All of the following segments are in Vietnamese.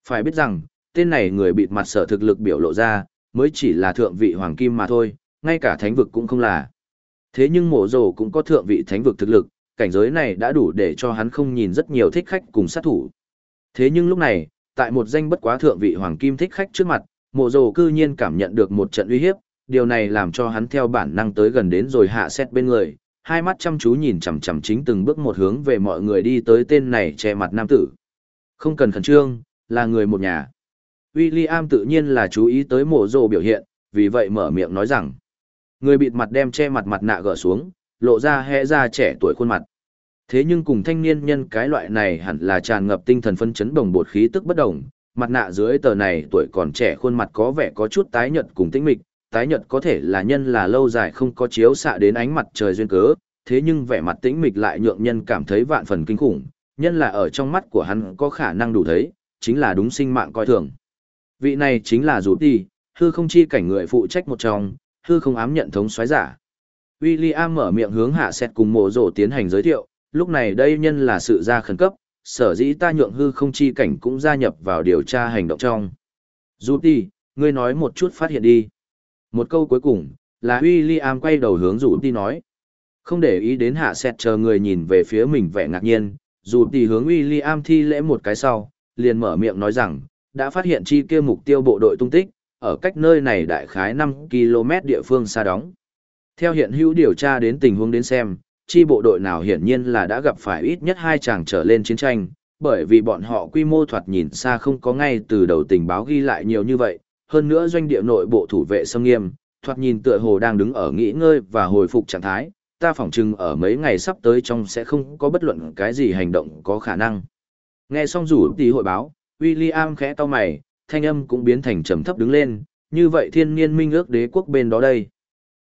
Phải biết rằng, tên này người bịt mặt sở thực lực biểu lộ ra, mới chỉ là thượng vị hoàng kim mà thôi, ngay cả thánh vực cũng không là. Thế nhưng mộ rồ cũng có thượng vị thánh vực thực lực, cảnh giới này đã đủ để cho hắn không nhìn rất nhiều thích khách cùng sát thủ. Thế nhưng lúc này, tại một danh bất quá thượng vị hoàng kim thích khách trước mặt, mộ rồ cư nhiên cảm nhận được một trận uy hiếp, điều này làm cho hắn theo bản năng tới gần đến rồi hạ xét bên người, hai mắt chăm chú nhìn chằm chằm chính từng bước một hướng về mọi người đi tới tên này che mặt nam tử. Không cần khẩn trương, là người một nhà. William tự nhiên là chú ý tới mộ rồ biểu hiện, vì vậy mở miệng nói rằng, người bịt mặt đem che mặt mặt nạ gỡ xuống, lộ ra hẽ ra trẻ tuổi khuôn mặt. Thế nhưng cùng thanh niên nhân cái loại này hẳn là tràn ngập tinh thần phấn chấn bồng bột khí tức bất đồng, mặt nạ dưới tờ này tuổi còn trẻ khuôn mặt có vẻ có chút tái nhợt cùng tĩnh mịch, tái nhợt có thể là nhân là lâu dài không có chiếu xạ đến ánh mặt trời duyên cớ, thế nhưng vẻ mặt tĩnh mịch lại nhượng nhân cảm thấy vạn phần kinh khủng, nhân là ở trong mắt của hắn có khả năng đủ thấy, chính là đúng sinh mạng coi thường. Vị này chính là Dụ Tỷ, hư không chi cảnh người phụ trách một trong, hư không ám nhận thống soái giả. William mở miệng hướng hạ xét cùng mộ rồ tiến hành giới thiệu, lúc này đây nhân là sự ra khẩn cấp, sở dĩ ta nhượng hư không chi cảnh cũng gia nhập vào điều tra hành động trong. Dụ Tỷ, ngươi nói một chút phát hiện đi. Một câu cuối cùng, là William quay đầu hướng Dụ Tỷ nói. Không để ý đến hạ xét chờ người nhìn về phía mình vẻ ngạc nhiên, Dụ Tỷ hướng William thi lễ một cái sau, liền mở miệng nói rằng, đã phát hiện chi kia mục tiêu bộ đội tung tích, ở cách nơi này đại khái 5 km địa phương xa đóng. Theo hiện hữu điều tra đến tình huống đến xem, chi bộ đội nào hiển nhiên là đã gặp phải ít nhất 2 tràng trở lên chiến tranh, bởi vì bọn họ quy mô thoạt nhìn xa không có ngay từ đầu tình báo ghi lại nhiều như vậy, hơn nữa doanh địa nội bộ thủ vệ xâm nghiêm, thoạt nhìn tựa hồ đang đứng ở nghỉ ngơi và hồi phục trạng thái, ta phỏng chừng ở mấy ngày sắp tới trong sẽ không có bất luận cái gì hành động có khả năng. Nghe xong Dụ Tỷ hội báo, William khẽ cau mày, thanh âm cũng biến thành trầm thấp đứng lên, như vậy thiên niên minh ước đế quốc bên đó đây.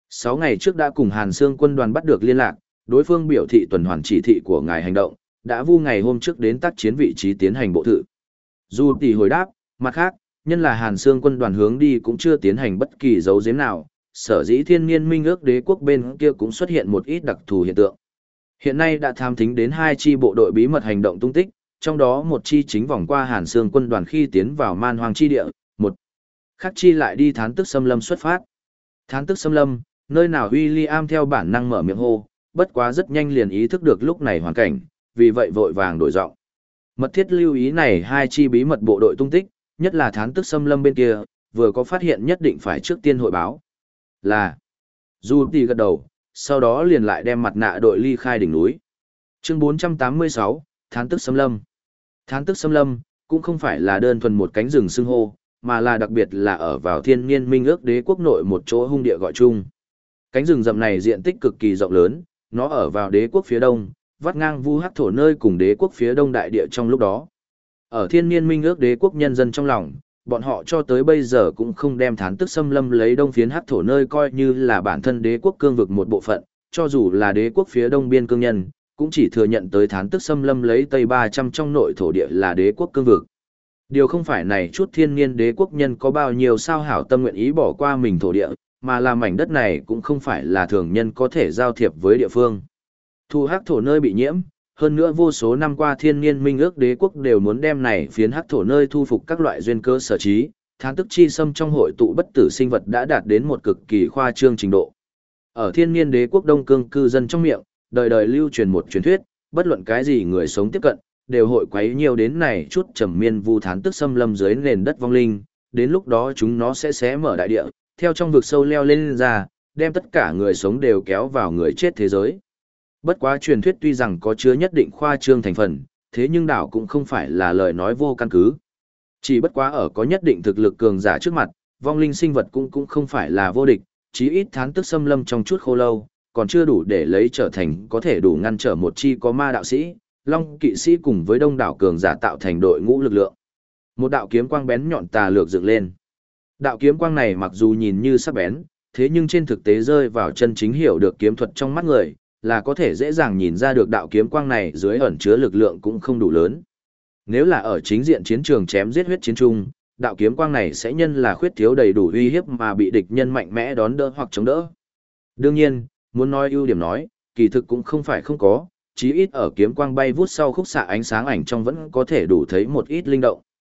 6 ngày trước đã cùng Hàn Xương quân đoàn bắt được liên lạc, đối phương biểu thị tuần hoàn chỉ thị của ngài hành động, đã vu ngày hôm trước đến tác chiến vị trí tiến hành bộ thự. Dù Tỷ hồi đáp, mặt khác, nhân là Hàn Xương quân đoàn hướng đi cũng chưa tiến hành bất kỳ dấu giếm nào, sở dĩ thiên niên minh ước đế quốc bên kia cũng xuất hiện một ít đặc thù hiện tượng. Hiện nay đã tham thính đến 2 chi bộ đội bí mật hành động tung tích, trong đó một chi chính vòng qua Hàn Xương quân đoàn khi tiến vào man hoang chi địa, một khác chi lại đi thán tức xâm lâm xuất phát. Thán tức xâm lâm, nơi nào William theo bản năng mở miệng hô, bất quá rất nhanh liền ý thức được lúc này hoàn cảnh, vì vậy vội vàng đổi giọng. Mật thiết lưu ý này 2 chi bí mật bộ đội tung tích, nhất là thán tức xâm lâm bên kia, vừa có phát hiện nhất định phải trước tiên hội báo. Là, Dù Tỷ gật đầu, sau đó liền lại đem mặt nạ đội ly khai đỉnh núi. Chương 486, Thán tức xâm lâm. Thán tức xâm lâm, cũng không phải là đơn thuần một cánh rừng xưng hô, mà là đặc biệt là ở vào thiên niên minh ước đế quốc nội một chỗ hung địa gọi chung. Cánh rừng rậm này diện tích cực kỳ rộng lớn, nó ở vào đế quốc phía đông, vắt ngang vu hắc thổ nơi cùng đế quốc phía đông đại địa trong lúc đó. Ở thiên niên minh ước đế quốc nhân dân trong lòng, bọn họ cho tới bây giờ cũng không đem thán tức xâm lâm lấy đông phiến hắc thổ nơi coi như là bản thân đế quốc cương vực một bộ phận, cho dù là đế quốc phía đông biên cương nhân, cũng chỉ thừa nhận tới thán tức xâm lâm lấy tây 300 trong nội thổ địa là đế quốc cương vực. Điều không phải này chút thiên niên đế quốc nhân có bao nhiêu sao hảo tâm nguyện ý bỏ qua mình thổ địa, mà là mảnh đất này cũng không phải là thường nhân có thể giao thiệp với địa phương. Thu hắc thổ nơi bị nhiễm, hơn nữa vô số năm qua thiên niên minh ước đế quốc đều muốn đem này phiến hắc thổ nơi thu phục các loại duyên cơ sở trí, thán tức chi xâm trong hội tụ bất tử sinh vật đã đạt đến một cực kỳ khoa trương trình độ. Ở thiên niên đế quốc đông cương cư dân trong miệng, đời đời lưu truyền một truyền thuyết, bất luận cái gì người sống tiếp cận, đều hội quấy nhiều đến này chút trầm miên vu thán tức xâm lâm dưới nền đất vong linh, đến lúc đó chúng nó sẽ xé mở đại địa, theo trong vực sâu leo lên ra, đem tất cả người sống đều kéo vào người chết thế giới. Bất quá truyền thuyết tuy rằng có chứa nhất định khoa trương thành phần, thế nhưng đảo cũng không phải là lời nói vô căn cứ. Chỉ bất quá ở có nhất định thực lực cường giả trước mặt, vong linh sinh vật cũng không phải là vô địch, chí ít thán tức xâm lâm trong chút khô lâu, còn chưa đủ để lấy trở thành có thể đủ ngăn trở một chi có ma đạo sĩ, long kỵ sĩ cùng với đông đảo cường giả tạo thành đội ngũ lực lượng. Một đạo kiếm quang bén nhọn tà lược dựng lên. Đạo kiếm quang này mặc dù nhìn như sắc bén, thế nhưng trên thực tế rơi vào chân chính hiểu được kiếm thuật trong mắt người, là có thể dễ dàng nhìn ra được đạo kiếm quang này dưới ẩn chứa lực lượng cũng không đủ lớn. Nếu là ở chính diện chiến trường chém giết huyết chiến trung, đạo kiếm quang này sẽ nhân là khuyết thiếu đầy đủ uy hiếp mà bị địch nhân mạnh mẽ đón đỡ hoặc chống đỡ. Đương nhiên, muốn nói ưu điểm nói, kỳ thực cũng không phải không có, chí ít ở kiếm quang bay vút sau khúc xạ ánh sáng ảnh trong vẫn có thể đủ thấy một ít linh động.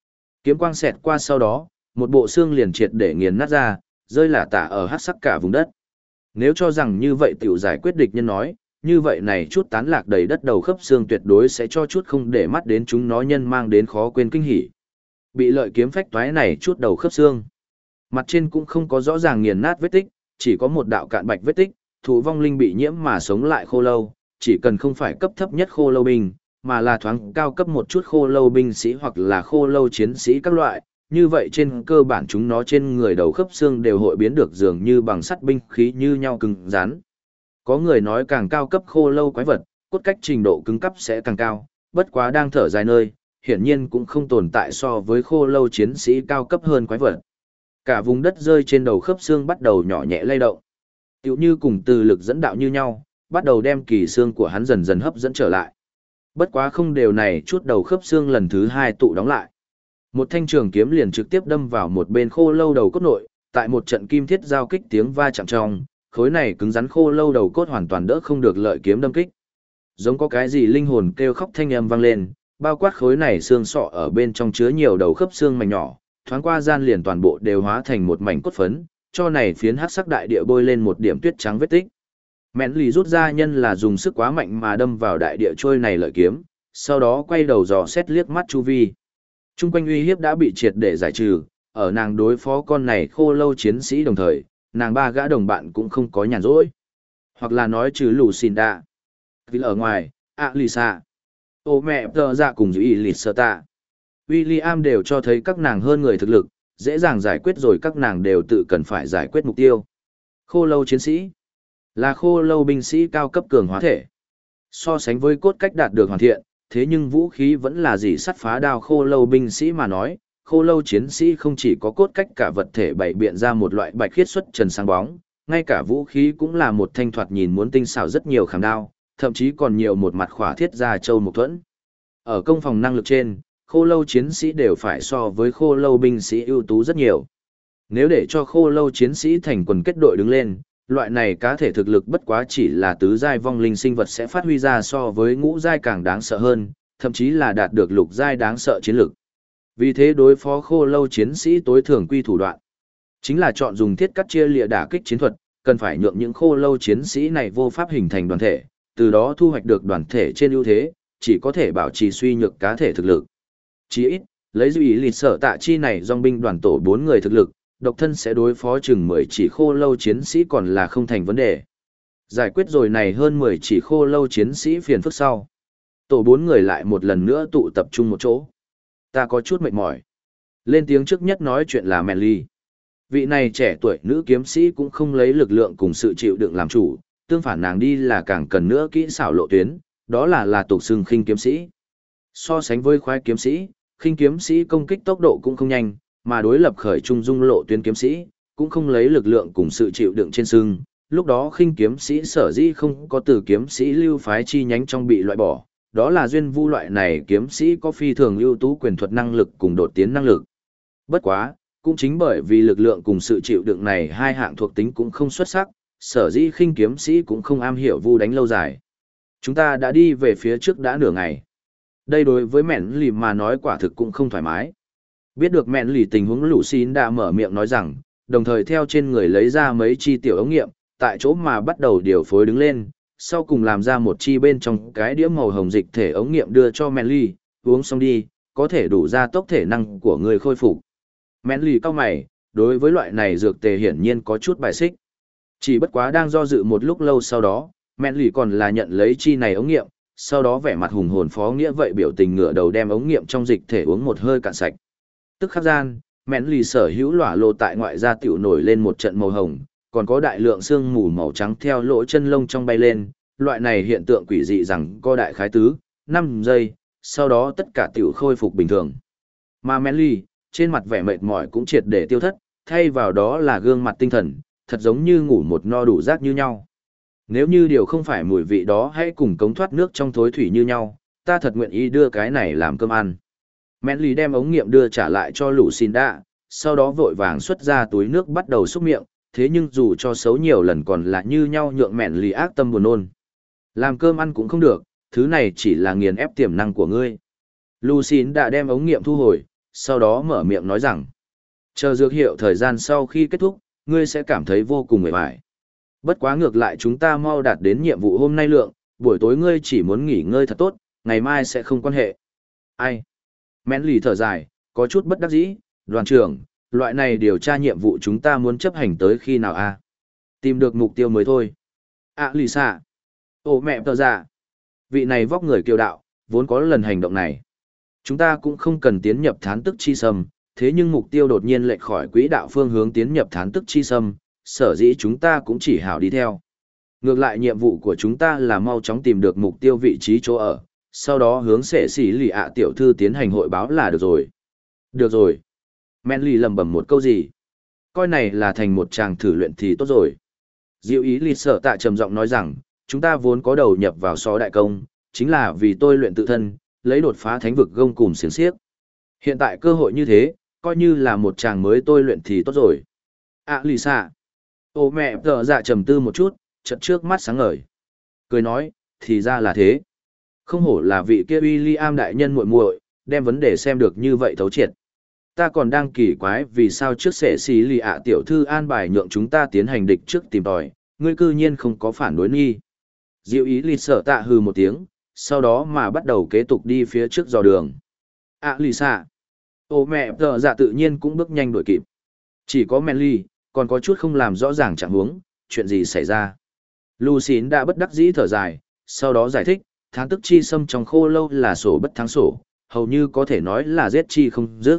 Kiếm quang xẹt qua sau đó, một bộ xương liền triệt để nghiền nát ra, rơi lả tả ở hắc sắc cả vùng đất. Nếu cho rằng như vậy tiểu giải quyết địch nhân nói, như vậy này chút tán lạc đầy đất đầu khớp xương tuyệt đối sẽ cho chút không để mắt đến chúng nó nhân mang đến khó quên kinh hỉ. Bị lợi kiếm phách toái này chút đầu khớp xương. Mặt trên cũng không có rõ ràng nghiền nát vết tích, chỉ có một đạo cạn bạch vết tích, thú vong linh bị nhiễm mà sống lại khô lâu, chỉ cần không phải cấp thấp nhất khô lâu binh, mà là thoáng cao cấp một chút khô lâu binh sĩ hoặc là khô lâu chiến sĩ các loại, như vậy trên cơ bản chúng nó trên người đầu khớp xương đều hội biến được dường như bằng sắt binh khí như nhau cứng rắn. Có người nói càng cao cấp khô lâu quái vật, cốt cách trình độ cứng cấp sẽ càng cao, bất quá đang thở dài nơi, hiển nhiên cũng không tồn tại so với khô lâu chiến sĩ cao cấp hơn quái vật. Cả vùng đất rơi trên đầu khớp xương bắt đầu nhỏ nhẹ lay động. Tiểu như cùng từ lực dẫn đạo như nhau, bắt đầu đem kỳ xương của hắn dần dần hấp dẫn trở lại. Bất quá không đều này chút đầu khớp xương lần thứ hai tụ đóng lại. Một thanh trường kiếm liền trực tiếp đâm vào một bên khô lâu đầu cốt nội, tại một trận kim thiết giao kích tiếng va chạm trong, khối này cứng rắn khô lâu đầu cốt hoàn toàn đỡ không được lợi kiếm đâm kích. Giống có cái gì linh hồn kêu khóc thanh âm vang lên, bao quát khối này xương sọ ở bên trong chứa nhiều đầu khớp xương mảnh nhỏ, thoáng qua gian liền toàn bộ đều hóa thành một mảnh cốt phấn, cho này phiến hắc sắc đại địa bôi lên một điểm tuyết trắng vết tích. Mẹn lì rút ra nhân là dùng sức quá mạnh mà đâm vào đại địa trôi này lợi kiếm, sau đó quay đầu dò xét liếc mắt chu vi. Trung quanh uy hiếp đã bị triệt để giải trừ, ở nàng đối phó con này khô lâu chiến sĩ đồng thời, nàng ba gã đồng bạn cũng không có nhàn rỗi. Hoặc là nói trừ Lucinda. Vì ở ngoài, Alisa, ô mẹ tờ dạ cùng giữ ý lịt sơ tạ. William đều cho thấy các nàng hơn người thực lực, dễ dàng giải quyết rồi các nàng đều tự cần phải giải quyết mục tiêu. Khô lâu chiến sĩ là khô lâu binh sĩ cao cấp cường hóa thể. So sánh với cốt cách đạt được hoàn thiện, thế nhưng vũ khí vẫn là gì sắt phá đao khô lâu binh sĩ mà nói, khô lâu chiến sĩ không chỉ có cốt cách cả vật thể bày biện ra một loại bạch khiết xuất trần sáng bóng, ngay cả vũ khí cũng là một thanh thoạt nhìn muốn tinh xảo rất nhiều khảm đao, thậm chí còn nhiều một mặt khỏa thiết ra châu mộc thuẫn. Ở công phòng năng lực trên, khô lâu chiến sĩ đều phải so với khô lâu binh sĩ ưu tú rất nhiều. Nếu để cho khô lâu chiến sĩ thành quần kết đội đứng lên, loại này cá thể thực lực bất quá chỉ là tứ giai vong linh sinh vật sẽ phát huy ra so với ngũ giai càng đáng sợ hơn, thậm chí là đạt được lục giai đáng sợ chiến lực. Vì thế đối phó khô lâu chiến sĩ tối thường quy thủ đoạn, chính là chọn dùng thiết cắt chia lìa đả kích chiến thuật, cần phải nhượng những khô lâu chiến sĩ này vô pháp hình thành đoàn thể, từ đó thu hoạch được đoàn thể trên ưu thế, chỉ có thể bảo trì suy nhược cá thể thực lực. Chỉ ít, lấy dư ý lịt sở tạ chi này dòng binh đoàn tổ 4 người thực lực, độc thân sẽ đối phó chừng 10 chỉ khô lâu chiến sĩ còn là không thành vấn đề. Giải quyết rồi này hơn 10 chỉ khô lâu chiến sĩ phiền phức sau. Tổ 4 người lại một lần nữa tụ tập trung một chỗ. Ta có chút mệt mỏi. Lên tiếng trước nhất nói chuyện là Manly. Vị này trẻ tuổi nữ kiếm sĩ cũng không lấy lực lượng cùng sự chịu đựng làm chủ, tương phản nàng đi là càng cần nữa kỹ xảo lộ tuyến, đó là tục xưng khinh kiếm sĩ. So sánh với khoái kiếm sĩ, khinh kiếm sĩ công kích tốc độ cũng không nhanh, mà đối lập khởi trung dung lộ tuyến kiếm sĩ, cũng không lấy lực lượng cùng sự chịu đựng trên sưng. Lúc đó khinh kiếm sĩ sở dĩ không có từ kiếm sĩ lưu phái chi nhánh trong bị loại bỏ, đó là duyên vu loại này kiếm sĩ có phi thường ưu tú quyền thuật năng lực cùng đột tiến năng lực. Bất quá, cũng chính bởi vì lực lượng cùng sự chịu đựng này hai hạng thuộc tính cũng không xuất sắc, sở dĩ khinh kiếm sĩ cũng không am hiểu vu đánh lâu dài. Chúng ta đã đi về phía trước đã nửa ngày. Đây đối với mẹn lì mà nói quả thực cũng không thoải mái. Biết được mẹn lì tình huống lũ xin đã mở miệng nói rằng, đồng thời theo trên người lấy ra mấy chi tiểu ống nghiệm, tại chỗ mà bắt đầu điều phối đứng lên, sau cùng làm ra một chi bên trong cái đĩa màu hồng dịch thể ống nghiệm đưa cho mẹn lì, uống xong đi, có thể đủ ra tốc thể năng của người khôi phục. Mẹn lì cao mày, đối với loại này dược tề hiển nhiên có chút bài xích. Chỉ bất quá đang do dự một lúc lâu sau đó, mẹn lì còn là nhận lấy chi này ống nghiệm, sau đó vẻ mặt hùng hồn phó nghĩa vậy biểu tình ngửa đầu đem ống nghiệm trong dịch thể uống một hơi cạn sạch. Tức khắc gian, mẹn lì sở hữu lỏa lộ tại ngoại da tiểu nổi lên một trận màu hồng, còn có đại lượng sương mù màu trắng theo lỗ chân lông trong bay lên, loại này hiện tượng quỷ dị rằng co đại khái tứ, 5 giây, sau đó tất cả tiểu khôi phục bình thường. Mà mẹn lì, trên mặt vẻ mệt mỏi cũng triệt để tiêu thất, thay vào đó là gương mặt tinh thần, thật giống như ngủ một no đủ giấc như nhau. Nếu như điều không phải mùi vị đó hãy cùng cống thoát nước trong thối thủy như nhau, ta thật nguyện ý đưa cái này làm cơm ăn. Mẹn lì đem ống nghiệm đưa trả lại cho Lucinda, sau đó vội vàng xuất ra túi nước bắt đầu xúc miệng, thế nhưng dù cho xấu nhiều lần còn là như nhau nhượng mẹn lì ác tâm buồn nôn. Làm cơm ăn cũng không được, thứ này chỉ là nghiền ép tiềm năng của ngươi. Lucinda đem ống nghiệm thu hồi, sau đó mở miệng nói rằng, chờ dược hiệu thời gian sau khi kết thúc, ngươi sẽ cảm thấy vô cùng mệt mỏi. Bất quá ngược lại chúng ta mau đạt đến nhiệm vụ hôm nay lượng, buổi tối ngươi chỉ muốn nghỉ ngơi thật tốt, ngày mai sẽ không quan hệ. Ai? Mẽn lì thở dài, có chút bất đắc dĩ, đoàn trưởng, loại này điều tra nhiệm vụ chúng ta muốn chấp hành tới khi nào a? Tìm được mục tiêu mới thôi. Lì xạ. Ồ mẹ tờ dạ. Vị này vóc người kiêu đạo, vốn có lần hành động này. Chúng ta cũng không cần tiến nhập thán tức chi sâm, thế nhưng mục tiêu đột nhiên lệch khỏi quỹ đạo phương hướng tiến nhập thán tức chi sâm, sở dĩ chúng ta cũng chỉ hảo đi theo. Ngược lại nhiệm vụ của chúng ta là mau chóng tìm được mục tiêu vị trí chỗ ở, sau đó hướng sệ sĩ lì ạ tiểu thư tiến hành hội báo là được rồi. Được rồi. Manly lầm bầm một câu gì. Coi này là thành một chàng thử luyện thì tốt rồi. Diệu ý lì sở tạ trầm giọng nói rằng, chúng ta vốn có đầu nhập vào so đại công, chính là vì tôi luyện tự thân, lấy đột phá thánh vực gông cùng xiềng xiếc. Hiện tại cơ hội như thế, coi như là một chàng mới tôi luyện thì tốt rồi. Lì xạ. Ô mẹ tờ dạ trầm tư một chút, chợt trước mắt sáng ngời. Cười nói, thì ra là thế. Không hổ là vị kia William đại nhân muội muội, đem vấn đề xem được như vậy thấu triệt. Ta còn đang kỳ quái vì sao trước sệ xì lì ạ tiểu thư an bài nhượng chúng ta tiến hành địch trước tìm tòi, ngươi cư nhiên không có phản đối nghi. Diệu ý lì sở tạ hừ một tiếng, sau đó mà bắt đầu kế tục đi phía trước dò đường. Lì xạ. Ô mẹ tờ dạ tự nhiên cũng bước nhanh đuổi kịp. Chỉ có Manly, còn có chút không làm rõ ràng trạng huống, chuyện gì xảy ra. Lucine đã bất đắc dĩ thở dài, sau đó giải thích, thán tức chi xâm trong khô lâu là sổ bất thắng sổ, hầu như có thể nói là giết chi không dứt.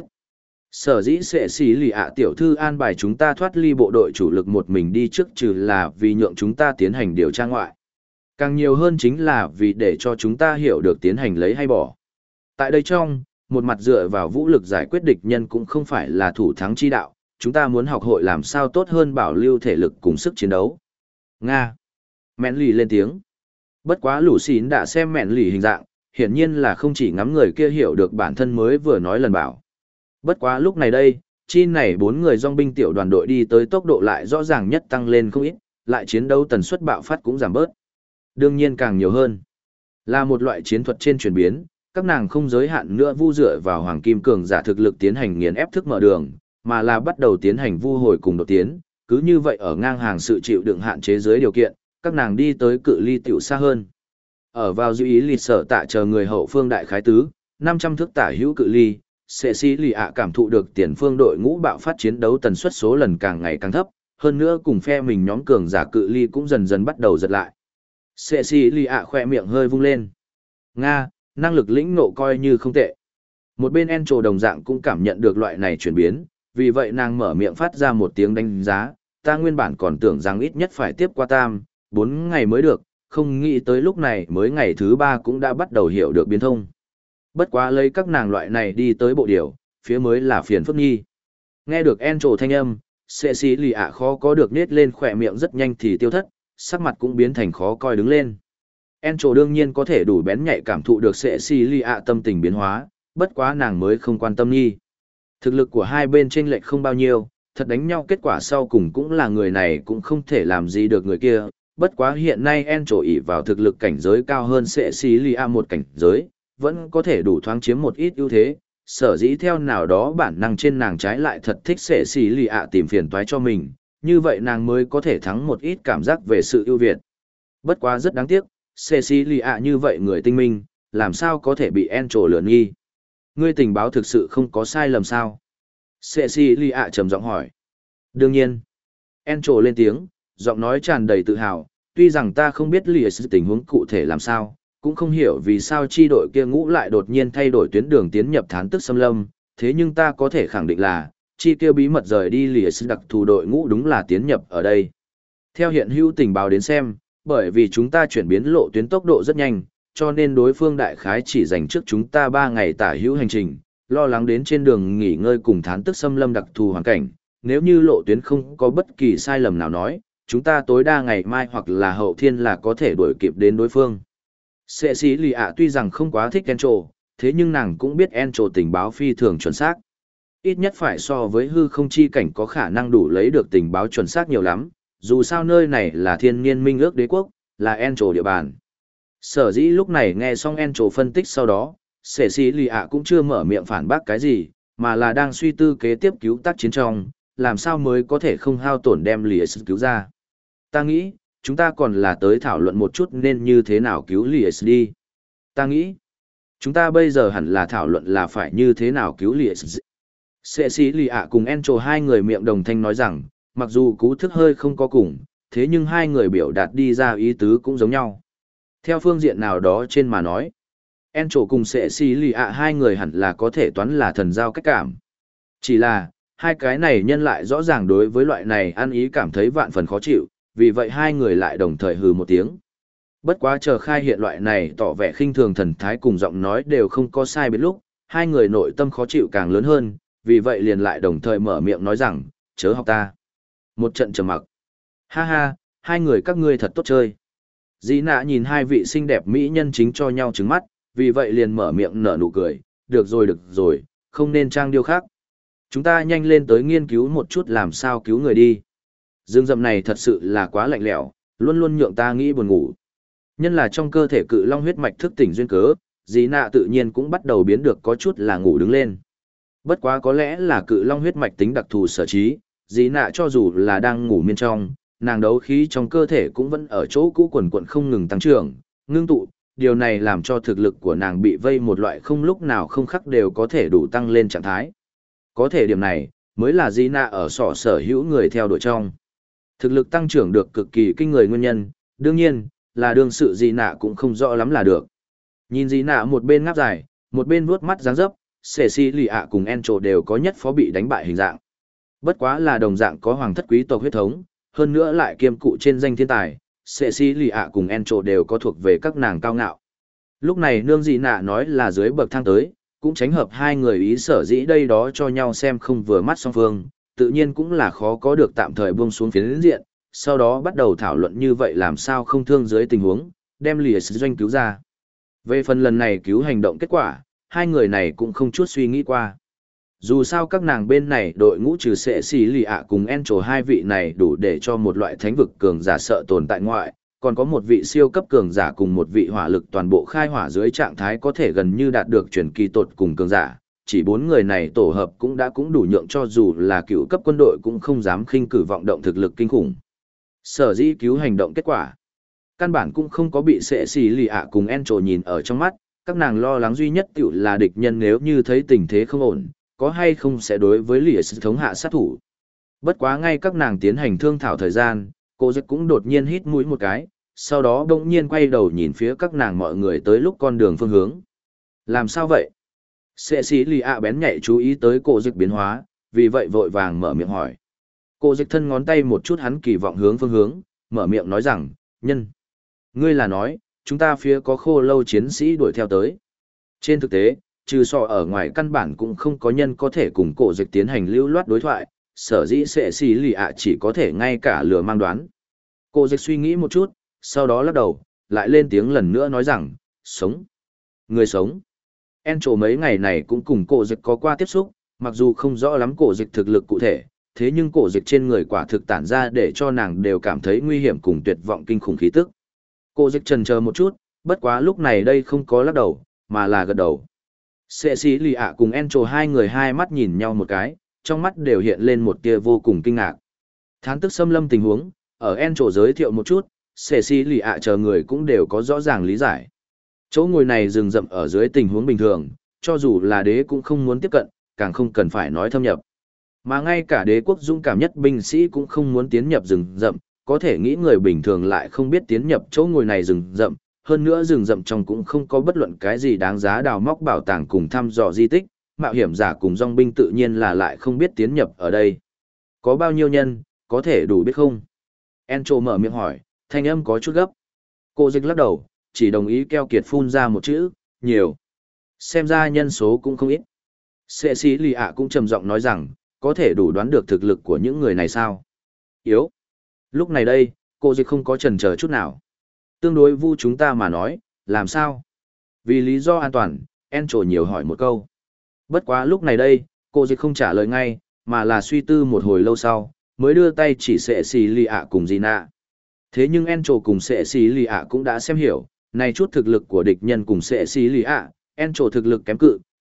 Sở dĩ sẽ xí lì ạ tiểu thư an bài chúng ta thoát ly bộ đội chủ lực một mình đi trước trừ là vì nhượng chúng ta tiến hành điều tra ngoại. Càng nhiều hơn chính là vì để cho chúng ta hiểu được tiến hành lấy hay bỏ. Tại đây trong, một mặt dựa vào vũ lực giải quyết địch nhân cũng không phải là thủ thắng chi đạo, chúng ta muốn học hội làm sao tốt hơn bảo lưu thể lực cùng sức chiến đấu. Nga. Mẹn lì lên tiếng. Bất quá lũ xín đã xem mẹn lì hình dạng, hiển nhiên là không chỉ ngắm người kia hiểu được bản thân mới vừa nói lần bảo. Bất quá lúc này đây, chi này 4 người dòng binh tiểu đoàn đội đi tới tốc độ lại rõ ràng nhất tăng lên không ít, lại chiến đấu tần suất bạo phát cũng giảm bớt. Đương nhiên càng nhiều hơn. Là một loại chiến thuật trên chuyển biến, các nàng không giới hạn nữa vu dựa vào hoàng kim cường giả thực lực tiến hành nghiền ép thức mở đường, mà là bắt đầu tiến hành vu hồi cùng đột tiến, cứ như vậy ở ngang hàng sự chịu đựng hạn chế dưới điều kiện, các nàng đi tới cự ly tiểu xa hơn. Ở vào dư ý lịch sở tạ chờ người hậu phương đại khái tứ, 500 thước tả hữu cự ly, sẽ xí lì ạ cảm thụ được tiền phương đội ngũ bạo phát chiến đấu tần suất số lần càng ngày càng thấp, hơn nữa cùng phe mình nhóm cường giả cự ly cũng dần dần bắt đầu giật lại. Sẽ xí lì ạ khoe miệng hơi vung lên. Nga, năng lực lĩnh nộ coi như không tệ. Một bên Encho đồng dạng cũng cảm nhận được loại này chuyển biến, vì vậy nàng mở miệng phát ra một tiếng đánh giá, ta nguyên bản còn tưởng rằng ít nhất phải tiếp qua 4 ngày mới được, không nghĩ tới lúc này mới ngày thứ 3 cũng đã bắt đầu hiểu được biến thông. Bất quá lấy các nàng loại này đi tới bộ điều, phía mới là phiền phức nghi. Nghe được Encho thanh âm, sẽ xí lì ạ khó có được nết lên khỏe miệng rất nhanh thì tiêu thất, sắc mặt cũng biến thành khó coi đứng lên. Encho đương nhiên có thể đủ bén nhạy cảm thụ được sẽ xí lì ạ tâm tình biến hóa, bất quá nàng mới không quan tâm nghi. Thực lực của hai bên chênh lệch không bao nhiêu, thật đánh nhau kết quả sau cùng cũng là người này cũng không thể làm gì được người kia. Bất quá hiện nay Encho ỷ vào thực lực cảnh giới cao hơn sẽ xí lì ạ một cảnh giới, vẫn có thể đủ thoáng chiếm một ít ưu thế, sở dĩ theo nào đó bản năng trên nàng trái lại thật thích sẽ xì lì ạ tìm phiền toái cho mình, như vậy nàng mới có thể thắng một ít cảm giác về sự ưu việt. Bất quá rất đáng tiếc, sẽ xì lì ạ như vậy người tinh minh, làm sao có thể bị Encho lừa nghi. Ngươi tình báo thực sự không có sai lầm sao? Sẽ xì lì ạ trầm giọng hỏi. Đương nhiên. Encho lên tiếng, giọng nói tràn đầy tự hào, tuy rằng ta không biết lìa sự tình huống cụ thể làm sao, cũng không hiểu vì sao chi đội kia ngũ lại đột nhiên thay đổi tuyến đường tiến nhập thán tức xâm lâm, thế nhưng ta có thể khẳng định là, chi kia bí mật rời đi lìa sự đặc thù đội ngũ đúng là tiến nhập ở đây. Theo hiện hữu tình báo đến xem, bởi vì chúng ta chuyển biến lộ tuyến tốc độ rất nhanh, cho nên đối phương đại khái chỉ dành trước chúng ta 3 ngày tả hữu hành trình, lo lắng đến trên đường nghỉ ngơi cùng thán tức xâm lâm đặc thù hoàn cảnh, nếu như lộ tuyến không có bất kỳ sai lầm nào nói, chúng ta tối đa ngày mai hoặc là hậu thiên là có thể đuổi kịp đến đối phương. Sệ sĩ lì ạ tuy rằng không quá thích Encho, thế nhưng nàng cũng biết Encho tình báo phi thường chuẩn xác. Ít nhất phải so với hư không chi cảnh có khả năng đủ lấy được tình báo chuẩn xác nhiều lắm, dù sao nơi này là thiên niên minh ước đế quốc, là Encho địa bàn. Sở dĩ lúc này nghe xong Encho phân tích sau đó, sệ sĩ lì ạ cũng chưa mở miệng phản bác cái gì, mà là đang suy tư kế tiếp cứu tác chiến trong, làm sao mới có thể không hao tổn đem Lies cứu ra. Ta nghĩ, chúng ta còn là tới thảo luận một chút nên như thế nào cứu Lies đi. Ta nghĩ, chúng ta bây giờ hẳn là thảo luận là phải như thế nào cứu Lies. Cecilia cùng Encho hai người miệng đồng thanh nói rằng, mặc dù cú thức hơi không có cùng, thế nhưng hai người biểu đạt đi ra ý tứ cũng giống nhau. Theo phương diện nào đó trên mà nói, Encho cùng Cecilia hai người hẳn là có thể toán là thần giao cách cảm. Chỉ là, hai cái này nhân lại rõ ràng đối với loại này ăn ý cảm thấy vạn phần khó chịu, vì vậy hai người lại đồng thời hừ một tiếng. Bất quá chờ khai hiện loại này tỏ vẻ khinh thường thần thái cùng giọng nói đều không có sai biệt lúc, hai người nội tâm khó chịu càng lớn hơn, vì vậy liền lại đồng thời mở miệng nói rằng, chớ học ta. Một trận trầm mặc. Ha ha, hai người các ngươi thật tốt chơi. Dĩ nạ nhìn hai vị xinh đẹp mỹ nhân chính cho nhau trứng mắt, vì vậy liền mở miệng nở nụ cười, được rồi, không nên trang điêu khác. Chúng ta nhanh lên tới nghiên cứu một chút làm sao cứu người đi. Dương rậm này thật sự là quá lạnh lẽo, luôn luôn nhượng ta nghĩ buồn ngủ. Nhân là trong cơ thể cự long huyết mạch thức tỉnh duyên cớ, dĩ nạ tự nhiên cũng bắt đầu biến được có chút là ngủ đứng lên. Bất quá có lẽ là cự long huyết mạch tính đặc thù sở trí, dĩ nạ cho dù là đang ngủ miên trong, nàng đấu khí trong cơ thể cũng vẫn ở chỗ cũ quần quận không ngừng tăng trưởng, ngưng tụ, điều này làm cho thực lực của nàng bị vây một loại không lúc nào không khắc đều có thể đủ tăng lên trạng thái. Có thể điểm này, mới là dĩ nạ ở sỏ sở hữu người theo đuổi trong. Thực lực tăng trưởng được cực kỳ kinh người nguyên nhân, đương nhiên, là đương sự dĩ nạ cũng không rõ lắm là được. Nhìn dĩ nạ một bên ngáp dài, một bên vuốt mắt dáng dấp, Cecilia cùng Encho đều có nhất phó bị đánh bại hình dạng. Bất quá là đồng dạng có hoàng thất quý tộc huyết thống, hơn nữa lại kiêm cụ trên danh thiên tài, Cecilia cùng Encho đều có thuộc về các nàng cao ngạo. Lúc này nương dị nạ nói là dưới bậc thang tới, cũng tránh hợp hai người ý sở dĩ đây đó cho nhau xem không vừa mắt song phương, tự nhiên cũng là khó có được tạm thời buông xuống phiến diện, sau đó bắt đầu thảo luận như vậy làm sao không thương dưới tình huống, đem Lies doanh cứu ra. Về phần lần này cứu hành động kết quả, hai người này cũng không chút suy nghĩ qua. Dù sao các nàng bên này đội ngũ trừ sẽ xì lì ạ cùng Encho hai vị này đủ để cho một loại thánh vực cường giả sợ tồn tại ngoại, còn có một vị siêu cấp cường giả cùng một vị hỏa lực toàn bộ khai hỏa dưới trạng thái có thể gần như đạt được truyền kỳ tột cùng cường giả. Chỉ bốn người này tổ hợp cũng đã cũng đủ nhượng cho dù là cựu cấp quân đội cũng không dám khinh cử vọng động thực lực kinh khủng. Sở dĩ cứu hành động kết quả. Căn bản cũng không có bị sẽ xì lì ạ cùng Encho nhìn ở trong mắt, các nàng lo lắng duy nhất tiểu là địch nhân nếu như thấy tình thế không ổn, có hay không sẽ đối với Lies thống hạ sát thủ. Bất quá ngay các nàng tiến hành thương thảo thời gian, cô giật cũng đột nhiên hít mũi một cái, sau đó bỗng nhiên quay đầu nhìn phía các nàng mọi người tới lúc con đường phương hướng. Làm sao vậy? Cecilia bén nhạy chú ý tới cô giật biến hóa, vì vậy vội vàng mở miệng hỏi. Cô giật thân ngón tay một chút hắn kỳ vọng hướng phương hướng, mở miệng nói rằng, nhân. Ngươi là nói, chúng ta phía có khô lâu chiến sĩ đuổi theo tới. Trên thực tế, trừ sọ ở ngoài căn bản cũng không có nhân có thể cùng cổ dịch tiến hành lưu loát đối thoại, sở dĩ sẽ xì lì ạ chỉ có thể ngay cả lừa mang đoán. Cổ dịch suy nghĩ một chút, sau đó lắc đầu, lại lên tiếng lần nữa nói rằng, sống. Người sống. Encho mấy ngày này cũng cùng cổ dịch có qua tiếp xúc, mặc dù không rõ lắm cổ dịch thực lực cụ thể, thế nhưng cổ dịch trên người quả thực tản ra để cho nàng đều cảm thấy nguy hiểm cùng tuyệt vọng kinh khủng khí tức. Cổ dịch chần chờ một chút, bất quá lúc này đây không có lắc đầu, mà là gật đầu. Cecilia cùng Encho hai người hai mắt nhìn nhau một cái, trong mắt đều hiện lên một tia vô cùng kinh ngạc. Thán tức xâm lâm tình huống, ở Encho giới thiệu một chút, Cecilia chờ người cũng đều có rõ ràng lý giải. Chỗ ngồi này rừng rậm ở dưới tình huống bình thường, cho dù là đế cũng không muốn tiếp cận, càng không cần phải nói thâm nhập. Mà ngay cả đế quốc dũng cảm nhất binh sĩ cũng không muốn tiến nhập rừng rậm, có thể nghĩ người bình thường lại không biết tiến nhập chỗ ngồi này rừng rậm, hơn nữa rừng rậm trong cũng không có bất luận cái gì đáng giá đào móc bảo tàng cùng thăm dò di tích, mạo hiểm giả cùng dòng binh tự nhiên là lại không biết tiến nhập ở đây. Có bao nhiêu nhân, có thể đủ biết không? Encho mở miệng hỏi, thanh âm có chút gấp. Cô dịch lắc đầu, chỉ đồng ý keo kiệt phun ra một chữ, nhiều. Xem ra nhân số cũng không ít. Cecilia cũng trầm giọng nói rằng, có thể đủ đoán được thực lực của những người này sao? Yếu. Lúc này đây, cô dịch không có chần chờ chút nào. Tương đối vu chúng ta mà nói, làm sao? Vì lý do an toàn, Encho nhiều hỏi một câu. Bất quá lúc này đây, cô dịch không trả lời ngay, mà là suy tư một hồi lâu sau, mới đưa tay chỉ Cecilia cùng Gina. Thế nhưng Encho cùng Cecilia cũng đã xem hiểu, này chút thực lực của địch nhân cùng Cecilia, Encho thực lực kém cự,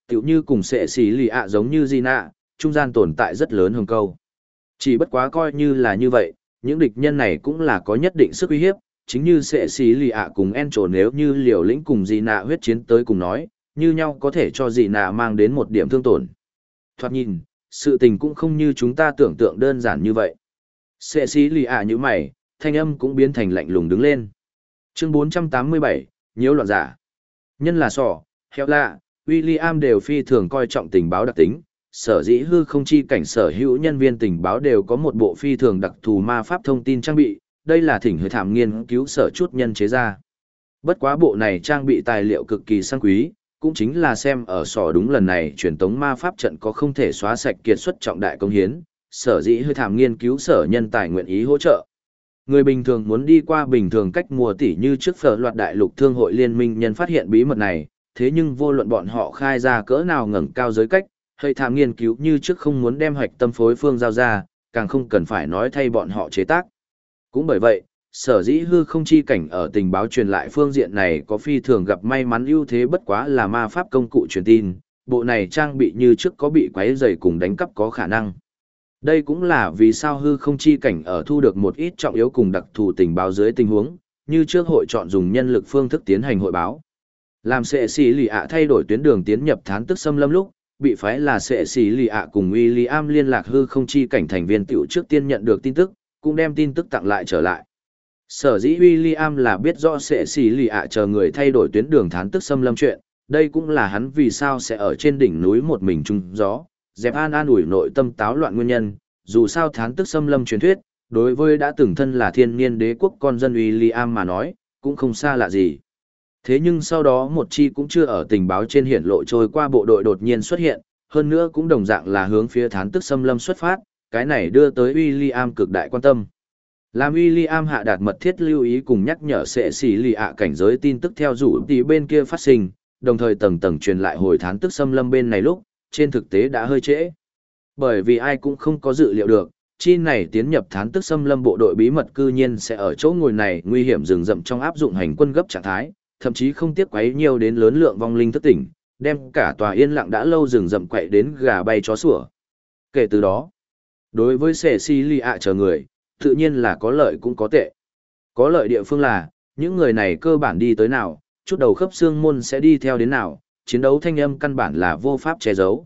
Tiểu như cùng sệ xì lì ạ giống như Gina, trung gian tồn tại rất lớn hồng câu. Chỉ bất quá coi như là như vậy, những địch nhân này cũng là có nhất định sức uy hiếp, chính như sệ xì lì ạ cùng Encho nếu như liều lĩnh cùng Gina huyết chiến tới cùng nói, như nhau có thể cho Gina mang đến một điểm thương tổn. Thoạt nhìn, sự tình cũng không như chúng ta tưởng tượng đơn giản như vậy. Sệ xì lì ạ như mày, thanh âm cũng biến thành lạnh lùng đứng lên. Chương 487, nhiễu loạn giả. Nhân là sỏ, heo lạ, William đều phi thường coi trọng tình báo đặc tính, sở dĩ hư không chi cảnh sở hữu nhân viên tình báo đều có một bộ phi thường đặc thù ma pháp thông tin trang bị, đây là thỉnh hơi thảm nghiên cứu sở chút nhân chế ra. Bất quá bộ này trang bị tài liệu cực kỳ sang quý, cũng chính là xem ở sỏ đúng lần này truyền tống ma pháp trận có không thể xóa sạch kiệt xuất trọng đại công hiến, sở dĩ hơi thảm nghiên cứu sở nhân tài nguyện ý hỗ trợ. Người bình thường muốn đi qua bình thường cách mùa tỷ như trước phở loạt đại lục thương hội liên minh nhân phát hiện bí mật này, thế nhưng vô luận bọn họ khai ra cỡ nào ngẩng cao giới cách, hơi thảm nghiên cứu như trước không muốn đem hoạch tâm phối phương giao ra, càng không cần phải nói thay bọn họ chế tác. Cũng bởi vậy, sở dĩ hư không chi cảnh ở tình báo truyền lại phương diện này có phi thường gặp may mắn ưu thế bất quá là ma pháp công cụ truyền tin, bộ này trang bị như trước có bị quấy rầy cùng đánh cắp có khả năng. Đây cũng là vì sao hư không chi cảnh ở thu được một ít trọng yếu cùng đặc thù tình báo dưới tình huống, như trước hội chọn dùng nhân lực phương thức tiến hành hội báo. Làm sệ xì lì ạ thay đổi tuyến đường tiến nhập thán tức xâm lâm lúc, bị phái là sệ xì lì ạ cùng William liên lạc hư không chi cảnh thành viên tiểu trước tiên nhận được tin tức, cũng đem tin tức tặng lại trở lại. Sở dĩ William là biết rõ sệ xì lì ạ chờ người thay đổi tuyến đường thán tức xâm lâm chuyện, đây cũng là hắn vì sao sẽ ở trên đỉnh núi một mình trung gió, dẹp an ủi nội tâm táo loạn nguyên nhân, dù sao thán tức xâm lâm truyền thuyết, đối với đã từng thân là thiên niên đế quốc con dân William mà nói, cũng không xa lạ gì. Thế nhưng sau đó một chi cũng chưa ở tình báo trên hiển lộ trôi qua bộ đội đột nhiên xuất hiện, hơn nữa cũng đồng dạng là hướng phía thán tức xâm lâm xuất phát, cái này đưa tới William cực đại quan tâm. Làm William hạ đạt mật thiết lưu ý cùng nhắc nhở sệ xì lì ạ cảnh giới tin tức theo dụ tí bên kia phát sinh, đồng thời tầng tầng truyền lại hồi thán tức xâm lâm bên này lúc, trên thực tế đã hơi trễ. Bởi vì ai cũng không có dự liệu được, chi này tiến nhập thán tức xâm lâm bộ đội bí mật cư nhiên sẽ ở chỗ ngồi này nguy hiểm rừng rậm trong áp dụng hành quân gấp trạng thái, thậm chí không tiếc quấy nhiều đến lớn lượng vong linh thất tỉnh, đem cả tòa yên lặng đã lâu rừng rậm quậy đến gà bay chó sủa. Kể từ đó, đối với Cecilia chờ người, tự nhiên là có lợi cũng có tệ. Có lợi địa phương là, những người này cơ bản đi tới nào, chút đầu khớp xương môn sẽ đi theo đến nào, chiến đấu thanh âm căn bản là vô pháp che giấu.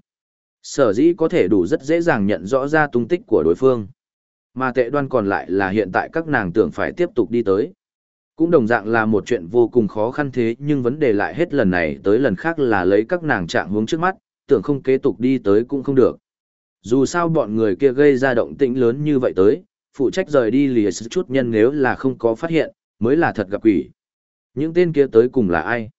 Sở dĩ có thể đủ rất dễ dàng nhận rõ ra tung tích của đối phương. Mà tệ đoan còn lại là hiện tại các nàng tưởng phải tiếp tục đi tới. Cũng đồng dạng là một chuyện vô cùng khó khăn thế nhưng vấn đề lại hết lần này tới lần khác là lấy các nàng trạng hướng trước mắt, tưởng không kế tục đi tới cũng không được. Dù sao bọn người kia gây ra động tĩnh lớn như vậy tới, phụ trách rời đi lìa chút nhân nếu là không có phát hiện, mới là thật gặp quỷ. Những tên kia tới cùng là ai?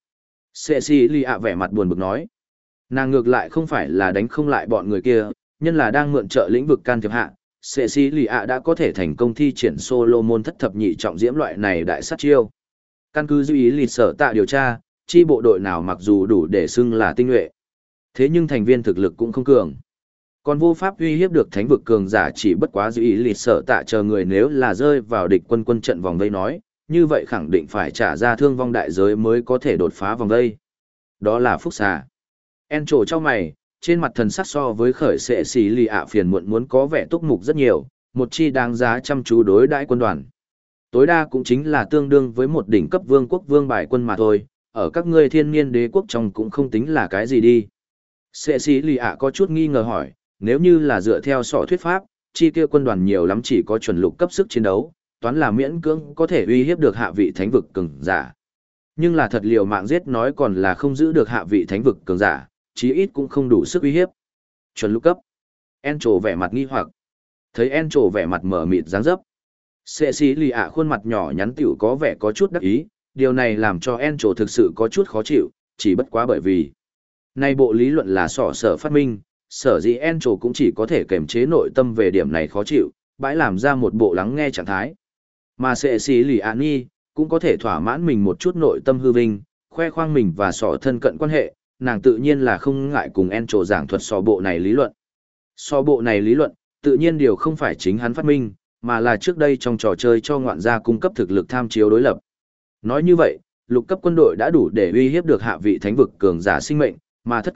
Cecilia vẻ mặt buồn bực nói. Nàng ngược lại không phải là đánh không lại bọn người kia, nhân là đang mượn trợ lĩnh vực can thiệp hạ. Cecilia đã có thể thành công thi triển Solomon thất thập nhị trọng diễm loại này đại sát chiêu. Căn cứ dư ý lịch sở tạ điều tra, chi bộ đội nào mặc dù đủ để xưng là tinh nhuệ. Thế nhưng thành viên thực lực cũng không cường. Còn vô pháp uy hiếp được thánh vực cường giả chỉ bất quá dư ý lịch sở tạ chờ người nếu là rơi vào địch quân quân trận vòng vây nói, như vậy khẳng định phải trả ra thương vong đại giới mới có thể đột phá vòng vây. Đó là phúc xà. En trổ cho mày, trên mặt thần sắc so với khởi sệ xì lì ạ phiền muộn muốn có vẻ túc mục rất nhiều, một chi đáng giá chăm chú đối đãi quân đoàn. Tối đa cũng chính là tương đương với một đỉnh cấp vương quốc vương bài quân mà thôi, ở các ngươi thiên niên đế quốc trong cũng không tính là cái gì đi. Sệ xì lì ạ có chút nghi ngờ hỏi, nếu như là dựa theo sọ thuyết pháp, chi kia quân đoàn nhiều lắm chỉ có chuẩn lục cấp sức chiến đấu, toán là miễn cưỡng có thể uy hiếp được hạ vị thánh vực cường giả. Nhưng là thật liều mạng giết nói còn là không giữ được hạ vị thánh vực cường giả, chí ít cũng không đủ sức uy hiếp. Chuẩn lục cấp. En trổ vẻ mặt nghi hoặc. Thấy En trổ vẻ mặt mở mịt dáng dấp. Cecilia khuôn mặt nhỏ nhắn tiểu có vẻ có chút đắc ý, điều này làm cho En trổ thực sự có chút khó chịu, chỉ bất quá bởi vì nay bộ lý luận là sọ sở phát minh, sở dĩ En trổ cũng chỉ có thể kềm chế nội tâm về điểm này khó chịu, bãi làm ra một bộ lắng nghe trạng thái. Mà Cecilia Nhi cũng có thể thỏa mãn mình một chút nội tâm hư vinh, khoe khoang mình và sọ thân cận quan hệ, nàng tự nhiên là không ngại cùng En trổ giảng thuật sọ bộ này lý luận. Sọ bộ này lý luận, tự nhiên điều không phải chính hắn phát minh, mà là trước đây trong trò chơi cho ngoạn gia cung cấp thực lực tham chiếu đối lập. Nói như vậy, lục cấp quân đội đã đủ để uy hiếp được hạ vị thánh vực cường giả sinh mệnh, mà thất cấp,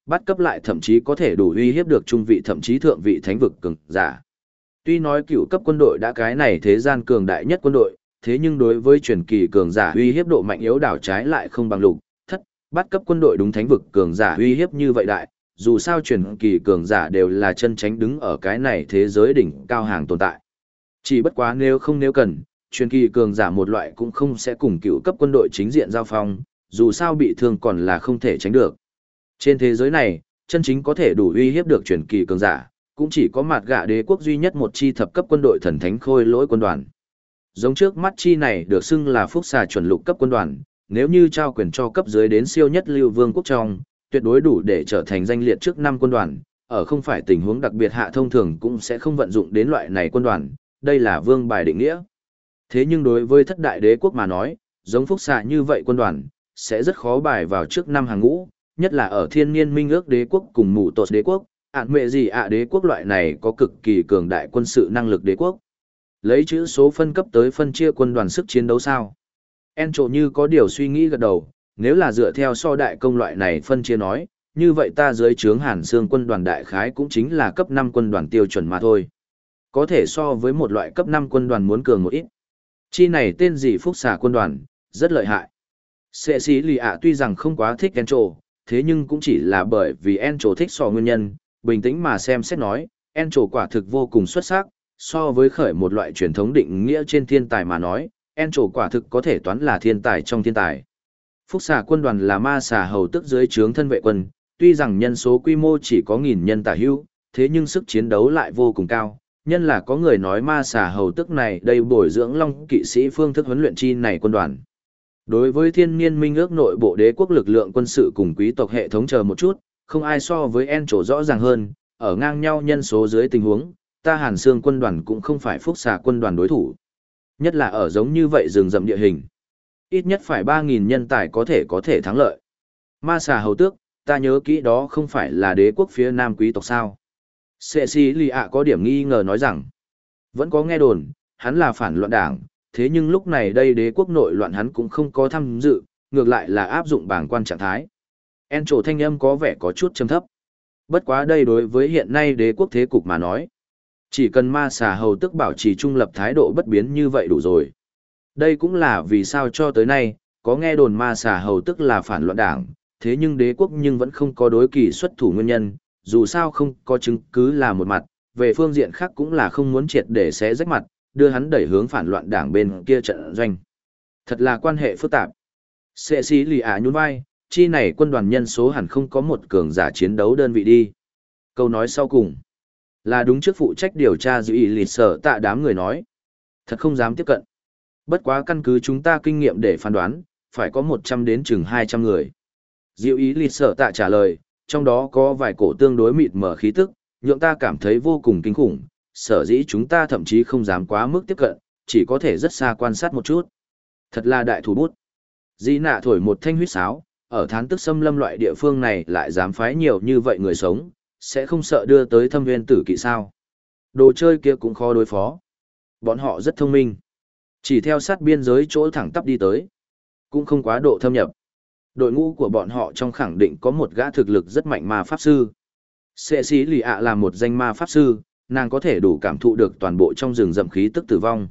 Bắt cấp lại thậm chí có thể đủ uy hiếp được trung vị thậm chí thượng vị thánh vực cường giả. Tuy nói cựu cấp quân đội đã cái này thế gian cường đại nhất quân đội, thế nhưng đối với truyền kỳ cường giả uy hiếp độ mạnh yếu đảo trái lại không bằng lục, thất, bắt cấp quân đội đúng thánh vực cường giả uy hiếp như vậy đại, dù sao truyền kỳ cường giả đều là chân tránh đứng ở cái này thế giới đỉnh cao hàng tồn tại. Chỉ bất quá nếu cần, truyền kỳ cường giả một loại cũng không sẽ cùng cựu cấp quân đội chính diện giao phong, dù sao bị thương còn là không thể tránh được. Trên thế giới này, chân chính có thể đủ uy hiếp được truyền kỳ cường giả, cũng chỉ có Mạt Gạ đế quốc duy nhất một chi thập cấp quân đội thần thánh khôi lỗi quân đoàn. Giống trước mắt chi này được xưng là phúc xà chuẩn lục cấp quân đoàn, nếu như trao quyền cho cấp dưới đến siêu nhất lưu vương quốc trong, tuyệt đối đủ để trở thành danh liệt trước 5 quân đoàn, ở không phải tình huống đặc biệt hạ thông thường cũng sẽ không vận dụng đến loại này quân đoàn, đây là vương bài định nghĩa. Thế nhưng đối với thất đại đế quốc mà nói, giống phúc xà như vậy quân đoàn, sẽ rất khó bài vào trước 5 hàng ngũ, nhất là ở thiên niên minh ước đế quốc cùng mù tột đế quốc, ạn mệ gì ạ đế quốc loại này có cực kỳ cường đại quân sự năng lực đế quốc. Lấy chữ số phân cấp tới phân chia quân đoàn sức chiến đấu sao? En trộ như có điều suy nghĩ gật đầu, nếu là dựa theo so đại công loại này phân chia nói, như vậy ta dưới trướng Hàn Xương quân đoàn đại khái cũng chính là cấp 5 quân đoàn tiêu chuẩn mà thôi. Có thể so với một loại cấp 5 quân đoàn muốn cường một ít. Chi này tên gì phúc xà quân đoàn, rất lợi hại. Sệ sĩ lì ạ tuy rằng không quá thích En trộ, thế nhưng cũng chỉ là bởi vì En trộ thích so nguyên nhân, bình tĩnh mà xem xét nói, En trộ quả thực vô cùng xuất sắc, so với khởi một loại truyền thống định nghĩa trên thiên tài mà nói, En trổ quả thực có thể toán là thiên tài trong thiên tài. Phúc xà quân đoàn là ma xà hầu tức dưới trướng thân vệ quân, tuy rằng nhân số quy mô chỉ có 1000 nhân tả hữu, thế nhưng sức chiến đấu lại vô cùng cao. Nhân là có người nói ma xà hầu tức này đây bồi dưỡng long kỵ sĩ phương thức huấn luyện chi này quân đoàn. Đối với thiên niên minh ước nội bộ đế quốc lực lượng quân sự cùng quý tộc hệ thống chờ một chút, không ai so với En trổ rõ ràng hơn, ở ngang nhau nhân số dưới tình huống, ta Hàn Xương quân đoàn cũng không phải phúc xà quân đoàn đối thủ. Nhất là ở giống như vậy rừng rậm địa hình. Ít nhất phải 3000 nhân tài có thể thắng lợi. Ma xà hầu tước, ta nhớ kỹ đó không phải là đế quốc phía nam quý tộc sao. Sệ sĩ lì ạ có điểm nghi ngờ nói rằng, vẫn có nghe đồn, hắn là phản loạn đảng, thế nhưng lúc này đây đế quốc nội loạn hắn cũng không có tham dự, ngược lại là áp dụng bảng quan trạng thái. En trổ thanh âm có vẻ có chút trầm thấp. Bất quá đây đối với hiện nay đế quốc thế cục mà nói, chỉ cần ma xà hầu tức bảo trì trung lập thái độ bất biến như vậy đủ rồi. Đây cũng là vì sao cho tới nay, có nghe đồn ma xà hầu tức là phản loạn đảng, thế nhưng đế quốc nhưng vẫn không có đối kỳ xuất thủ nguyên nhân, dù sao không có chứng cứ là một mặt, về phương diện khác cũng là không muốn triệt để xé rách mặt, đưa hắn đẩy hướng phản loạn đảng bên kia trận doanh. Thật là quan hệ phức tạp. Sệ sĩ lì ả nhún vai, chi này quân đoàn nhân số hẳn không có một cường giả chiến đấu đơn vị đi. Câu nói sau cùng là đúng trước phụ trách điều tra giữ ý lịch sở tạ đám người nói. Thật không dám tiếp cận. Bất quá căn cứ chúng ta kinh nghiệm để phán đoán, phải có 100 đến chừng 200 người. Diệu ý lịch sở tạ trả lời, trong đó có vài cổ tương đối mịt mở khí tức, nhượng ta cảm thấy vô cùng kinh khủng, sở dĩ chúng ta thậm chí không dám quá mức tiếp cận, chỉ có thể rất xa quan sát một chút. Thật là đại thủ bút. Di nạ thổi một thanh huýt sáo, ở thán tức xâm lâm loại địa phương này lại dám phái nhiều như vậy người sống, sẽ không sợ đưa tới thâm viên tử kỵ sao. Đồ chơi kia cũng khó đối phó. Bọn họ rất thông minh. Chỉ theo sát biên giới chỗ thẳng tắp đi tới. Cũng không quá độ thâm nhập. Đội ngũ của bọn họ trong khẳng định có một gã thực lực rất mạnh ma pháp sư. Sệ sĩ lì ạ là một danh ma pháp sư, nàng có thể đủ cảm thụ được toàn bộ trong rừng rậm khí tức tử vong.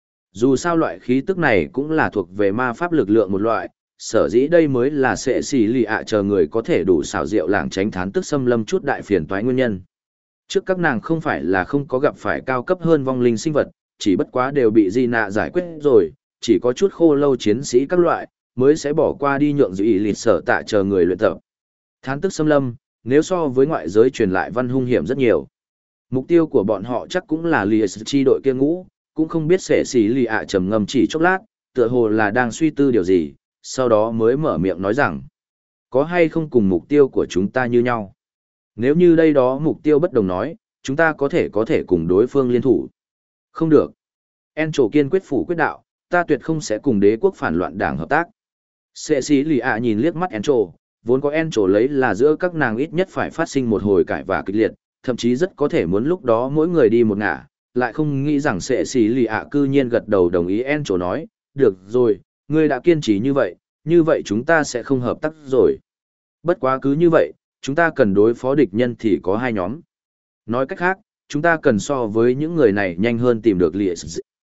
Dù sao loại khí tức này cũng là thuộc về ma pháp lực lượng một loại, sở dĩ đây mới là sệ sĩ lì ạ chờ người có thể đủ xảo diệu làng tránh thán tức xâm lâm chút đại phiền toái nguyên nhân. Trước các nàng không phải là không có gặp phải cao cấp hơn vong linh sinh vật, chỉ bất quá đều bị di nạ giải quyết rồi, chỉ có chút khô lâu chiến sĩ các loại, mới sẽ bỏ qua đi nhượng giữ ý lịch sở tạ chờ người luyện tập. Thán tức xâm lâm, nếu so với ngoại giới truyền lại văn hung hiểm rất nhiều. Mục tiêu của bọn họ chắc cũng là lìa chi đội kia ngũ, cũng không biết sệ sĩ lì ạ trầm ngâm chỉ chốc lát, tựa hồ là đang suy tư điều gì, sau đó mới mở miệng nói rằng, có hay không cùng mục tiêu của chúng ta như nhau? Nếu như đây đó mục tiêu bất đồng nói, chúng ta có thể cùng đối phương liên thủ. Không được. En trổ kiên quyết phủ quyết đạo, ta tuyệt không sẽ cùng đế quốc phản loạn đảng hợp tác. Sệ sĩ lì ạ nhìn liếc mắt En trổ, vốn có En trổ lấy là giữa các nàng ít nhất phải phát sinh một hồi cãi vã kịch liệt, thậm chí rất có thể muốn lúc đó mỗi người đi một ngả, lại không nghĩ rằng sệ sĩ lì ạ cư nhiên gật đầu đồng ý. En trổ nói, được rồi, ngươi đã kiên trì như vậy chúng ta sẽ không hợp tác rồi. Bất quá cứ như vậy, Chúng ta cần đối phó địch nhân thì có hai nhóm. Nói cách khác, chúng ta cần so với những người này nhanh hơn tìm được lìa.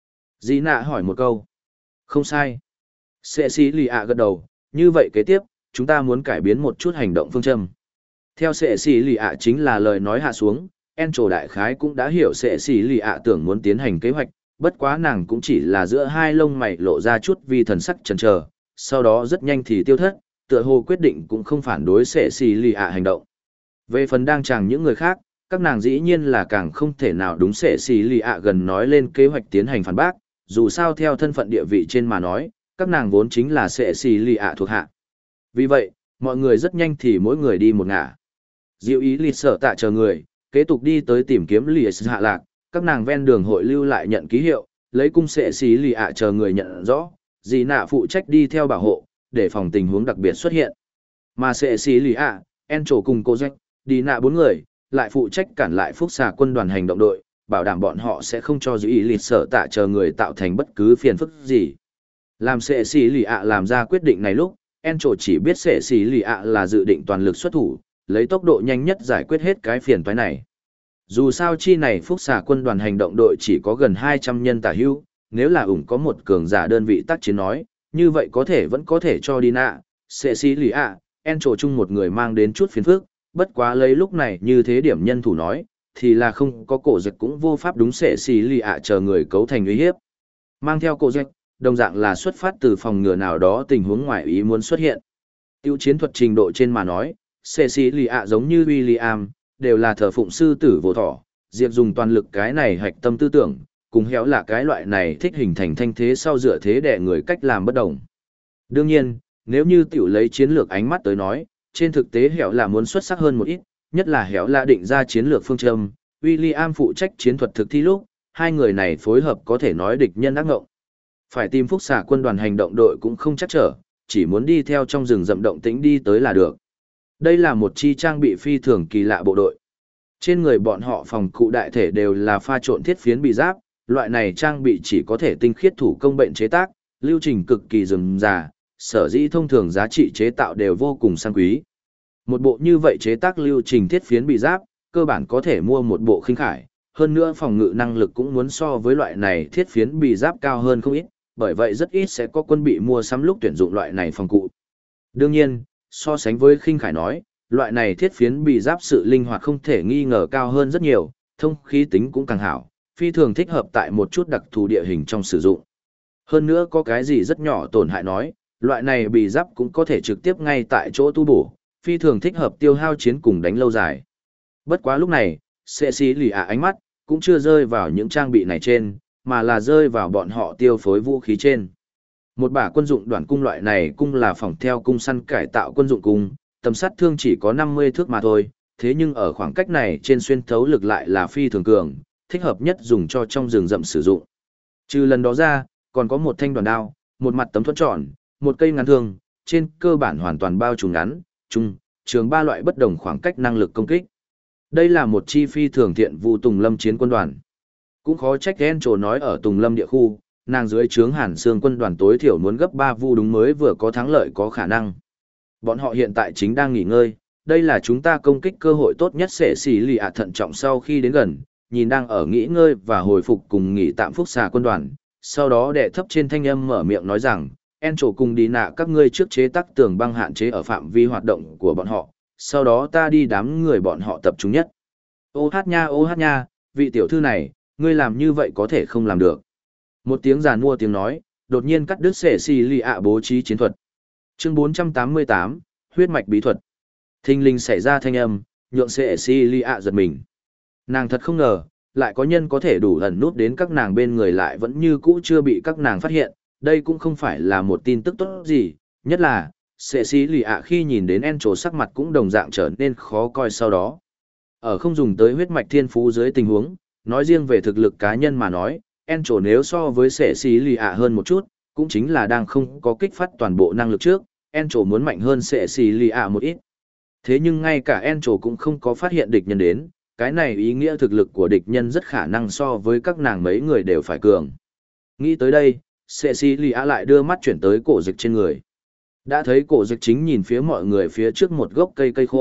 Dĩ nạ hỏi một câu. Không sai. Sệ sĩ lì ạ gật đầu, như vậy kế tiếp, chúng ta muốn cải biến một chút hành động phương châm. Theo sệ sĩ lì ạ chính là lời nói hạ xuống, En Trổ đại khái cũng đã hiểu sệ sĩ lì ạ tưởng muốn tiến hành kế hoạch, bất quá nàng cũng chỉ là giữa hai lông mày lộ ra chút vì thần sắc chần chờ, sau đó rất nhanh thì tiêu thất, tựa hồ quyết định cũng không phản đối sệ sĩ lì ạ hành động. Về phần đang chàng những người khác, các nàng dĩ nhiên là càng không thể nào đúng sệ sĩ lì ạ gần nói lên kế hoạch tiến hành phản bác, dù sao theo thân phận địa vị trên mà nói, các nàng vốn chính là sệ sĩ lì ạ thuộc hạ. Vì vậy, mọi người rất nhanh thì mỗi người đi một ngả. Diệu ý lịt sợ tạ chờ người, kế tục đi tới tìm kiếm lìa hạ lạc, các nàng ven đường hội lưu lại nhận ký hiệu, lấy cung sệ sĩ lì ạ chờ người nhận rõ, dì nạ phụ trách đi theo bảo hộ, để phòng tình huống đặc biệt xuất hiện. Mà sệ sĩ lì ạ, En Trổ cùng cô Jack, đi nạ 4 người, lại phụ trách cản lại phúc xà quân đoàn hành động đội, bảo đảm bọn họ sẽ không cho Diệu ý lịt sợ tạ chờ người tạo thành bất cứ phiền phức gì. Làm sệ sĩ lì ạ làm ra quyết định này lúc, En Trổ chỉ biết sệ sĩ lì ạ là dự định toàn lực xuất thủ, lấy tốc độ nhanh nhất giải quyết hết cái phiền toái này. Dù sao chi này phúc xà quân đoàn hành động đội chỉ có gần 200 nhân tả hữu, nếu là ủng có một cường giả đơn vị tác chiến nói, như vậy vẫn có thể cho đi nạ, sệ sĩ lì ạ, En Trổ chung một người mang đến chút phiền phức, bất quá lấy lúc này như thế điểm nhân thủ nói, thì là không có cổ dịch cũng vô pháp đúng sệ sĩ lì ạ chờ người cấu thành uy hiếp. Mang theo cổ dịch, đồng dạng là xuất phát từ phòng ngừa nào đó tình huống ngoài ý muốn xuất hiện. Tiêu chiến thuật trình độ trên mà nói, sệ sĩ lì ạ giống như William, đều là thờ phụng sư tử vô thỏ, diệt dùng toàn lực cái này hạch tâm tư tưởng, cùng héo là cái loại này thích hình thành thanh thế sau dựa thế để người cách làm bất đồng. Đương nhiên, nếu như tiểu lấy chiến lược ánh mắt tới nói, trên thực tế héo là muốn xuất sắc hơn một ít, nhất là héo là định ra chiến lược phương châm, William phụ trách chiến thuật thực thi lúc, hai người này phối hợp có thể nói địch nhân ác ngộng. Phải tìm phúc xạ quân đoàn hành động đội cũng không chắc trở, chỉ muốn đi theo trong rừng rậm động tĩnh đi tới là được. Đây là một chi trang bị phi thường kỳ lạ bộ đội. Trên người bọn họ phòng cụ đại thể đều là pha trộn thiết phiến bị giáp, loại này trang bị chỉ có thể tinh khiết thủ công bệnh chế tác, lưu trình cực kỳ rườm rà, sở dĩ thông thường giá trị chế tạo đều vô cùng sang quý. Một bộ như vậy chế tác lưu trình thiết phiến bị giáp, cơ bản có thể mua một bộ khinh khải, hơn nữa phòng ngự năng lực cũng muốn so với loại này thiết phiến bị giáp cao hơn không ít, bởi vậy rất ít sẽ có quân bị mua sắm lúc tuyển dụng loại này phòng cụ. Đương nhiên, so sánh với khinh khải nói, loại này thiết phiến bị giáp sự linh hoạt không thể nghi ngờ cao hơn rất nhiều, thông khí tính cũng càng hảo, phi thường thích hợp tại một chút đặc thù địa hình trong sử dụng. Hơn nữa có cái gì rất nhỏ tổn hại nói, loại này bị giáp cũng có thể trực tiếp ngay tại chỗ tu bổ, phi thường thích hợp tiêu hao chiến cùng đánh lâu dài. Bất quá lúc này, sệ sĩ lì ạ ánh mắt, cũng chưa rơi vào những trang bị này trên, mà là rơi vào bọn họ tiêu phối vũ khí trên. Một bả quân dụng đoạn cung loại này cung là phỏng theo cung săn cải tạo quân dụng cung, tầm sát thương chỉ có 50 thước mà thôi, thế nhưng ở khoảng cách này trên xuyên thấu lực lại là phi thường cường, thích hợp nhất dùng cho trong rừng rậm sử dụng. Trừ lần đó ra, còn có một thanh đoàn đao, một mặt tấm thuẫn tròn, một cây ngắn thương, trên cơ bản hoàn toàn bao trùm ngắn, trung, trường ba loại bất đồng khoảng cách năng lực công kích. Đây là một chi phi thường thiện vụ Tùng Lâm chiến quân đoàn. Cũng khó trách En Trổ nói ở Tùng Lâm địa khu, nàng dưới trướng Hàn Xương quân đoàn tối thiểu muốn gấp 3 vu đúng mới vừa có thắng lợi có khả năng. Bọn họ hiện tại chính đang nghỉ ngơi, đây là chúng ta công kích cơ hội tốt nhất. Sệ sĩ lì ạ thận trọng sau khi đến gần, nhìn đang ở nghỉ ngơi và hồi phục cùng nghỉ tạm phúc xà quân đoàn, sau đó đệ thấp trên thanh âm mở miệng nói rằng, En Trổ cùng đi nạ các ngươi trước chế tác tường băng hạn chế ở phạm vi hoạt động của bọn họ, sau đó ta đi đám người bọn họ tập trung nhất. Ô hát nha, vị tiểu thư này, ngươi làm như vậy có thể không làm được. Một tiếng giàn mua tiếng nói, đột nhiên cắt đứt sệ sĩ lì ạ bố trí chiến thuật. Chương 488, huyết mạch bí thuật. Thình lình xảy ra thanh âm, nhượng sệ sĩ lì ạ giật mình. Nàng thật không ngờ, lại có nhân có thể đủ ẩn nút đến các nàng bên người lại vẫn như cũ chưa bị các nàng phát hiện. Đây cũng không phải là một tin tức tốt gì, nhất là, sệ sĩ lì ạ khi nhìn đến En Trổ sắc mặt cũng đồng dạng trở nên khó coi sau đó. Ở không dùng tới huyết mạch thiên phú dưới tình huống, nói riêng về thực lực cá nhân mà nói, En Trổ nếu so với sệ sĩ lì ạ hơn một chút, cũng chính là đang không có kích phát toàn bộ năng lực trước, En Trổ muốn mạnh hơn sệ sĩ lì ạ một ít. Thế nhưng ngay cả En Trổ cũng không có phát hiện địch nhân đến, cái này ý nghĩa thực lực của địch nhân rất khả năng so với các nàng mấy người đều phải cường. Nghĩ tới đây, sệ sĩ lì ạ lại đưa mắt chuyển tới cổ dịch trên người. Đã thấy cổ dịch chính nhìn phía mọi người phía trước một gốc cây khô,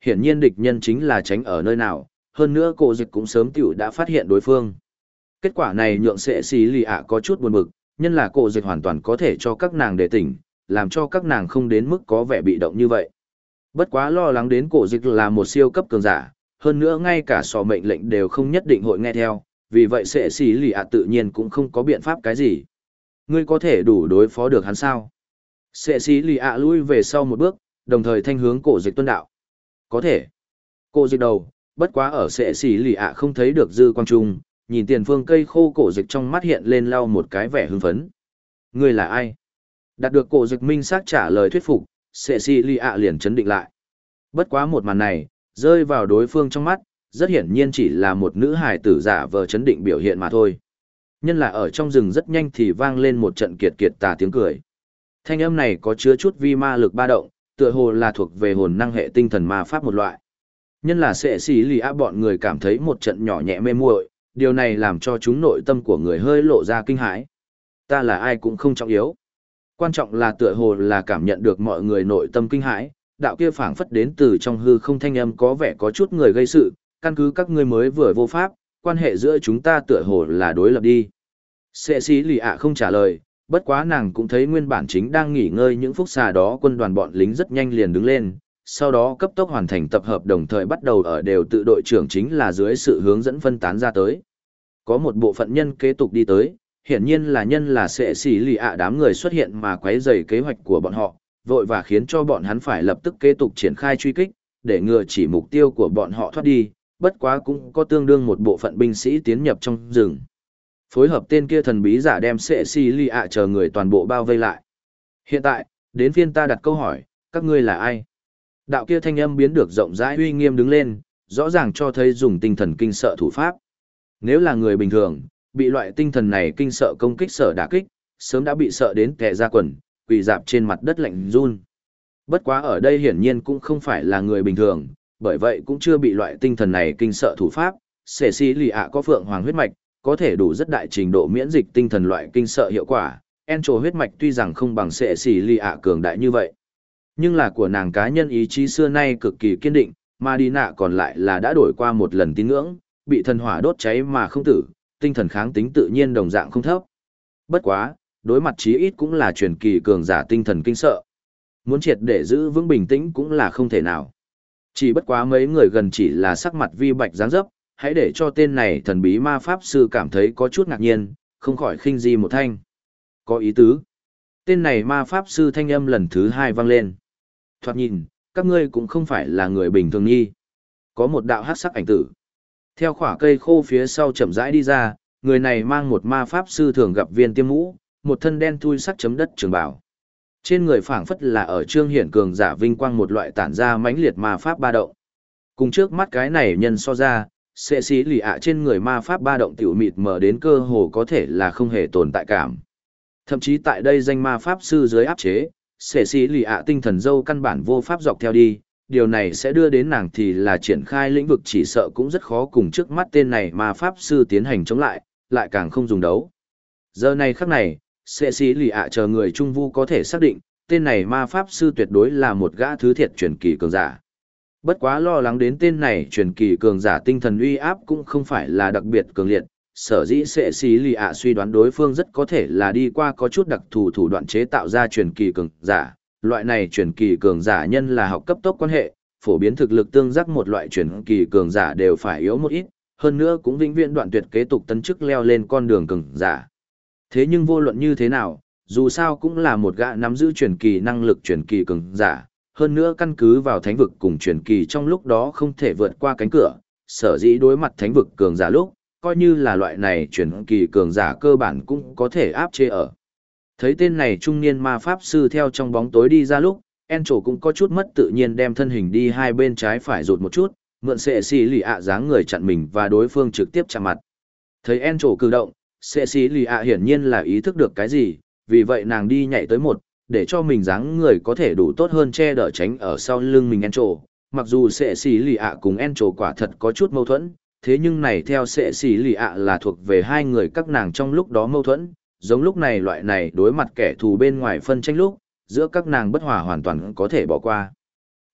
hiển nhiên địch nhân chính là tránh ở nơi nào, hơn nữa cổ dịch cũng sớm tiểu đã phát hiện đối phương. Kết quả này nhượng sệ xì lì ạ có chút buồn bực, nhân là cổ dịch hoàn toàn có thể cho các nàng để tỉnh, làm cho các nàng không đến mức có vẻ bị động như vậy. Bất quá lo lắng đến cổ dịch là một siêu cấp cường giả, hơn nữa ngay cả sò mệnh lệnh đều không nhất định hội nghe theo, vì vậy sệ xì lì ạ tự nhiên cũng không có biện pháp cái gì. Ngươi có thể đủ đối phó được hắn sao? Sệ xì lì ạ lui về sau một bước, đồng thời thanh hướng cổ dịch tuân đạo. Có thể. Cổ dịch đầu, bất quá ở sệ xì lì ạ không thấy được dư quang trung, nhìn tiền phương cây khô cổ dịch trong mắt hiện lên lau một cái vẻ hưng phấn. Ngươi là ai? Đạt được cổ dịch minh xác trả lời thuyết phục, sệ xì lì ạ liền chấn định lại. Bất quá một màn này, rơi vào đối phương trong mắt, rất hiển nhiên chỉ là một nữ hài tử giả vờ chấn định biểu hiện mà thôi. Nhân là ở trong rừng rất nhanh thì vang lên một trận kiệt kiệt tà tiếng cười. Thanh âm này có chứa chút vi ma lực ba động, tựa hồ là thuộc về hồn năng hệ tinh thần ma pháp một loại. Nhân là sệ xì lì ạ bọn người cảm thấy một trận nhỏ nhẹ mê muội, điều này làm cho chúng nội tâm của người hơi lộ ra kinh hãi. Ta là ai cũng không trọng yếu. Quan trọng là tựa hồ là cảm nhận được mọi người nội tâm kinh hãi, đạo kia phảng phất đến từ trong hư không thanh âm có vẻ có chút người gây sự, căn cứ các ngươi mới vừa vô pháp, quan hệ giữa chúng ta tựa hồ là đối lập đi. Sệ xì lì ạ không trả lời, bất quá nàng cũng thấy nguyên bản chính đang nghỉ ngơi những phút xà đó quân đoàn bọn lính rất nhanh liền đứng lên, sau đó cấp tốc hoàn thành tập hợp đồng thời bắt đầu ở đều tự đội trưởng chính là dưới sự hướng dẫn phân tán ra tới. Có một bộ phận nhân kế tục đi tới, hiển nhiên là nhân là sệ xì lì ạ đám người xuất hiện mà quấy rầy kế hoạch của bọn họ, vội và khiến cho bọn hắn phải lập tức kế tục triển khai truy kích, để ngừa chỉ mục tiêu của bọn họ thoát đi, bất quá cũng có tương đương một bộ phận binh sĩ tiến nhập trong rừng. Phối hợp tên kia thần bí giả đem sệ xì lì ạ chờ người toàn bộ bao vây lại. Hiện tại, đến phiên ta đặt câu hỏi, các ngươi là ai? Đạo kia thanh âm biến được rộng rãi uy nghiêm đứng lên, rõ ràng cho thấy dùng tinh thần kinh sợ thủ pháp. Nếu là người bình thường, bị loại tinh thần này kinh sợ công kích sợ đả kích, sớm đã bị sợ đến tè ra quần, quỳ dạp trên mặt đất lạnh run. Bất quá ở đây hiển nhiên cũng không phải là người bình thường, bởi vậy cũng chưa bị loại tinh thần này kinh sợ thủ pháp. Sệ xì lì ạ có phượng hoàng huyết mạch, có thể đủ rất đại trình độ miễn dịch tinh thần loại kinh sợ hiệu quả. Encho huyết mạch tuy rằng không bằng sệ xì lì ạ cường đại như vậy, nhưng là của nàng cá nhân ý chí xưa nay cực kỳ kiên định, mà đi nạ còn lại là đã đổi qua một lần tín ngưỡng, bị thần hỏa đốt cháy mà không tử, tinh thần kháng tính tự nhiên đồng dạng không thấp. Bất quá, đối mặt chí ít cũng là truyền kỳ cường giả tinh thần kinh sợ. Muốn triệt để giữ vững bình tĩnh cũng là không thể nào. Chỉ bất quá mấy người gần chỉ là sắc mặt vi bạch dáng dấp, hãy để cho tên này thần bí ma pháp sư cảm thấy có chút ngạc nhiên, không khỏi khinh di một thanh. Có ý tứ. Tên này ma pháp sư thanh âm lần thứ hai vang lên. Thoạt nhìn, các ngươi cũng không phải là người bình thường nghi. Có một đạo hắc sắc ảnh tử. Theo khỏa cây khô phía sau chậm rãi đi ra, người này mang một ma pháp sư thường gặp viên tiêm mũ, một thân đen thui sắc chấm đất trường bảo. Trên người phảng phất là ở trương hiển cường giả vinh quang một loại tản ra mãnh liệt ma pháp ba động. Cùng trước mắt cái này nhân so ra, sệ xí lì ạ trên người ma pháp ba động tiểu mịt mờ đến cơ hồ có thể là không hề tồn tại cảm. Thậm chí tại đây danh ma pháp sư dưới áp chế, sệ xí lì ạ tinh thần dâu căn bản vô pháp dọc theo đi, điều này sẽ đưa đến nàng thì là triển khai lĩnh vực chỉ sợ cũng rất khó cùng trước mắt tên này ma pháp sư tiến hành chống lại càng không dùng đấu. Giờ này khắc này, sệ xí lì ạ chờ người trung vu có thể xác định, tên này ma pháp sư tuyệt đối là một gã thứ thiệt truyền kỳ cường giả. Bất quá lo lắng đến tên này truyền kỳ cường giả tinh thần uy áp cũng không phải là đặc biệt cường liệt, sở dĩ sệ xí lì ạ suy đoán đối phương rất có thể là đi qua có chút đặc thù thủ đoạn chế tạo ra truyền kỳ cường giả. Loại này truyền kỳ cường giả nhân là học cấp tốc quan hệ, phổ biến thực lực tương giác một loại truyền kỳ cường giả đều phải yếu một ít, hơn nữa cũng vĩnh viễn đoạn tuyệt kế tục tấn chức leo lên con đường cường giả. Thế nhưng vô luận như thế nào, dù sao cũng là một gã nắm giữ truyền kỳ năng lực truyền kỳ cường giả, hơn nữa căn cứ vào thánh vực cùng truyền kỳ trong lúc đó không thể vượt qua cánh cửa, sở dĩ đối mặt thánh vực cường giả lúc, coi như là loại này truyền kỳ cường giả cơ bản cũng có thể áp chế ở. Thấy tên này trung niên ma pháp sư theo trong bóng tối đi ra lúc, Encho cũng có chút mất tự nhiên đem thân hình đi hai bên trái phải rụt một chút, mượn sệ xì lì ạ dáng người chặn mình và đối phương trực tiếp chạm mặt. Thấy Encho cử động, sệ xì lì ạ hiển nhiên là ý thức được cái gì, vì vậy nàng đi nhảy tới một, để cho mình dáng người có thể đủ tốt hơn che đỡ tránh ở sau lưng mình Encho. Mặc dù sệ xì lì ạ cùng Encho quả thật có chút mâu thuẫn, thế nhưng này theo sệ xì lì ạ là thuộc về hai người các nàng trong lúc đó mâu thuẫn, giống lúc này loại này đối mặt kẻ thù bên ngoài phân tranh lúc, giữa các nàng bất hòa hoàn toàn có thể bỏ qua.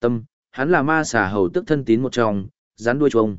hắn là ma xà hầu tức thân tín một trong, rắn đuôi chuông.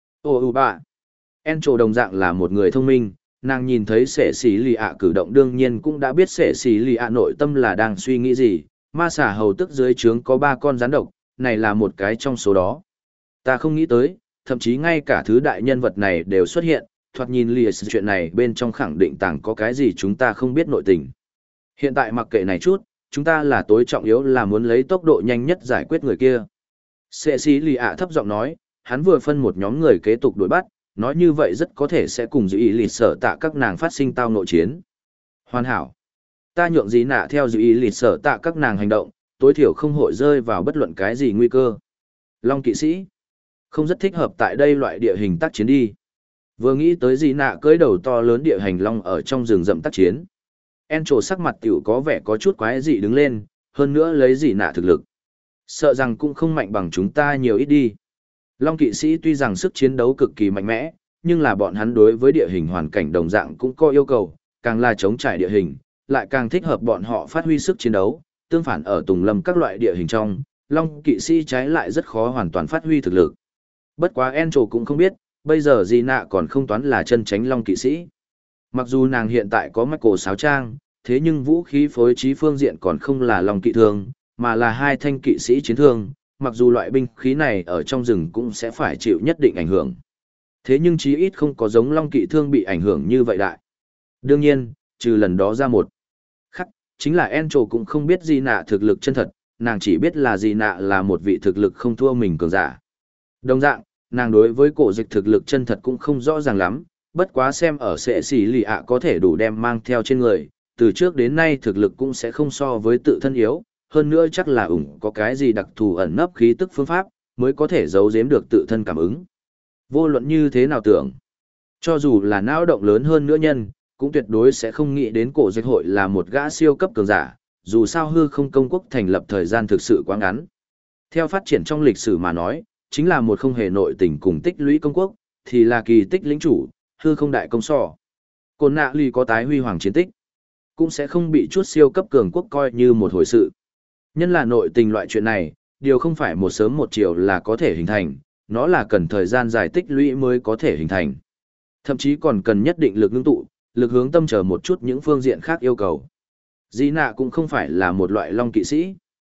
Bạ. Encho đồng dạng là một người thông minh, nàng nhìn thấy sệ xì lì ạ cử động đương nhiên cũng đã biết sệ xì lì ạ nội tâm là đang suy nghĩ gì. Ma xà hầu tức dưới trướng có 3 con rắn độc, này là một cái trong số đó. Ta không nghĩ tới, thậm chí ngay cả thứ đại nhân vật này đều xuất hiện, thoạt nhìn lìa sự chuyện này bên trong khẳng định tàng có cái gì chúng ta không biết nội tình. Hiện tại mặc kệ này chút, chúng ta là tối trọng yếu là muốn lấy tốc độ nhanh nhất giải quyết người kia. Sệ xì lì ạ thấp giọng nói, hắn vừa phân một nhóm người kế tục đuổi bắt, nói như vậy rất có thể sẽ cùng giữ ý lịt sở tạ các nàng phát sinh tao nội chiến. Hoàn hảo. Ta nhượng gì nạ theo giữ ý lịt sở tạ các nàng hành động, tối thiểu không hội rơi vào bất luận cái gì nguy cơ. Long kỵ sĩ. Không rất thích hợp tại đây loại địa hình tác chiến đi. Vừa nghĩ tới gì nạ cưỡi đầu to lớn địa hành long ở trong rừng rậm tác chiến. Encho sắc mặt tiểu có vẻ có chút quái dị đứng lên, hơn nữa lấy gì nạ thực lực. Sợ rằng cũng không mạnh bằng chúng ta nhiều ít đi. Long kỵ sĩ tuy rằng sức chiến đấu cực kỳ mạnh mẽ, nhưng là bọn hắn đối với địa hình hoàn cảnh đồng dạng cũng có yêu cầu, càng là chống trải địa hình, lại càng thích hợp bọn họ phát huy sức chiến đấu, tương phản ở tùng lâm các loại địa hình trong, Long kỵ sĩ trái lại rất khó hoàn toàn phát huy thực lực. Bất quá Encho cũng không biết, bây giờ Di Nạ còn không toán là chân tránh Long kỵ sĩ. Mặc dù nàng hiện tại có Michael sáo trang, thế nhưng vũ khí phối trí phương diện còn không là Long kỵ thương, mà là 2 thanh kỵ sĩ chiến thương, mặc dù loại binh khí này ở trong rừng cũng sẽ phải chịu nhất định ảnh hưởng. Thế nhưng chí ít không có giống Long kỵ thương bị ảnh hưởng như vậy đại. Đương nhiên, trừ lần đó ra một khắc, chính là Encho cũng không biết Di Nạ thực lực chân thật, nàng chỉ biết là Di Nạ là một vị thực lực không thua mình cường giả. Đồng dạng, nàng đối với cổ dịch thực lực chân thật cũng không rõ ràng lắm, bất quá xem ở sệ xỉ lì ạ có thể đủ đem mang theo trên người, từ trước đến nay thực lực cũng sẽ không so với tự thân yếu, hơn nữa chắc là có cái gì đặc thù ẩn nấp khí tức phương pháp, mới có thể giấu giếm được tự thân cảm ứng. Vô luận như thế nào tưởng, cho dù là não động lớn hơn nữa nhân, cũng tuyệt đối sẽ không nghĩ đến cổ dịch hội là một gã siêu cấp cường giả, dù sao hư không công quốc thành lập thời gian thực sự quá ngắn. Theo phát triển trong lịch sử mà nói, chính là một không hề nội tình cùng tích lũy công quốc, thì là kỳ tích lĩnh chủ, hư không đại công so. Côn nạ ly có tái huy hoàng chiến tích, cũng sẽ không bị chút siêu cấp cường quốc coi như một hồi sự. Nhân là nội tình loại chuyện này, điều không phải một sớm một chiều là có thể hình thành, nó là cần thời gian dài tích lũy mới có thể hình thành. Thậm chí còn cần nhất định lực ngưng tụ, lực hướng tâm chờ một chút những phương diện khác yêu cầu. Di nạ cũng không phải là một loại long kỵ sĩ.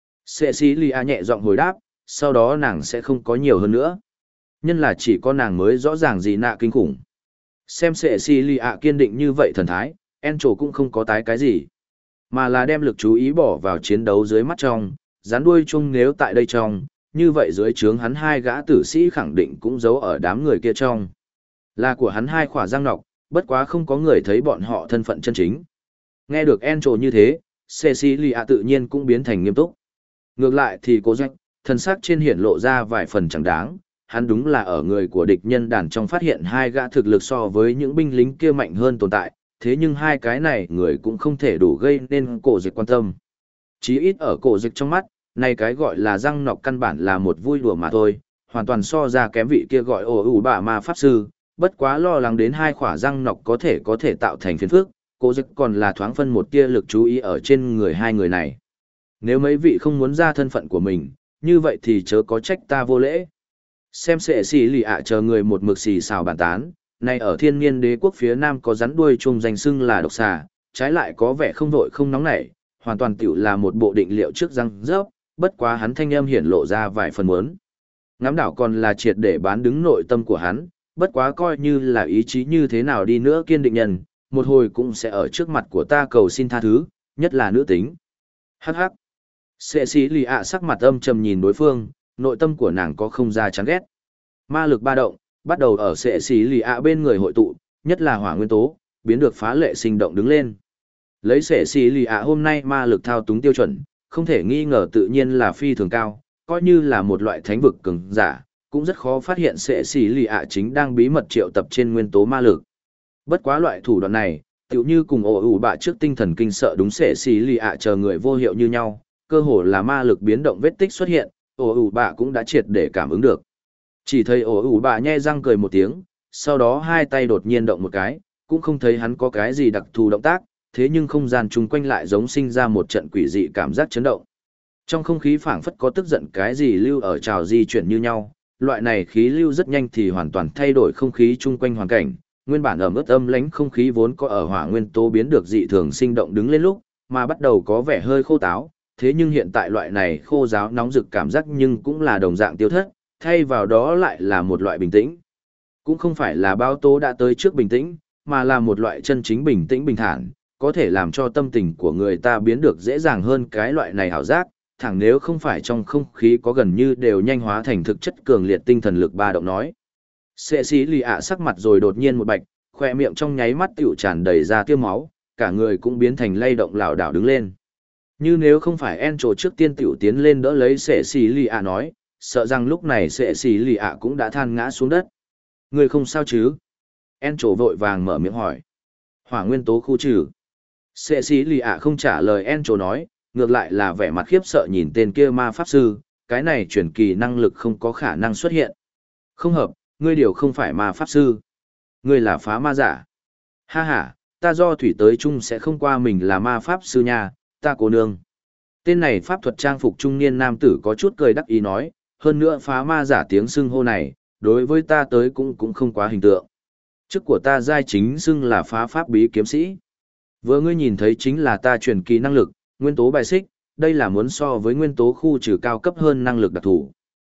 Cecilia nhẹ giọng hồi đáp, sau đó nàng sẽ không có nhiều hơn nữa. Nhân là chỉ có nàng mới rõ ràng Di nạ kinh khủng. Xem Cecilia kiên định như vậy thần thái, Encho cũng không có tái cái gì, mà là đem lực chú ý bỏ vào chiến đấu dưới mắt trong, rắn đuôi chung nếu tại đây trong, như vậy dưới trướng hắn 2 gã tử sĩ khẳng định cũng giấu ở đám người kia trong. Là của hắn 2 khỏa răng nọc, bất quá không có người thấy bọn họ thân phận chân chính. Nghe được Encho như thế, Cecilia tự nhiên cũng biến thành nghiêm túc. Ngược lại thì cố Jack, thân xác trên hiển lộ ra vài phần chẳng đáng, hắn đúng là ở người của địch nhân đàn trong phát hiện 2 gã thực lực so với những binh lính kia mạnh hơn tồn tại, thế nhưng 2 cái này người cũng không thể đủ gây nên cổ dịch quan tâm. Chí ít ở cổ dịch trong mắt, này cái gọi là răng nọc căn bản là một vui đùa mà thôi, hoàn toàn so ra kém vị kia gọi bà ma pháp sư, bất quá lo lắng đến 2 khỏa răng nọc có thể tạo thành phiền phức, cổ dịch còn là thoáng phân một tia lực chú ý ở trên người 2 người này. Nếu mấy vị không muốn ra thân phận của mình, như vậy thì chớ có trách ta vô lễ. Xem sệ xì lì ạ chờ người một mực xì xào bàn tán, này ở thiên niên đế quốc phía nam có rắn đuôi chung danh xưng là độc xà, trái lại có vẻ không vội không nóng nảy, hoàn toàn tiểu là một bộ định liệu trước răng rớp, bất quá hắn thanh âm hiển lộ ra vài phần muốn. Ngắm đảo còn là triệt để bán đứng nội tâm của hắn, bất quá coi như là ý chí như thế nào đi nữa kiên định nhân, một hồi cũng sẽ ở trước mặt của ta cầu xin tha thứ, nhất là nữ tính. Hắc hắc. Cecilia sắc mặt âm trầm nhìn đối phương, nội tâm của nàng có không ra chán ghét. Ma lực ba động, bắt đầu ở Cecilia bên người hội tụ, nhất là hỏa nguyên tố, biến được phá lệ sinh động đứng lên. Lấy Cecilia hôm nay ma lực thao túng tiêu chuẩn, không thể nghi ngờ tự nhiên là phi thường cao, coi như là một loại thánh vực cường giả, cũng rất khó phát hiện Cecilia chính đang bí mật triệu tập trên nguyên tố ma lực. Bất quá loại thủ đoạn này, tựu như cùng bạ trước tinh thần kinh sợ đúng Cecilia chờ người vô hiệu như nhau, cơ hồ là ma lực biến động vết tích xuất hiện, bạ cũng đã triệt để cảm ứng được. Chỉ thấy bạ nhe răng cười một tiếng, sau đó 2 tay đột nhiên động một cái, cũng không thấy hắn có cái gì đặc thù động tác, thế nhưng không gian chung quanh lại giống sinh ra một trận quỷ dị cảm giác chấn động. Trong không khí phảng phất có tức giận cái gì lưu ở trào di chuyển như nhau, loại này khí lưu rất nhanh thì hoàn toàn thay đổi không khí chung quanh hoàn cảnh, nguyên bản ẩm ướt âm lãnh không khí vốn có ở hỏa nguyên tố biến được dị thường sinh động đứng lên lúc, mà bắt đầu có vẻ hơi khô táo, thế nhưng hiện tại loại này khô ráo nóng rực cảm giác nhưng cũng là đồng dạng tiêu thất, thay vào đó lại là một loại bình tĩnh. Cũng không phải là bão tố đã tới trước bình tĩnh, mà là một loại chân chính bình tĩnh bình thản, có thể làm cho tâm tình của người ta biến được dễ dàng hơn cái loại này hảo giác, thẳng nếu không phải trong không khí có gần như đều nhanh hóa thành thực chất cường liệt tinh thần lực ba động nói. Sệ xí lì ạ sắc mặt rồi đột nhiên một bạch, khoe miệng trong nháy mắt tiểu tràn đầy ra tiêu máu, cả người cũng biến thành lay động lảo đảo đứng lên. Như nếu không phải En trổ trước tiên tiểu tiến lên đỡ lấy sệ xí lì ạ nói, sợ rằng lúc này sệ xí lì ạ cũng đã than ngã xuống đất. Người không sao chứ? En trổ vội vàng mở miệng hỏi. Hỏa nguyên tố khu trừ. Sệ xí lì ạ không trả lời En trổ nói, ngược lại là vẻ mặt khiếp sợ nhìn tên kia ma pháp sư, cái này truyền kỳ năng lực không có khả năng xuất hiện. Không hợp, ngươi điều không phải ma pháp sư. Ngươi là phá ma giả. Ha ha, ta do thủy tới chung sẽ không qua mình là ma pháp sư nha, ta cô nương. Tên này pháp thuật trang phục trung niên nam tử có chút cười đắc ý nói, hơn nữa phá ma giả tiếng xưng hô này, đối với ta tới cũng không quá hình tượng. Chức của ta giai chính xưng là phá pháp bí kiếm sĩ. Vừa ngươi nhìn thấy chính là ta truyền kỳ năng lực, nguyên tố bài xích, đây là muốn so với nguyên tố khu trừ cao cấp hơn năng lực đặc thù.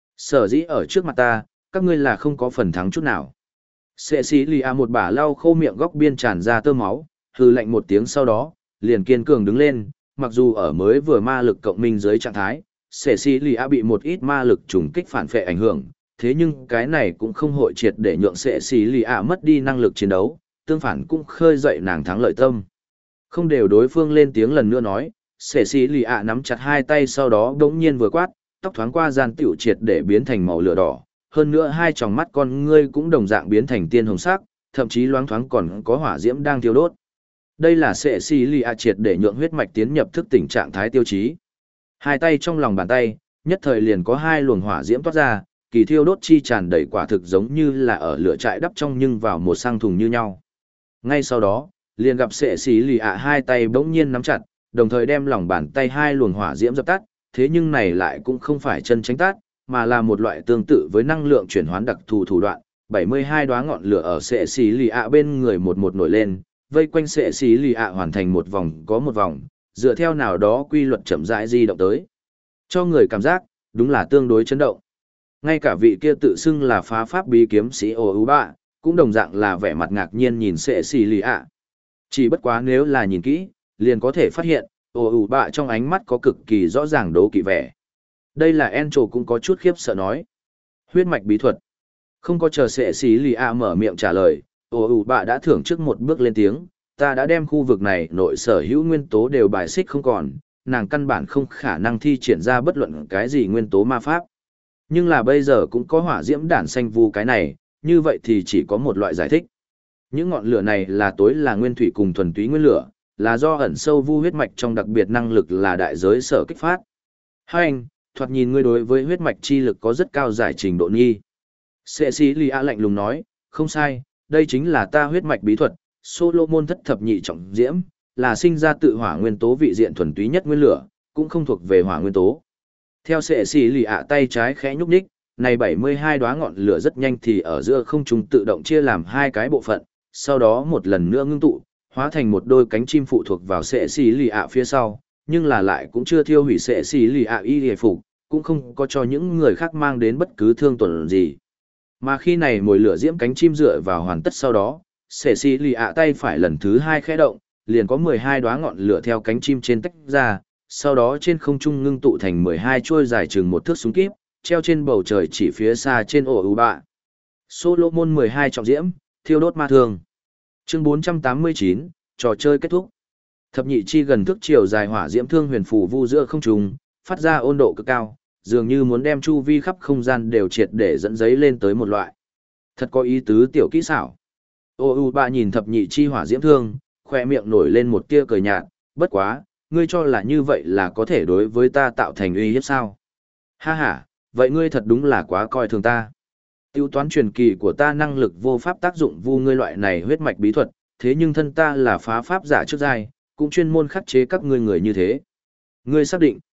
Sở dĩ ở trước mặt ta, các ngươi là không có phần thắng chút nào. Sệ sĩ lì a một bả lau khô miệng góc biên tràn ra tơ máu, hừ lạnh một tiếng sau đó, liền kiên cường đứng lên, mặc dù ở mới vừa ma lực cộng minh dưới trạng thái, sệ sĩ lì a bị một ít ma lực trùng kích phản phệ ảnh hưởng, thế nhưng cái này cũng không hội triệt để nhượng sệ sĩ lì a mất đi năng lực chiến đấu, tương phản cũng khơi dậy nàng thắng lợi tâm. Không đều đối phương lên tiếng lần nữa nói, sệ sĩ lì a nắm chặt hai tay sau đó đống nhiên vừa quát, tóc thoáng qua gian tiểu triệt để biến thành màu lửa đỏ. Hơn nữa hai tròng mắt con ngươi cũng đồng dạng biến thành tiên hồng sắc, thậm chí loáng thoáng còn có hỏa diễm đang thiêu đốt. Đây là sệ xì lì a triệt để nhượng huyết mạch tiến nhập thức tỉnh trạng thái tiêu chí. Hai tay trong lòng bàn tay, nhất thời liền có hai luồng hỏa diễm toát ra, kỳ thiêu đốt chi tràn đầy quả thực giống như là ở lửa trại đắp trong nhưng vào một sang thùng như nhau. Ngay sau đó, liền gặp sệ xì lì a hai tay bỗng nhiên nắm chặt, đồng thời đem lòng bàn tay hai luồng hỏa diễm dập tắt, thế nhưng này lại cũng không phải chân tránh tắt, mà là một loại tương tự với năng lượng chuyển hoán đặc thù thủ đoạn. 72 đóa ngọn lửa ở sệ xì lì ạ bên người một một nổi lên, vây quanh sệ xì lì ạ hoàn thành một vòng có một vòng, dựa theo nào đó quy luật chậm rãi di động tới. Cho người cảm giác, đúng là tương đối chấn động. Ngay cả vị kia tự xưng là phá pháp bí kiếm sĩ Ô Ú Bạ, cũng đồng dạng là vẻ mặt ngạc nhiên nhìn sệ xì lì ạ. Chỉ bất quá nếu là nhìn kỹ, liền có thể phát hiện, Ô Ú Bạ trong ánh mắt có cực kỳ rõ ràng đố kỵ vẻ. Đây là Encho cũng có chút khiếp sợ nói. Huyết mạch bí thuật. Không có chờ sệ xí lì a mở miệng trả lời, Ô Ú Bạ đã thưởng trước một bước lên tiếng, ta đã đem khu vực này nội sở hữu nguyên tố đều bài xích không còn, nàng căn bản không khả năng thi triển ra bất luận cái gì nguyên tố ma pháp. Nhưng là bây giờ cũng có hỏa diễm đản xanh vu cái này, như vậy thì chỉ có một loại giải thích. Những ngọn lửa này là tối là nguyên thủy cùng thuần túy nguyên lửa, là do ẩn sâu vu huyết mạch trong đặc biệt năng lực là đại giới sở kích phát. Hai anh, thoạt nhìn ngươi đối với huyết mạch chi lực có rất cao giải trình độ nghi. Sệ sĩ lì a lạnh lùng nói, không sai, đây chính là ta huyết mạch bí thuật, Solomon thất thập nhị trọng diễm, là sinh ra tự hỏa nguyên tố vị diện thuần túy nhất nguyên lửa, cũng không thuộc về hỏa nguyên tố. Theo sệ sĩ lì a tay trái khẽ nhúc nhích, này 72 đóa ngọn lửa rất nhanh thì ở giữa không trung tự động chia làm hai cái bộ phận, sau đó một lần nữa ngưng tụ, hóa thành một đôi cánh chim phụ thuộc vào sệ sĩ lì a phía sau, nhưng là lại cũng chưa thiêu hủy sệ sĩ lì a y hề phục, cũng không có cho những người khác mang đến bất cứ thương tổn gì. Mà khi này mồi lửa diễm cánh chim dựa vào hoàn tất sau đó, sệ sĩ lì ạ tay phải lần thứ hai khẽ động, liền có 12 đóa ngọn lửa theo cánh chim trên tách ra, sau đó trên không trung ngưng tụ thành 12 chuôi dài chừng một thước súng kíp, treo trên bầu trời chỉ phía xa trên ổ ưu bạ. Solomon 12 trọng diễm, thiêu đốt ma thương. Chương 489, trò chơi kết thúc. Thập nhị chi gần thước chiều dài hỏa diễm thương huyền phù vu giữa không trung, phát ra ôn độ cực cao, dường như muốn đem chu vi khắp không gian đều triệt để dẫn giấy lên tới một loại. Thật có ý tứ tiểu kỹ xảo. Ô U Ba nhìn thập nhị chi hỏa diễm thương, khoe miệng nổi lên một tia cười nhạt, bất quá, ngươi cho là như vậy là có thể đối với ta tạo thành uy hiếp sao? Ha ha, vậy ngươi thật đúng là quá coi thường ta. Tiêu toán truyền kỳ của ta năng lực vô pháp tác dụng vu ngươi loại này huyết mạch bí thuật, thế nhưng thân ta là phá pháp giả trước giai, cũng chuyên môn khắc chế các ngươi người như thế. Ngươi xác định,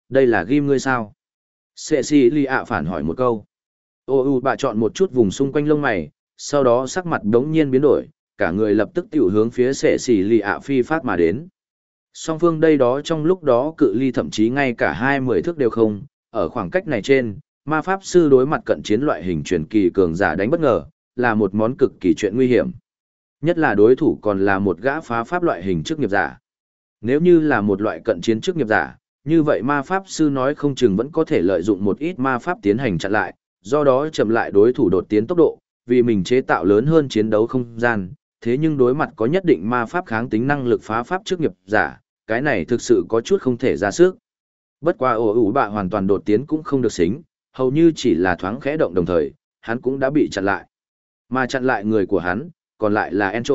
Đây là ghim ngươi sao? Cecilia phản hỏi một câu. Bà chọn một chút vùng xung quanh lông mày, sau đó sắc mặt đống nhiên biến đổi, cả người lập tức tiểu hướng phía Cecilia phi phát mà đến. Song phương đây đó trong lúc đó cự ly thậm chí ngay cả 20 thước đều không, ở khoảng cách này trên, ma pháp sư đối mặt cận chiến loại hình truyền kỳ cường giả đánh bất ngờ, là một món cực kỳ chuyện nguy hiểm. Nhất là đối thủ còn là một gã phá pháp loại hình chức nghiệp giả. Nếu như là một loại cận chiến chức nghiệp giả, như vậy ma pháp sư nói không chừng vẫn có thể lợi dụng một ít ma pháp tiến hành chặn lại, do đó chậm lại đối thủ đột tiến tốc độ, vì mình chế tạo lớn hơn chiến đấu không gian. Thế nhưng đối mặt có nhất định ma pháp kháng tính năng lực phá pháp chức nghiệp giả, cái này thực sự có chút không thể ra sức. Bất qua bạ hoàn toàn đột tiến cũng không được xính, hầu như chỉ là thoáng khẽ động đồng thời, hắn cũng đã bị chặn lại. Mà chặn lại người của hắn, còn lại là Encho.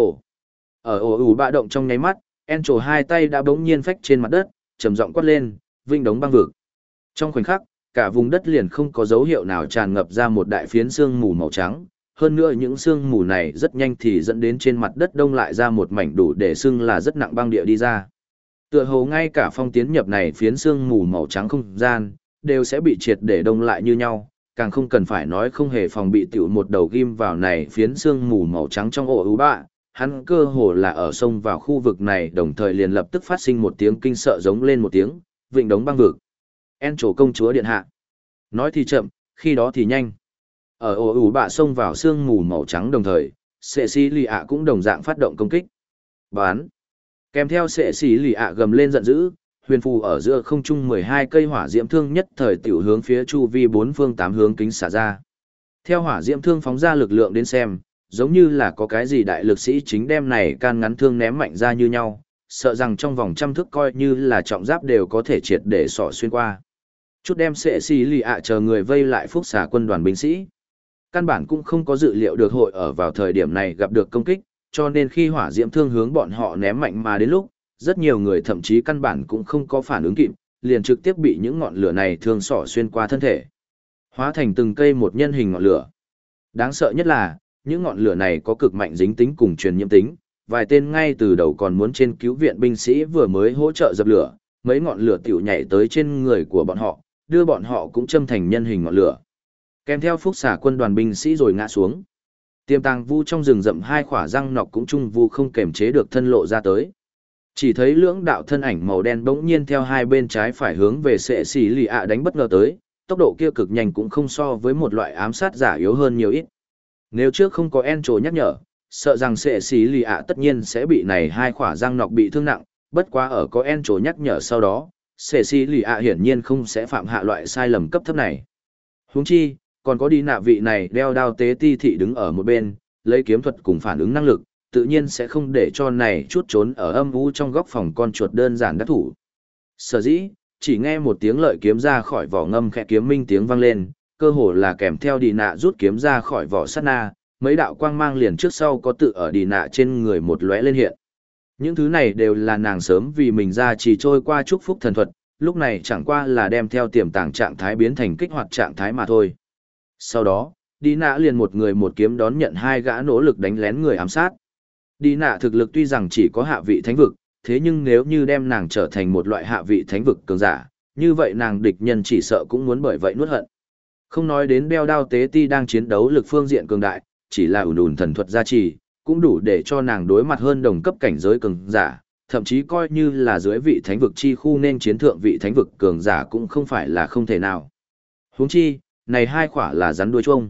Ở bạ động trong nháy mắt, Encho hai tay đã bỗng nhiên phách trên mặt đất, trầm giọng quát lên, vinh đống băng vực. Trong khoảnh khắc, cả vùng đất liền không có dấu hiệu nào tràn ngập ra một đại phiến sương mù màu trắng. Hơn nữa những sương mù này rất nhanh thì dẫn đến trên mặt đất đông lại ra một mảnh đủ để xưng là rất nặng băng địa đi ra. Tựa hồ ngay cả phong tiến nhập này phiến sương mù màu trắng không gian, đều sẽ bị triệt để đông lại như nhau, càng không cần phải nói không hề phòng bị tiểu một đầu ghim vào này phiến sương mù màu trắng trong bạ. Hắn cơ hồ là ở sông vào khu vực này đồng thời liền lập tức phát sinh một tiếng kinh sợ giống lên một tiếng, vịnh đống băng vực. Encho công chúa điện hạ. Nói thì chậm, khi đó thì nhanh. Ở bạ xông vào sương mù màu trắng đồng thời, Cecilia cũng đồng dạng phát động công kích. Bán. Kèm theo Cecilia gầm lên giận dữ, huyền phù ở giữa không trung 12 cây hỏa diễm thương nhất thời tiểu hướng phía chu vi bốn phương tám hướng kính xả ra. Theo hỏa diễm thương phóng ra lực lượng đến xem, giống như là có cái gì đại lực sĩ chính đem này can ngắn thương ném mạnh ra như nhau, sợ rằng trong vòng trăm thước coi như là trọng giáp đều có thể triệt để xỏ xuyên qua. Chút đem Cecilia chờ người vây lại phúc xà quân đoàn binh sĩ. Căn bản cũng không có dự liệu được hội ở vào thời điểm này gặp được công kích, cho nên khi hỏa diễm thương hướng bọn họ ném mạnh mà đến lúc, rất nhiều người thậm chí căn bản cũng không có phản ứng kịp, liền trực tiếp bị những ngọn lửa này thương xỏ xuyên qua thân thể. Hóa thành từng cây một nhân hình ngọn lửa. Đáng sợ nhất là, những ngọn lửa này có cực mạnh dính tính cùng truyền nhiễm tính, vài tên ngay từ đầu còn muốn trên cứu viện binh sĩ vừa mới hỗ trợ dập lửa, mấy ngọn lửa tiểu nhảy tới trên người của bọn họ, đưa bọn họ cũng châm thành nhân hình ngọn lửa. Kèm theo phúc xả quân đoàn binh sĩ rồi ngã xuống. Tiềm tàng vu trong rừng rậm hai khỏa răng nọc cũng trung vu không kềm chế được thân lộ ra tới. Chỉ thấy lưỡng đạo thân ảnh màu đen bỗng nhiên theo hai bên trái phải hướng về Cecilia đánh bất ngờ tới, tốc độ kia cực nhanh cũng không so với một loại ám sát giả yếu hơn nhiều ít. Nếu trước không có Encho nhắc nhở, sợ rằng Cecilia tất nhiên sẽ bị này hai khỏa răng nọc bị thương nặng, bất quá ở có Encho nhắc nhở sau đó, Cecilia hiển nhiên không sẽ phạm hạ loại sai lầm cấp thấp này. Huống chi, còn có đi nạ vị này đeo đao tế ti thị đứng ở một bên, lấy kiếm thuật cùng phản ứng năng lực, tự nhiên sẽ không để cho này chút trốn ở âm u trong góc phòng con chuột đơn giản đắc thủ. Sở dĩ, chỉ nghe một tiếng lợi kiếm ra khỏi vỏ ngâm khẽ kiếm minh tiếng vang lên, cơ hồ là kèm theo đi nạ rút kiếm ra khỏi vỏ sát na, mấy đạo quang mang liền trước sau có tự ở đi nạ trên người một lóe lên hiện. Những thứ này đều là nàng sớm vì mình ra chỉ trôi qua chúc phúc thần thuật, lúc này chẳng qua là đem theo tiềm tàng trạng thái biến thành kích hoạt trạng thái mà thôi. Sau đó, đi nạ liền một người một kiếm đón nhận hai gã nỗ lực đánh lén người ám sát. Đi nạ thực lực tuy rằng chỉ có hạ vị thánh vực, thế nhưng nếu như đem nàng trở thành một loại hạ vị thánh vực cường giả, như vậy nàng địch nhân chỉ sợ cũng muốn bởi vậy nuốt hận. Không nói đến đeo đao tế ti đang chiến đấu lực phương diện cường đại, chỉ là ủn thần thuật gia trì, cũng đủ để cho nàng đối mặt hơn đồng cấp cảnh giới cường giả, thậm chí coi như là dưới vị thánh vực chi khu nên chiến thượng vị thánh vực cường giả cũng không phải là không thể nào. Huống chi, này hai khỏa là rắn đuôi chuông.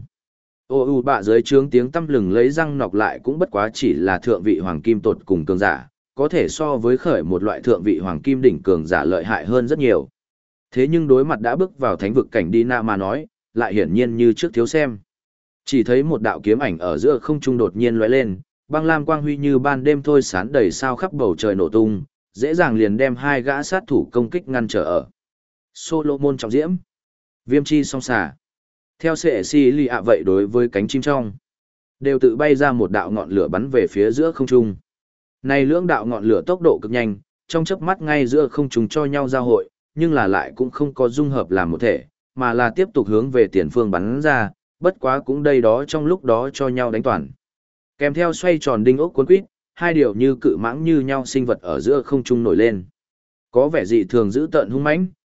Bạ dưới trướng tiếng tăm lừng lấy răng nọc lại cũng bất quá chỉ là thượng vị hoàng kim tột cùng cường giả, có thể so với khởi một loại thượng vị hoàng kim đỉnh cường giả lợi hại hơn rất nhiều. Thế nhưng đối mặt đã bước vào thánh vực cảnh đi nạ mà nói, lại hiển nhiên như trước thiếu xem. Chỉ thấy một đạo kiếm ảnh ở giữa không trung đột nhiên lóe lên, băng lam quang huy như ban đêm thôi sán đầy sao khắp bầu trời nổ tung, dễ dàng liền đem hai gã sát thủ công kích ngăn trở ở. Solomon trọng diễm, viêm chi song xà. Theo Cecilia vậy đối với cánh chim trong, đều tự bay ra một đạo ngọn lửa bắn về phía giữa không trung. Này lưỡng đạo ngọn lửa tốc độ cực nhanh, trong chớp mắt ngay giữa không trung cho nhau giao hội, nhưng là lại cũng không có dung hợp làm một thể, mà là tiếp tục hướng về tiền phương bắn ra, bất quá cũng đây đó trong lúc đó cho nhau đánh toàn. Kèm theo xoay tròn đinh ốc cuốn quýt, hai điều như cự mãng như nhau sinh vật ở giữa không trung nổi lên. Có vẻ dị thường dữ tợn hung mãnh,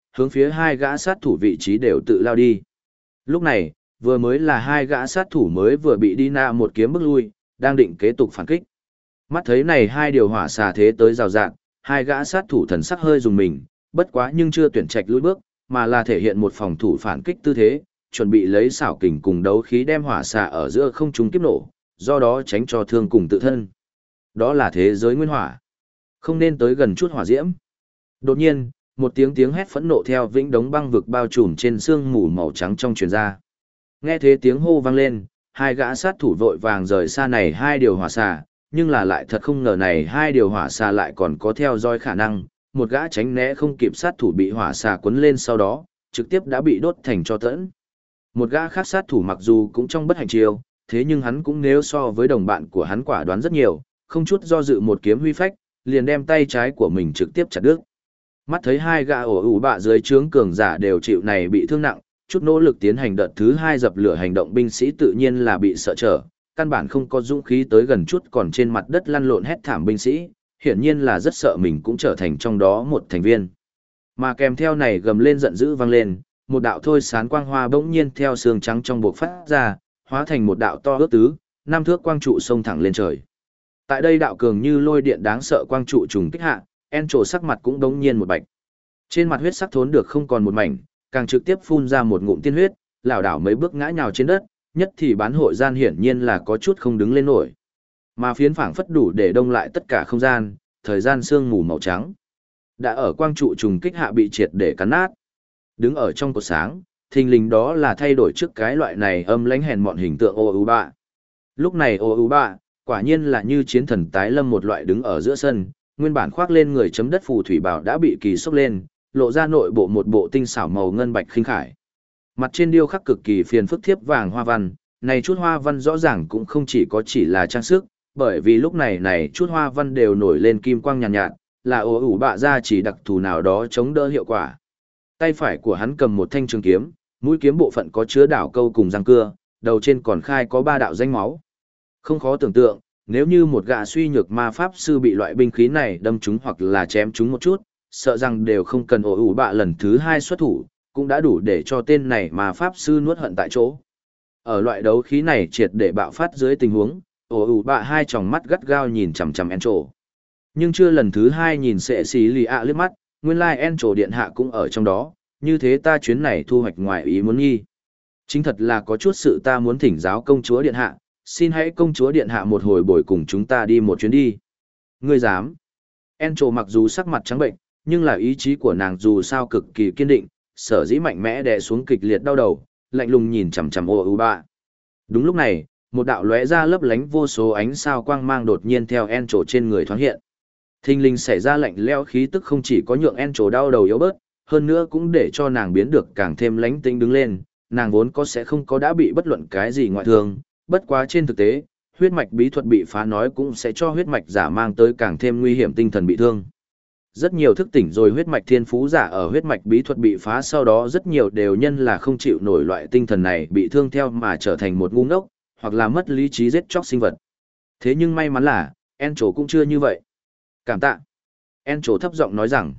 hướng phía hai gã sát thủ vị trí đều tự lao đi. Lúc này, vừa mới là hai gã sát thủ mới vừa bị Dina một kiếm bức lui, đang định kế tục phản kích. Mắt thấy này hai điều hỏa xà thế tới rào rạng, hai gã sát thủ thần sắc hơi dùng mình, bất quá nhưng chưa tuyển trạch lùi bước, mà là thể hiện một phòng thủ phản kích tư thế, chuẩn bị lấy xảo kình cùng đấu khí đem hỏa xà ở giữa không trung kiếp nổ, do đó tránh cho thương cùng tự thân. Đó là thế giới nguyên hỏa. Không nên tới gần chút hỏa diễm. Đột nhiên, một tiếng hét phẫn nộ theo vĩnh đống băng vực bao trùm trên sương mù màu trắng trong truyền ra. Nghe thế tiếng hô vang lên, hai gã sát thủ vội vàng rời xa này hai điều hỏa xà, nhưng là lại thật không ngờ này hai điều hỏa xà lại còn có theo dõi khả năng, một gã tránh né không kịp sát thủ bị hỏa xà cuốn lên sau đó, trực tiếp đã bị đốt thành tro tẫn. Một gã khác sát thủ mặc dù cũng trong bất hạnh chiêu, thế nhưng hắn cũng nếu so với đồng bạn của hắn quả đoán rất nhiều, không chút do dự một kiếm huy phách, liền đem tay trái của mình trực tiếp chặt đứt. Mắt thấy hai gã ổ ủ bạ dưới trướng cường giả đều chịu này bị thương nặng, chút nỗ lực tiến hành đợt thứ hai dập lửa hành động binh sĩ tự nhiên là bị sợ trở, căn bản không có dũng khí tới gần chút còn trên mặt đất lăn lộn hét thảm binh sĩ, hiển nhiên là rất sợ mình cũng trở thành trong đó một thành viên. Mà kèm theo này gầm lên giận dữ vang lên, một đạo thôi sán quang hoa bỗng nhiên theo sương trắng trong buộc phát ra, hóa thành một đạo to ước tứ, 5 thước quang trụ xông thẳng lên trời. Tại đây đạo cường như lôi điện đáng sợ quang trụ trùng kích hạ, Encho sắc mặt cũng đống nhiên một bạch. Trên mặt huyết sắc thốn được không còn một mảnh, càng trực tiếp phun ra một ngụm tiên huyết, lảo đảo mấy bước ngã nhào trên đất, nhất thì bán hội gian hiển nhiên là có chút không đứng lên nổi. Mà phiến phảng phất đủ để đông lại tất cả không gian, thời gian sương mù màu trắng. Đã ở quang trụ trùng kích hạ bị triệt để cắn nát. Đứng ở trong cột sáng, thình lình đó là thay đổi trước cái loại này âm lãnh hèn mọn hình tượng ô ú bạ. Lúc này ô ú bạ, quả nhiên là như chiến thần tái lâm một loại đứng ở giữa sân, nguyên bản khoác lên người chấm đất phù thủy bảo đã bị kỳ sốc lên, lộ ra nội bộ một bộ tinh xảo màu ngân bạch khinh khải. Mặt trên điêu khắc cực kỳ phiền phức thiếp vàng hoa văn, này chút hoa văn rõ ràng cũng không chỉ là trang sức, bởi vì lúc này chút hoa văn đều nổi lên kim quang nhàn nhạt, là ổ ủ bạ ra chỉ đặc thù nào đó chống đỡ hiệu quả. Tay phải của hắn cầm một thanh trường kiếm, mũi kiếm bộ phận có chứa đảo câu cùng răng cưa, đầu trên còn khai có 3 đạo danh máu. Không khó tưởng tượng, nếu như một gã suy nhược ma pháp sư bị loại binh khí này đâm trúng hoặc là chém trúng một chút, sợ rằng đều không cần ổ ủ bạ lần thứ 2 xuất thủ, cũng đã đủ để cho tên này ma pháp sư nuốt hận tại chỗ. Ở loại đấu khí này triệt để bạo phát dưới tình huống, ổ ủ bạ hai tròng mắt gắt gao nhìn chằm chằm Encho. Nhưng chưa lần thứ 2 nhìn sệ xí lì ạ liếc mắt, nguyên lai Encho điện hạ cũng ở trong đó, như thế ta chuyến này thu hoạch ngoài ý muốn nghi. Chính thật là có chút sự ta muốn thỉnh giáo công chúa điện hạ, xin hãy công chúa điện hạ một hồi bồi cùng chúng ta đi một chuyến đi. Ngươi dám. Encho mặc dù sắc mặt trắng bệnh, nhưng là ý chí của nàng dù sao cực kỳ kiên định, sở dĩ mạnh mẽ đè xuống kịch liệt đau đầu, lạnh lùng nhìn chằm chằm ô ú bạ. Đúng lúc này, một đạo lóe ra lấp lánh vô số ánh sao quang mang đột nhiên theo Encho trên người thoáng hiện. Thình lình xảy ra lạnh lẽo khí tức không chỉ có nhượng Encho đau đầu yếu bớt, hơn nữa cũng để cho nàng biến được càng thêm lánh tinh đứng lên, nàng vốn có sẽ không có đã bị bất luận cái gì ngoại thương, bất quá trên thực tế, huyết mạch bí thuật bị phá nói cũng sẽ cho huyết mạch giả mang tới càng thêm nguy hiểm tinh thần bị thương. Rất nhiều thức tỉnh rồi huyết mạch thiên phú giả ở huyết mạch bí thuật bị phá sau đó rất nhiều đều nhân là không chịu nổi loại tinh thần này bị thương theo mà trở thành một ngu ngốc, hoặc là mất lý trí giết chóc sinh vật. Thế nhưng may mắn là, Encho cũng chưa như vậy. Cảm tạ. Encho thấp giọng nói rằng,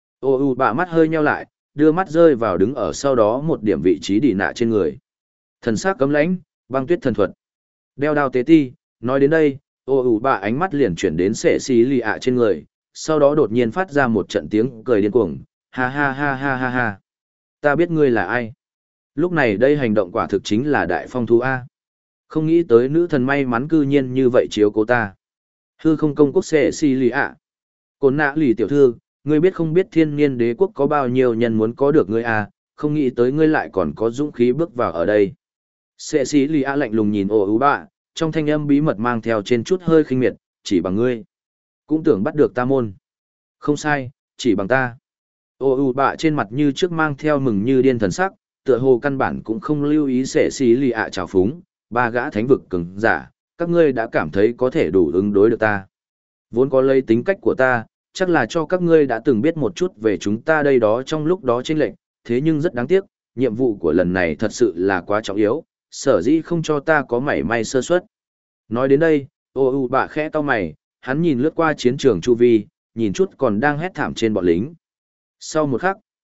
ô u bạ mắt hơi nheo lại, đưa mắt rơi vào đứng ở sau đó một điểm vị trí đỉ nạ trên người. Thần sắc cấm lãnh, băng tuyết thần thuật. Đeo đao tế ti, nói đến đây, ô u bạ ánh mắt liền chuyển đến sệ xí lì ạ trên người, sau đó đột nhiên phát ra một trận tiếng cười điên cuồng, ha ha ha ha ha ha. Ta biết ngươi là ai. Lúc này đây hành động quả thực chính là đại phong thú A. Không nghĩ tới nữ thần may mắn cư nhiên như vậy chiếu cố ta. Hư không công quốc sệ xí lì ạ. Cồn nạ lì tiểu thư, ngươi biết không biết thiên niên đế quốc có bao nhiêu nhân muốn có được ngươi à, không nghĩ tới ngươi lại còn có dũng khí bước vào ở đây. Sệ xí lì ạ lạnh lùng nhìn ô ú bạ, trong thanh âm bí mật mang theo trên chút hơi khinh miệt, chỉ bằng ngươi. Cũng tưởng bắt được ta môn. Không sai, chỉ bằng ta. Ô ú bạ trên mặt như trước mang theo mừng như điên thần sắc, tựa hồ căn bản cũng không lưu ý sệ xí lì ạ trào phúng, 3 gã thánh vực cường giả, các ngươi đã cảm thấy có thể đủ ứng đối được ta. Vốn có lấy tính cách của ta, chắc là cho các ngươi đã từng biết một chút về chúng ta đây đó trong lúc đó chênh lệch, thế nhưng rất đáng tiếc, nhiệm vụ của lần này thật sự là quá trọng yếu, sở dĩ không cho ta có mảy may sơ suất. Nói đến đây, ô u bạ khẽ cau mày, hắn nhìn lướt qua chiến trường chu vi, nhìn chút còn đang hét thảm trên bọn lính. Sau một khắc,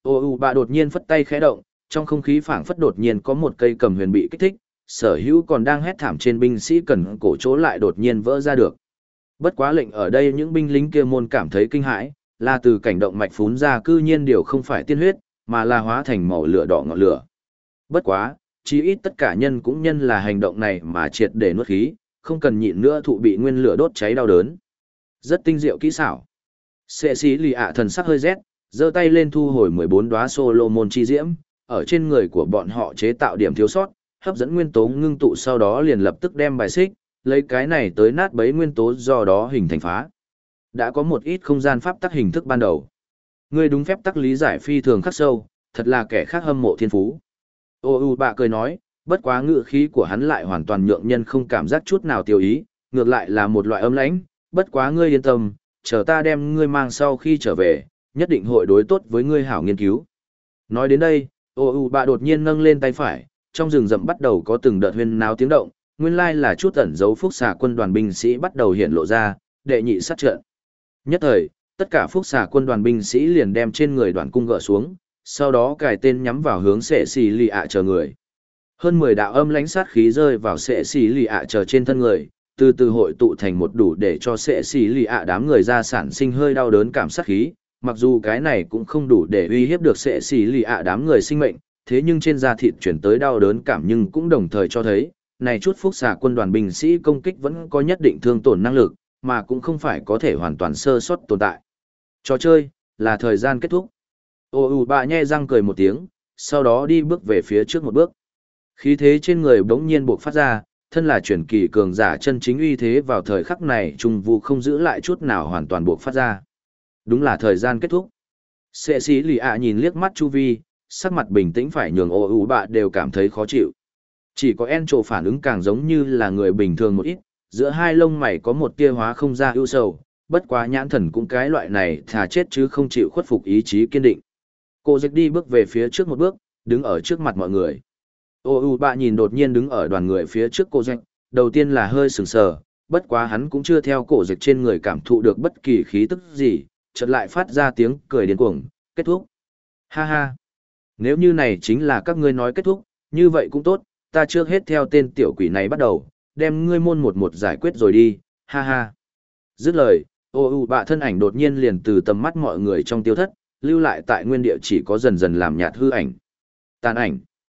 Ô U Bạ đột nhiên phất tay khẽ động, trong không khí phảng phất đột nhiên có một cây cầm huyền bị kích thích, sở hữu còn đang hét thảm trên binh sĩ cần cổ chỗ lại đột nhiên vỡ ra được. Bất quá lệnh ở đây những binh lính kia môn cảm thấy kinh hãi, là từ cảnh động mạch phún ra cư nhiên điều không phải tiên huyết, mà là hóa thành màu lửa đỏ ngọn lửa. Bất quá, chí ít tất cả nhân cũng nhân là hành động này mà triệt để nuốt khí, không cần nhịn nữa thụ bị nguyên lửa đốt cháy đau đớn. Rất tinh diệu kỹ xảo. Sệ sĩ lì ạ thần sắc hơi rét, giơ tay lên thu hồi 14 đóa Solomon chi diễm, ở trên người của bọn họ chế tạo điểm thiếu sót, hấp dẫn nguyên tố ngưng tụ sau đó liền lập tức đem bài xích, lấy cái này tới nát bấy nguyên tố do đó hình thành phá. Đã có một ít không gian pháp tắc hình thức ban đầu. Ngươi đúng phép tắc lý giải phi thường khắc sâu, thật là kẻ khác hâm mộ thiên phú. Ô U Bạ cười nói, bất quá ngữ khí của hắn lại hoàn toàn nhượng nhân không cảm giác chút nào tiêu ý, ngược lại là một loại âm lãnh, bất quá ngươi yên tâm, chờ ta đem ngươi mang sau khi trở về, nhất định hội đối tốt với ngươi hảo nghiên cứu. Nói đến đây, Ô U Bạ đột nhiên nâng lên tay phải, trong rừng rậm bắt đầu có từng đợt huyên náo tiếng động, nguyên lai là chút ẩn dấu phúc xà quân đoàn binh sĩ bắt đầu hiện lộ ra, đệ nhị sát trận. Nhất thời, tất cả phúc xà quân đoàn binh sĩ liền đem trên người đoàn cung gỡ xuống, sau đó cài tên nhắm vào hướng sệ xì lì ạ chờ người. Hơn 10 đạo âm lãnh sát khí rơi vào sệ xì lì ạ chờ trên thân người, từ từ hội tụ thành một đủ để cho sệ xì lì ạ đám người ra sản sinh hơi đau đớn cảm sát khí, mặc dù cái này cũng không đủ để uy hiếp được sệ xì lì ạ đám người sinh mệnh, thế nhưng trên da thịt chuyển tới đau đớn cảm nhưng cũng đồng thời cho thấy, này chút phúc xà quân đoàn binh sĩ công kích vẫn có nhất định thương tổn năng lực, mà cũng không phải có thể hoàn toàn sơ sót tồn tại. Trò chơi, là thời gian kết thúc. Ô U Bạ nhe răng cười một tiếng, sau đó đi bước về phía trước một bước. Khí thế trên người bỗng nhiên buộc phát ra, thân là truyền kỳ cường giả chân chính uy thế vào thời khắc này trung vụ không giữ lại chút nào hoàn toàn buộc phát ra. Đúng là thời gian kết thúc. Sệ sĩ lì ạ nhìn liếc mắt chu vi, sắc mặt bình tĩnh phải nhường Ô U Bạ đều cảm thấy khó chịu. Chỉ có Encho phản ứng càng giống như là người bình thường một ít, giữa hai lông mày có một tia hóa không ra ưu sầu, bất quá nhãn thần cũng cái loại này thà chết chứ không chịu khuất phục ý chí kiên định. Cô dịch đi bước về phía trước một bước, đứng ở trước mặt mọi người. Ô U Bạ nhìn đột nhiên đứng ở đoàn người phía trước cô dịch, đầu tiên là hơi sừng sờ, bất quá hắn cũng chưa theo cổ dịch trên người cảm thụ được bất kỳ khí tức gì, chợt lại phát ra tiếng cười điên cuồng, kết thúc. Ha ha, nếu như này chính là các ngươi nói kết thúc, như vậy cũng tốt, ta trước hết theo tên tiểu quỷ này bắt đầu, đem ngươi môn một một giải quyết rồi đi, ha ha. Dứt lời, Ô U Bạ thân ảnh đột nhiên liền từ tầm mắt mọi người trong tiêu thất, lưu lại tại nguyên địa chỉ có dần dần làm nhạt hư ảnh. Tàn ảnh.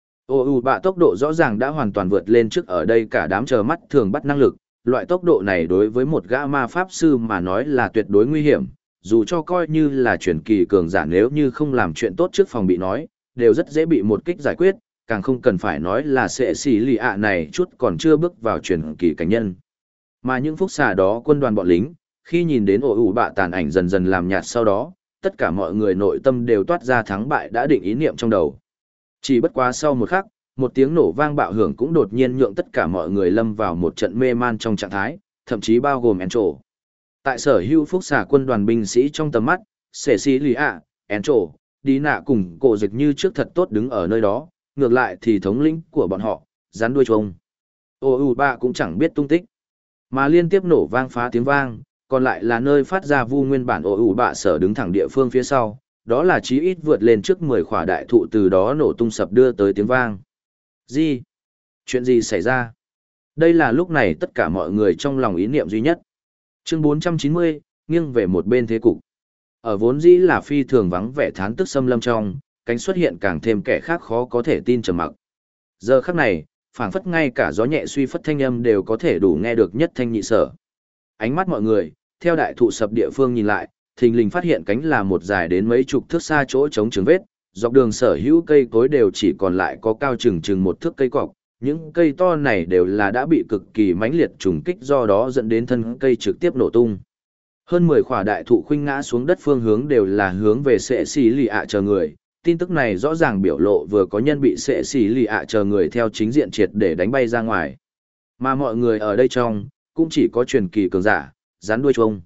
Ô U Bạ tốc độ rõ ràng đã hoàn toàn vượt lên trước ở đây cả đám chờ mắt thường bắt năng lực, loại tốc độ này đối với một gã ma pháp sư mà nói là tuyệt đối nguy hiểm, dù cho coi như là truyền kỳ cường giả nếu như không làm chuyện tốt trước phòng bị nói, đều rất dễ bị một kích giải quyết, càng không cần phải nói là sệ xì lì ạ này chút còn chưa bước vào truyền kỳ cảnh nhân. Mà những phúc xà đó quân đoàn bọn lính, khi nhìn đến Ô U Bạ tàn ảnh dần dần làm nhạt sau đó, tất cả mọi người nội tâm đều toát ra thắng bại đã định ý niệm trong đầu. Chỉ bất quá sau một khắc, một tiếng nổ vang bạo hưởng cũng đột nhiên nhượng tất cả mọi người lâm vào một trận mê man trong trạng thái, thậm chí bao gồm Encho. Tại sở hữu phúc xà quân đoàn binh sĩ trong tầm mắt, Cecilia, Encho, Đi Nạ cùng cổ dịch như trước thật tốt đứng ở nơi đó, ngược lại thì thống lĩnh của bọn họ, rắn đuôi trông. Ô U Bạ cũng chẳng biết tung tích. Mà liên tiếp nổ vang phá tiếng vang, còn lại là nơi phát ra vu nguyên bản Ô U Bạ sở đứng thẳng địa phương phía sau, đó là chí ít vượt lên trước 10 khỏa đại thụ từ đó nổ tung sập đưa tới tiếng vang. Gì? Chuyện gì xảy ra? Đây là lúc này tất cả mọi người trong lòng ý niệm duy nhất. Chương 490, nghiêng về một bên thế cục. Ở vốn dĩ là phi thường vắng vẻ thán tức xâm lâm trong, cánh xuất hiện càng thêm kẻ khác khó có thể tin trầm mặc. Giờ khắc này, phảng phất ngay cả gió nhẹ suy phất thanh âm đều có thể đủ nghe được nhất thanh nhị sở. Ánh mắt mọi người, theo đại thụ sập địa phương nhìn lại, thình lình phát hiện cánh là một dài đến mấy chục thước xa chỗ trống trường vết, dọc đường sở hữu cây cối đều chỉ còn lại có cao chừng một thước cây cọc, những cây to này đều là đã bị cực kỳ mãnh liệt trùng kích do đó dẫn đến thân cây trực tiếp nổ tung. Hơn 10 khỏa đại thụ khuynh ngã xuống đất phương hướng đều là hướng về sệ xì lì ạ chờ người, tin tức này rõ ràng biểu lộ vừa có nhân bị sệ xì lì ạ chờ người theo chính diện triệt để đánh bay ra ngoài. Mà mọi người ở đây trong, cũng chỉ có truyền kỳ cường giả, rắn đuôi trông.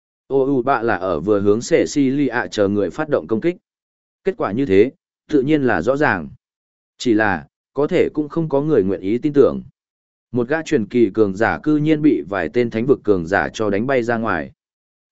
Ô U Bạ là ở vừa hướng sệ xì lì ạ chờ người phát động công kích. Kết quả như thế, tự nhiên là rõ ràng. Chỉ là, có thể cũng không có người nguyện ý tin tưởng. Một gã truyền kỳ cường giả cư nhiên bị vài tên thánh vực cường giả cho đánh bay ra ngoài.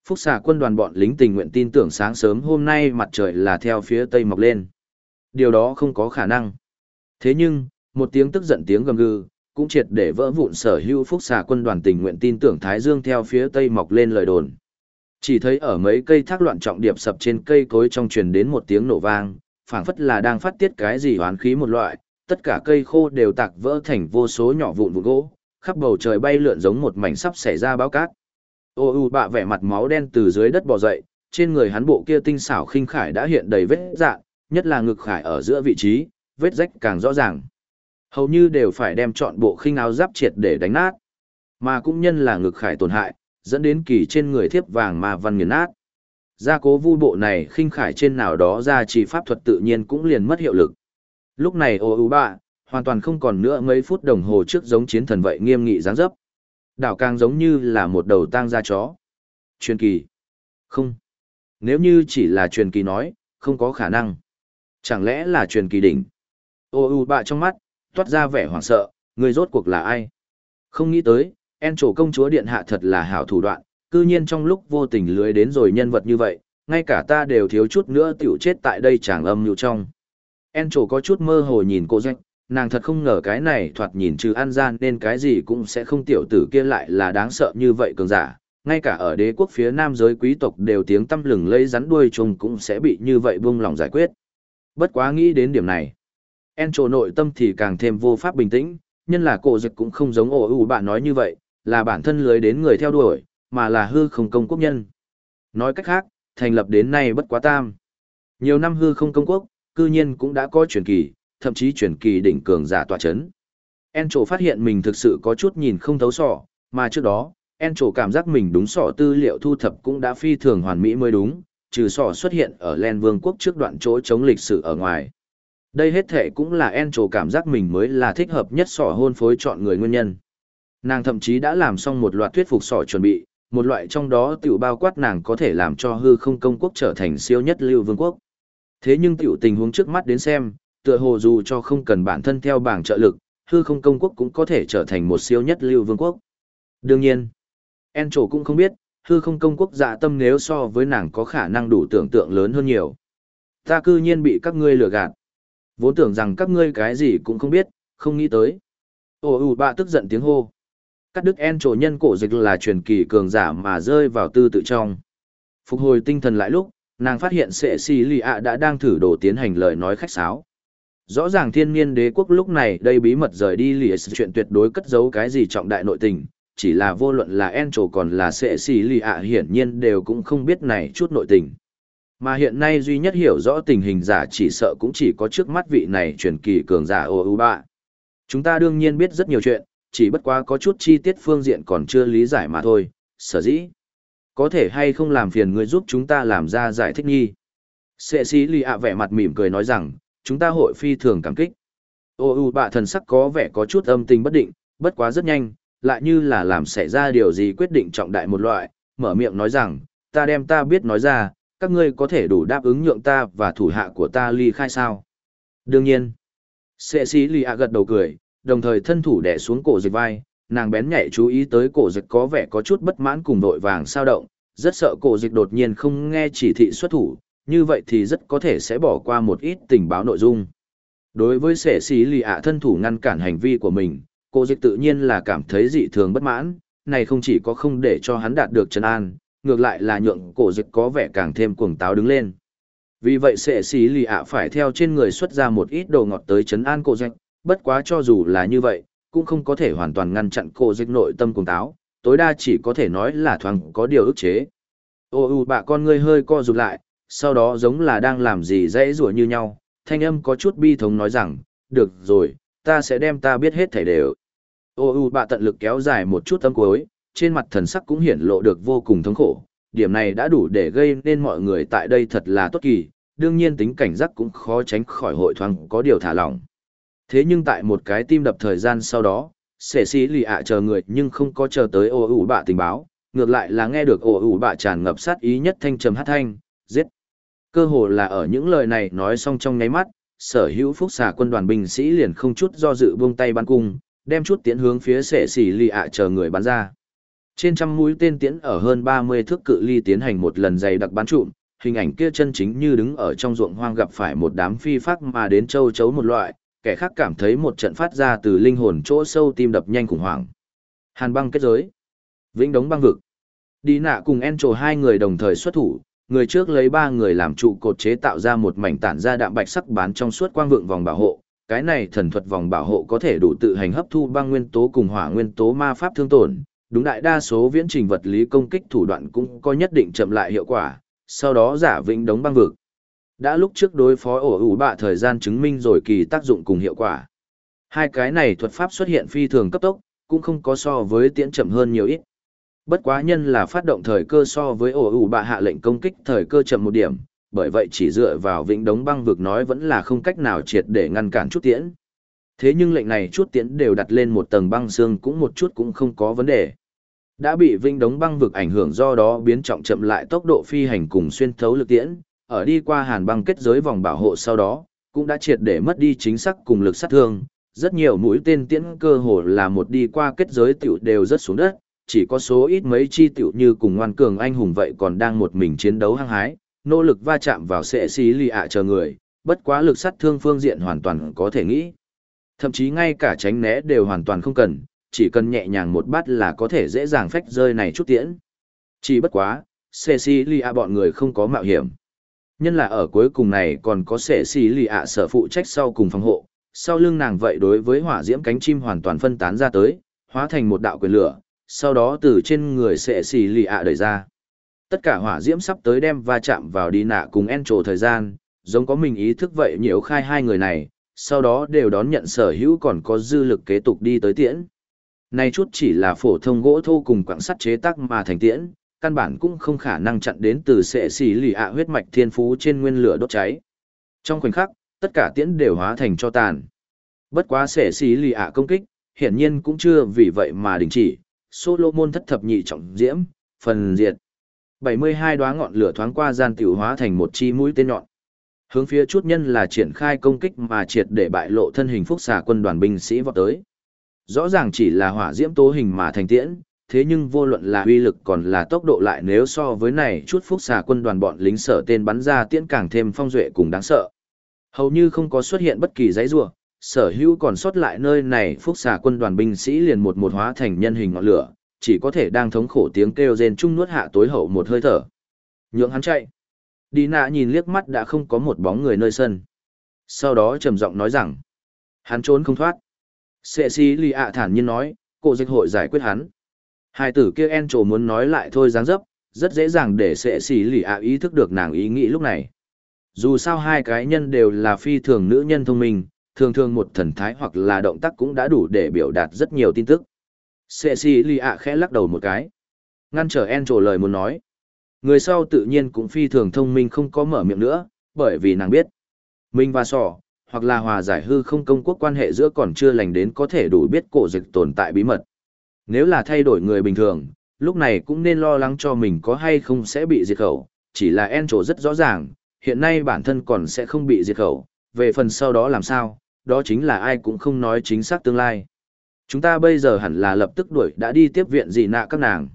Phúc xạ quân đoàn bọn lính tình nguyện tin tưởng sáng sớm hôm nay mặt trời là theo phía tây mọc lên. Điều đó không có khả năng. Thế nhưng, một tiếng tức giận tiếng gầm gừ, cũng triệt để vỡ vụn sở hữu Phúc xạ quân đoàn tình nguyện tin tưởng Thái Dương theo phía tây mọc lên lời đồn. Chỉ thấy ở mấy cây thác loạn trọng điệp sập trên cây cối trong truyền đến một tiếng nổ vang, phảng phất là đang phát tiết cái gì hoán khí một loại, tất cả cây khô đều tạc vỡ thành vô số nhỏ vụn vụn gỗ, khắp bầu trời bay lượn giống một mảnh sắp xảy ra bão cát. Ô u bạ vẻ mặt máu đen từ dưới đất bò dậy, trên người hắn bộ kia tinh xảo khinh khải đã hiện đầy vết rạn, nhất là ngực khải ở giữa vị trí, vết rách càng rõ ràng. Hầu như đều phải đem trọn bộ khinh áo giáp triệt để đánh nát. Mà cũng nhân là ngực khải tổn hại, dẫn đến kỳ trên người thiếp vàng mà văn nghiền nát. Gia cố vu bộ này khinh khải trên nào đó ra chỉ pháp thuật tự nhiên cũng liền mất hiệu lực. Lúc này ô u bạ, hoàn toàn không còn nữa mấy phút đồng hồ trước giống chiến thần vậy nghiêm nghị dáng dấp. Đảo càng giống như là một đầu tang da chó. Truyền kỳ. Không. Nếu như chỉ là truyền kỳ nói, không có khả năng. Chẳng lẽ là truyền kỳ đỉnh? Ô u bạ trong mắt, toát ra vẻ hoảng sợ, người rốt cuộc là ai? Không nghĩ tới, En trổ công chúa điện hạ thật là hảo thủ đoạn, cư nhiên trong lúc vô tình lưới đến rồi nhân vật như vậy, ngay cả ta đều thiếu chút nữa tiểu chết tại đây chàng âm nhu trong. En trổ có chút mơ hồ nhìn cô Jack, nàng thật không ngờ cái này thoạt nhìn trừ ăn gian nên cái gì cũng sẽ không tiểu tử kia lại là đáng sợ như vậy cường giả, ngay cả ở đế quốc phía nam giới quý tộc đều tiếng tăm lừng lây rắn đuôi trùng cũng sẽ bị như vậy buông lòng giải quyết. Bất quá nghĩ đến điểm này, En trổ nội tâm thì càng thêm vô pháp bình tĩnh, nhân là cô Jack cũng không giống ổ ủ bạn nói như vậy, là bản thân lưới đến người theo đuổi, mà là hư không công quốc nhân. Nói cách khác, thành lập đến nay bất quá tam. Nhiều năm hư không công quốc, cư nhiên cũng đã có truyền kỳ, thậm chí truyền kỳ đỉnh cường giả tọa chấn. Encho phát hiện mình thực sự có chút nhìn không thấu sọ, mà trước đó, Encho cảm giác mình đúng sọ tư liệu thu thập cũng đã phi thường hoàn mỹ mới đúng, trừ sọ xuất hiện ở Len Vương quốc trước đoạn chỗ chống lịch sử ở ngoài. Đây hết thể cũng là Encho cảm giác mình mới là thích hợp nhất sọ hôn phối chọn người nguyên nhân. Nàng thậm chí đã làm xong một loạt thuyết phục sọ chuẩn bị, một loại trong đó tiểu bao quát nàng có thể làm cho hư không công quốc trở thành siêu nhất lưu vương quốc. Thế nhưng tiểu tình huống trước mắt đến xem, tựa hồ dù cho không cần bản thân theo bảng trợ lực, hư không công quốc cũng có thể trở thành một siêu nhất lưu vương quốc. Đương nhiên, Encho cũng không biết, hư không công quốc dạ tâm nếu so với nàng có khả năng đủ tưởng tượng lớn hơn nhiều. Ta cư nhiên bị các ngươi lừa gạt. Vốn tưởng rằng các ngươi cái gì cũng không biết, không nghĩ tới. Bạ tức giận tiếng hô. Cắt đứt Encho nhân cổ dịch là truyền kỳ cường giả mà rơi vào tư tự trong. Phục hồi tinh thần lại lúc, nàng phát hiện sệ xì lì ạ đã đang thử đồ tiến hành lời nói khách sáo. Rõ ràng thiên niên đế quốc lúc này đây bí mật rời đi lìa chuyện tuyệt đối cất giấu cái gì trọng đại nội tình, chỉ là vô luận là Encho còn là sệ xì lì ạ hiển nhiên đều cũng không biết này chút nội tình. Mà hiện nay duy nhất hiểu rõ tình hình giả chỉ sợ cũng chỉ có trước mắt vị này truyền kỳ cường giả bạ. Chúng ta đương nhiên biết rất nhiều chuyện, chỉ bất quá có chút chi tiết phương diện còn chưa lý giải mà thôi, sở dĩ. Có thể hay không làm phiền người giúp chúng ta làm ra giải thích nghi. Sệ xí lì ạ vẻ mặt mỉm cười nói rằng, chúng ta hội phi thường cảm kích. Bạ thần sắc có vẻ có chút âm tình bất định, bất quá rất nhanh, lại như là làm xảy ra điều gì quyết định trọng đại một loại, mở miệng nói rằng, ta đem ta biết nói ra, các ngươi có thể đủ đáp ứng nhượng ta và thủ hạ của ta ly khai sao. Đương nhiên, sệ xí lì ạ gật đầu cười, đồng thời thân thủ đè xuống cổ dịch vai, nàng bén nhạy chú ý tới cổ dịch có vẻ có chút bất mãn cùng đội vàng sao động, rất sợ cổ dịch đột nhiên không nghe chỉ thị xuất thủ, như vậy thì rất có thể sẽ bỏ qua một ít tình báo nội dung. Đối với sệ xí lì ạ thân thủ ngăn cản hành vi của mình, cổ dịch tự nhiên là cảm thấy dị thường bất mãn, này không chỉ có không để cho hắn đạt được trấn an, ngược lại là nhượng cổ dịch có vẻ càng thêm cuồng táo đứng lên. Vì vậy sệ xí lì ạ phải theo trên người xuất ra một ít đồ ngọt tới trấn an cổ dịch, bất quá cho dù là như vậy, cũng không có thể hoàn toàn ngăn chặn cổ dịch nội tâm cuồng táo, tối đa chỉ có thể nói là thoáng có điều ức chế. Bạ con ngươi hơi co rụt lại, sau đó giống là đang làm gì dễ rủa như nhau, thanh âm có chút bi thống nói rằng, được rồi, ta sẽ đem ta biết hết thảy đều. Bạ tận lực kéo dài một chút tâm cuối, trên mặt thần sắc cũng hiển lộ được vô cùng thống khổ, điểm này đã đủ để gây nên mọi người tại đây thật là tốt kỳ, đương nhiên tính cảnh giác cũng khó tránh khỏi hội thoáng có điều thả lỏng. Thế nhưng tại một cái tim đập thời gian sau đó, sệ xí lì ạ chờ người nhưng không có chờ tới bạ tình báo, ngược lại là nghe được bạ tràn ngập sát ý nhất thanh trầm hát thanh, giết. Cơ hồ là ở những lời này nói xong trong nháy mắt, sở hữu phúc xà quân đoàn binh sĩ liền không chút do dự buông tay bắn cung, đem chút tiến hướng phía sệ xì lì ạ chờ người bắn ra. Trên trăm mũi tên tiễn ở hơn 30 thước cự ly tiến hành một lần dày đặc bắn trụm, hình ảnh kia chân chính như đứng ở trong ruộng hoang gặp phải một đám phi phác mà đến châu chấu một loại, kẻ khác cảm thấy một trận phát ra từ linh hồn chỗ sâu tim đập nhanh khủng hoảng. Hàn băng kết giới, Vĩnh Đống băng vực. Đi nạ cùng Encho hai người đồng thời xuất thủ, người trước lấy ba người làm trụ cột chế tạo ra một mảnh tản ra đạm bạch sắc bán trong suốt quang vượng vòng bảo hộ. Cái này thần thuật vòng bảo hộ có thể đủ tự hành hấp thu băng nguyên tố cùng hỏa nguyên tố ma pháp thương tổn, đúng đại đa số viễn trình vật lý công kích thủ đoạn cũng có nhất định chậm lại hiệu quả, sau đó giả Vĩnh Đống băng vực. Đã lúc trước đối phó ổ ủ bạ thời gian chứng minh rồi kỳ tác dụng cùng hiệu quả. Hai cái này thuật pháp xuất hiện phi thường cấp tốc, cũng không có so với tiễn chậm hơn nhiều ít. Bất quá nhân là phát động thời cơ so với ổ ủ bạ hạ lệnh công kích thời cơ chậm một điểm, bởi vậy chỉ dựa vào Vĩnh Đống băng vực nói vẫn là không cách nào triệt để ngăn cản chút tiễn. Thế nhưng lệnh này chút tiễn đều đặt lên một tầng băng xương cũng một chút cũng không có vấn đề. Đã bị Vĩnh Đống băng vực ảnh hưởng do đó biến trọng chậm lại tốc độ phi hành cùng xuyên thấu lực tiễn, ở đi qua hàn băng kết giới vòng bảo hộ sau đó, cũng đã triệt để mất đi chính xác cùng lực sát thương. Rất nhiều mũi tên tiễn cơ hồ là một đi qua kết giới tiểu đều rất xuống đất, chỉ có số ít mấy chi tiểu như cùng ngoan cường anh hùng vậy còn đang một mình chiến đấu hăng hái, nỗ lực va chạm vào sệ xí lì ạ chờ người, bất quá lực sát thương phương diện hoàn toàn có thể nghĩ. Thậm chí ngay cả tránh né đều hoàn toàn không cần, chỉ cần nhẹ nhàng một bát là có thể dễ dàng phách rơi này chút tiễn. Chỉ bất quá, sệ xí lì ạ bọn người không có mạo hiểm. Nhân là ở cuối cùng này còn có sệ xí lì ạ sở phụ trách sau cùng phòng hộ, sau lưng nàng vậy đối với hỏa diễm cánh chim hoàn toàn phân tán ra tới, hóa thành một đạo quyền lửa, sau đó từ trên người sệ xì lì ạ đẩy ra. Tất cả hỏa diễm sắp tới đem va chạm vào đi nạ cùng Encho thời gian, giống có mình ý thức vậy nhiễu khai hai người này, sau đó đều đón nhận sở hữu còn có dư lực kế tục đi tới tiễn. Này chút chỉ là phổ thông gỗ thô cùng quặng sắt chế tác mà thành tiễn, căn bản cũng không khả năng chặn đến từ sệ xì lì ạ huyết mạch thiên phú trên nguyên lửa đốt cháy. Trong khoảnh khắc, tất cả tiễn đều hóa thành tro tàn. Bất quá sệ xì lì ạ công kích, hiển nhiên cũng chưa vì vậy mà đình chỉ. Solomon thất thập nhị trọng diễm, phần diệt. 72 đóa ngọn lửa thoáng qua gian tiểu hóa thành một chi mũi tên nhọn. Hướng phía chút nhân là triển khai công kích mà triệt để bại lộ thân hình phúc xà quân đoàn binh sĩ vọt tới. Rõ ràng chỉ là hỏa diễm tố hình mà thành tiễn, thế nhưng vô luận là uy lực còn là tốc độ lại nếu so với này chút phúc xà quân đoàn bọn lính sở tên bắn ra tiễn càng thêm phong duệ cùng đáng sợ. Hầu như không có xuất hiện bất kỳ giấy rủa, sở hữu còn sót lại nơi này phúc xà quân đoàn binh sĩ liền một một hóa thành nhân hình ngọn lửa, chỉ có thể đang thống khổ tiếng kêu rên chung nuốt hạ tối hậu một hơi thở. Nhượng hắn chạy. Đi nạ nhìn liếc mắt đã không có một bóng người nơi sân. Sau đó trầm giọng nói rằng, hắn trốn không thoát. Sệ xí lì ạ thản nhiên nói, cô dịch hội giải quyết hắn. Hai tử kia Encho muốn nói lại thôi dáng dấp, rất dễ dàng để sệ xí lì ạ ý thức được nàng ý nghĩ lúc này. Dù sao hai cái nhân đều là phi thường nữ nhân thông minh, thường thường một thần thái hoặc là động tác cũng đã đủ để biểu đạt rất nhiều tin tức. Cecilia khẽ lắc đầu một cái. Ngăn trở Encho lời muốn nói. Người sau tự nhiên cũng phi thường thông minh không có mở miệng nữa, bởi vì nàng biết. Mình và sỏ, hoặc là hòa giải hư không công quốc quan hệ giữa còn chưa lành đến có thể đủ biết cổ dịch tồn tại bí mật. Nếu là thay đổi người bình thường, lúc này cũng nên lo lắng cho mình có hay không sẽ bị diệt khẩu. Chỉ là Encho rất rõ ràng, hiện nay bản thân còn sẽ không bị diệt khẩu. Về phần sau đó làm sao, đó chính là ai cũng không nói chính xác tương lai. Chúng ta bây giờ hẳn là lập tức đuổi đã đi tiếp viện gì nạ các nàng.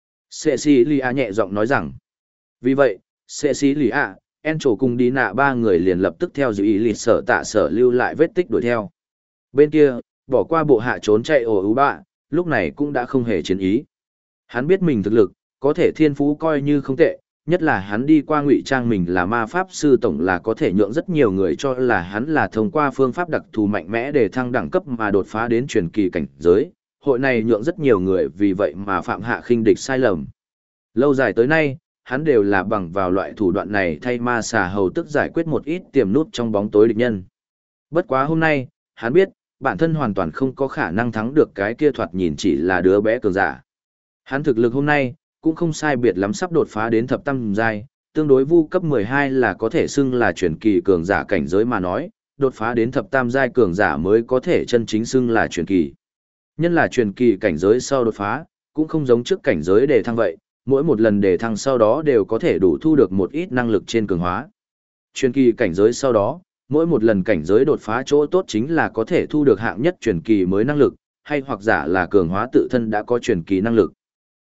Cecilia nhẹ giọng nói rằng. Vì vậy, Cecilia, Encho cùng đi nạ ba người liền lập tức theo dõi lịch sở tạ sở lưu lại vết tích đuổi theo. Bên kia, bỏ qua bộ hạ trốn chạy ổ ú bạ, lúc này cũng đã không hề chiến ý. Hắn biết mình thực lực, có thể thiên phú coi như không tệ, nhất là hắn đi qua ngụy trang mình là ma pháp sư tổng là có thể nhượng rất nhiều người cho là hắn là thông qua phương pháp đặc thù mạnh mẽ để thăng đẳng cấp mà đột phá đến truyền kỳ cảnh giới. Hội này nhượng rất nhiều người vì vậy mà phạm hạ khinh địch sai lầm. Lâu dài tới nay, hắn đều là bằng vào loại thủ đoạn này thay ma xà hầu tức giải quyết một ít tiềm nút trong bóng tối địch nhân. Bất quá hôm nay, hắn biết, bản thân hoàn toàn không có khả năng thắng được cái kia thoạt nhìn chỉ là đứa bé cường giả. Hắn thực lực hôm nay, cũng không sai biệt lắm sắp đột phá đến thập tam giai, tương đối vu cấp 12 là có thể xưng là truyền kỳ cường giả cảnh giới mà nói, đột phá đến thập tam giai cường giả mới có thể chân chính xưng là truyền kỳ. Nhân là truyền kỳ cảnh giới sau đột phá, cũng không giống trước cảnh giới đề thăng vậy, mỗi một lần đề thăng sau đó đều có thể đủ thu được một ít năng lực trên cường hóa. Truyền kỳ cảnh giới sau đó, mỗi một lần cảnh giới đột phá chỗ tốt chính là có thể thu được hạng nhất truyền kỳ mới năng lực, hay hoặc giả là cường hóa tự thân đã có truyền kỳ năng lực.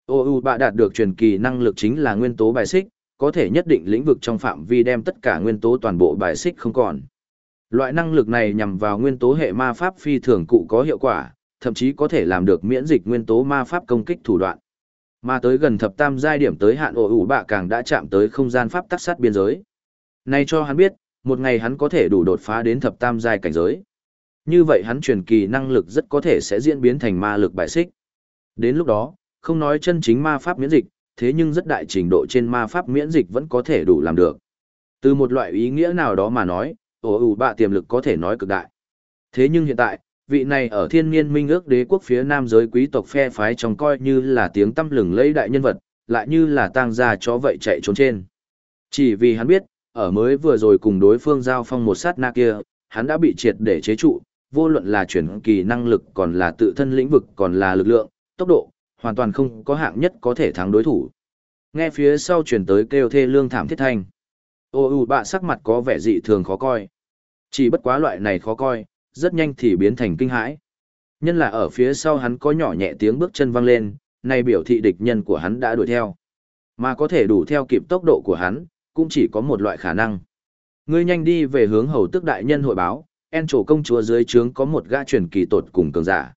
Bạ đạt được truyền kỳ năng lực chính là nguyên tố bài xích, có thể nhất định lĩnh vực trong phạm vi đem tất cả nguyên tố toàn bộ bài xích không còn. Loại năng lực này nhằm vào nguyên tố hệ ma pháp phi thường cụ có hiệu quả, thậm chí có thể làm được miễn dịch nguyên tố ma pháp công kích thủ đoạn. Mà tới gần thập tam giai điểm tới hạn bạ càng đã chạm tới không gian pháp tắc sát biên giới. Này cho hắn biết, một ngày hắn có thể đủ đột phá đến thập tam giai cảnh giới. Như vậy hắn truyền kỳ năng lực rất có thể sẽ diễn biến thành ma lực bài xích. Đến lúc đó, không nói chân chính ma pháp miễn dịch, thế nhưng rất đại trình độ trên ma pháp miễn dịch vẫn có thể đủ làm được. Từ một loại ý nghĩa nào đó mà nói, bạ tiềm lực có thể nói cực đại. Thế nhưng hiện tại, vị này ở thiên niên minh ước đế quốc phía nam giới quý tộc phe phái trong coi như là tiếng tăm lừng lẫy đại nhân vật, lại như là tang gia chó vậy chạy trốn trên. Chỉ vì hắn biết, ở mới vừa rồi cùng đối phương giao phong một sát na kia, hắn đã bị triệt để chế trụ, vô luận là chuyển kỳ năng lực còn là tự thân lĩnh vực còn là lực lượng, tốc độ, hoàn toàn không có hạng nhất có thể thắng đối thủ. Nghe phía sau chuyển tới kêu thê lương thảm thiết thanh. Bạ sắc mặt có vẻ dị thường khó coi. Chỉ bất quá loại này khó coi, rất nhanh thì biến thành kinh hãi. Nhân là ở phía sau hắn có nhỏ nhẹ tiếng bước chân vang lên, này biểu thị địch nhân của hắn đã đuổi theo. Mà có thể đủ theo kịp tốc độ của hắn, cũng chỉ có một loại khả năng. Ngươi nhanh đi về hướng hầu tước đại nhân hội báo, En trổ công chúa dưới trướng có một gã truyền kỳ tột cùng cường giả.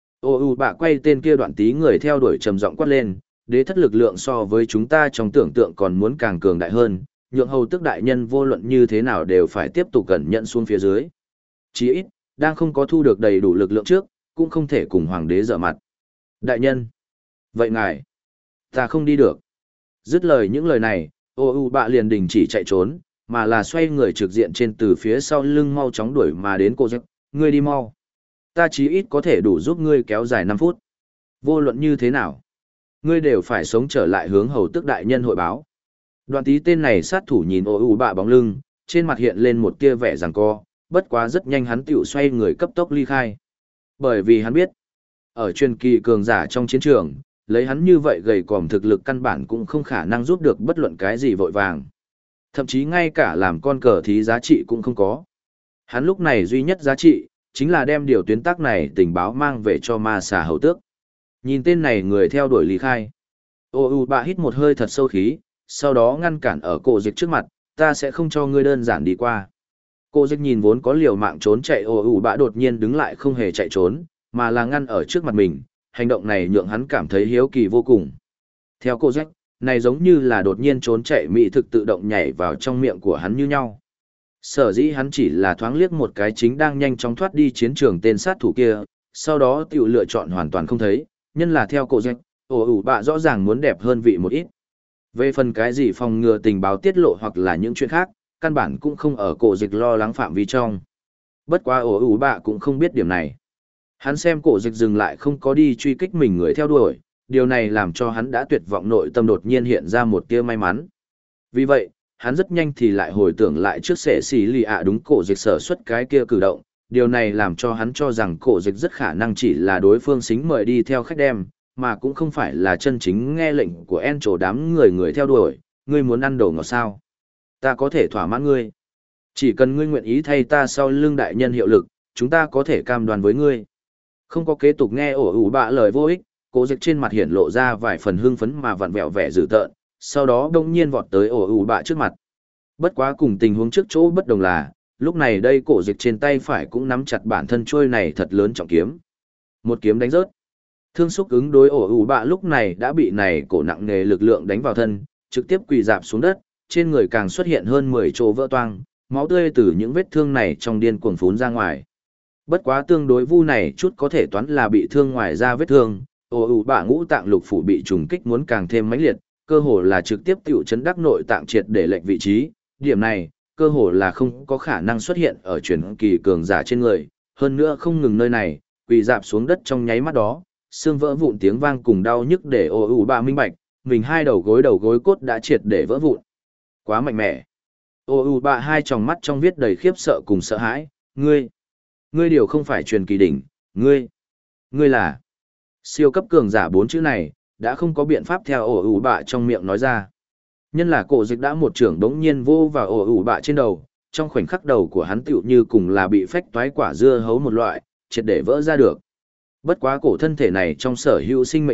Bạ quay tên kia đoạn tí người theo đuổi trầm giọng quát lên, đế thất lực lượng so với chúng ta trong tưởng tượng còn muốn càng cường đại hơn, nhượng hầu tước đại nhân vô luận như thế nào đều phải tiếp tục cẩn nhận xuống phía dưới. Chí ít, đang không có thu được đầy đủ lực lượng trước, cũng không thể cùng hoàng đế dở mặt. Đại nhân, vậy ngài, ta không đi được. Dứt lời những lời này, bạ liền đình chỉ chạy trốn, mà là xoay người trực diện trên từ phía sau lưng mau chóng đuổi mà đến cô Jack, ngươi đi mau. Ta chí ít có thể đủ giúp ngươi kéo dài 5 phút. Vô luận như thế nào, ngươi đều phải sống trở lại hướng hầu tước đại nhân hội báo. Đoạn tí tên này sát thủ nhìn bạ bóng lưng, trên mặt hiện lên một tia vẻ giằng co, bất quá rất nhanh hắn tiểu xoay người cấp tốc ly khai. Bởi vì hắn biết, ở truyền kỳ cường giả trong chiến trường, lấy hắn như vậy gầy còm thực lực căn bản cũng không khả năng giúp được bất luận cái gì vội vàng. Thậm chí ngay cả làm con cờ thí giá trị cũng không có. Hắn lúc này duy nhất giá trị, chính là đem điều tuyến tác này tình báo mang về cho ma xà hầu tước. Nhìn tên này người theo đuổi ly khai. Bạ hít một hơi thật sâu khí, sau đó ngăn cản ở cổ dịch trước mặt, ta sẽ không cho ngươi đơn giản đi qua. Cổ dịch nhìn vốn có liều mạng trốn chạy bạ đột nhiên đứng lại không hề chạy trốn, mà là ngăn ở trước mặt mình, hành động này nhượng hắn cảm thấy hiếu kỳ vô cùng. Theo cổ dịch, này giống như là đột nhiên trốn chạy mỹ thực tự động nhảy vào trong miệng của hắn như nhau. Sở dĩ hắn chỉ là thoáng liếc một cái chính đang nhanh chóng thoát đi chiến trường tên sát thủ kia, sau đó tiểu lựa chọn hoàn toàn không thấy, nhân là theo cổ dịch, bạ rõ ràng muốn đẹp hơn vị một ít. Về phần cái gì phòng ngừa tình báo tiết lộ hoặc là những chuyện khác, căn bản cũng không ở cổ dịch lo lắng phạm vi trong. Bất quá bạ cũng không biết điểm này. Hắn xem cổ dịch dừng lại không có đi truy kích mình người theo đuổi, điều này làm cho hắn đã tuyệt vọng nội tâm đột nhiên hiện ra một tia may mắn. Vì vậy, hắn rất nhanh thì lại hồi tưởng lại trước sẽ xì lì đúng cổ dịch sở xuất cái kia cử động, điều này làm cho hắn cho rằng cổ dịch rất khả năng chỉ là đối phương xính mời đi theo khách đem, mà cũng không phải là chân chính nghe lệnh của En trổ đám người theo đuổi, ngươi muốn ăn đồ ngọt sao? Ta có thể thỏa mãn ngươi. Chỉ cần ngươi nguyện ý thay ta sau lưng đại nhân hiệu lực, chúng ta có thể cam đoan với ngươi. Không có kế tục nghe bạ lời vô ích, cổ dịch trên mặt hiển lộ ra vài phần hưng phấn mà vặn vẹo vẻ dữ tợn, sau đó đông nhiên vọt tới bạ trước mặt. Bất quá cùng tình huống trước chỗ bất đồng là, lúc này đây cổ dịch trên tay phải cũng nắm chặt bản thân trôi này thật lớn trọng kiếm. Một kiếm đánh rớt. Thương xúc ứng đối bạ lúc này đã bị này cổ nặng nề lực lượng đánh vào thân, trực tiếp quỳ dạp xuống đất, trên người càng xuất hiện hơn 10 chỗ vỡ toang, máu tươi từ những vết thương này trong điên cuồng phún ra ngoài. Bất quá tương đối vu này chút có thể toán là bị thương ngoài ra vết thương, bạ ngũ tạng lục phủ bị trùng kích muốn càng thêm mãnh liệt, cơ hồ là trực tiếp tiểu chấn đắc nội tạng triệt để lệch vị trí, điểm này, cơ hồ là không có khả năng xuất hiện ở truyền kỳ cường giả trên người, hơn nữa không ngừng nơi này, quỳ dạp xuống đất trong nháy mắt đó, xương vỡ vụn tiếng vang cùng đau nhức để bạ minh bạch, mình hai đầu gối cốt đã triệt để vỡ vụn. Quá mạnh mẽ. Bạ hai tròng mắt trong viết đầy khiếp sợ cùng sợ hãi, ngươi điều không phải truyền kỳ đỉnh, ngươi là siêu cấp cường giả 4 chữ này, đã không có biện pháp theo bạ trong miệng nói ra. Nhân là cổ dịch đã một trưởng đống nhiên vô vào bạ trên đầu, trong khoảnh khắc đầu của hắn tựu như cùng là bị phách toái quả dưa hấu một loại, triệt để vỡ ra được. Bất quá cổ thân thể này trong sở hữu sinh mệnh lực,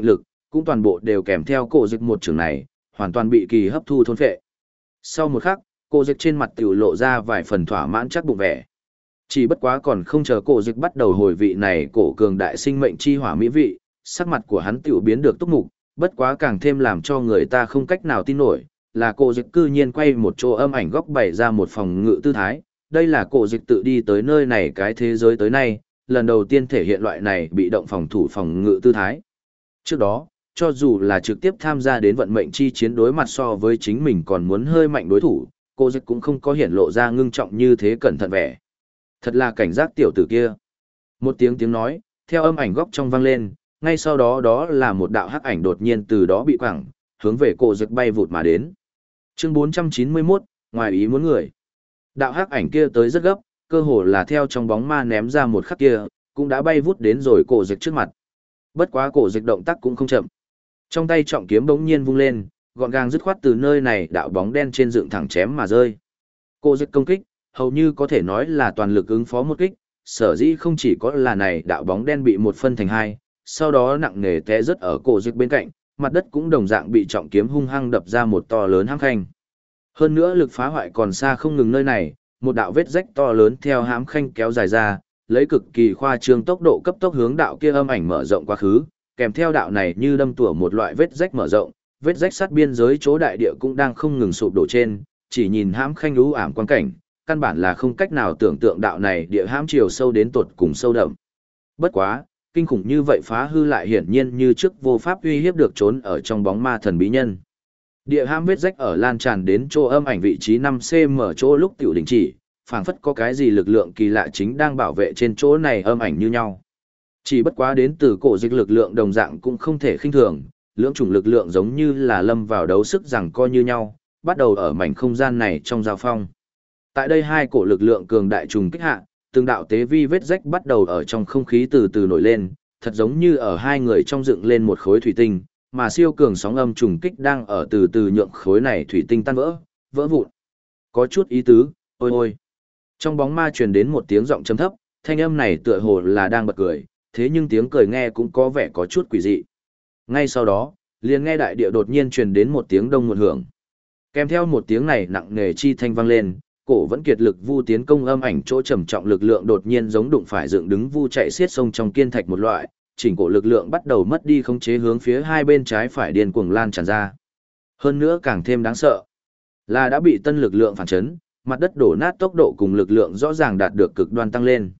cũng toàn bộ đều kèm theo cổ dịch một trường này, hoàn toàn bị kỳ hấp thu thôn phệ. Sau một khắc, cổ dịch trên mặt tiểu lộ ra vài phần thỏa mãn chắc bụng vẻ. Chỉ bất quá còn không chờ cổ dịch bắt đầu hồi vị này cổ cường đại sinh mệnh chi hỏa mỹ vị, sắc mặt của hắn tiểu biến được túc mục, bất quá càng thêm làm cho người ta không cách nào tin nổi, là cổ dịch cư nhiên quay một chỗ âm ảnh góc bày ra một phòng ngự tư thái. Đây là cổ dịch tự đi tới nơi này cái thế giới tới nay, lần đầu tiên thể hiện loại này bị động phòng thủ phòng ngự tư thái. Trước đó, cho dù là trực tiếp tham gia đến vận mệnh chi chiến đối mặt so với chính mình còn muốn hơi mạnh đối thủ, cổ dịch cũng không có hiển lộ ra ngưng trọng như thế cẩn thận vẻ. Thật là cảnh giác tiểu tử kia. Một tiếng nói, theo âm ảnh góc trong vang lên, ngay sau đó đó là một đạo hắc ảnh đột nhiên từ đó bị quẳng, hướng về cổ dịch bay vụt mà đến. Chương 491, ngoài ý muốn người. Đạo hắc ảnh kia tới rất gấp, cơ hồ là theo trong bóng ma ném ra một khắc kia, cũng đã bay vút đến rồi cổ dịch trước mặt. Bất quá cổ dịch động tác cũng không chậm. Trong tay trọng kiếm bỗng nhiên vung lên, gọn gàng dứt khoát từ nơi này đạo bóng đen trên dựng thẳng chém mà rơi. Cổ dịch công kích, hầu như có thể nói là toàn lực ứng phó một kích, sở dĩ không chỉ có là này đạo bóng đen bị một phân thành hai, sau đó nặng nề té rớt ở cổ dịch bên cạnh, mặt đất cũng đồng dạng bị trọng kiếm hung hăng đập ra một to lớn hãm khanh. Hơn nữa lực phá hoại còn xa không ngừng nơi này, một đạo vết rách to lớn theo hãm khanh kéo dài ra, lấy cực kỳ khoa trương tốc độ cấp tốc hướng đạo kia âm ảnh mở rộng quá khứ, kèm theo đạo này như đâm tủa một loại vết rách mở rộng, vết rách sát biên giới chỗ đại địa cũng đang không ngừng sụp đổ trên, chỉ nhìn hãm khanh lũ ảm quan cảnh, căn bản là không cách nào tưởng tượng đạo này địa hãm chiều sâu đến tột cùng sâu đậm. Bất quá, kinh khủng như vậy phá hư lại hiển nhiên như trước vô pháp uy hiếp được trốn ở trong bóng ma thần bí nhân. Địa hãm vết rách ở lan tràn đến chỗ âm ảnh vị trí 5cm chỗ lúc tiểu đình chỉ, phảng phất có cái gì lực lượng kỳ lạ chính đang bảo vệ trên chỗ này âm ảnh như nhau. Chỉ bất quá đến từ cổ dịch lực lượng đồng dạng cũng không thể khinh thường, lưỡng chủng lực lượng giống như là lâm vào đấu sức rằng co như nhau, bắt đầu ở mảnh không gian này trong giao phong. Tại đây hai cổ lực lượng cường đại trùng kích hạ, từng đạo tế vi vết rách bắt đầu ở trong không khí từ từ nổi lên, thật giống như ở hai người trong dựng lên một khối thủy tinh, mà siêu cường sóng âm trùng kích đang ở từ từ nhượng khối này thủy tinh tan vỡ, vỡ vụn. Có chút ý tứ, ôi ôi. Trong bóng ma truyền đến một tiếng giọng trầm thấp, thanh âm này tựa hồ là đang bật cười, thế nhưng tiếng cười nghe cũng có vẻ có chút quỷ dị. Ngay sau đó, liền nghe đại địa đột nhiên truyền đến một tiếng đông một hưởng. Kèm theo một tiếng này nặng nề chi thanh vang lên, cổ vẫn kiệt lực vu tiến công âm ảnh chỗ trầm trọng lực lượng đột nhiên giống đụng phải dựng đứng vu chạy xiết sông trong kiên thạch một loại, chỉnh cổ lực lượng bắt đầu mất đi khống chế hướng phía hai bên trái phải điên cuồng lan tràn ra. Hơn nữa càng thêm đáng sợ, là đã bị tân lực lượng phản chấn, mặt đất đổ nát tốc độ cùng lực lượng rõ ràng đạt được cực đoan tăng lên.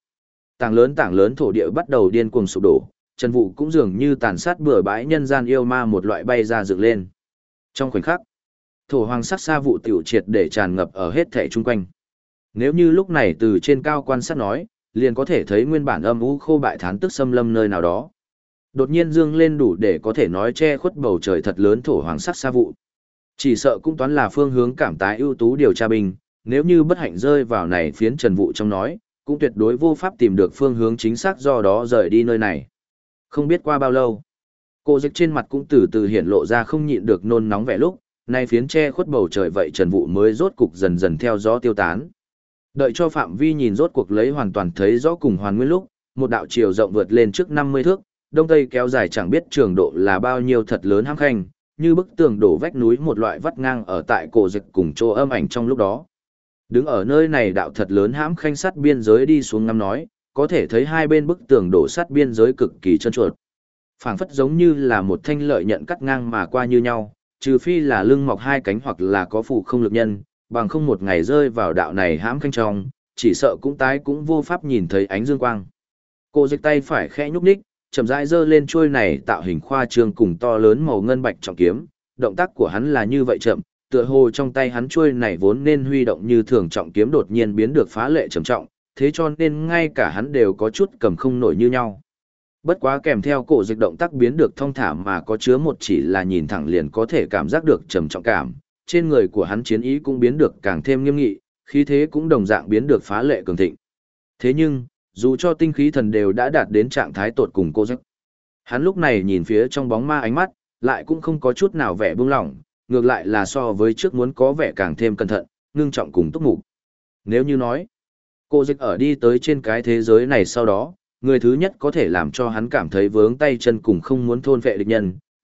Tảng lớn thổ địa bắt đầu điên cuồng sụp đổ, chân vụ cũng dường như tàn sát bừa bãi nhân gian yêu ma một loại bay ra dựng lên. Trong khoảnh khắc, thổ hoàng sắc sa vụ tiểu triệt để tràn ngập ở hết thảy chung quanh. Nếu như lúc này từ trên cao quan sát nói, liền có thể thấy nguyên bản âm u khô bại thán tức xâm lâm nơi nào đó. Đột nhiên dương lên đủ để có thể nói che khuất bầu trời thật lớn thổ hoàng sắc sa vụ. Chỉ sợ cũng toán là phương hướng cảm tái ưu tú điều tra binh, nếu như bất hạnh rơi vào này phiến trần vụ trong nói, cũng tuyệt đối vô pháp tìm được phương hướng chính xác do đó rời đi nơi này. Không biết qua bao lâu, cô dịch trên mặt cũng từ từ hiện lộ ra không nhịn được nôn nóng vẻ lúc, nay phiến che khuất bầu trời vậy trần vụ mới rốt cục dần dần theo gió tiêu tán. Đợi cho phạm vi nhìn rốt cuộc lấy hoàn toàn thấy rõ cùng hoàn nguyên lúc, một đạo chiều rộng vượt lên trước 50 thước, đông tây kéo dài chẳng biết trường độ là bao nhiêu thật lớn hãm khanh, như bức tường đổ vách núi một loại vắt ngang ở tại cổ dịch cùng chỗ âm ảnh trong lúc đó. Đứng ở nơi này đạo thật lớn hãm khanh sắt biên giới đi xuống ngắm nói, có thể thấy hai bên bức tường đổ sắt biên giới cực kỳ trơn trượt. Phảng phất giống như là một thanh lợi nhận cắt ngang mà qua như nhau, trừ phi là lưng mọc hai cánh hoặc là có phụ không lực nhân, bằng không một ngày rơi vào đạo này hãm khanh trong, chỉ sợ cũng tái cũng vô pháp nhìn thấy ánh dương quang. Cô dịch tay phải khẽ nhúc nhích, chậm rãi giơ lên chuôi này tạo hình khoa trương cùng to lớn màu ngân bạch trọng kiếm, động tác của hắn là như vậy chậm, tựa hồ trong tay hắn chuôi này vốn nên huy động như thường trọng kiếm đột nhiên biến được phá lệ trầm trọng, thế cho nên ngay cả hắn đều có chút cầm không nổi như nhau. Bất quá kèm theo cổ dịch động tác biến được thong thả mà có chứa một chỉ là nhìn thẳng liền có thể cảm giác được trầm trọng cảm, trên người của hắn chiến ý cũng biến được càng thêm nghiêm nghị, khí thế cũng đồng dạng biến được phá lệ cường thịnh. Thế nhưng, dù cho tinh khí thần đều đã đạt đến trạng thái tột cùng cô dịch, hắn lúc này nhìn phía trong bóng ma ánh mắt, lại cũng không có chút nào vẻ buông lỏng, ngược lại là so với trước muốn có vẻ càng thêm cẩn thận, ngưng trọng cùng túc mục. Nếu như nói, cô dịch ở đi tới trên cái thế giới này sau đó, người thứ nhất có thể làm cho hắn cảm thấy vướng tay chân cùng không muốn thôn vệ địch nhân,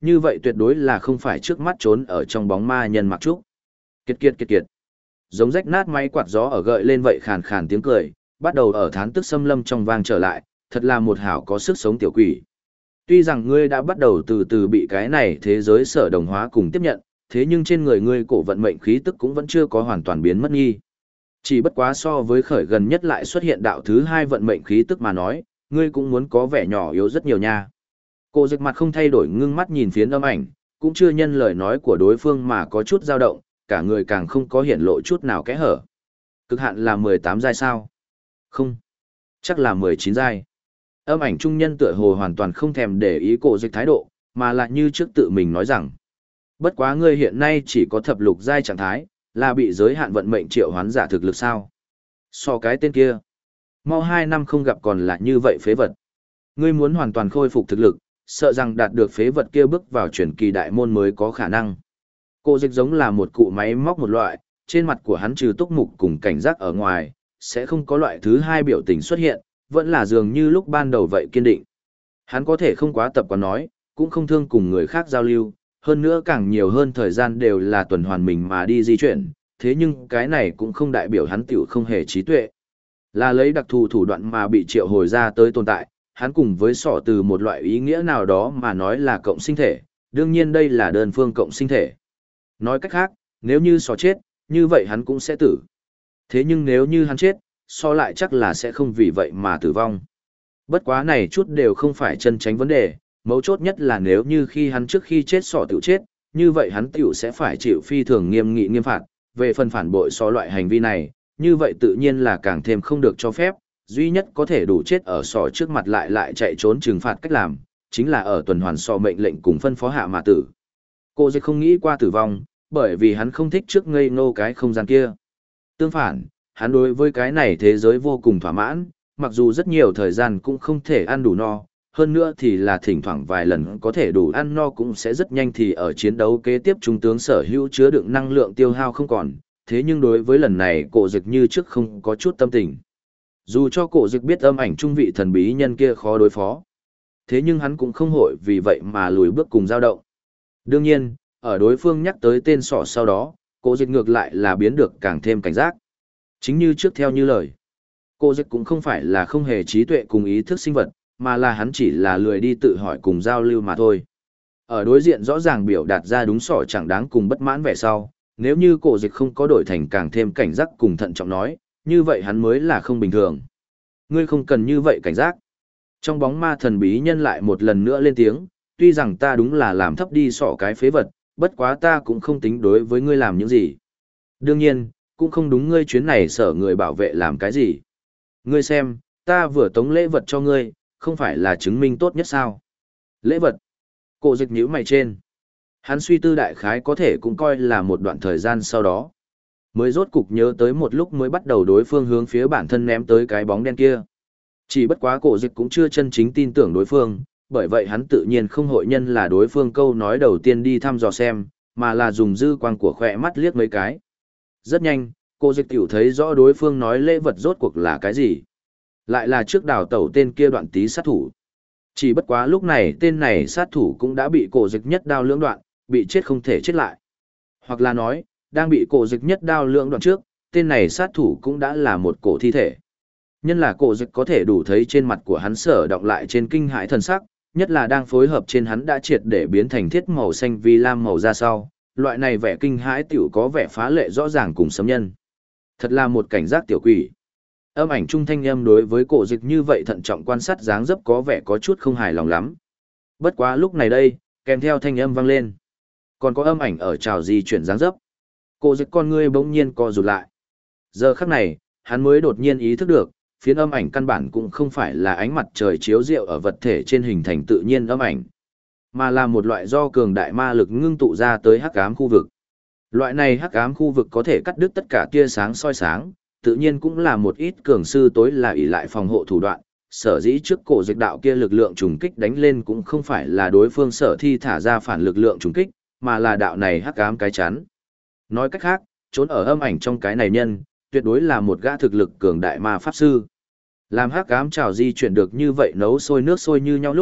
như vậy tuyệt đối là không phải trước mắt trốn ở trong bóng ma nhân mặc trúc. Kiệt kiệt kiệt kiệt. Giống rách nát máy quạt gió ở gợi lên vậy khàn khàn tiếng cười, bắt đầu ở thán tức xâm lâm trong vang trở lại, thật là một hảo có sức sống tiểu quỷ. Tuy rằng ngươi đã bắt đầu từ từ bị cái này thế giới sở đồng hóa cùng tiếp nhận, thế nhưng trên người ngươi cổ vận mệnh khí tức cũng vẫn chưa có hoàn toàn biến mất nghi. Chỉ bất quá so với khởi gần nhất lại xuất hiện đạo thứ hai vận mệnh khí tức mà nói, ngươi cũng muốn có vẻ nhỏ yếu rất nhiều nha. Cô dịch mặt không thay đổi ngưng mắt nhìn phiến âm ảnh, cũng chưa nhân lời nói của đối phương mà có chút dao động, cả người càng không có hiển lộ chút nào kẽ hở. Cực hạn là 18 giai sao? Không. Chắc là 19 giai. Âm ảnh trung nhân tựa hồ hoàn toàn không thèm để ý cổ dịch thái độ, mà lại như trước tự mình nói rằng. Bất quá ngươi hiện nay chỉ có thập lục giai trạng thái, là bị giới hạn vận mệnh triệu hoán giả thực lực sao? So cái tên kia. Mau 2 năm không gặp còn là như vậy phế vật. Ngươi muốn hoàn toàn khôi phục thực lực, sợ rằng đạt được phế vật kia bước vào chuyển kỳ đại môn mới có khả năng. Cổ dịch giống là một cụ máy móc một loại, trên mặt của hắn trừ túc mục cùng cảnh giác ở ngoài, sẽ không có loại thứ hai biểu tình xuất hiện, vẫn là dường như lúc ban đầu vậy kiên định. Hắn có thể không quá tập quán nói, cũng không thương cùng người khác giao lưu, hơn nữa càng nhiều hơn thời gian đều là tuần hoàn mình mà đi di chuyển, thế nhưng cái này cũng không đại biểu hắn tiểu không hề trí tuệ. Là lấy đặc thù thủ đoạn mà bị triệu hồi ra tới tồn tại, hắn cùng với sọ từ một loại ý nghĩa nào đó mà nói là cộng sinh thể, đương nhiên đây là đơn phương cộng sinh thể. Nói cách khác, nếu như sọ chết, như vậy hắn cũng sẽ tử. Thế nhưng nếu như hắn chết, so lại chắc là sẽ không vì vậy mà tử vong. Bất quá này chút đều không phải chân tránh vấn đề, mấu chốt nhất là nếu như khi hắn trước khi chết sọ tiểu chết, như vậy hắn tiểu sẽ phải chịu phi thường nghiêm nghị nghiêm phạt, về phần phản bội so loại hành vi này, như vậy tự nhiên là càng thêm không được cho phép, duy nhất có thể đủ chết ở sọ trước mặt lại chạy trốn trừng phạt cách làm, chính là ở tuần hoàn sọ mệnh lệnh cùng phân phó hạ mà tử. Cô sẽ không nghĩ qua tử vong, bởi vì hắn không thích trước ngây ngô cái không gian kia. Tương phản, hắn đối với cái này thế giới vô cùng thỏa mãn, mặc dù rất nhiều thời gian cũng không thể ăn đủ no, hơn nữa thì là thỉnh thoảng vài lần có thể đủ ăn no cũng sẽ rất nhanh thì ở chiến đấu kế tiếp trung tướng sở hữu chứa đựng năng lượng tiêu hao không còn, thế nhưng đối với lần này cổ dịch như trước không có chút tâm tình. Dù cho cổ dịch biết âm ảnh trung vị thần bí nhân kia khó đối phó, thế nhưng hắn cũng không hội vì vậy mà lùi bước cùng dao động. Đương nhiên, ở đối phương nhắc tới tên sọ sau đó, cổ dịch ngược lại là biến được càng thêm cảnh giác. Chính như trước theo như lời, cổ dịch cũng không phải là không hề trí tuệ cùng ý thức sinh vật, mà là hắn chỉ là lười đi tự hỏi cùng giao lưu mà thôi. Ở đối diện rõ ràng biểu đạt ra đúng sọ chẳng đáng cùng bất mãn vẻ sau, nếu như cổ dịch không có đổi thành càng thêm cảnh giác cùng thận trọng nói, như vậy hắn mới là không bình thường. Ngươi không cần như vậy cảnh giác. Trong bóng ma thần bí nhân lại một lần nữa lên tiếng, tuy rằng ta đúng là làm thấp đi sọ cái phế vật, bất quá ta cũng không tính đối với ngươi làm những gì. Đương nhiên, cũng không đúng ngươi chuyến này sở người bảo vệ làm cái gì. Ngươi xem, ta vừa tống lễ vật cho ngươi, không phải là chứng minh tốt nhất sao? Lễ vật. Cổ dịch nhíu mày trên. Hắn suy tư đại khái có thể cũng coi là một đoạn thời gian sau đó. Mới rốt cục nhớ tới một lúc mới bắt đầu đối phương hướng phía bản thân ném tới cái bóng đen kia. Chỉ bất quá cổ dịch cũng chưa chân chính tin tưởng đối phương, bởi vậy hắn tự nhiên không hội nhân là đối phương câu nói đầu tiên đi thăm dò xem, mà là dùng dư quang của khỏe mắt liếc mấy cái. Rất nhanh, cổ dịch tiểu thấy rõ đối phương nói lễ vật rốt cuộc là cái gì. Lại là trước đào tẩu tên kia đoạn tí sát thủ. Chỉ bất quá lúc này tên này sát thủ cũng đã bị cổ dịch nhất đao lưỡng đoạn, bị chết không thể chết lại. Hoặc là nói, đang bị cổ dịch nhất đao lưỡng đoạn trước, tên này sát thủ cũng đã là một cổ thi thể. Nhân là cổ dịch có thể đủ thấy trên mặt của hắn sở động lại trên kinh hãi thần sắc, nhất là đang phối hợp trên hắn đã triệt để biến thành thiết màu xanh vi lam màu ra sau, loại này vẻ kinh hãi tiểu có vẻ phá lệ rõ ràng cùng sấm nhân. Thật là một cảnh giác tiểu quỷ. Âm ảnh trung thanh âm đối với cổ dịch như vậy thận trọng quan sát dáng dấp có vẻ có chút không hài lòng lắm. Bất quá lúc này đây, kèm theo thanh âm vang lên. Còn có âm ảnh ở trào di chuyển dáng dấp. Cổ dịch con ngươi bỗng nhiên co rụt lại. Giờ khắc này, hắn mới đột nhiên ý thức được, phiến âm ảnh căn bản cũng không phải là ánh mặt trời chiếu rọi ở vật thể trên hình thành tự nhiên âm ảnh, mà là một loại do cường đại ma lực ngưng tụ ra tới hắc ám khu vực. Loại này hắc ám khu vực có thể cắt đứt tất cả tia sáng soi sáng, tự nhiên cũng là một ít cường sư tối là ỷ lại phòng hộ thủ đoạn, sở dĩ trước cổ dịch đạo kia lực lượng trùng kích đánh lên cũng không phải là đối phương sở thi thả ra phản lực lượng trùng kích, mà là đạo này hắc ám cái chắn. Nói cách khác, trốn ở âm ảnh trong cái này nhân, tuyệt đối là một gã thực lực cường đại ma pháp sư. Làm hắc ám trào di chuyển được như vậy nấu sôi nước sôi như nhau lúc,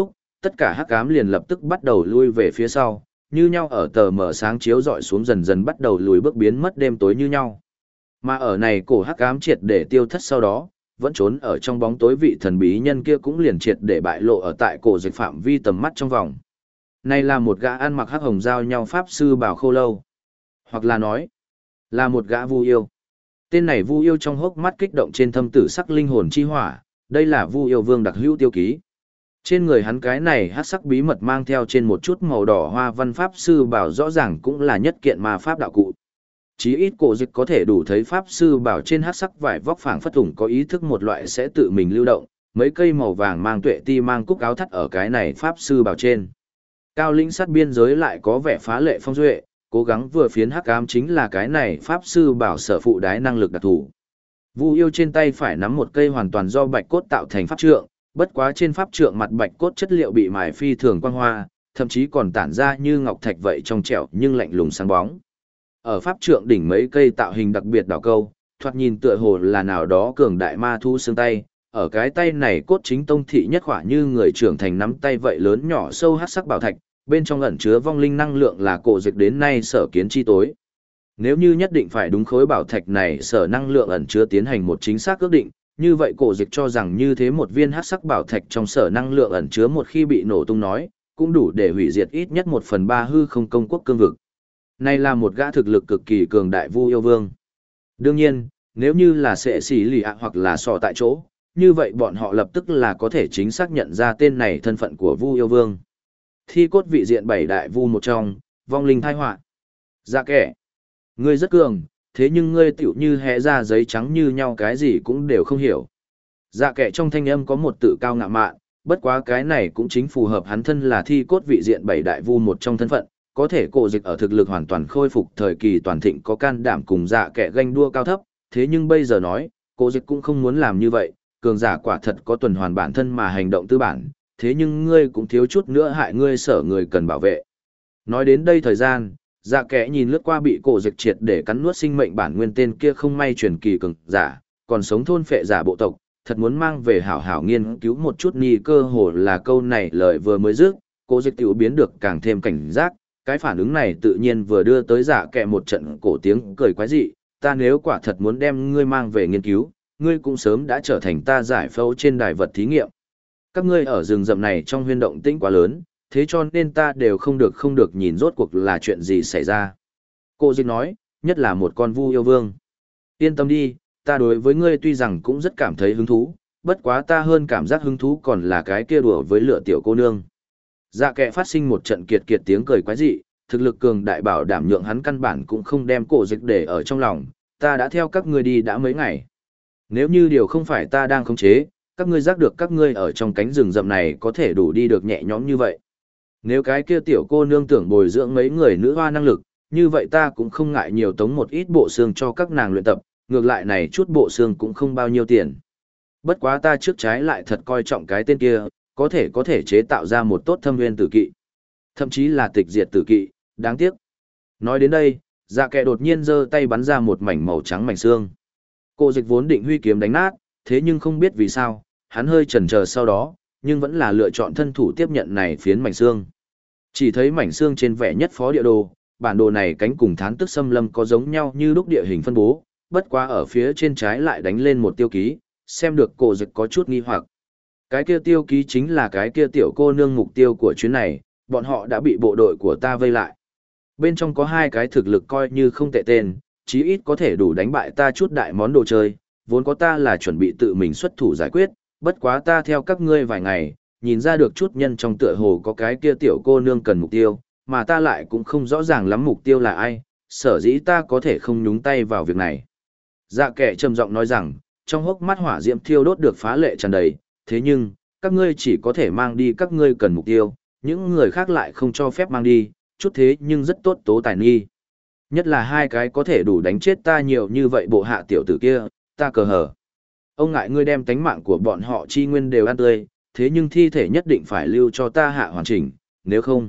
tất cả hắc ám liền lập tức bắt đầu lui về phía sau, như nhau ở tờ mở sáng chiếu rọi xuống dần dần bắt đầu lùi bước biến mất đêm tối như nhau. Mà ở này cổ hắc ám triệt để tiêu thất sau đó, vẫn trốn ở trong bóng tối vị thần bí nhân kia cũng liền triệt để bại lộ ở tại cổ dịch phạm vi tầm mắt trong vòng. Này là một gã ăn mặc hắc hồng giao nhau pháp sư bảo khô lâu, hoặc là nói là một gã vu yêu. Tên này vu yêu trong hốc mắt kích động trên thâm tử sắc linh hồn chi hỏa, đây là vu yêu vương đặc hữu tiêu ký. Trên người hắn cái này hắc sắc bí mật mang theo trên một chút màu đỏ hoa văn pháp sư bảo rõ ràng cũng là nhất kiện ma pháp đạo cụ. Chí ít cổ dịch có thể đủ thấy pháp sư bảo trên hắc sắc vải vóc phảng phất thủng có ý thức một loại sẽ tự mình lưu động, mấy cây màu vàng mang tuệ ti mang cúc áo thắt ở cái này pháp sư bảo trên. Cao lĩnh sát biên giới lại có vẻ phá lệ phong duệ, cố gắng vừa phiến hắc ám chính là cái này pháp sư bảo sở phụ đái năng lực đặc thù. Vu yêu trên tay phải nắm một cây hoàn toàn do bạch cốt tạo thành pháp trượng, bất quá trên pháp trượng mặt bạch cốt chất liệu bị mài phi thường quang hoa, thậm chí còn tản ra như ngọc thạch vậy trong trẻo nhưng lạnh lùng sáng bóng. Ở pháp trượng đỉnh mấy cây tạo hình đặc biệt đảo câu, thoạt nhìn tựa hồ là nào đó cường đại ma thu xương tay, ở cái tay này cốt chính tông thị nhất khỏa như người trưởng thành nắm tay vậy lớn nhỏ sâu hắc sắc bảo thạch, bên trong ẩn chứa vong linh năng lượng là cổ dịch đến nay sở kiến chi tối. Nếu như nhất định phải đúng khối bảo thạch này sở năng lượng ẩn chứa tiến hành một chính xác ước định, như vậy cổ dịch cho rằng như thế một viên hắc sắc bảo thạch trong sở năng lượng ẩn chứa một khi bị nổ tung nói, cũng đủ để hủy diệt ít nhất 1/3 hư không công quốc cương vực. Này là một gã thực lực cực kỳ cường đại vu yêu vương. Đương nhiên, nếu như là sệ xỉ lì ạ hoặc là sò tại chỗ, như vậy bọn họ lập tức là có thể chính xác nhận ra tên này thân phận của vu yêu vương. Thi cốt vị diện 7 đại vu một trong, vong linh thai họa. Dạ kẻ. Ngươi rất cường, thế nhưng ngươi tiểu như hẽ ra giấy trắng như nhau cái gì cũng đều không hiểu. Dạ kẻ trong thanh âm có một tự cao ngạo mạn, bất quá cái này cũng chính phù hợp hắn thân là thi cốt vị diện 7 đại vu một trong thân phận, có thể cổ dịch ở thực lực hoàn toàn khôi phục thời kỳ toàn thịnh có can đảm cùng dạ kẻ ganh đua cao thấp, thế nhưng bây giờ nói, cổ dịch cũng không muốn làm như vậy, cường giả quả thật có tuần hoàn bản thân mà hành động tư bản, thế nhưng ngươi cũng thiếu chút nữa hại ngươi sở người cần bảo vệ. Nói đến đây thời gian, dạ kẻ nhìn lướt qua bị cổ dịch triệt để cắn nuốt sinh mệnh bản nguyên tên kia không may truyền kỳ cường giả, còn sống thôn phệ giả bộ tộc, thật muốn mang về hảo hảo nghiên cứu một chút ni cơ hồ là câu này lời vừa mới dứt, cổ dịch tiểu biến được càng thêm cảnh giác, cái phản ứng này tự nhiên vừa đưa tới dạ kẻ một trận cổ tiếng cười quái dị, ta nếu quả thật muốn đem ngươi mang về nghiên cứu, ngươi cũng sớm đã trở thành ta giải phẫu trên đài vật thí nghiệm. Các ngươi ở rừng rậm này trong huyên động tĩnh quá lớn, thế cho nên ta đều không được nhìn rốt cuộc là chuyện gì xảy ra. Cô dịch nói, nhất là một con vu yêu vương. Yên tâm đi, ta đối với ngươi tuy rằng cũng rất cảm thấy hứng thú, bất quá ta hơn cảm giác hứng thú còn là cái kia đùa với lửa tiểu cô nương. Dạ kệ phát sinh một trận kiệt kiệt tiếng cười quái dị, thực lực cường đại bảo đảm nhượng hắn căn bản cũng không đem cổ dịch để ở trong lòng, ta đã theo các ngươi đi đã mấy ngày. Nếu như điều không phải ta đang khống chế, các ngươi giác được các ngươi ở trong cánh rừng rậm này có thể đủ đi được nhẹ nhõm như vậy. Nếu cái kia tiểu cô nương tưởng bồi dưỡng mấy người nữ hoa năng lực, như vậy ta cũng không ngại nhiều tống một ít bộ xương cho các nàng luyện tập, ngược lại này chút bộ xương cũng không bao nhiêu tiền. Bất quá ta trước trái lại thật coi trọng cái tên kia, có thể chế tạo ra một tốt thâm nguyên tử kỵ. Thậm chí là tịch diệt tử kỵ, đáng tiếc. Nói đến đây, dạ kệ đột nhiên giơ tay bắn ra một mảnh màu trắng mảnh xương. Cô dịch vốn định huy kiếm đánh nát, thế nhưng không biết vì sao, hắn hơi chần chờ sau đó, nhưng vẫn là lựa chọn thân thủ tiếp nhận này phiến mảnh xương. Chỉ thấy mảnh xương trên vẻ nhất phó địa đồ, bản đồ này cánh cùng thán tức xâm lâm có giống nhau như lúc địa hình phân bố, bất quá ở phía trên trái lại đánh lên một tiêu ký, xem được cổ dịch có chút nghi hoặc. Cái kia tiêu ký chính là cái kia tiểu cô nương mục tiêu của chuyến này, bọn họ đã bị bộ đội của ta vây lại. Bên trong có hai cái thực lực coi như không tệ tên, chí ít có thể đủ đánh bại ta chút đại món đồ chơi, vốn có ta là chuẩn bị tự mình xuất thủ giải quyết, bất quá ta theo các ngươi vài ngày, nhìn ra được chút nhân trong tựa hồ có cái kia tiểu cô nương cần mục tiêu, mà ta lại cũng không rõ ràng lắm mục tiêu là ai, sở dĩ ta có thể không nhúng tay vào việc này. Dạ kẻ trầm giọng nói rằng, trong hốc mắt hỏa diễm thiêu đốt được phá lệ tràn đầy, thế nhưng, các ngươi chỉ có thể mang đi các ngươi cần mục tiêu, những người khác lại không cho phép mang đi, chút thế nhưng rất tốt tố tài nghi. Nhất là hai cái có thể đủ đánh chết ta nhiều như vậy bộ hạ tiểu tử kia, ta cờ hở. Ông ngại ngươi đem tánh mạng của bọn họ chi nguyên đều ăn tươi, thế nhưng thi thể nhất định phải lưu cho ta hạ hoàn chỉnh, nếu không.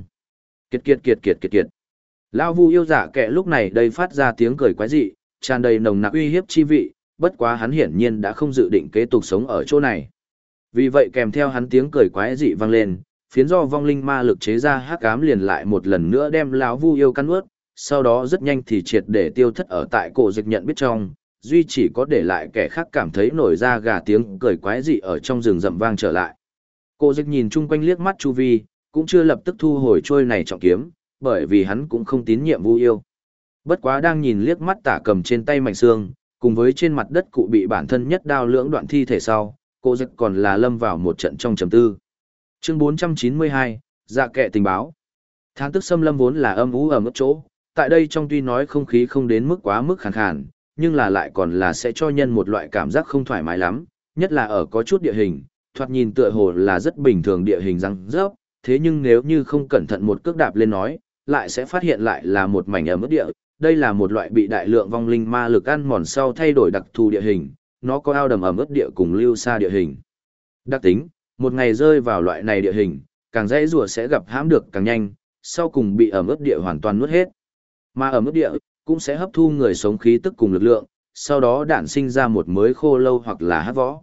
Kiệt. Lão Vu yêu giả kệ lúc này đây phát ra tiếng cười quái dị, tràn đầy nồng nặc uy hiếp chi vị, bất quá hắn hiển nhiên đã không dự định kế tục sống ở chỗ này. Vì vậy kèm theo hắn tiếng cười quái dị vang lên, phiến do vong linh ma lực chế ra hắc ám liền lại một lần nữa đem lão Vu yêu căn nuốt, sau đó rất nhanh thì triệt để tiêu thất ở tại cổ dịch nhận biết trong, duy chỉ có để lại kẻ khác cảm thấy nổi da gà tiếng cười quái dị ở trong rừng rậm vang trở lại. Cổ dịch nhìn chung quanh liếc mắt chu vi, cũng chưa lập tức thu hồi trôi này trọng kiếm, bởi vì hắn cũng không tín nhiệm Vu yêu. Bất quá đang nhìn liếc mắt tả cầm trên tay mảnh xương, cùng với trên mặt đất cụ bị bản thân nhất đao lưỡng đoạn thi thể sau, cổ dịch còn là lâm vào một trận trong trầm tư. Chương 492, dạ kệ tình báo. Tháng tức xâm lâm vốn là âm u ở mức chỗ, tại đây trong tuy nói không khí không đến mức quá mức khàn khàn, nhưng là lại còn là sẽ cho nhân một loại cảm giác không thoải mái lắm, nhất là ở có chút địa hình, thoạt nhìn tựa hồ là rất bình thường địa hình răng rớp, thế nhưng nếu như không cẩn thận một cước đạp lên nói, lại sẽ phát hiện lại là một mảnh ẩm ướt địa, đây là một loại bị đại lượng vong linh ma lực ăn mòn sau thay đổi đặc thù địa hình, nó có ao đầm ẩm ướt địa cùng lưu xa địa hình. Đặc tính, một ngày rơi vào loại này địa hình, càng dễ rùa sẽ gặp hãm được càng nhanh, sau cùng bị ẩm ướt địa hoàn toàn nuốt hết. Mà ẩm ướt địa cũng sẽ hấp thu người sống khí tức cùng lực lượng, sau đó đản sinh ra một mới khô lâu hoặc là hát võ.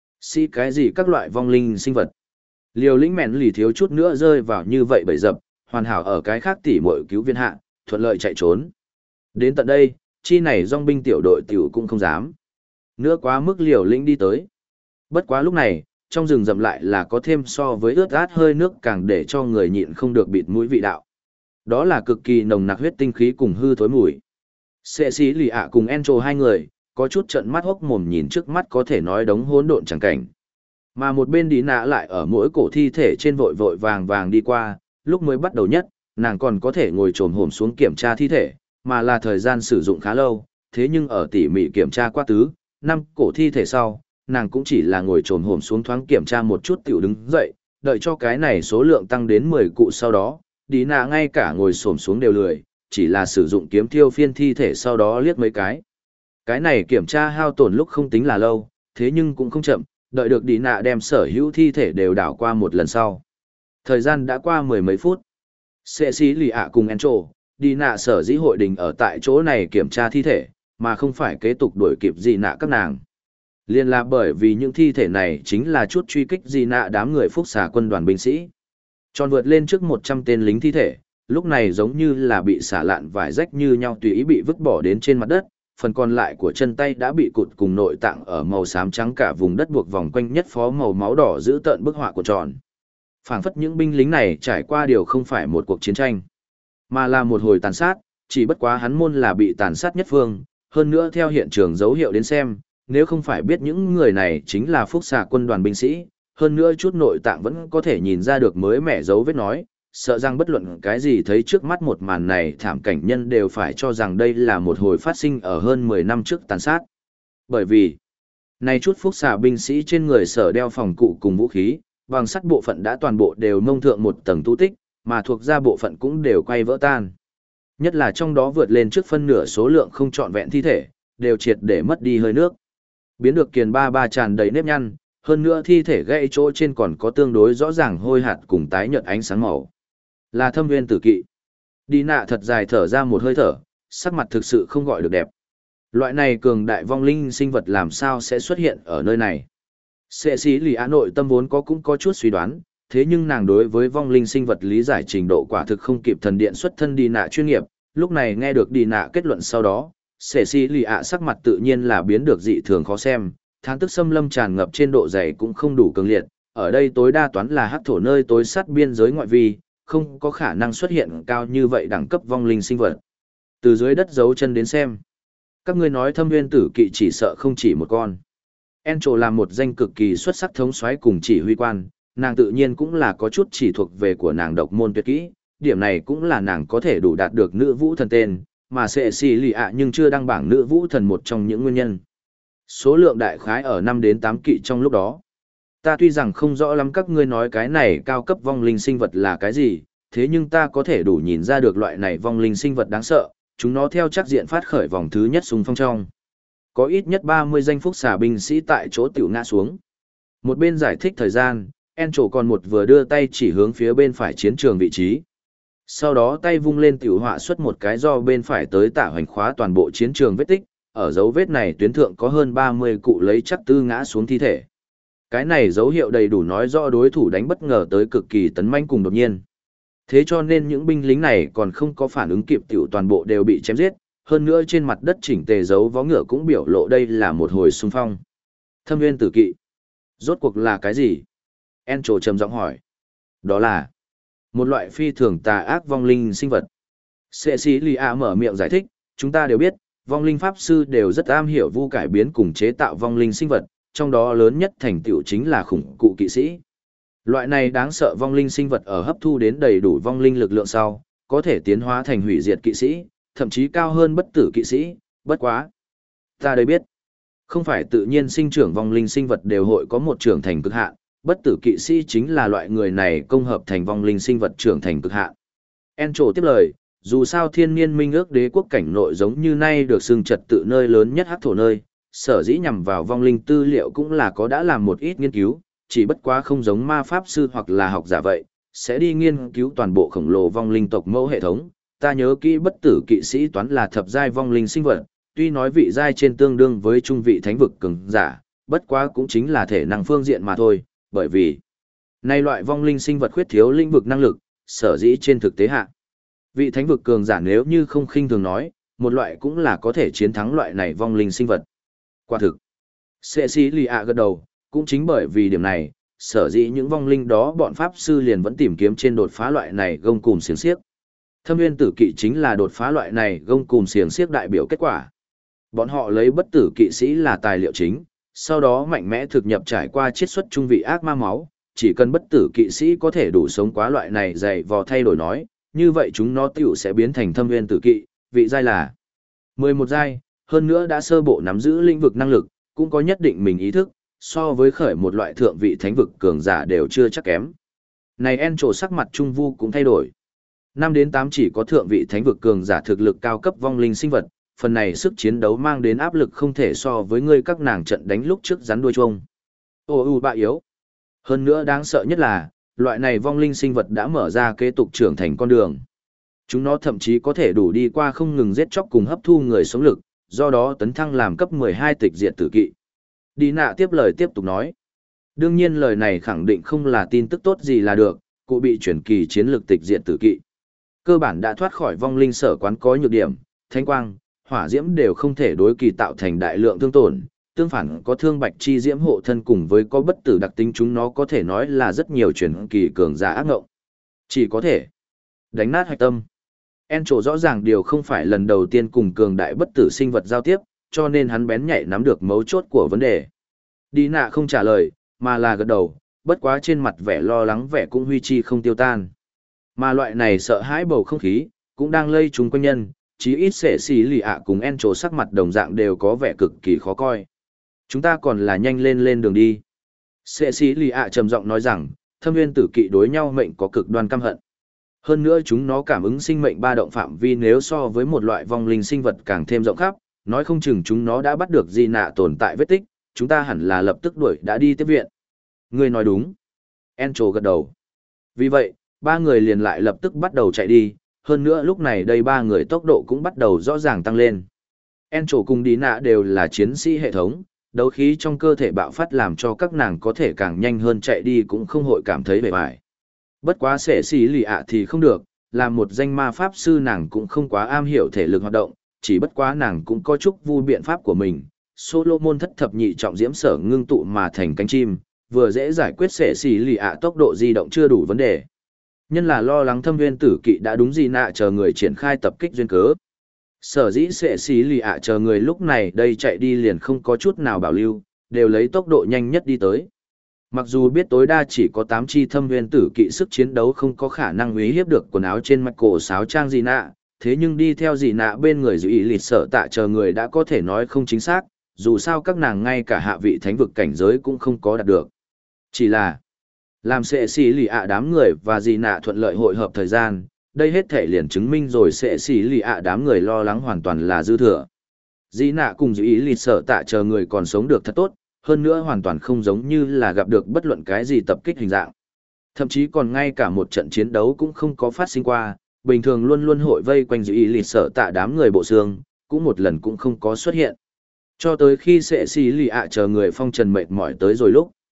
Cái gì các loại vong linh sinh vật. Liều lĩnh mẹn lì thiếu chút nữa rơi vào như vậy bầy dập, hoàn hảo ở cái khác tỉ muội cứu viên hạ, thuận lợi chạy trốn. Đến tận đây, chi này dòng binh tiểu đội tiểu cũng không dám. Nữa quá mức liều lĩnh đi tới. Bất quá lúc này, trong rừng rậm lại là có thêm so với ướt át hơi nước càng để cho người nhịn không được bịt mũi vị đạo. Đó là cực kỳ nồng nặc huyết tinh khí cùng hư thối mùi. Sệ xí lì ạ cùng Encho hai người, có chút trận mắt hốc mồm nhìn trước mắt có thể nói đống hỗn độn chẳng cảnh. Mà một bên đi nạ lại ở mỗi cổ thi thể trên vội vội vàng vàng đi qua, lúc mới bắt đầu nhất, nàng còn có thể ngồi trồm hổm xuống kiểm tra thi thể, mà là thời gian sử dụng khá lâu, thế nhưng ở tỉ mỉ kiểm tra qua tứ, 5 cổ thi thể sau, nàng cũng chỉ là ngồi trồm hổm xuống thoáng kiểm tra một chút tiểu đứng dậy, đợi cho cái này số lượng tăng đến 10 cụ sau đó, đi nạ ngay cả ngồi xổm xuống đều lười, chỉ là sử dụng kiếm thiêu phiên thi thể sau đó liếc mấy cái. Cái này kiểm tra hao tổn lúc không tính là lâu, thế nhưng cũng không chậm, đợi được đi nạ đem sở hữu thi thể đều đảo qua một lần sau. Thời gian đã qua 10 mấy phút. Sệ xí lì ạ cùng Encho, đi nạ sở dĩ hội đình ở tại chỗ này kiểm tra thi thể, mà không phải kế tục đuổi kịp gì nạ các nàng. Liên là bởi vì những thi thể này chính là chút truy kích gì nạ đám người phúc xà quân đoàn binh sĩ. Tròn vượt lên trước 100 tên lính thi thể, lúc này giống như là bị xả lạn vải rách như nhau tùy ý bị vứt bỏ đến trên mặt đất, phần còn lại của chân tay đã bị cụt cùng nội tạng ở màu xám trắng cả vùng đất buộc vòng quanh nhất phó màu máu đỏ giữ tợn bức họa của tròn. Phảng phất những binh lính này trải qua điều không phải một cuộc chiến tranh, mà là một hồi tàn sát, chỉ bất quá hắn môn là bị tàn sát nhất phương, hơn nữa theo hiện trường dấu hiệu đến xem, nếu không phải biết những người này chính là phúc xà quân đoàn binh sĩ, hơn nữa chút nội tạng vẫn có thể nhìn ra được mới mẻ dấu vết nói, sợ rằng bất luận cái gì thấy trước mắt một màn này thảm cảnh nhân đều phải cho rằng đây là một hồi phát sinh ở hơn 10 năm trước tàn sát. Bởi vì, này chút phúc xà binh sĩ trên người sở đeo phòng cụ cùng vũ khí, bằng sắt bộ phận đã toàn bộ đều nông thượng một tầng tu tích, mà thuộc ra bộ phận cũng đều quay vỡ tan. Nhất là trong đó vượt lên trước phân nửa số lượng không trọn vẹn thi thể, đều triệt để mất đi hơi nước. Biến được kiền ba ba tràn đầy nếp nhăn, hơn nữa thi thể gãy chỗ trên còn có tương đối rõ ràng hôi hạt cùng tái nhợt ánh sáng màu. Là Thâm Nguyên Tử Kỵ. Đi nạ thật dài thở ra một hơi thở, sắc mặt thực sự không gọi được đẹp. Loại này cường đại vong linh sinh vật làm sao sẽ xuất hiện ở nơi này. Sệ sĩ lì á nội tâm vốn cũng có chút suy đoán, thế nhưng nàng đối với vong linh sinh vật lý giải trình độ quả thực không kịp thần điện xuất thân đi nạ chuyên nghiệp, lúc này nghe được đi nạ kết luận sau đó, sệ sĩ lì ạ sắc mặt tự nhiên là biến được dị thường khó xem, tháng tức xâm lâm tràn ngập trên độ dày cũng không đủ cường liệt, ở đây tối đa toán là hắc thổ nơi tối sát biên giới ngoại vi, không có khả năng xuất hiện cao như vậy đẳng cấp vong linh sinh vật. Từ dưới đất giấu chân đến xem, các ngươi nói Thâm Nguyên Tử Kỵ chỉ sợ không chỉ một con. Encho là một danh cực kỳ xuất sắc thống soái cùng chỉ huy quan, nàng tự nhiên cũng là có chút chỉ thuộc về của nàng độc môn tuyệt kỹ, điểm này cũng là nàng có thể đủ đạt được nữ vũ thần tên, mà sẽ xì lì ạ nhưng chưa đăng bảng nữ vũ thần một trong những nguyên nhân. Số lượng đại khái ở 5 đến 8 kỵ trong lúc đó. Ta tuy rằng không rõ lắm các ngươi nói cái này cao cấp vong linh sinh vật là cái gì, thế nhưng ta có thể đủ nhìn ra được loại này vong linh sinh vật đáng sợ, chúng nó theo chắc diện phát khởi vòng thứ nhất xung phong trong. Có ít nhất 30 danh phúc xà binh sĩ tại chỗ tiểu ngã xuống. Một bên giải thích thời gian, Encho còn một vừa đưa tay chỉ hướng phía bên phải chiến trường vị trí. Sau đó tay vung lên tiểu họa xuất một cái do bên phải tới tả hoành khóa toàn bộ chiến trường vết tích, ở dấu vết này tuyến thượng có hơn 30 cụ lấy chắc tư ngã xuống thi thể. Cái này dấu hiệu đầy đủ nói rõ đối thủ đánh bất ngờ tới cực kỳ tấn manh cùng đột nhiên. Thế cho nên những binh lính này còn không có phản ứng kịp tiểu toàn bộ đều bị chém giết, hơn nữa trên mặt đất chỉnh tề dấu vó ngựa cũng biểu lộ đây là một hồi xung phong. Thâm Nguyên Tử Kỵ. Rốt cuộc là cái gì? Encho trầm giọng hỏi. Đó là một loại phi thường tà ác vong linh sinh vật. Cecilia mở miệng giải thích, chúng ta đều biết, vong linh pháp sư đều rất am hiểu vu cải biến cùng chế tạo vong linh sinh vật, trong đó lớn nhất thành tựu chính là khủng cụ kỵ sĩ. Loại này đáng sợ vong linh sinh vật ở hấp thu đến đầy đủ vong linh lực lượng sau, có thể tiến hóa thành hủy diệt kỵ sĩ, thậm chí cao hơn bất tử kỵ sĩ, bất quá. Ta đây biết, không phải tự nhiên sinh trưởng vong linh sinh vật đều hội có một trưởng thành cực hạn, bất tử kỵ sĩ chính là loại người này công hợp thành vong linh sinh vật trưởng thành cực hạn. Encho tiếp lời, dù sao thiên niên minh ước đế quốc cảnh nội giống như nay được xưng trật tự nơi lớn nhất hắc thổ nơi, sở dĩ nhằm vào vong linh tư liệu cũng là có đã làm một ít nghiên cứu, chỉ bất quá không giống ma pháp sư hoặc là học giả vậy, sẽ đi nghiên cứu toàn bộ khổng lồ vong linh tộc mẫu hệ thống. Ta nhớ kỹ bất tử kỵ sĩ toán là thập giai vong linh sinh vật, tuy nói vị giai trên tương đương với trung vị thánh vực cường giả, bất quá cũng chính là thể năng phương diện mà thôi, bởi vì nay loại vong linh sinh vật khuyết thiếu lĩnh vực năng lực, sở dĩ trên thực tế hạ. Vị thánh vực cường giả nếu như không khinh thường nói, một loại cũng là có thể chiến thắng loại này vong linh sinh vật. Quả thực, Cecilia gật đầu, cũng chính bởi vì điểm này, sở dĩ những vong linh đó bọn pháp sư liền vẫn tìm kiếm trên đột phá loại này gông cùm xiềng xiếc. Thâm Nguyên Tử Kỵ chính là đột phá loại này gông cùm xiềng xiếc đại biểu kết quả. Bọn họ lấy bất tử kỵ sĩ là tài liệu chính, sau đó mạnh mẽ thực nhập trải qua chiết xuất trung vị ác ma máu, chỉ cần bất tử kỵ sĩ có thể đủ sống quá loại này dày vò thay đổi nói, như vậy chúng nó tiểu sẽ biến thành Thâm Nguyên Tử Kỵ, vị giai là 11 giai, hơn nữa đã sơ bộ nắm giữ lĩnh vực năng lực, cũng có nhất định mình ý thức, so với khởi một loại thượng vị thánh vực cường giả đều chưa chắc kém. Này Encho sắc mặt trung vu cũng thay đổi. 5 đến 8 chỉ có thượng vị thánh vực cường giả thực lực cao cấp vong linh sinh vật, phần này sức chiến đấu mang đến áp lực không thể so với ngươi các nàng trận đánh lúc trước rắn đuôi chuông. Bạ yếu. Hơn nữa đáng sợ nhất là, loại này vong linh sinh vật đã mở ra kế tục trưởng thành con đường. Chúng nó thậm chí có thể đủ đi qua không ngừng giết chóc cùng hấp thu người sống lực, do đó tấn thăng làm cấp 12 tịch diệt tử kỵ. Đi nạ tiếp lời tiếp tục nói. Đương nhiên lời này khẳng định không là tin tức tốt gì là được, cụ bị chuyển kỳ chiến lược tịch diệt tử kỵ. Cơ bản đã thoát khỏi vong linh sở quán có nhược điểm, thanh quang, hỏa diễm đều không thể đối kỳ tạo thành đại lượng thương tổn, tương phản có thương bạch chi diễm hộ thân cùng với có bất tử đặc tính chúng nó có thể nói là rất nhiều chuyển kỳ cường giả ác ngộng. Chỉ có thể đánh nát hạch tâm. Encho rõ ràng điều không phải lần đầu tiên cùng cường đại bất tử sinh vật giao tiếp, cho nên hắn bén nhạy nắm được mấu chốt của vấn đề. Đi nạ không trả lời, mà là gật đầu, bất quá trên mặt vẻ lo lắng vẻ cũng huy chi không tiêu tan. Mà loại này sợ hãi bầu không khí, cũng đang lây chúng quanh nhân, chí ít sẽ xì lì ạ cùng Encho sắc mặt đồng dạng đều có vẻ cực kỳ khó coi. Chúng ta còn là nhanh lên đường đi. Sẽ xì lì ạ trầm giọng nói rằng, Thâm Nguyên Tử Kỵ đối nhau mệnh có cực đoan căm hận. Hơn nữa chúng nó cảm ứng sinh mệnh ba động phạm vi nếu so với một loại vong linh sinh vật càng thêm rộng khắp, nói không chừng chúng nó đã bắt được Di Nạ tồn tại vết tích, chúng ta hẳn là lập tức đuổi đã đi tiếp viện. Ngươi nói đúng. Encho gật đầu. Vì vậy, ba người liền lại lập tức bắt đầu chạy đi, hơn nữa lúc này đây ba người tốc độ cũng bắt đầu rõ ràng tăng lên. Encho cùng Đi Nạ đều là chiến sĩ hệ thống, đấu khí trong cơ thể bạo phát làm cho các nàng có thể càng nhanh hơn chạy đi cũng không hội cảm thấy bề bại. Bất quá sẽ xì lì ạ thì không được, là một danh ma pháp sư nàng cũng không quá am hiểu thể lực hoạt động, chỉ bất quá nàng cũng có chút vu biện pháp của mình. Solomon thất thập nhị trọng diễm sở ngưng tụ mà thành cánh chim, vừa dễ giải quyết sẽ xì lì ạ tốc độ di động chưa đủ vấn đề. Nhân là lo lắng Thâm Nguyên Tử Kỵ đã đúng gì nạ chờ người triển khai tập kích duyên cớ. Sở dĩ sẽ xì lì ạ chờ người lúc này đây chạy đi liền không có chút nào bảo lưu, đều lấy tốc độ nhanh nhất đi tới. Mặc dù biết tối đa chỉ có 8 chi Thâm Nguyên Tử Kỵ sức chiến đấu không có khả năng uy hiếp được quần áo trên mặt cổ sáo trang gì nạ, thế nhưng đi theo gì nạ bên người giữ ý lịt sợ tạ chờ người đã có thể nói không chính xác, dù sao các nàng ngay cả hạ vị thánh vực cảnh giới cũng không có đạt được. Chỉ là, làm sẽ xì lì ạ đám người và gì nạ thuận lợi hội hợp thời gian, đây hết thể liền chứng minh rồi sẽ xì lì ạ đám người lo lắng hoàn toàn là dư thừa. Dĩ nạ cùng giữ ý lịt sợ tạ chờ người còn sống được thật tốt, hơn nữa hoàn toàn không giống như là gặp được bất luận cái gì tập kích hình dạng. Thậm chí còn ngay cả một trận chiến đấu cũng không có phát sinh qua, bình thường luôn luôn hội vây quanh giữ ý lịt sợ tạ đám người bộ xương, cũng một lần cũng không có xuất hiện. Cho tới khi sẽ xì lì ạ chờ người phong trần mệt mỏi tới rồi lúc.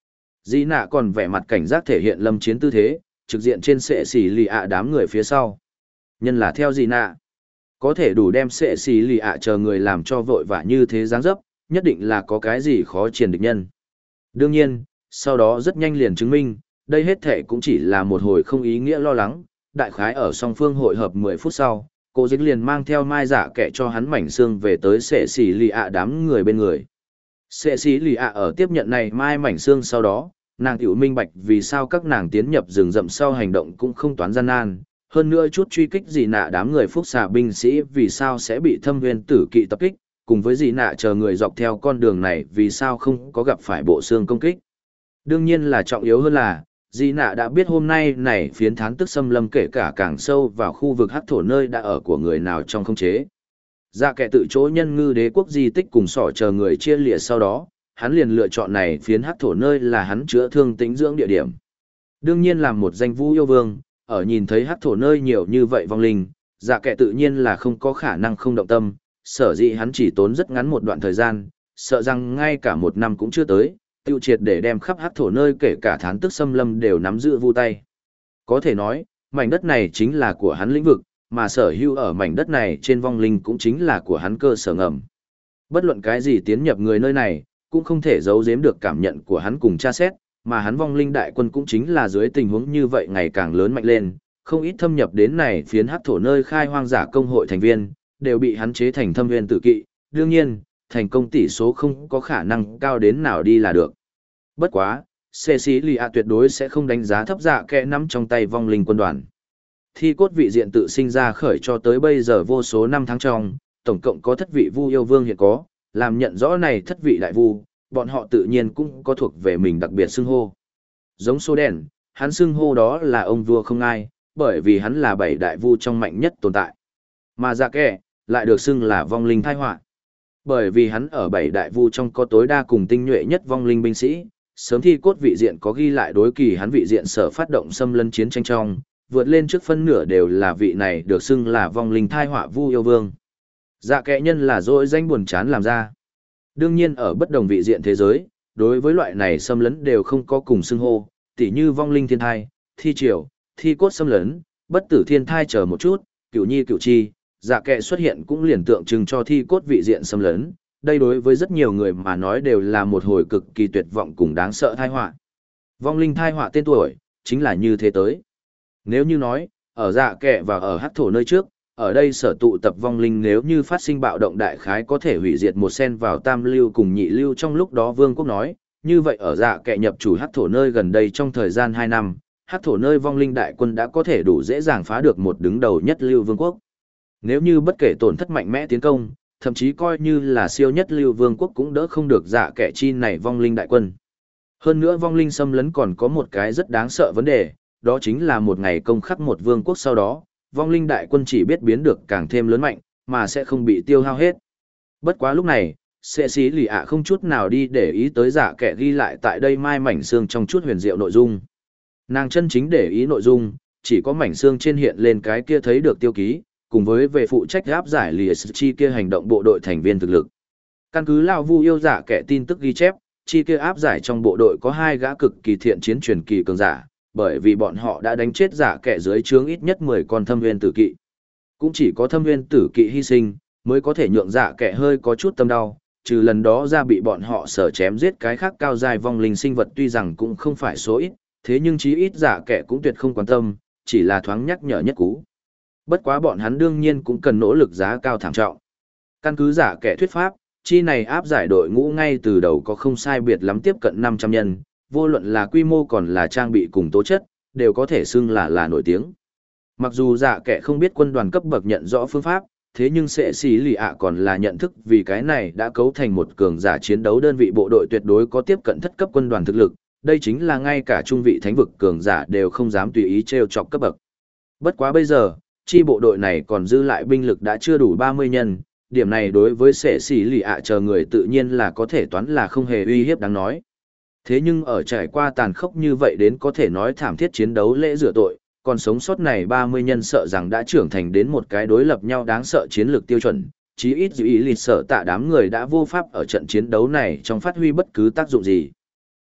Dĩ nạ còn vẻ mặt cảnh giác thể hiện lâm chiến tư thế, trực diện trên sệ xỉ lì ạ đám người phía sau. Nhân là theo dĩ nạ. Có thể đủ đem sệ xỉ lì ạ chờ người làm cho vội vã như thế dáng dấp, nhất định là có cái gì khó triền địch nhân. Đương nhiên, sau đó rất nhanh liền chứng minh, đây hết thể cũng chỉ là một hồi không ý nghĩa lo lắng, đại khái ở song phương hội hợp 10 phút sau, cô dính liền mang theo mai giả kẻ cho hắn mảnh xương về tới sệ xỉ lì ạ đám người bên người. Sệ xỉ lì ạ ở tiếp nhận này mai mảnh xương sau đó, nàng tiểu minh bạch vì sao các nàng tiến nhập rừng rậm sau hành động cũng không toán gian nan, hơn nữa chút truy kích gì nạ đám người phúc xà binh sĩ vì sao sẽ bị thâm viên tử kỵ tập kích, cùng với gì nạ chờ người dọc theo con đường này vì sao không có gặp phải bộ xương công kích. Đương nhiên là trọng yếu hơn là, Di nạ đã biết hôm nay này phiến thán tức xâm lâm kể cả càng sâu vào khu vực hắc thổ nơi đã ở của người nào trong không chế. Dạ kẻ tự chỗ nhân ngư đế quốc di tích cùng sỏ chờ người chia lìa sau đó, hắn liền lựa chọn này phiến hắc thổ nơi là hắn chữa thương tĩnh dưỡng địa điểm. Đương nhiên làm một danh vũ yêu vương, ở nhìn thấy hắc thổ nơi nhiều như vậy vong linh, dạ kẻ tự nhiên là không có khả năng không động tâm, sở dĩ hắn chỉ tốn rất ngắn một đoạn thời gian, sợ rằng ngay cả một năm cũng chưa tới, tiêu triệt để đem khắp hắc thổ nơi kể cả thán tức xâm lâm đều nắm giữ vu tay. Có thể nói, mảnh đất này chính là của hắn lĩnh vực, mà sở hữu ở mảnh đất này trên vong linh cũng chính là của hắn cơ sở ngầm. Bất luận cái gì tiến nhập người nơi này, cũng không thể giấu giếm được cảm nhận của hắn cùng tra xét, mà hắn vong linh đại quân cũng chính là dưới tình huống như vậy ngày càng lớn mạnh lên, không ít thâm nhập đến này phiến hắc thổ nơi khai hoang giả công hội thành viên, đều bị hắn chế thành thâm viên tử kỵ, đương nhiên, thành công tỷ số không có khả năng cao đến nào đi là được. Bất quá, Cecilia tuyệt đối sẽ không đánh giá thấp dạ kẻ nắm trong tay vong linh quân đoàn. Thi cốt vị diện tự sinh ra khởi cho tới bây giờ vô số năm tháng trong, tổng cộng có thất vị vu yêu vương hiện có, làm nhận rõ này thất vị đại vu, bọn họ tự nhiên cũng có thuộc về mình đặc biệt xưng hô. Giống số đèn, hắn xưng hô đó là ông vua không ai, bởi vì hắn là bảy đại vu trong mạnh nhất tồn tại. Mà dạ kẻ, lại được xưng là vong linh thai họa. Bởi vì hắn ở bảy đại vu trong có tối đa cùng tinh nhuệ nhất vong linh binh sĩ, sớm thi cốt vị diện có ghi lại đối kỳ hắn vị diện sở phát động xâm lấn chiến tranh trong, vượt lên trước phân nửa đều là vị này được xưng là vong linh thai họa vu yêu vương. Dạ kẻ nhân là dỗi danh buồn chán làm ra. Đương nhiên ở bất đồng vị diện thế giới, đối với loại này xâm lấn đều không có cùng xưng hô, tỉ như vong linh thiên thai, thi triều, thi cốt xâm lấn, bất tử thiên thai chờ một chút, cửu nhi cửu chi, dạ kẻ xuất hiện cũng liền tượng trưng cho thi cốt vị diện xâm lấn. Đây đối với rất nhiều người mà nói đều là một hồi cực kỳ tuyệt vọng cùng đáng sợ thai họa. Vong linh thai họa tên tuổi, chính là như thế tới. Nếu như nói, ở dạ kẻ và ở hắc thổ nơi trước, ở đây sở tụ tập vong linh nếu như phát sinh bạo động đại khái có thể hủy diệt một sen vào tam lưu cùng nhị lưu trong lúc đó vương quốc nói, như vậy ở dạ kẻ nhập chủ hắc thổ nơi gần đây trong thời gian 2 năm, hắc thổ nơi vong linh đại quân đã có thể đủ dễ dàng phá được một đứng đầu nhất lưu vương quốc. Nếu như bất kể tổn thất mạnh mẽ tiến công, thậm chí coi như là siêu nhất lưu vương quốc cũng đỡ không được dạ kẻ chi này vong linh đại quân. Hơn nữa vong linh xâm lấn còn có một cái rất đáng sợ vấn đề, đó chính là một ngày công khắc một vương quốc sau đó, vong linh đại quân chỉ biết biến được càng thêm lớn mạnh, mà sẽ không bị tiêu hao hết. Bất quá lúc này, Cecilia không chút nào đi để ý tới dạ kẻ ghi lại tại đây mai mảnh xương trong chút huyền diệu nội dung. Nàng chân chính để ý nội dung, chỉ có mảnh xương trên hiện lên cái kia thấy được tiêu ký, cùng với về phụ trách áp giải lìa chi kia hành động bộ đội thành viên thực lực. Căn cứ Lão Vu yêu giả kẻ tin tức ghi chép, chi kia áp giải trong bộ đội có 2 gã cực kỳ thiện chiến truyền kỳ cường giả, bởi vì bọn họ đã đánh chết giả kẻ dưới trướng ít nhất 10 con thâm nguyên tử kỵ. Cũng chỉ có thâm nguyên tử kỵ hy sinh, mới có thể nhượng giả kẻ hơi có chút tâm đau, trừ lần đó ra bị bọn họ sở chém giết cái khác cao dài vong linh sinh vật tuy rằng cũng không phải số ít, thế nhưng chí ít giả kẻ cũng tuyệt không quan tâm, chỉ là thoáng nhắc nhở nhất cú. Bất quá bọn hắn đương nhiên cũng cần nỗ lực giá cao thảm trọng. Căn cứ giả kẻ thuyết pháp, chi này áp giải đội ngũ ngay từ đầu có không sai biệt lắm tiếp cận 500 nhân, vô luận là quy mô còn là trang bị cùng tố chất, đều có thể xưng là nổi tiếng. Mặc dù giả kẻ không biết quân đoàn cấp bậc nhận rõ phương pháp, thế nhưng sẽ xí lì ạ còn là nhận thức vì cái này đã cấu thành một cường giả chiến đấu đơn vị bộ đội tuyệt đối có tiếp cận thất cấp quân đoàn thực lực, đây chính là ngay cả trung vị thánh vực cường giả đều không dám tùy ý trêu chọc cấp bậc. Bất quá bây giờ, chi bộ đội này còn dư lại binh lực đã chưa đủ 30 nhân, điểm này đối với sẽ xỉ lì ạ chờ người tự nhiên là có thể toán là không hề uy hiếp đáng nói. Thế nhưng ở trải qua tàn khốc như vậy đến có thể nói thảm thiết chiến đấu lễ rửa tội, còn sống sót này 30 nhân sợ rằng đã trưởng thành đến một cái đối lập nhau đáng sợ chiến lược tiêu chuẩn, chí ít dự ý lịch sợ tạ đám người đã vô pháp ở trận chiến đấu này trong phát huy bất cứ tác dụng gì.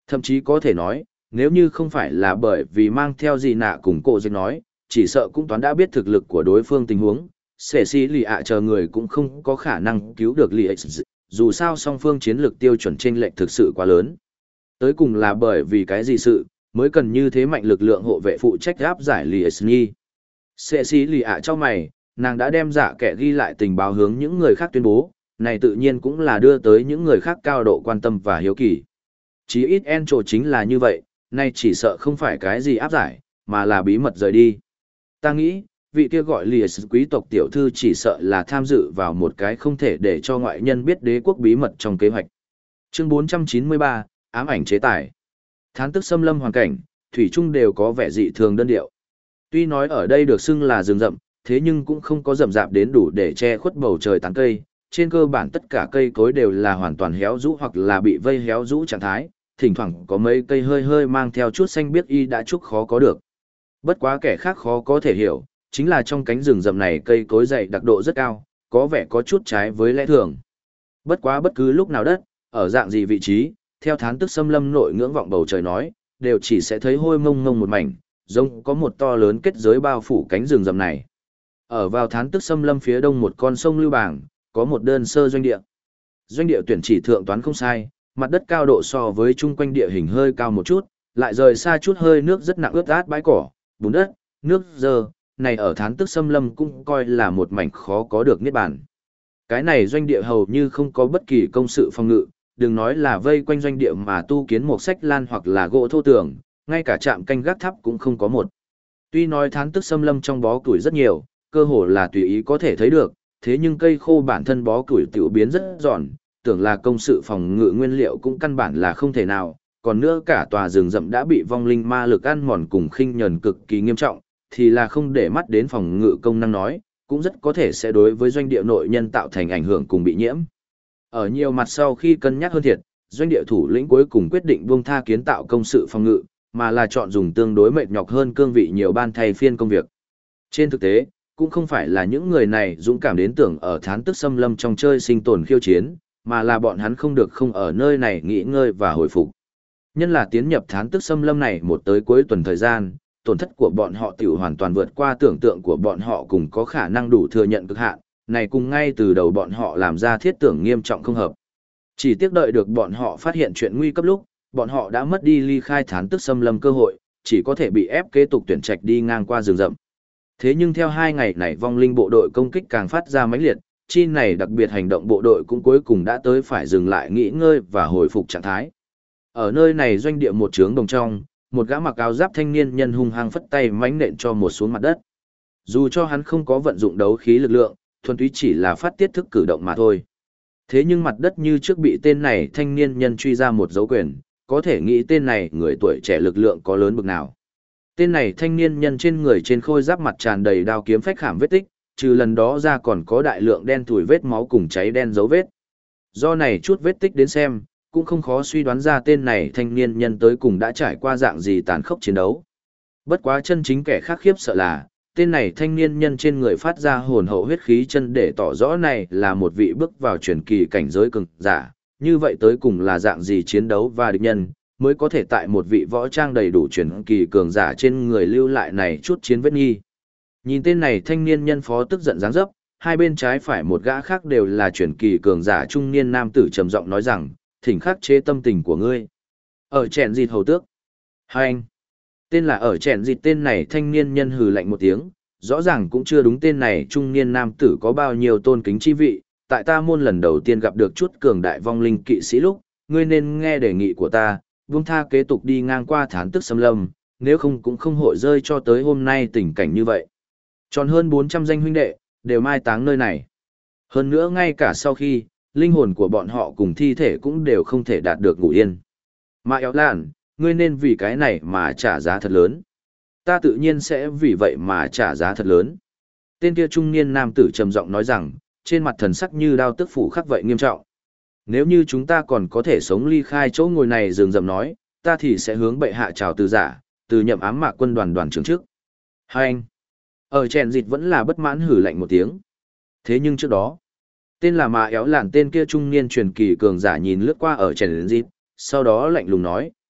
Thậm chí có thể nói, nếu như không phải là bởi vì mang theo gì nạ cùng cổ dịch nói, chỉ sợ cũng toán đã biết thực lực của đối phương tình huống, sẽ xí lì ạ chờ người cũng không có khả năng cứu được lì x, dù sao song phương chiến lược tiêu chuẩn chênh lệch thực sự quá lớn. Tới cùng là bởi vì cái gì sự, mới cần như thế mạnh lực lượng hộ vệ phụ trách áp giải lì x nhi. Sẽ xí lì ạ cho mày, nàng đã đem dạ kẻ ghi lại tình báo hướng những người khác tuyên bố, này tự nhiên cũng là đưa tới những người khác cao độ quan tâm và hiếu kỳ. Chí ít en trổ chính là như vậy, nay chỉ sợ không phải cái gì áp giải, mà là bí mật rời đi. Ta nghĩ, vị kia gọi lìa quý tộc tiểu thư chỉ sợ là tham dự vào một cái không thể để cho ngoại nhân biết đế quốc bí mật trong kế hoạch. Chương 493, ám ảnh chế tài. Thán tức xâm lâm hoàn cảnh, thủy chung đều có vẻ dị thường đơn điệu. Tuy nói ở đây được xưng là rừng rậm, thế nhưng cũng không có rậm rạp đến đủ để che khuất bầu trời tán cây. Trên cơ bản tất cả cây cối đều là hoàn toàn héo rũ hoặc là bị vây héo rũ trạng thái, thỉnh thoảng có mấy cây hơi hơi mang theo chút xanh biếc y đã chút khó có được. Bất quá kẻ khác khó có thể hiểu, chính là trong cánh rừng rậm này cây cối dày đặc độ rất cao, có vẻ có chút trái với lẽ thường. Bất quá bất cứ lúc nào đất, ở dạng gì vị trí, theo thán tức xâm lâm nội ngưỡng vọng bầu trời nói, đều chỉ sẽ thấy hôi mông mông một mảnh, giống có một to lớn kết giới bao phủ cánh rừng rậm này. Ở vào thán tức xâm lâm phía đông một con sông Lưu Bảng, có một đơn sơ doanh địa. Doanh địa tuyển chỉ thượng toán không sai, mặt đất cao độ so với chung quanh địa hình hơi cao một chút, lại rời xa chút hơi nước rất nặng ướt át bãi cỏ, bùn đất, nước dơ, này ở thán tức xâm lâm cũng coi là một mảnh khó có được niết bàn. Cái này doanh địa hầu như không có bất kỳ công sự phòng ngự, đừng nói là vây quanh doanh địa mà tu kiến một sách lan hoặc là gỗ thô tường, ngay cả trạm canh gác tháp cũng không có một. Tuy nói thán tức xâm lâm trong bó củi rất nhiều, cơ hồ là tùy ý có thể thấy được, thế nhưng cây khô bản thân bó củi tiểu biến rất giòn, tưởng là công sự phòng ngự nguyên liệu cũng căn bản là không thể nào, còn nữa cả tòa rừng rậm đã bị vong linh ma lực ăn mòn cùng khinh nhẫn cực kỳ nghiêm trọng, thì là không để mắt đến phòng ngự công năng nói, cũng rất có thể sẽ đối với doanh địa nội nhân tạo thành ảnh hưởng cùng bị nhiễm. Ở nhiều mặt sau khi cân nhắc hơn thiệt, doanh địa thủ lĩnh cuối cùng quyết định buông tha kiến tạo công sự phòng ngự, mà là chọn dùng tương đối mệt nhọc hơn cương vị nhiều ban thay phiên công việc. Trên thực tế, cũng không phải là những người này dũng cảm đến tưởng ở thán tức xâm lâm trong chơi sinh tồn khiêu chiến, mà là bọn hắn không được không ở nơi này nghỉ ngơi và hồi phục. Nhân là tiến nhập thán tức xâm lâm này một tới cuối tuần thời gian, tổn thất của bọn họ tiểu hoàn toàn vượt qua tưởng tượng của bọn họ cùng có khả năng đủ thừa nhận cực hạn, này cùng ngay từ đầu bọn họ làm ra thiết tưởng nghiêm trọng không hợp. Chỉ tiếc đợi được bọn họ phát hiện chuyện nguy cấp lúc, bọn họ đã mất đi ly khai thán tức xâm lâm cơ hội, chỉ có thể bị ép kế tục tuyển trạch đi ngang qua rừng rậm. Thế nhưng theo 2 ngày này vong linh bộ đội công kích càng phát ra mãnh liệt, chi này đặc biệt hành động bộ đội cũng cuối cùng đã tới phải dừng lại nghỉ ngơi và hồi phục trạng thái. Ở nơi này doanh địa một trướng đồng trong, một gã mặc áo giáp thanh niên nhân hung hăng phất tay mánh nện cho một xuống mặt đất. Dù cho hắn không có vận dụng đấu khí lực lượng, thuần túy chỉ là phát tiết thức cử động mà thôi. Thế nhưng mặt đất như trước bị tên này thanh niên nhân truy ra một dấu quyền, có thể nghĩ tên này người tuổi trẻ lực lượng có lớn bực nào. Tên này thanh niên nhân trên người trên khôi giáp mặt tràn đầy đao kiếm phách khảm vết tích, trừ lần đó ra còn có đại lượng đen thủi vết máu cùng cháy đen dấu vết. Do này chút vết tích đến xem, cũng không khó suy đoán ra tên này thanh niên nhân tới cùng đã trải qua dạng gì tàn khốc chiến đấu. Bất quá chân chính kẻ khác khiếp sợ là, tên này thanh niên nhân trên người phát ra hồn hậu huyết khí chân để tỏ rõ này là một vị bước vào truyền kỳ cảnh giới cường giả, như vậy tới cùng là dạng gì chiến đấu và địch nhân, mới có thể tại một vị võ trang đầy đủ truyền kỳ cường giả trên người lưu lại này chút chiến vết nghi. Nhìn tên này thanh niên nhân phó tức giận dáng dấp, hai bên trái phải một gã khác đều là truyền kỳ cường giả trung niên nam tử trầm giọng nói rằng, thỉnh khắc chế tâm tình của ngươi. Ở chèn dịt hầu tước. Hai anh. Tên là ở chèn dịt tên này thanh niên nhân hừ lạnh một tiếng, rõ ràng cũng chưa đúng tên này trung niên nam tử có bao nhiêu tôn kính chi vị. Tại ta môn lần đầu tiên gặp được chút cường đại vong linh kỵ sĩ lúc, ngươi nên nghe đề nghị của ta, buông tha kế tục đi ngang qua thán tức xâm lâm, nếu không cũng không hội rơi cho tới hôm nay tình cảnh như vậy. Tròn hơn 400 danh huynh đệ, đều mai táng nơi này. Hơn nữa ngay cả sau khi, linh hồn của bọn họ cùng thi thể cũng đều không thể đạt được ngủ yên. Mà éo làn, ngươi nên vì cái này mà trả giá thật lớn. Ta tự nhiên sẽ vì vậy mà trả giá thật lớn. Tên kia trung niên nam tử trầm giọng nói rằng, trên mặt thần sắc như đao tức phủ khắc vậy nghiêm trọng. Nếu như chúng ta còn có thể sống ly khai chỗ ngồi này rừng rậm nói, ta thì sẽ hướng bệ hạ chào từ giả, từ nhậm ám mạc quân đoàn đoàn trưởng trước. Hai anh. Ở chèn dịt vẫn là bất mãn hử lạnh một tiếng. Thế nhưng trước đó, tên là Mạ Éo Lạn tên kia trung niên truyền kỳ cường giả nhìn lướt qua ở chèn dịt, sau đó lạnh lùng nói,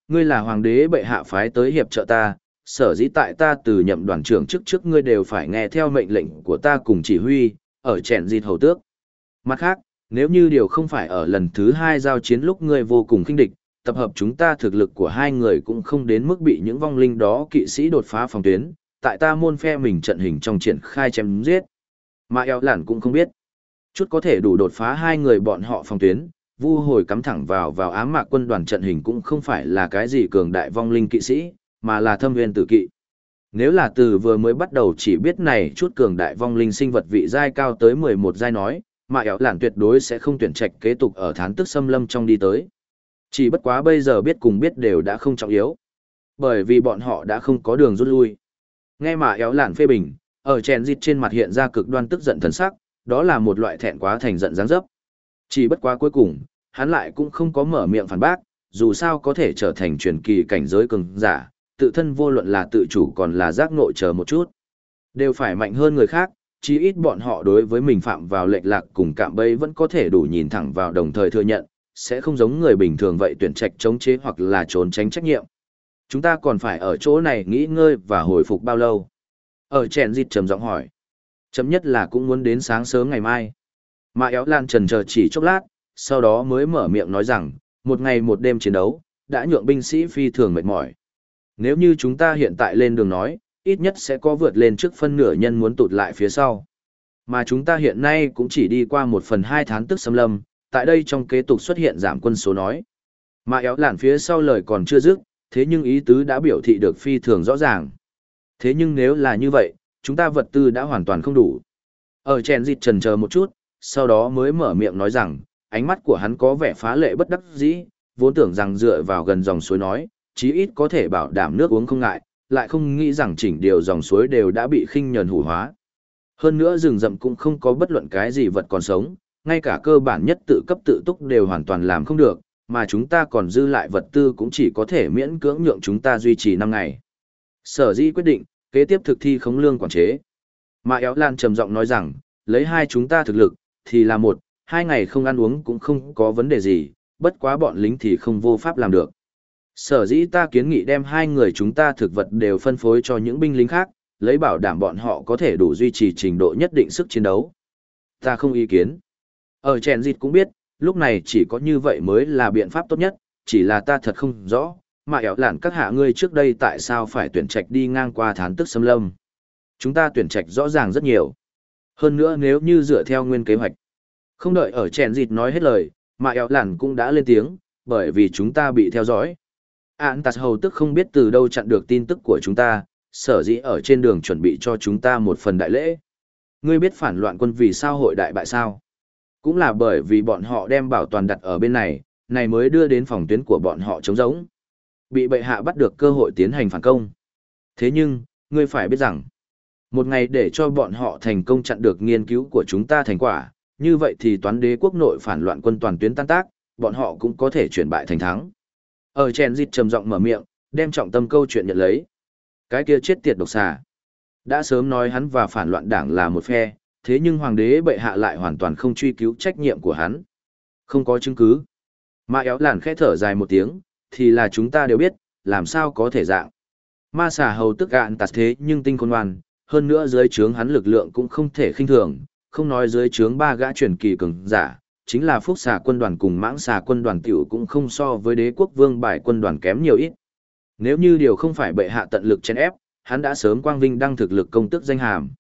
Ngươi là hoàng đế bệ hạ phái tới hiệp trợ ta, sở dĩ tại ta từ nhậm đoàn trưởng trước ngươi đều phải nghe theo mệnh lệnh của ta cùng chỉ huy, ở chèn dịt hầu tước. Mặt khác, nếu như điều không phải ở lần thứ 2 giao chiến lúc ngươi vô cùng khinh địch, tập hợp chúng ta thực lực của hai người cũng không đến mức bị những vong linh đó kỵ sĩ đột phá phòng tuyến, tại ta môn phe mình trận hình trong triển khai chém giết. Mà eo lản cũng không biết. Chút có thể đủ đột phá hai người bọn họ phòng tuyến, vu hồi cắm thẳng vào ám mạc quân đoàn trận hình cũng không phải là cái gì cường đại vong linh kỵ sĩ, mà là thâm viên tử kỵ. Nếu là từ vừa mới bắt đầu chỉ biết này chút cường đại vong linh sinh vật vị giai cao tới 11 giai nói, mà ẻo lản tuyệt đối sẽ không tuyển trạch kế tục ở thán tức xâm lâm trong đi tới. Chỉ bất quá bây giờ biết cùng biết đều đã không trọng yếu. Bởi vì bọn họ đã không có đường rút lui. Nghe mà ẻo lản phê bình, ở chèn dịt trên mặt hiện ra cực đoan tức giận thần sắc, đó là một loại thẹn quá thành giận dáng dấp. Chỉ bất quá cuối cùng, hắn lại cũng không có mở miệng phản bác, dù sao có thể trở thành truyền kỳ cảnh giới cường giả, tự thân vô luận là tự chủ còn là giác ngộ chờ một chút. Đều phải mạnh hơn người khác, chí ít bọn họ đối với mình phạm vào lệch lạc cùng cạm bẫy vẫn có thể đủ nhìn thẳng vào đồng thời thừa nhận, sẽ không giống người bình thường vậy tuyển trạch chống chế hoặc là trốn tránh trách nhiệm. Chúng ta còn phải ở chỗ này nghỉ ngơi và hồi phục bao lâu? Ở chèn dịt trầm giọng hỏi. Chấm nhất là cũng muốn đến sáng sớm ngày mai. Mà éo lan trần chờ chỉ chốc lát, sau đó mới mở miệng nói rằng, một ngày một đêm chiến đấu, đã nhượng binh sĩ phi thường mệt mỏi. Nếu như chúng ta hiện tại lên đường nói, ít nhất sẽ có vượt lên trước phân nửa nhân muốn tụt lại phía sau. Mà chúng ta hiện nay cũng chỉ đi qua 1/2 tháng tức xâm lâm, tại đây trong kế tục xuất hiện giảm quân số nói. Mà éo lản phía sau lời còn chưa dứt, thế nhưng ý tứ đã biểu thị được phi thường rõ ràng. Thế nhưng nếu là như vậy, chúng ta vật tư đã hoàn toàn không đủ. Ở chèn dịt trần chờ một chút, sau đó mới mở miệng nói rằng, ánh mắt của hắn có vẻ phá lệ bất đắc dĩ, vốn tưởng rằng dựa vào gần dòng suối nói, chí ít có thể bảo đảm nước uống không ngại, lại không nghĩ rằng chỉnh điều dòng suối đều đã bị khinh nhờn hủ hóa. Hơn nữa rừng rậm cũng không có bất luận cái gì vật còn sống, ngay cả cơ bản nhất tự cấp tự túc đều hoàn toàn làm không được, mà chúng ta còn dư lại vật tư cũng chỉ có thể miễn cưỡng nhượng chúng ta duy trì 5 ngày. Sở dĩ quyết định, kế tiếp thực thi khống lương quản chế. Mà Éo Lan trầm giọng nói rằng, lấy hai chúng ta thực lực, thì là 1-2 ngày không ăn uống cũng không có vấn đề gì, bất quá bọn lính thì không vô pháp làm được. Sở dĩ ta kiến nghị đem hai người chúng ta thực vật đều phân phối cho những binh lính khác, lấy bảo đảm bọn họ có thể đủ duy trì trình độ nhất định sức chiến đấu. Ta không ý kiến. Ở chèn dịt cũng biết, lúc này chỉ có như vậy mới là biện pháp tốt nhất, chỉ là ta thật không rõ, mà éo lản các hạ ngươi trước đây tại sao phải tuyển trạch đi ngang qua thán tức xâm lâm. Chúng ta tuyển trạch rõ ràng rất nhiều. Hơn nữa nếu như dựa theo nguyên kế hoạch. Không đợi ở chèn dịt nói hết lời, mà éo lản cũng đã lên tiếng, bởi vì chúng ta bị theo dõi. Án tạt hầu tức không biết từ đâu chặn được tin tức của chúng ta, sở dĩ ở trên đường chuẩn bị cho chúng ta một phần đại lễ. Ngươi biết phản loạn quân vì sao hội đại bại sao? Cũng là bởi vì bọn họ đem bảo toàn đặt ở bên này, này mới đưa đến phòng tuyến của bọn họ trống rỗng. Bị bệ hạ bắt được cơ hội tiến hành phản công. Thế nhưng, ngươi phải biết rằng, một ngày để cho bọn họ thành công chặn được nghiên cứu của chúng ta thành quả, như vậy thì toán đế quốc nội phản loạn quân toàn tuyến tan tác, bọn họ cũng có thể chuyển bại thành thắng. Ở chèn dịt trầm giọng mở miệng, đem trọng tâm câu chuyện nhận lấy. Cái kia chết tiệt độc xà. Đã sớm nói hắn và phản loạn đảng là một phe, thế nhưng hoàng đế bệ hạ lại hoàn toàn không truy cứu trách nhiệm của hắn. Không có chứng cứ. Ma éo làn khẽ thở dài một tiếng, thì là chúng ta đều biết, làm sao có thể dạng. Ma xà hầu tức gạn tạt thế nhưng tinh khôn ngoan, hơn nữa dưới trướng hắn lực lượng cũng không thể khinh thường, không nói dưới trướng 3 gã truyền kỳ cường giả, chính là phúc xà quân đoàn cùng mãng xà quân đoàn tiểu cũng không so với đế quốc vương bài quân đoàn kém nhiều ít. Nếu như điều không phải bệ hạ tận lực chèn ép, hắn đã sớm quang vinh đăng thực lực công tước danh hàm.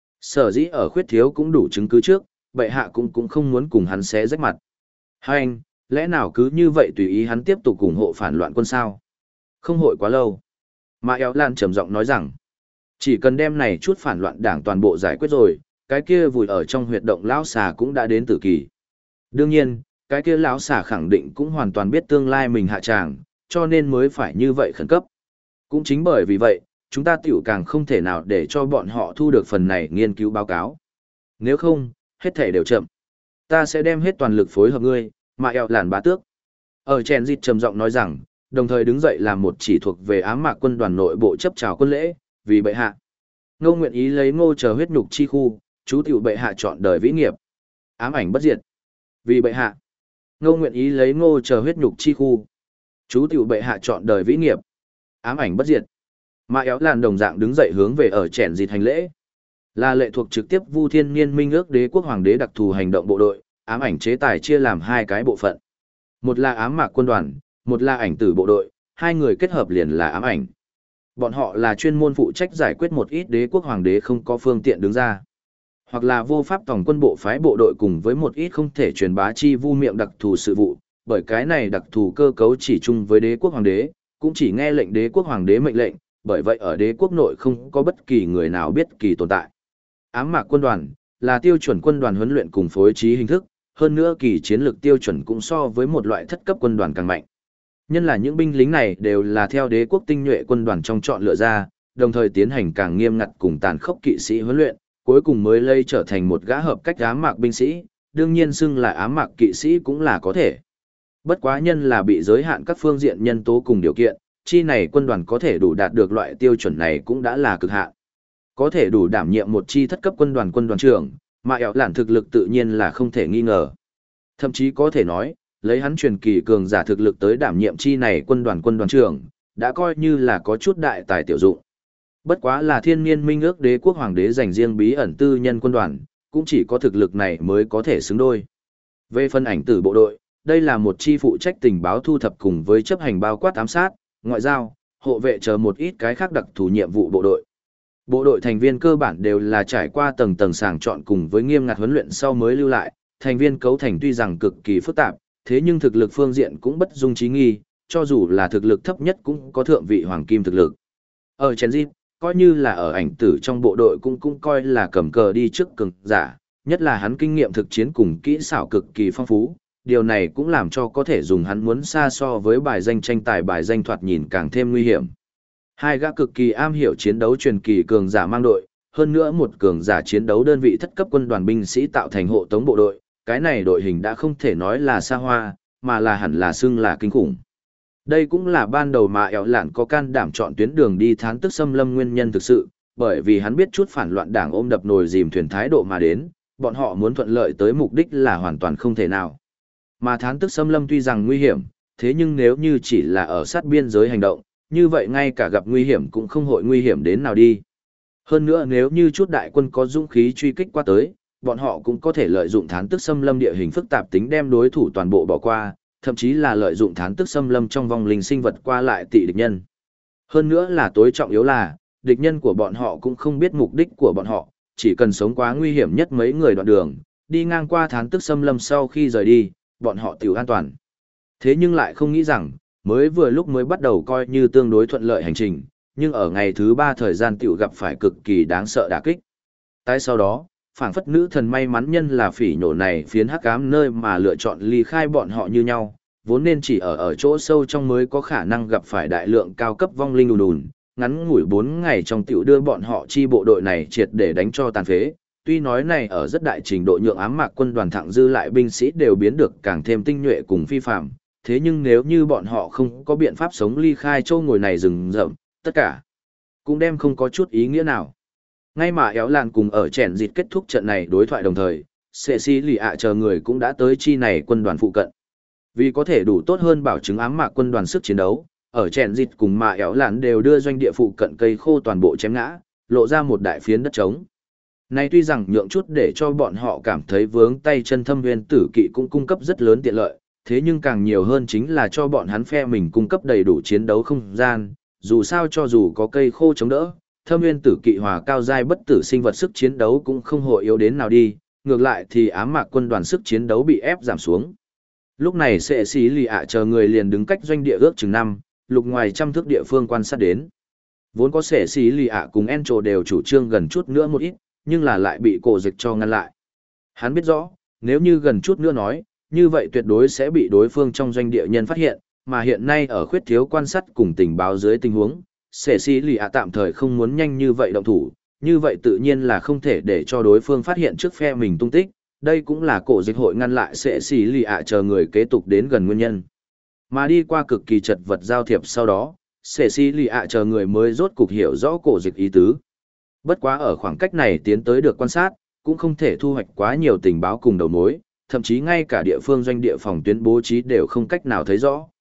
Sở dĩ ở khuyết thiếu cũng đủ chứng cứ trước, bệ hạ cũng không muốn cùng hắn xé rách mặt. Hai anh, lẽ nào cứ như vậy tùy ý hắn tiếp tục ủng hộ phản loạn quân sao? Không hội quá lâu. Mà Éo Lan trầm giọng nói rằng, chỉ cần đem này chút phản loạn đảng toàn bộ giải quyết rồi, cái kia vùi ở trong huyệt động lão xà cũng đã đến tử kỳ. Đương nhiên, cái kia lão xà khẳng định cũng hoàn toàn biết tương lai mình hạ tràng, cho nên mới phải như vậy khẩn cấp. Cũng chính bởi vì vậy, chúng ta tiểu càng không thể nào để cho bọn họ thu được phần này nghiên cứu báo cáo. Nếu không, hết thể đều chậm. Ta sẽ đem hết toàn lực phối hợp ngươi, mà eo làn bá tước. Ở chèn dịt trầm giọng nói rằng, đồng thời đứng dậy làm một chỉ thuộc về ám mạc quân đoàn nội bộ chấp chào quân lễ, vì bệ hạ. Ngô nguyện ý lấy ngô chờ huyết nhục chi khu, chú tiểu bệ hạ chọn đời vĩ nghiệp. Ám ảnh bất diệt. Vì bệ hạ. Ngô nguyện ý lấy ngô chờ huyết nhục chi khu. Chú tiểu bệ hạ chọn đời vĩ nghiệp. Ám ảnh bất diệt. Mà éo làn đồng dạng đứng dậy hướng về ở chèn dịt hành lễ. Là lệ thuộc trực tiếp Vu Thiên Niên Minh ước đế quốc hoàng đế đặc thù hành động bộ đội, ám ảnh chế tài chia làm hai cái bộ phận. Một là ám mạc quân đoàn, một là ảnh tử bộ đội, hai người kết hợp liền là ám ảnh. Bọn họ là chuyên môn phụ trách giải quyết một ít đế quốc hoàng đế không có phương tiện đứng ra. Hoặc là vô pháp tổng quân bộ phái bộ đội cùng với một ít không thể truyền bá chi vu miệng đặc thù sự vụ, bởi cái này đặc thù cơ cấu chỉ chung với đế quốc hoàng đế, cũng chỉ nghe lệnh đế quốc hoàng đế mệnh lệnh, bởi vậy ở đế quốc nội không có bất kỳ người nào biết kỳ tồn tại. Ám mạc quân đoàn là tiêu chuẩn quân đoàn huấn luyện cùng phối trí hình thức, hơn nữa kỳ chiến lược tiêu chuẩn cũng so với một loại thất cấp quân đoàn càng mạnh. Nhân là những binh lính này đều là theo đế quốc tinh nhuệ quân đoàn trong chọn lựa ra, đồng thời tiến hành càng nghiêm ngặt cùng tàn khốc kỵ sĩ huấn luyện, cuối cùng mới lây trở thành một gã hợp cách ám mạc binh sĩ, đương nhiên xưng là ám mạc kỵ sĩ cũng là có thể. Bất quá nhân là bị giới hạn các phương diện nhân tố cùng điều kiện, chi này quân đoàn có thể đủ đạt được loại tiêu chuẩn này cũng đã là cực hạn. Có thể đủ đảm nhiệm một chi thất cấp quân đoàn trưởng, mà ẻo lản thực lực tự nhiên là không thể nghi ngờ. Thậm chí có thể nói, lấy hắn truyền kỳ cường giả thực lực tới đảm nhiệm chi này quân đoàn trưởng, đã coi như là có chút đại tài tiểu dụng. Bất quá là thiên niên minh ước đế quốc hoàng đế dành riêng bí ẩn tư nhân quân đoàn, cũng chỉ có thực lực này mới có thể xứng đôi. Về phân ảnh tử bộ đội, đây là một chi phụ trách tình báo thu thập cùng với chấp hành bao quát ám sát, ngoại giao, hộ vệ chờ một ít cái khác đặc thù nhiệm vụ bộ đội. Bộ đội thành viên cơ bản đều là trải qua tầng tầng sàng chọn cùng với nghiêm ngặt huấn luyện sau mới lưu lại, thành viên cấu thành tuy rằng cực kỳ phức tạp, thế nhưng thực lực phương diện cũng bất dung trí nghi, cho dù là thực lực thấp nhất cũng có thượng vị hoàng kim thực lực. Ở Chenzit, coi như là ở ảnh tử trong bộ đội cũng coi là cầm cờ đi trước cường giả, nhất là hắn kinh nghiệm thực chiến cùng kỹ xảo cực kỳ phong phú, điều này cũng làm cho có thể dùng hắn muốn xa so với bài danh tranh tài bài danh thoạt nhìn càng thêm nguy hiểm. Hai gã cực kỳ am hiểu chiến đấu truyền kỳ cường giả mang đội, hơn nữa một cường giả chiến đấu đơn vị thất cấp quân đoàn binh sĩ tạo thành hộ tống bộ đội, cái này đội hình đã không thể nói là xa hoa, mà là hẳn là xưng là kinh khủng. Đây cũng là ban đầu mà éo lạn có can đảm chọn tuyến đường đi thán tức xâm lâm nguyên nhân thực sự, bởi vì hắn biết chút phản loạn đảng ôm đập nồi dìm thuyền thái độ mà đến, bọn họ muốn thuận lợi tới mục đích là hoàn toàn không thể nào. Mà thán tức xâm lâm tuy rằng nguy hiểm, thế nhưng nếu như chỉ là ở sát biên giới hành động, như vậy ngay cả gặp nguy hiểm cũng không hội nguy hiểm đến nào đi. Hơn nữa nếu như chút đại quân có dũng khí truy kích qua tới, bọn họ cũng có thể lợi dụng thán tức xâm lâm địa hình phức tạp tính đem đối thủ toàn bộ bỏ qua, thậm chí là lợi dụng thán tức xâm lâm trong vòng linh sinh vật qua lại tị địch nhân. Hơn nữa là tối trọng yếu là, địch nhân của bọn họ cũng không biết mục đích của bọn họ, chỉ cần sống quá nguy hiểm nhất mấy người đoạn đường, đi ngang qua thán tức xâm lâm sau khi rời đi, bọn họ tiểu an toàn. Thế nhưng lại không nghĩ rằng, mới vừa lúc mới bắt đầu coi như tương đối thuận lợi hành trình, nhưng ở ngày thứ 3 thời gian tiểu gặp phải cực kỳ đáng sợ đả kích. Tại sau đó, phảng phất nữ thần may mắn nhân là phỉ nhổ này phiến hắc ám nơi mà lựa chọn ly khai bọn họ như nhau, vốn nên chỉ ở chỗ sâu trong mới có khả năng gặp phải đại lượng cao cấp vong linh đùn, ngắn ngủi 4 ngày trong tiểu đưa bọn họ chi bộ đội này triệt để đánh cho tàn phế. Tuy nói này ở rất đại trình độ nhượng ám mạc quân đoàn thẳng dư lại binh sĩ đều biến được càng thêm tinh nhuệ cùng phi phạm, thế nhưng nếu như bọn họ không có biện pháp sống ly khai châu ngồi này rừng rậm, tất cả cũng đem không có chút ý nghĩa nào. Ngay mà éo lạn cùng ở chèn dịt kết thúc trận này đối thoại đồng thời, sệ xí lì ạ chờ người cũng đã tới chi này quân đoàn phụ cận. Vì có thể đủ tốt hơn bảo chứng ám mạc quân đoàn sức chiến đấu, ở chèn dịt cùng mà éo lạn đều đưa doanh địa phụ cận cây khô toàn bộ chém ngã, lộ ra một đại phiến đất trống. Này tuy rằng nhượng chút để cho bọn họ cảm thấy vướng tay chân thâm nguyên tử kỵ cũng cung cấp rất lớn tiện lợi, thế nhưng càng nhiều hơn chính là cho bọn hắn phe mình cung cấp đầy đủ chiến đấu không gian, dù sao cho dù có cây khô chống đỡ, thâm nguyên tử kỵ hòa cao giai bất tử sinh vật sức chiến đấu cũng không hội yếu đến nào đi, ngược lại thì ám mạc quân đoàn sức chiến đấu bị ép giảm xuống. Lúc này sệ xí lì ạ chờ người liền đứng cách doanh địa ước chừng 5, lục ngoài trăm thước địa phương quan sát đến. Vốn có sệ xí lì ạ cùng Encho đều chủ trương gần chút nữa một ít, nhưng là lại bị cổ dịch cho ngăn lại. Hắn biết rõ, nếu như gần chút nữa nói, như vậy tuyệt đối sẽ bị đối phương trong doanh địa nhân phát hiện, mà hiện nay ở khuyết thiếu quan sát cùng tình báo dưới tình huống, sệ xí lì ạ tạm thời không muốn nhanh như vậy động thủ, như vậy tự nhiên là không thể để cho đối phương phát hiện trước phe mình tung tích, đây cũng là cổ dịch hội ngăn lại sệ xí lì ạ chờ người kế tục đến gần nguyên nhân. Mà đi qua cực kỳ chật vật giao thiệp sau đó, sệ xí lì ạ chờ người mới rốt cục hiểu rõ cổ dịch ý tứ. Bất quá ở khoảng cách này tiến tới được quan sát, cũng không thể thu hoạch quá nhiều tình báo cùng đầu mối, thậm chí ngay cả địa phương doanh địa phòng tuyến bố trí đều không cách nào thấy rõ.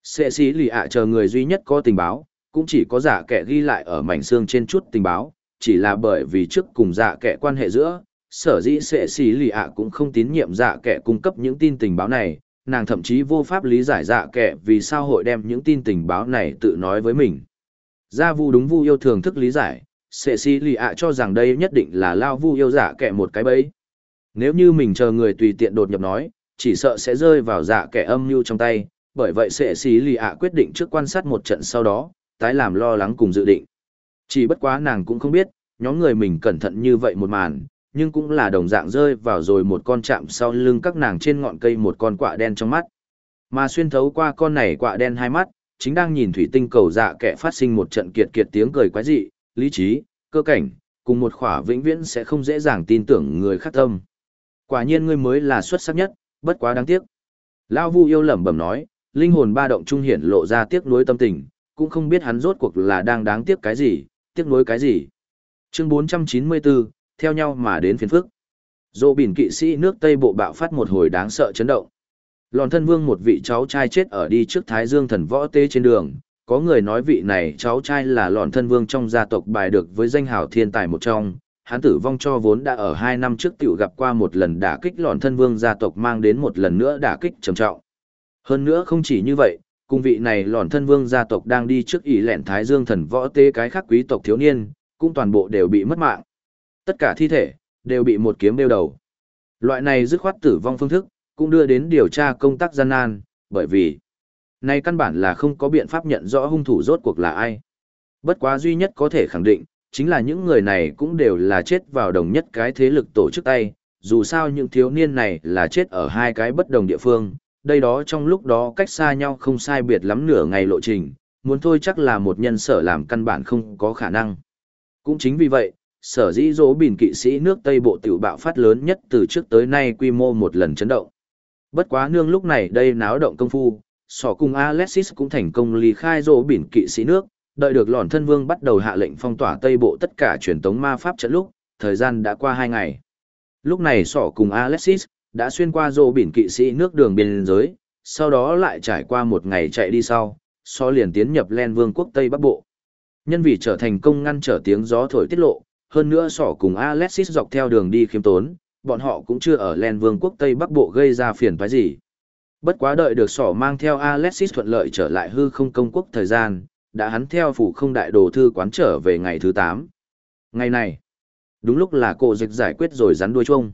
Sệ sĩ lì ạ chờ người duy nhất có tình báo, cũng chỉ có dạ kẻ ghi lại ở mảnh xương trên chút tình báo, chỉ là bởi vì trước cùng dạ kẻ quan hệ giữa, sở dĩ sệ sĩ lì ạ cũng không tín nhiệm dạ kẻ cung cấp những tin tình báo này, nàng thậm chí vô pháp lý giải dạ kẻ vì sao hội đem những tin tình báo này tự nói với mình. Gia Vu đúng Vu yêu thường thức lý giải, sệ sĩ lì ạ cho rằng đây nhất định là lao Vu yêu dạ kẻ một cái bẫy. Nếu như mình chờ người tùy tiện đột nhập nói, chỉ sợ sẽ rơi vào dạ kẻ âm mưu trong tay, bởi vậy sệ sĩ lì ạ quyết định trước quan sát một trận sau đó, tái làm lo lắng cùng dự định. Chỉ bất quá nàng cũng không biết, nhóm người mình cẩn thận như vậy một màn, nhưng cũng là đồng dạng rơi vào rồi một con chạm sau lưng các nàng trên ngọn cây một con quạ đen trong mắt. Mà xuyên thấu qua con này quạ đen hai mắt, chính đang nhìn thủy tinh cầu dạ kẻ phát sinh một trận kiệt kiệt tiếng cười quái dị, lý trí, cơ cảnh, cùng một khỏa vĩnh viễn sẽ không dễ dàng tin tưởng người khác tâm. Quả nhiên ngươi mới là xuất sắc nhất, bất quá đáng tiếc. Lão Vu yêu lẩm bẩm nói, linh hồn ba động trung hiển lộ ra tiếc nuối tâm tình, cũng không biết hắn rốt cuộc là đang đáng tiếc cái gì, tiếc nuối cái gì. Chương 494, theo nhau mà đến phiền phức. Dỗ bỉn kỵ sĩ nước Tây Bộ bạo phát một hồi đáng sợ chấn động. Lòn thân vương một vị cháu trai chết ở đi trước Thái Dương thần võ tế trên đường, có người nói vị này cháu trai là lòn thân vương trong gia tộc bài được với danh hào thiên tài một trong, hắn tử vong cho vốn đã ở 2 năm trước tiểu gặp qua một lần đả kích lòn thân vương gia tộc mang đến một lần nữa đả kích trầm trọng. Hơn nữa không chỉ như vậy, cùng vị này lòn thân vương gia tộc đang đi trước ỷ lẹn Thái Dương thần võ tế cái khác quý tộc thiếu niên, cũng toàn bộ đều bị mất mạng. Tất cả thi thể, đều bị một kiếm đeo đầu. Loại này dứt khoát tử vong phương thức, cũng đưa đến điều tra công tác gian nan, bởi vì này căn bản là không có biện pháp nhận rõ hung thủ rốt cuộc là ai. Bất quá duy nhất có thể khẳng định, chính là những người này cũng đều là chết vào đồng nhất cái thế lực tổ chức tay, dù sao những thiếu niên này là chết ở hai cái bất đồng địa phương, đây đó trong lúc đó cách xa nhau không sai biệt lắm nửa ngày lộ trình, muốn thôi chắc là một nhân sở làm căn bản không có khả năng. Cũng chính vì vậy, sở dĩ dỗ bỉn kỵ sĩ nước Tây Bộ tiểu bạo phát lớn nhất từ trước tới nay quy mô một lần chấn động. Bất quá nương lúc này đây náo động công phu, sỏ cùng Alexis cũng thành công ly khai dỗ bỉn kỵ sĩ nước, đợi được lòn thân vương bắt đầu hạ lệnh phong tỏa Tây Bộ tất cả truyền tống ma pháp trận lúc, thời gian đã qua 2 ngày. Lúc này sỏ cùng Alexis đã xuyên qua dỗ bỉn kỵ sĩ nước đường biên giới, sau đó lại trải qua một ngày chạy đi sau, sỏ liền tiến nhập Len Vương quốc Tây Bắc Bộ. Nhân vì trở thành công ngăn trở tiếng gió thổi tiết lộ, hơn nữa sỏ cùng Alexis dọc theo đường đi khiêm tốn, bọn họ cũng chưa ở Len Vương quốc Tây Bắc Bộ gây ra phiền toái gì. Bất quá đợi được sỏ mang theo Alexis thuận lợi trở lại hư không công quốc thời gian, đã hắn theo phủ không đại đồ thư quán trở về ngày thứ 8. Ngày này, đúng lúc là cổ dịch giải quyết rồi rắn đuôi chuông.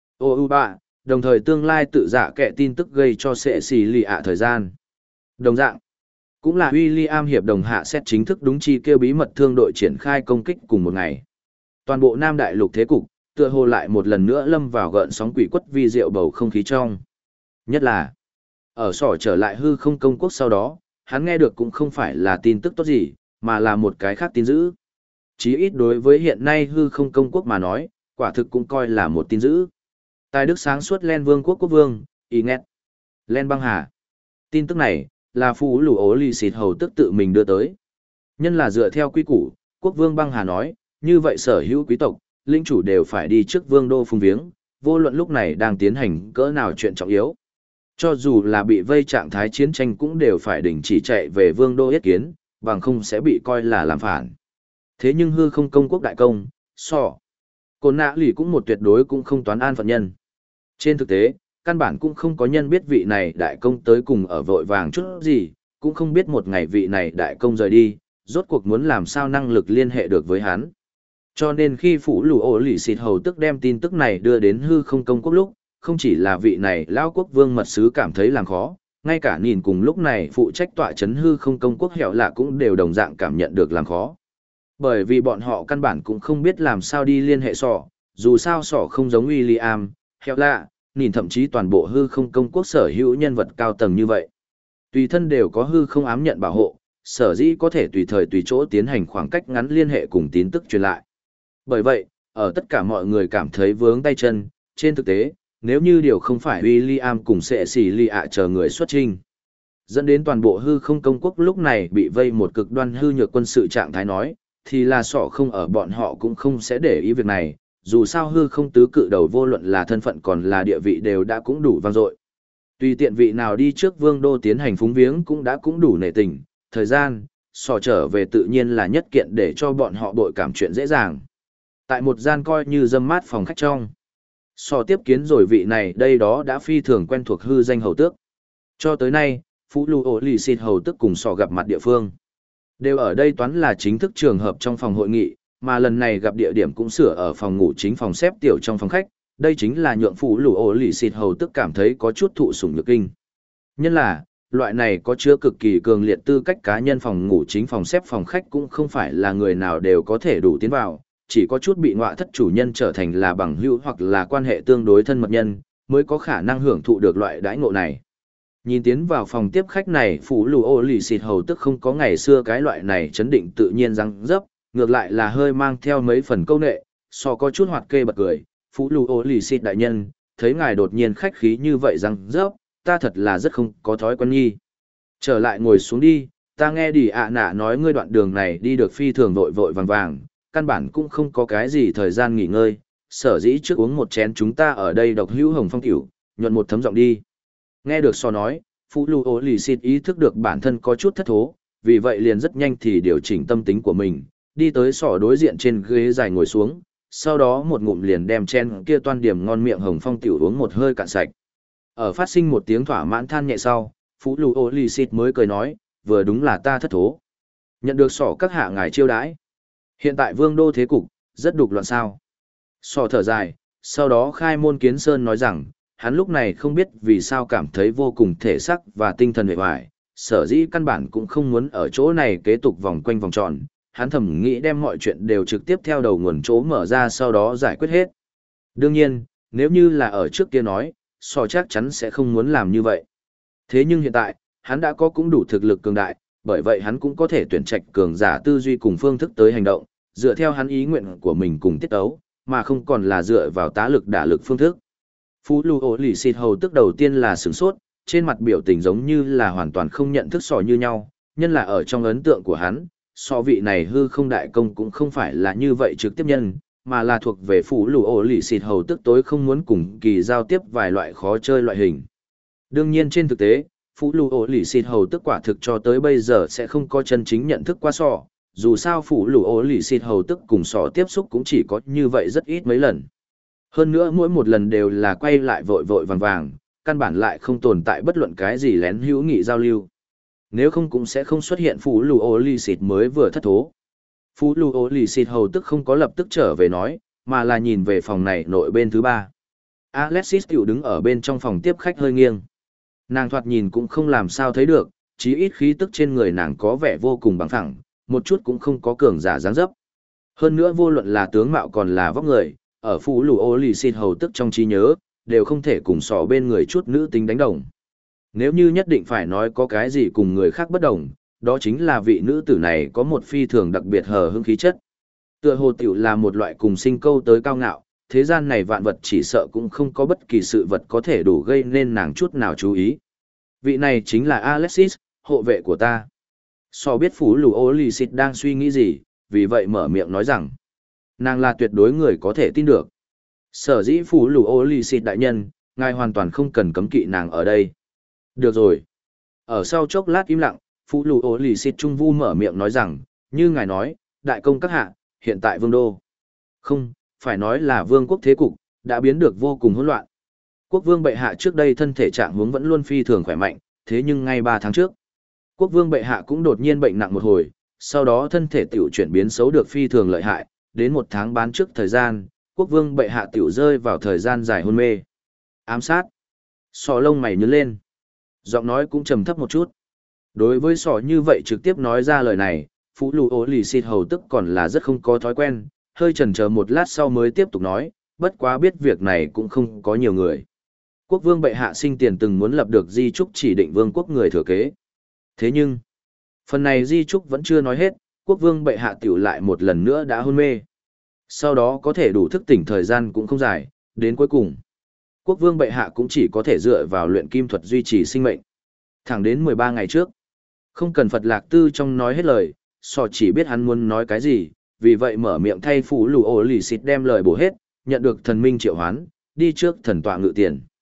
Ô bạ, đồng thời tương lai tự dạ kệ tin tức gây cho sệ xì lì ạ thời gian. Đồng dạng, cũng là William hiệp đồng hạ xét chính thức đúng chi kêu bí mật thương đội triển khai công kích cùng một ngày. Toàn bộ Nam Đại Lục thế cục, tựa hồ lại một lần nữa lâm vào gợn sóng quỷ quất vi diệu bầu không khí trong. Nhất là, ở sỏ trở lại hư không công quốc sau đó, hắn nghe được cũng không phải là tin tức tốt gì, mà là một cái khác tin dữ. Chí ít đối với hiện nay hư không công quốc mà nói, quả thực cũng coi là một tin dữ. Tài đức sáng suốt Len Vương quốc quốc vương, y nghẹt. Len băng hà. Tin tức này, là phú lù ố lì xịt hầu tức tự mình đưa tới. Nhân là dựa theo quy củ, quốc vương băng hà nói, như vậy sở hữu quý tộc, linh chủ đều phải đi trước vương đô phung viếng, vô luận lúc này đang tiến hành cỡ nào chuyện trọng yếu. Cho dù là bị vây trạng thái chiến tranh cũng đều phải đình chỉ chạy về vương đô yết kiến, bằng không sẽ bị coi là làm phản. Thế nhưng hư không công quốc đại công, Côn nạ lì cũng một tuyệt đối cũng không toán an phận nhân. Trên thực tế, căn bản cũng không có nhân biết vị này đại công tới cùng ở vội vàng chút gì, cũng không biết một ngày vị này đại công rời đi, rốt cuộc muốn làm sao năng lực liên hệ được với hắn. Cho nên khi phủ lù ổ lì xịt hầu tức đem tin tức này đưa đến hư không công quốc lúc, không chỉ là vị này lão quốc vương mật sứ cảm thấy làm khó, ngay cả nhìn cùng lúc này phụ trách tọa chấn hư không công quốc hẻo lạ cũng đều đồng dạng cảm nhận được làm khó. Bởi vì bọn họ căn bản cũng không biết làm sao đi liên hệ sỏ, dù sao sỏ không giống William, hẻo lạ, nhìn thậm chí toàn bộ hư không công quốc sở hữu nhân vật cao tầng như vậy. Tùy thân đều có hư không ám nhận bảo hộ, sở dĩ có thể tùy thời tùy chỗ tiến hành khoảng cách ngắn liên hệ cùng tin tức truyền lại. Bởi vậy, ở tất cả mọi người cảm thấy vướng tay chân, trên thực tế, nếu như điều không phải William cùng sệ xì lì ạ chờ người xuất trình, dẫn đến toàn bộ hư không công quốc lúc này bị vây một cực đoan hư nhược quân sự trạng thái nói, thì là sọ không ở bọn họ cũng không sẽ để ý việc này, dù sao hư không tứ cự đầu vô luận là thân phận còn là địa vị đều đã cũng đủ vang dội. Tùy tiện vị nào đi trước vương đô tiến hành phúng viếng cũng đủ nể tình, thời gian, sò trở về tự nhiên là nhất kiện để cho bọn họ bội cảm chuyện dễ dàng. Tại một gian coi như dâm mát phòng khách trong, sò tiếp kiến rồi vị này đây đó đã phi thường quen thuộc hư danh hầu tước. Cho tới nay, Phú Lù Ổ Lì Xịt hầu tước cùng sò gặp mặt địa phương. Đều ở đây toán là chính thức trường hợp trong phòng hội nghị, mà lần này gặp địa điểm cũng sửa ở phòng ngủ chính phòng xếp tiểu trong phòng khách, đây chính là nhượng Phú Lù Ổ Lì Xịt hầu tước cảm thấy có chút thụ sủng nhược kinh. Nhân là, loại này có chứa cực kỳ cường liệt tư cách cá nhân phòng ngủ chính phòng xếp phòng khách cũng không phải là người nào đều có thể đủ tiến vào, chỉ có chút bị ngọa thất chủ nhân trở thành là bằng hữu hoặc là quan hệ tương đối thân mật nhân, mới có khả năng hưởng thụ được loại đãi ngộ này. Nhìn tiến vào phòng tiếp khách này, Phú Lù Ô Lì Xịt hầu tức không có ngày xưa cái loại này chấn định tự nhiên răng dấp, ngược lại là hơi mang theo mấy phần câu nệ, so có chút hoạt kê bật cười. Phú Lù Ô Lì Xịt đại nhân, thấy ngài đột nhiên khách khí như vậy răng dấp, ta thật là rất không có thói quen nghi. Trở lại ngồi xuống đi, ta nghe đi ạ nạ nói ngươi đoạn đường này đi được phi thường vội vội vàng vàng, căn bản cũng không có cái gì thời gian nghỉ ngơi, sở dĩ trước uống một chén chúng ta ở đây độc hữu hồng phong tiểu, nhuận một thấm giọng đi. Nghe được so nói, Phú Lù Ô Lì Xịt ý thức được bản thân có chút thất thố, vì vậy liền rất nhanh thì điều chỉnh tâm tính của mình, đi tới sọ đối diện trên ghế dài ngồi xuống, sau đó một ngụm liền đem chén kia toan điểm ngon miệng hồng phong tiểu uống một hơi cạn sạch. Ở phát sinh một tiếng thỏa mãn than nhẹ sau, Phú Lù Ô Lì Xịt mới cười nói, vừa đúng là ta thất thố. Nhận được sọ các hạ ngài chiêu đãi. Hiện tại vương đô thế cục, rất đục loạn sao. Sọ thở dài, sau đó khai môn kiến sơn nói rằng, hắn lúc này không biết vì sao cảm thấy vô cùng thể sắc và tinh thần uể oải, sở dĩ căn bản cũng không muốn ở chỗ này kế tục vòng quanh vòng tròn, hắn thầm nghĩ đem mọi chuyện đều trực tiếp theo đầu nguồn chỗ mở ra sau đó giải quyết hết. Đương nhiên, nếu như là ở trước kia nói, sò chắc chắn sẽ không muốn làm như vậy. Thế nhưng hiện tại, hắn đã có cũng đủ thực lực cường đại, bởi vậy hắn cũng có thể tuyển trạch cường giả tư duy cùng phương thức tới hành động, dựa theo hắn ý nguyện của mình cùng tiết ấu, mà không còn là dựa vào tá lực đả lực phương thức. Phú Lù Ô Lì Xịt hầu tức đầu tiên là sửng sốt, trên mặt biểu tình giống như là hoàn toàn không nhận thức sò như nhau, nhân là ở trong ấn tượng của hắn, so vị này hư không đại công cũng không phải là như vậy trực tiếp nhân, mà là thuộc về Phú Lù Ô Lì Xịt hầu tức tối không muốn cùng kỳ giao tiếp vài loại khó chơi loại hình. Đương nhiên trên thực tế, Phú Lù Ô Lì Xịt hầu tức quả thực cho tới bây giờ sẽ không có chân chính nhận thức qua sò, dù sao Phú Lù Ô Lì Xịt hầu tức cùng sò tiếp xúc cũng chỉ có như vậy rất ít mấy lần. Hơn nữa mỗi một lần đều là quay lại vội vội vàng vàng, căn bản lại không tồn tại bất luận cái gì lén hữu nghị giao lưu. Nếu không cũng sẽ không xuất hiện Phú Lù Ô Lì Xịt mới vừa thất thố. Phú Lù Ô Lì Xịt hầu tức không có lập tức trở về nói, mà là nhìn về phòng này nội bên thứ ba. Alexis tiểu đứng ở bên trong phòng tiếp khách hơi nghiêng. Nàng thoạt nhìn cũng không làm sao thấy được, chí ít khí tức trên người nàng có vẻ vô cùng bằng phẳng, một chút cũng không có cường giả dáng dấp. Hơn nữa vô luận là tướng mạo còn là vóc người, ở Phú Lù Ô Lì Xịt hầu tức trong trí nhớ, đều không thể cùng sò bên người chút nữ tính đánh đồng. Nếu như nhất định phải nói có cái gì cùng người khác bất đồng, đó chính là vị nữ tử này có một phi thường đặc biệt hờ hững khí chất. Tựa hồ tiểu là một loại cùng sinh câu tới cao ngạo, thế gian này vạn vật chỉ sợ cũng không có bất kỳ sự vật có thể đủ gây nên nàng chút nào chú ý. Vị này chính là Alexis, hộ vệ của ta. So biết Phú Lù Ô Lì Xịt đang suy nghĩ gì, vì vậy mở miệng nói rằng, nàng là tuyệt đối người có thể tin được. Sở dĩ Phú Lù Ô Lì Xịt đại nhân, ngài hoàn toàn không cần cấm kỵ nàng ở đây. Được rồi. Ở sau chốc lát im lặng, Phú Lù Ô Lì Xịt trung vu mở miệng nói rằng, như ngài nói, đại công các hạ, hiện tại vương đô. Không, phải nói là vương quốc thế cục, đã biến được vô cùng hỗn loạn. Quốc vương bệ hạ trước đây thân thể trạng huống vẫn luôn phi thường khỏe mạnh, thế nhưng ngay 3 tháng trước, quốc vương bệ hạ cũng đột nhiên bệnh nặng một hồi, sau đó thân thể tiểu chuyển biến xấu được phi thường lợi hại, đến 1 tháng bán trước thời gian, quốc vương bệ hạ tiểu rơi vào thời gian dài hôn mê. Ám sát. Sọ lông mày nhướng lên. Giọng nói cũng trầm thấp một chút. Đối với sọ như vậy trực tiếp nói ra lời này, Phú Lù Ô Lì Xịt hầu tức còn là rất không có thói quen, hơi chần chờ một lát sau mới tiếp tục nói, bất quá biết việc này cũng không có nhiều người. Quốc vương bệ hạ sinh tiền từng muốn lập được di trúc chỉ định vương quốc người thừa kế. Thế nhưng, phần này di trúc vẫn chưa nói hết, quốc vương bệ hạ tiểu lại một lần nữa đã hôn mê. Sau đó có thể đủ thức tỉnh thời gian cũng không dài, đến cuối cùng, quốc vương bệ hạ cũng chỉ có thể dựa vào luyện kim thuật duy trì sinh mệnh. Thẳng đến 13 ngày trước, không cần Phật Lạc Tư trong nói hết lời, sò chỉ biết hắn muốn nói cái gì, vì vậy mở miệng thay Phú Lù Ô Lì Xịt đem lời bổ hết, nhận được thần minh triệu hoán, đi trước thần tọa ngự tiền.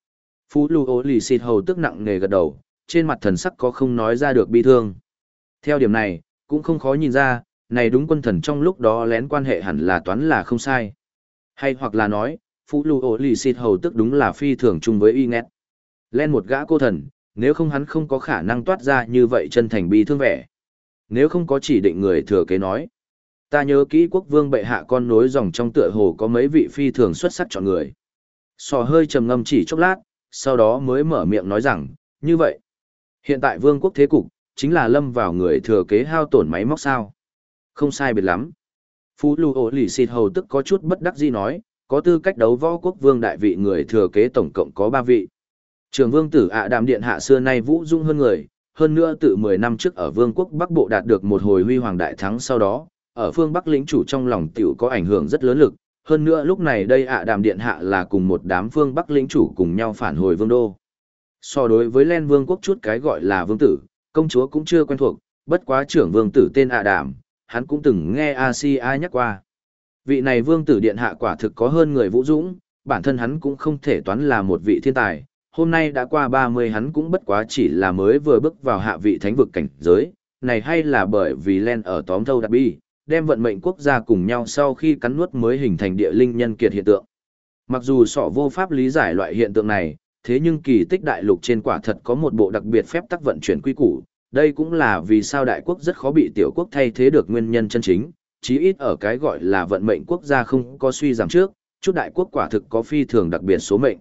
Phú Lưu Ô Lì Xịt hầu tức nặng nề gật đầu, trên mặt thần sắc có không nói ra được bi thương. Theo điểm này, cũng không khó nhìn ra, này đúng quân thần trong lúc đó lén quan hệ hẳn là toán là không sai. Hay hoặc là nói, Phú Lưu Ô Lì Xịt hầu tức đúng là phi thường chung với y nghét. Len một gã cô thần, nếu không hắn không có khả năng toát ra như vậy chân thành bi thương vẻ. Nếu không có chỉ định người thừa kế nói. Ta nhớ kỹ quốc vương bệ hạ con nối dòng trong tựa hồ có mấy vị phi thường xuất sắc chọn người. Sò hơi trầm ngâm chỉ chốc lát, sau đó mới mở miệng nói rằng, như vậy. Hiện tại vương quốc thế cục, chính là lâm vào người thừa kế hao tổn máy móc sao. Không sai biệt lắm. Phú Lưu Ô Lì Xịt hầu tức có chút bất đắc dĩ nói, có tư cách đấu võ quốc vương đại vị người thừa kế tổng cộng có 3 vị. Trường vương tử ạ đàm điện hạ xưa nay vũ dung hơn người, hơn nữa từ 10 năm trước ở vương quốc Bắc Bộ đạt được một hồi huy hoàng đại thắng sau đó, ở phương Bắc lĩnh chủ trong lòng tiểu có ảnh hưởng rất lớn lực, hơn nữa lúc này đây ạ đàm điện hạ là cùng một đám phương Bắc lĩnh chủ cùng nhau phản hồi vương đô. So đối với Len vương quốc chút cái gọi là vương tử, công chúa cũng chưa quen thuộc, bất quá trưởng vương tử tên ạ đàm, hắn cũng từng nghe Asia nhắc qua. Vị này vương tử điện hạ quả thực có hơn người vũ dũng, bản thân hắn cũng không thể toán là một vị thiên tài. Hôm nay đã qua 30 hắn cũng bất quá chỉ là mới vừa bước vào hạ vị thánh vực cảnh giới, này hay là bởi vì Len ở tóm thâu đặc bi, đem vận mệnh quốc gia cùng nhau sau khi cắn nuốt mới hình thành địa linh nhân kiệt hiện tượng. Mặc dù sọ vô pháp lý giải loại hiện tượng này, thế nhưng kỳ tích đại lục trên quả thật có một bộ đặc biệt phép tắc vận chuyển quy củ, đây cũng là vì sao đại quốc rất khó bị tiểu quốc thay thế được nguyên nhân chân chính, chí ít ở cái gọi là vận mệnh quốc gia không có suy giảm trước, chút đại quốc quả thực có phi thường đặc biệt số mệnh.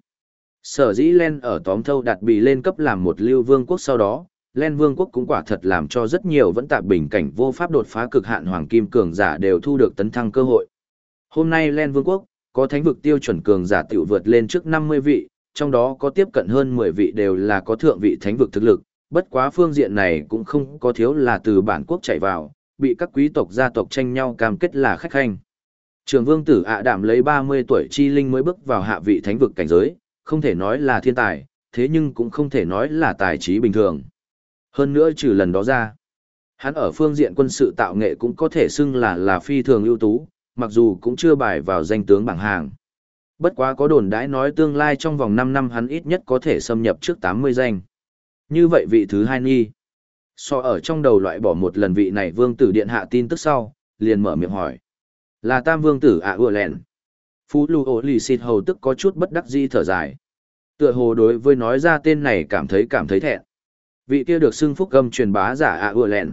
Sở dĩ Len ở tóm thâu đạt bị lên cấp làm một lưu vương quốc sau đó, Len vương quốc cũng quả thật làm cho rất nhiều vẫn tạp bình cảnh vô pháp đột phá cực hạn hoàng kim cường giả đều thu được tấn thăng cơ hội. Hôm nay Len vương quốc có thánh vực tiêu chuẩn cường giả tiểu vượt lên trước 50 vị, trong đó có tiếp cận hơn 10 vị đều là có thượng vị thánh vực thực lực, bất quá phương diện này cũng không có thiếu là từ bản quốc chạy vào, bị các quý tộc gia tộc tranh nhau cam kết là khách khanh. Trường vương tử ạ đảm lấy 30 tuổi chi linh mới bước vào hạ vị thánh vực cảnh giới, không thể nói là thiên tài, thế nhưng cũng không thể nói là tài trí bình thường. Hơn nữa trừ lần đó ra, hắn ở phương diện quân sự tạo nghệ cũng có thể xưng là phi thường ưu tú, mặc dù cũng chưa bài vào danh tướng bảng hàng. Bất quá có đồn đãi nói tương lai trong vòng 5 năm hắn ít nhất có thể xâm nhập trước 80 danh. Như vậy vị thứ hai nghi. So ở trong đầu loại bỏ một lần vị này vương tử điện hạ tin tức sau, liền mở miệng hỏi. Là tam vương tử ạ ưa lẹn. Phú Lưu Ô Lì Xịt hầu tức có chút bất đắc dĩ thở dài. Tựa hồ đối với nói ra tên này cảm thấy thẹn. Vị kia được xưng phúc âm truyền bá giả ạ ưa lẹn.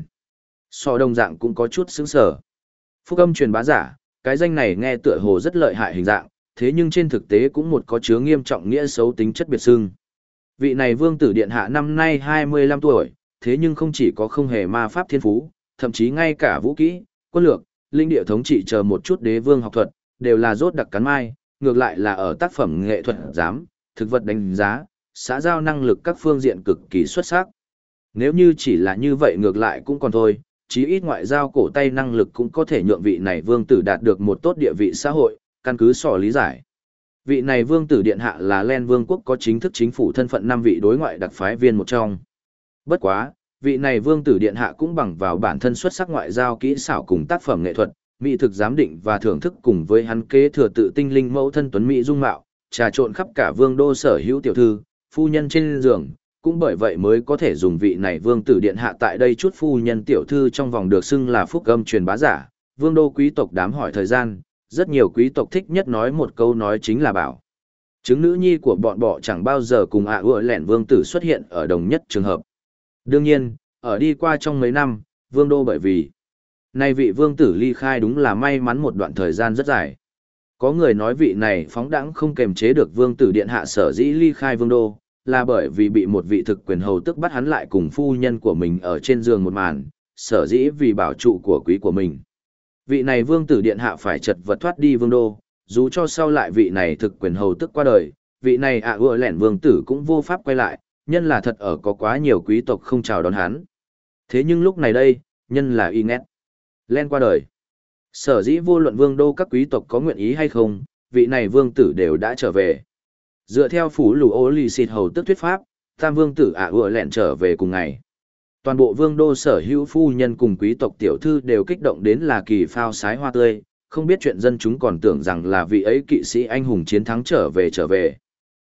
So đồng dạng cũng có chút sững sờ. Phúc âm truyền bá giả, cái danh này nghe tựa hồ rất lợi hại hình dạng, thế nhưng trên thực tế cũng một có chứa nghiêm trọng nghĩa xấu tính chất biệt xưng. Vị này vương tử điện hạ năm nay 25 tuổi, thế nhưng không chỉ có không hề ma pháp thiên phú, thậm chí ngay cả vũ kỹ, quân lược, linh địa thống trị chờ một chút đế vương học thuật, đều là rốt đặc cắn mai, ngược lại là ở tác phẩm nghệ thuật giám, thực vật đánh giá, xã giao năng lực các phương diện cực kỳ xuất sắc. Nếu như chỉ là như vậy ngược lại cũng còn thôi, chí ít ngoại giao cổ tay năng lực cũng có thể nhượng vị này vương tử đạt được một tốt địa vị xã hội, căn cứ sò lý giải. Vị này vương tử điện hạ là Len vương quốc có chính thức chính phủ thân phận 5 vị đối ngoại đặc phái viên một trong. Bất quá, vị này vương tử điện hạ cũng bằng vào bản thân xuất sắc ngoại giao kỹ xảo cùng tác phẩm nghệ thuật, mỹ thực giám định và thưởng thức cùng với hắn kế thừa tự tinh linh mẫu thân tuấn mỹ dung mạo, trà trộn khắp cả vương đô sở hữu tiểu thư, phu nhân trên giường, cũng bởi vậy mới có thể dùng vị này vương tử điện hạ tại đây chút phu nhân tiểu thư trong vòng được xưng là phúc âm truyền bá giả, vương đô quý tộc đám hỏi thời gian, rất nhiều quý tộc thích nhất nói một câu nói chính là bảo. Chứng nữ nhi của bọn bọ chẳng bao giờ cùng ạ ưa lẹn vương tử xuất hiện ở đồng nhất trường hợp. Đương nhiên, ở đi qua trong mấy năm, vương đô bởi vì nay vị vương tử ly khai đúng là may mắn một đoạn thời gian rất dài. Có người nói vị này phóng đãng không kềm chế được vương tử điện hạ sở dĩ ly khai vương đô, là bởi vì bị một vị thực quyền hầu tức bắt hắn lại cùng phu nhân của mình ở trên giường một màn, sở dĩ vì bảo trụ của quý của mình. Vị này vương tử điện hạ phải chật vật thoát đi vương đô, dù cho sau lại vị này thực quyền hầu tức qua đời, vị này ạ ưa lẹn vương tử cũng vô pháp quay lại, nhân là thật ở có quá nhiều quý tộc không chào đón hắn. Thế nhưng lúc này đây, nhân là y nét. Len qua đời. Sở dĩ vô luận vương đô các quý tộc có nguyện ý hay không, vị này vương tử đều đã trở về. Dựa theo Phú Lưu Ô Lì Xịt hầu tức thuyết pháp, tam vương tử ạ ưa lẹn trở về cùng ngày. Toàn bộ vương đô sở hữu phu nhân cùng quý tộc tiểu thư đều kích động đến là kỳ phao sái hoa tươi, không biết chuyện dân chúng còn tưởng rằng là vị ấy kỵ sĩ anh hùng chiến thắng trở về.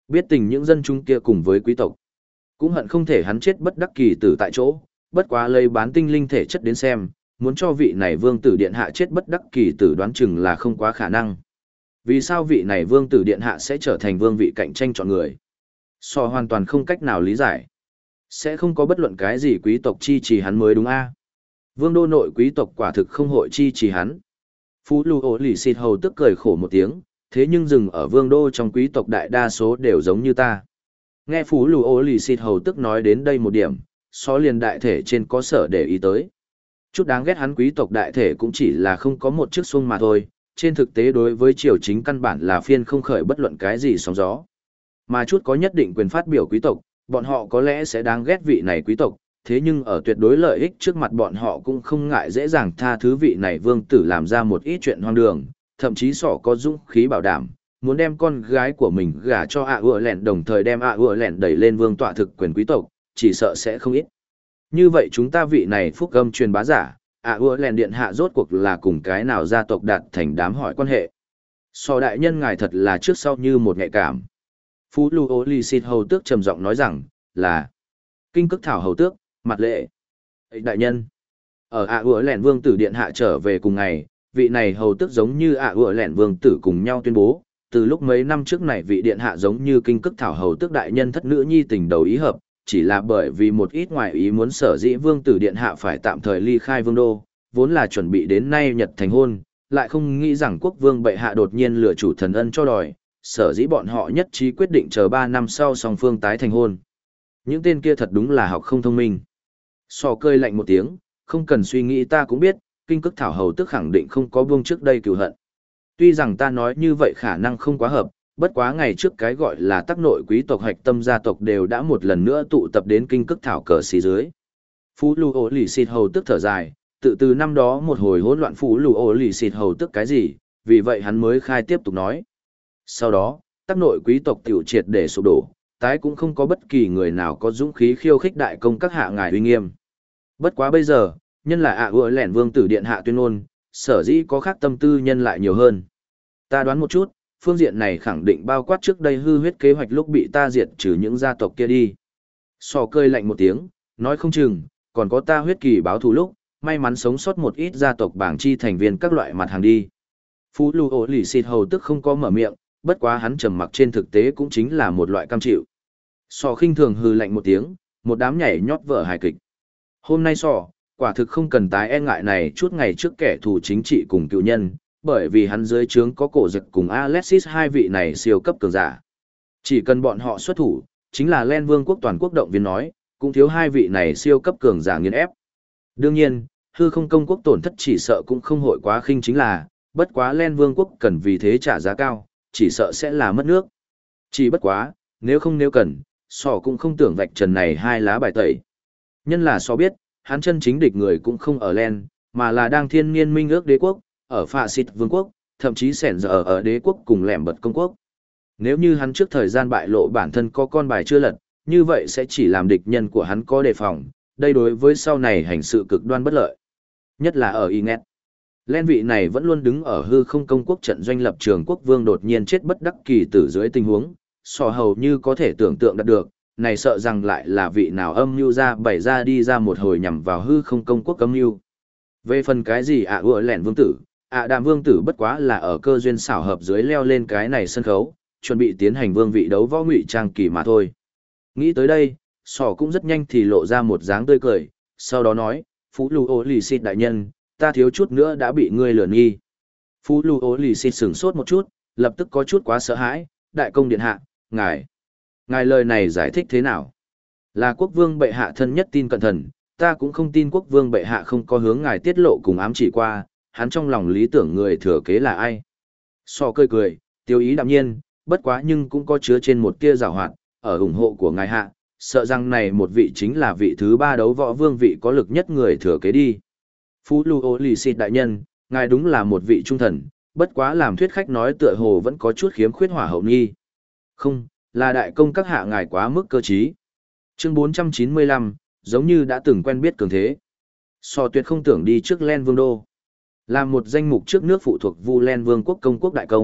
Biết tình những dân chúng kia cùng với quý tộc. Cũng hận không thể hắn chết bất đắc kỳ tử tại chỗ, bất quá lấy bán tinh linh thể chất đến xem, muốn cho vị này vương tử điện hạ chết bất đắc kỳ tử đoán chừng là không quá khả năng. Vì sao vị này vương tử điện hạ sẽ trở thành vương vị cạnh tranh chọn người? So hoàn toàn không cách nào lý giải. Sẽ không có bất luận cái gì quý tộc chi trì hắn mới đúng a. Vương đô nội quý tộc quả thực không hội chi trì hắn. Phú Lưu Ổ Lì Xịt hầu tức cười khổ một tiếng, thế nhưng dừng ở vương đô trong quý tộc đại đa số đều giống như ta. Nghe Phú Lưu Ổ Lì Xịt hầu tức nói đến đây một điểm, so liền đại thể trên có sở để ý tới. Chút đáng ghét hắn quý tộc đại thể cũng chỉ là không có một chiếc xuông mà thôi, trên thực tế đối với triều chính căn bản là phiên không khởi bất luận cái gì sóng gió. Mà chút có nhất định quyền phát biểu quý tộc, bọn họ có lẽ sẽ đáng ghét vị này quý tộc, thế nhưng ở tuyệt đối lợi ích trước mặt bọn họ cũng không ngại dễ dàng tha thứ vị này vương tử làm ra một ít chuyện hoang đường, thậm chí có dũng khí bảo đảm, muốn đem con gái của mình gả cho ủa lẹn đồng thời đem ủa lẹn đẩy lên vương tọa thực quyền quý tộc, chỉ sợ sẽ không ít. Như vậy chúng ta vị này phúc âm truyền bá giả, ủa lẹn điện hạ rốt cuộc là cùng cái nào gia tộc đạt thành đám hỏi quan hệ. So đại nhân ngài thật là trước sau như một nhạy cảm. Phú Lưu Ô Lì Xịt hầu tước trầm giọng nói rằng, là Kinh Cức Thảo hầu tước, mặt lệ. Đại nhân, ở ủa lẹn vương tử điện hạ trở về cùng ngày, vị này hầu tước giống như ủa lẹn vương tử cùng nhau tuyên bố, từ lúc mấy năm trước này vị điện hạ giống như Kinh Cức Thảo hầu tước đại nhân thất nữ nhi tình đầu ý hợp, chỉ là bởi vì một ít ngoại ý muốn sở dĩ vương tử điện hạ phải tạm thời ly khai vương đô, vốn là chuẩn bị đến nay nhật thành hôn, lại không nghĩ rằng quốc vương bệ hạ đột nhiên lừa chủ thần ân cho đòi, sở dĩ bọn họ nhất trí quyết định chờ 3 năm sau song phương tái thành hôn. Những tên kia thật đúng là học không thông minh. So cơi lạnh một tiếng, không cần suy nghĩ ta cũng biết, Kinh Cức Thảo hầu tức khẳng định không có buông trước đây cừu hận. Tuy rằng ta nói như vậy khả năng không quá hợp, bất quá ngày trước cái gọi là tác nội quý tộc hạch tâm gia tộc đều đã một lần nữa tụ tập đến Kinh Cức Thảo cờ xí dưới. Phú Lưu Ổ Lì Xịt hầu tức thở dài, từ năm đó một hồi hỗn loạn Phú Lưu Ổ Lì Xịt hầu tức cái gì, vì vậy hắn mới khai tiếp tục nói. Sau đó, tác nội quý tộc tiểu triệt để sụp đổ, tái cũng không có bất kỳ người nào có dũng khí khiêu khích đại công các hạ ngài uy nghiêm. Bất quá bây giờ, nhân là ủa lẹn vương tử điện hạ tuyên ngôn, sở dĩ có khác tâm tư nhân lại nhiều hơn. Ta đoán một chút, phương diện này khẳng định bao quát trước đây hư huyết kế hoạch lúc bị ta diệt trừ những gia tộc kia đi. So cơi lạnh một tiếng, nói không chừng, còn có ta huyết kỳ báo thù lúc, may mắn sống sót một ít gia tộc bảng chi thành viên các loại mặt hàng đi. Phú Lưu Ổ Lì Xịt hầu tức không có mở miệng, bất quá hắn trầm mặc trên thực tế cũng chính là một loại cam chịu. So khinh thường hừ lạnh một tiếng, một đám nhảy nhót vở hài kịch. Hôm nay So, quả thực không cần tái e ngại này chút ngày trước kẻ thù chính trị cùng cựu nhân, bởi vì hắn dưới trướng có cổ dực cùng Alexis hai vị này siêu cấp cường giả. Chỉ cần bọn họ xuất thủ, chính là Len Vương quốc toàn quốc động viên nói, cũng thiếu hai vị này siêu cấp cường giả nghiền ép. Đương nhiên, hư không công quốc tổn thất chỉ sợ cũng không hội quá khinh chính là, bất quá Len Vương quốc cần vì thế trả giá cao, chỉ sợ sẽ là mất nước. Chỉ bất quá, nếu cần, So cũng không tưởng vạch trần này hai lá bài tẩy. Nhân là So biết, hắn chân chính địch người cũng không ở Len, mà là đang thiên niên minh ước đế quốc, ở Phạ Xịt Vương quốc, thậm chí sẻn giờ ở đế quốc cùng lẻm bật công quốc. Nếu như hắn trước thời gian bại lộ bản thân có con bài chưa lật, như vậy sẽ chỉ làm địch nhân của hắn có đề phòng, đây đối với sau này hành sự cực đoan bất lợi. Nhất là ở Inet. Len vị này vẫn luôn đứng ở hư không công quốc trận doanh lập trường quốc vương đột nhiên chết bất đắc kỳ tử dưới tình huống, So hầu như có thể tưởng tượng được, này sợ rằng lại là vị nào âm mưu ra bày ra đi ra một hồi nhằm vào hư không công quốc âm mưu. Về phần cái gì ủa lẹn vương tử, đàm vương tử bất quá là ở cơ duyên xảo hợp dưới leo lên cái này sân khấu, chuẩn bị tiến hành vương vị đấu võ ngụy trang kỳ mà thôi. Nghĩ tới đây, So cũng rất nhanh thì lộ ra một dáng tươi cười, sau đó nói, Phú Lưu Ô Lì Xịt đại nhân, ta thiếu chút nữa đã bị ngươi lừa nghi. Phú Lưu Ô Lì Xịt sửng sốt một chút, lập tức có chút quá sợ hãi, đại công điện hạ, ngài lời này giải thích thế nào? Là quốc vương bệ hạ thân nhất tin cẩn thận, ta cũng không tin quốc vương bệ hạ không có hướng ngài tiết lộ cùng ám chỉ qua, hắn trong lòng lý tưởng người thừa kế là ai? So cười, tiêu ý đạm nhiên, bất quá nhưng cũng có chứa trên một tia giảo hoạt, ở ủng hộ của ngài hạ, sợ rằng này một vị chính là vị thứ 3 đấu võ vương vị có lực nhất người thừa kế đi. Phú Lưu Ô Lì Xịt đại nhân, ngài đúng là một vị trung thần, bất quá làm thuyết khách nói tựa hồ vẫn có chút khiếm khuyết hỏa hậu nghi. Không, là đại công các hạ ngài quá mức cơ trí. Chương 495, giống như đã từng quen biết cường thế. So tuyệt không tưởng đi trước Len Vương đô. Làm một danh mục trước nước phụ thuộc Vu Len Vương quốc công quốc đại công,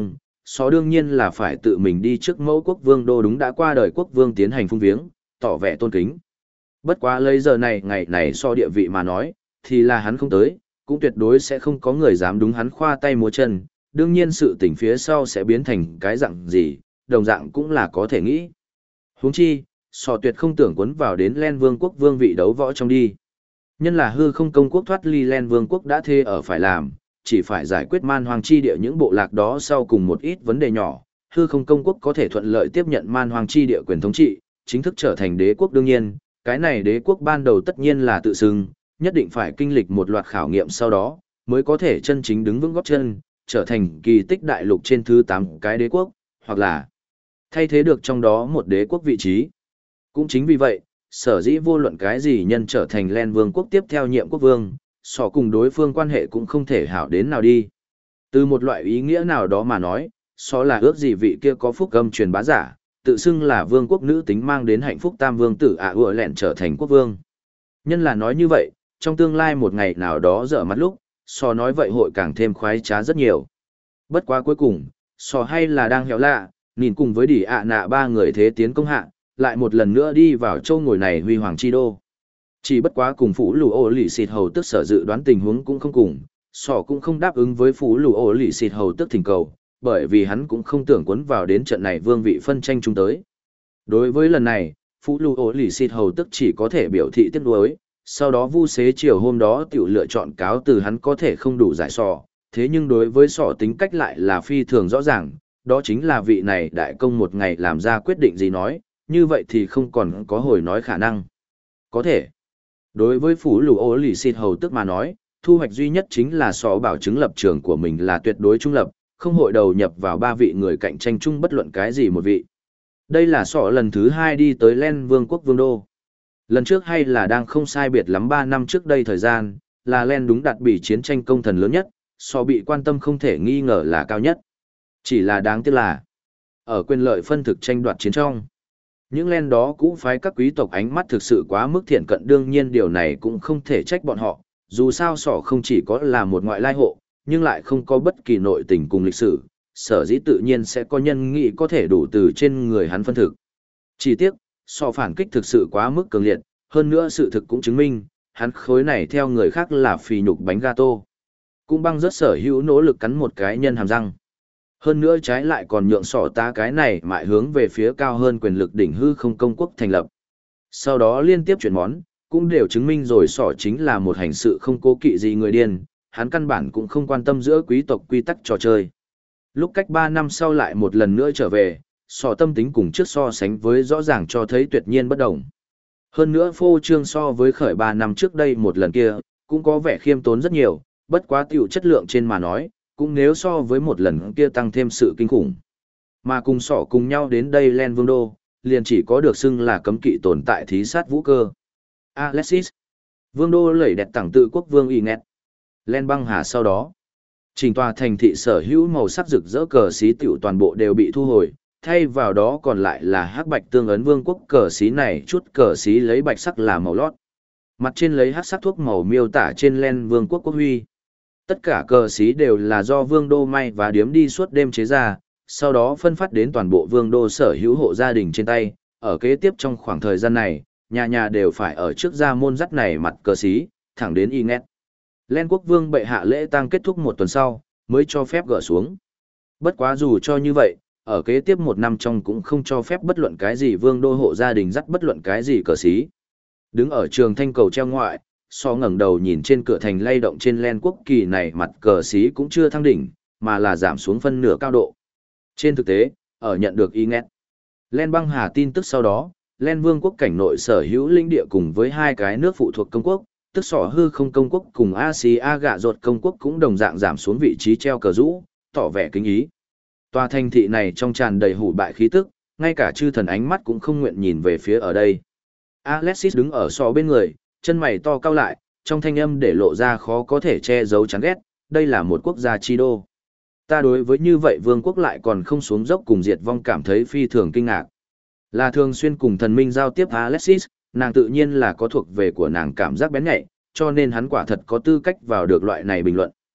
Só đương nhiên là phải tự mình đi trước mẫu quốc vương đô đúng đã qua đời quốc vương tiến hành phung viếng, tỏ vẻ tôn kính. Bất quá lấy giờ này ngày này so địa vị mà nói, thì là hắn không tới, cũng tuyệt đối sẽ không có người dám đúng hắn khoa tay múa chân, đương nhiên sự tình phía sau sẽ biến thành cái dạng gì, đồng dạng cũng là có thể nghĩ. Huống chi, sò tuyệt không tưởng cuốn vào đến Len Vương quốc vương vị đấu võ trong đi. Nhân là hư không công quốc thoát ly Len Vương quốc đã thê ở phải làm, chỉ phải giải quyết man hoang chi địa những bộ lạc đó sau cùng một ít vấn đề nhỏ, hư không công quốc có thể thuận lợi tiếp nhận man hoang chi địa quyền thống trị, chính thức trở thành đế quốc đương nhiên, cái này đế quốc ban đầu tất nhiên là tự xưng, nhất định phải kinh lịch một loạt khảo nghiệm sau đó, mới có thể chân chính đứng vững gót chân, trở thành kỳ tích đại lục trên thứ 8 cái đế quốc, hoặc là thay thế được trong đó một đế quốc vị trí. Cũng chính vì vậy, sở dĩ vô luận cái gì nhân trở thành Len Vương quốc tiếp theo nhiệm quốc vương, sò cùng đối phương quan hệ cũng không thể hảo đến nào đi. Từ một loại ý nghĩa nào đó mà nói, sò là ước gì vị kia có phúc âm truyền bá giả, tự xưng là vương quốc nữ tính mang đến hạnh phúc tam vương tử ủa lẹn trở thành quốc vương. Nhân là nói như vậy, trong tương lai một ngày nào đó dở mắt lúc, sò nói vậy hội càng thêm khoái trá rất nhiều. Bất quá cuối cùng, sò hay là đang héo lạ, nhìn cùng với đỉ nạ ba người thế tiến công hạ, lại một lần nữa đi vào châu ngồi này huy hoàng chi đô. Chỉ bất quá cùng Phú Lù Ô Lì Xịt Hầu tức sở dự đoán tình huống cũng không cùng, sò cũng không đáp ứng với Phú Lù Ô Lì Xịt Hầu tức thỉnh cầu, bởi vì hắn cũng không tưởng cuốn vào đến trận này vương vị phân tranh chung tới. Đối với lần này, Phú Lù Ô Lì Xịt Hầu tức chỉ có thể biểu thị tiếc nuối, sau đó vu xế chiều hôm đó tiểu lựa chọn cáo từ hắn có thể không đủ giải sò, thế nhưng đối với sò tính cách lại là phi thường rõ ràng, đó chính là vị này đại công một ngày làm ra quyết định gì nói, như vậy thì không còn có hồi nói khả năng. Có thể. Đối với Phú Lù Ô Lì Xịt Hầu tức mà nói, thu hoạch duy nhất chính là sò bảo chứng lập trường của mình là tuyệt đối trung lập, không hội đầu nhập vào ba vị người cạnh tranh chung bất luận cái gì một vị. Đây là sò lần thứ 2 đi tới Len Vương quốc vương đô. Lần trước hay là đang không sai biệt lắm 3 năm trước đây thời gian, là Len đúng đạt bị chiến tranh công thần lớn nhất, sò bị quan tâm không thể nghi ngờ là cao nhất. Chỉ là đáng tiếc là, ở quyền lợi phân thực tranh đoạt chiến trong, những Len đó cũng phái các quý tộc ánh mắt thực sự quá mức thiện cận, đương nhiên điều này cũng không thể trách bọn họ, dù sao sỏ không chỉ có là một ngoại lai hộ, nhưng lại không có bất kỳ nội tình cùng lịch sử, sở dĩ tự nhiên sẽ có nhân nghị có thể đủ từ trên người hắn phân thực. Chỉ tiếc, sỏ phản kích thực sự quá mức cường liệt, hơn nữa sự thực cũng chứng minh, hắn khối này theo người khác là phì nhục bánh gato. Cũng băng rất sở hữu nỗ lực cắn một cái nhân hàm răng. Hơn nữa trái lại còn nhượng sỏ ta cái này mại hướng về phía cao hơn quyền lực đỉnh hư không công quốc thành lập. Sau đó liên tiếp chuyển món, cũng đều chứng minh rồi sỏ chính là một hành sự không cố kỵ gì người điên, hắn căn bản cũng không quan tâm giữa quý tộc quy tắc trò chơi. Lúc cách 3 năm sau lại một lần nữa trở về, sỏ tâm tính cùng trước so sánh với rõ ràng cho thấy tuyệt nhiên bất đồng. Hơn nữa phô trương so với khởi 3 năm trước đây một lần kia, cũng có vẻ khiêm tốn rất nhiều, bất quá tiểu chất lượng trên mà nói, cũng nếu so với một lần kia tăng thêm sự kinh khủng. Mà cùng sỏ cùng nhau đến đây Len Vương Đô, liền chỉ có được xưng là cấm kỵ tồn tại thí sát vũ cơ. Alexis. Vương Đô lẩy đẹp tẳng tự quốc vương y nghẹt. Len băng hà sau đó. Trình tòa thành thị sở hữu màu sắc rực rỡ cờ xí tiểu toàn bộ đều bị thu hồi, thay vào đó còn lại là hắc bạch tương ấn vương quốc cờ xí này, chút cờ xí lấy bạch sắc là màu lót. Mặt trên lấy hắc sắc thuốc màu miêu tả trên Len vương quốc quốc huy. Tất cả cờ xí đều là do vương đô may và điếm đi suốt đêm chế ra, sau đó phân phát đến toàn bộ vương đô sở hữu hộ gia đình trên tay. Ở kế tiếp trong khoảng thời gian này, nhà nhà đều phải ở trước ra môn dắt này mặt cờ xí, thẳng đến y nghét. Len quốc vương bệ hạ lễ tang kết thúc một tuần sau, mới cho phép gỡ xuống. Bất quá dù cho như vậy, ở kế tiếp một năm trong cũng không cho phép bất luận cái gì vương đô hộ gia đình dắt bất luận cái gì cờ xí. Đứng ở trường thanh cầu treo ngoại, so ngẩng đầu nhìn trên cửa thành lay động trên Len quốc kỳ này mặt cờ xí cũng chưa thăng đỉnh, mà là giảm xuống phân nửa cao độ. Trên thực tế, ở nhận được y nghét Len băng hà tin tức sau đó, Len vương quốc cảnh nội sở hữu linh địa cùng với hai cái nước phụ thuộc công quốc, tức sỏ hư không công quốc cùng Asia gạ ruột công quốc cũng đồng dạng giảm xuống vị trí treo cờ rũ, tỏ vẻ kính ý. Tòa thành thị này trong tràn đầy hủ bại khí tức, ngay cả chư thần ánh mắt cũng không nguyện nhìn về phía ở đây. Alexis đứng ở sọ bên người, chân mày to cau lại, trong thanh âm để lộ ra khó có thể che giấu chán ghét, đây là một quốc gia chi đô. Ta đối với như vậy vương quốc lại còn không xuống dốc cùng diệt vong cảm thấy phi thường kinh ngạc. Là thường xuyên cùng thần minh giao tiếp Alexis, nàng tự nhiên là có thuộc về của nàng cảm giác bén nhạy, cho nên hắn quả thật có tư cách vào được loại này bình luận.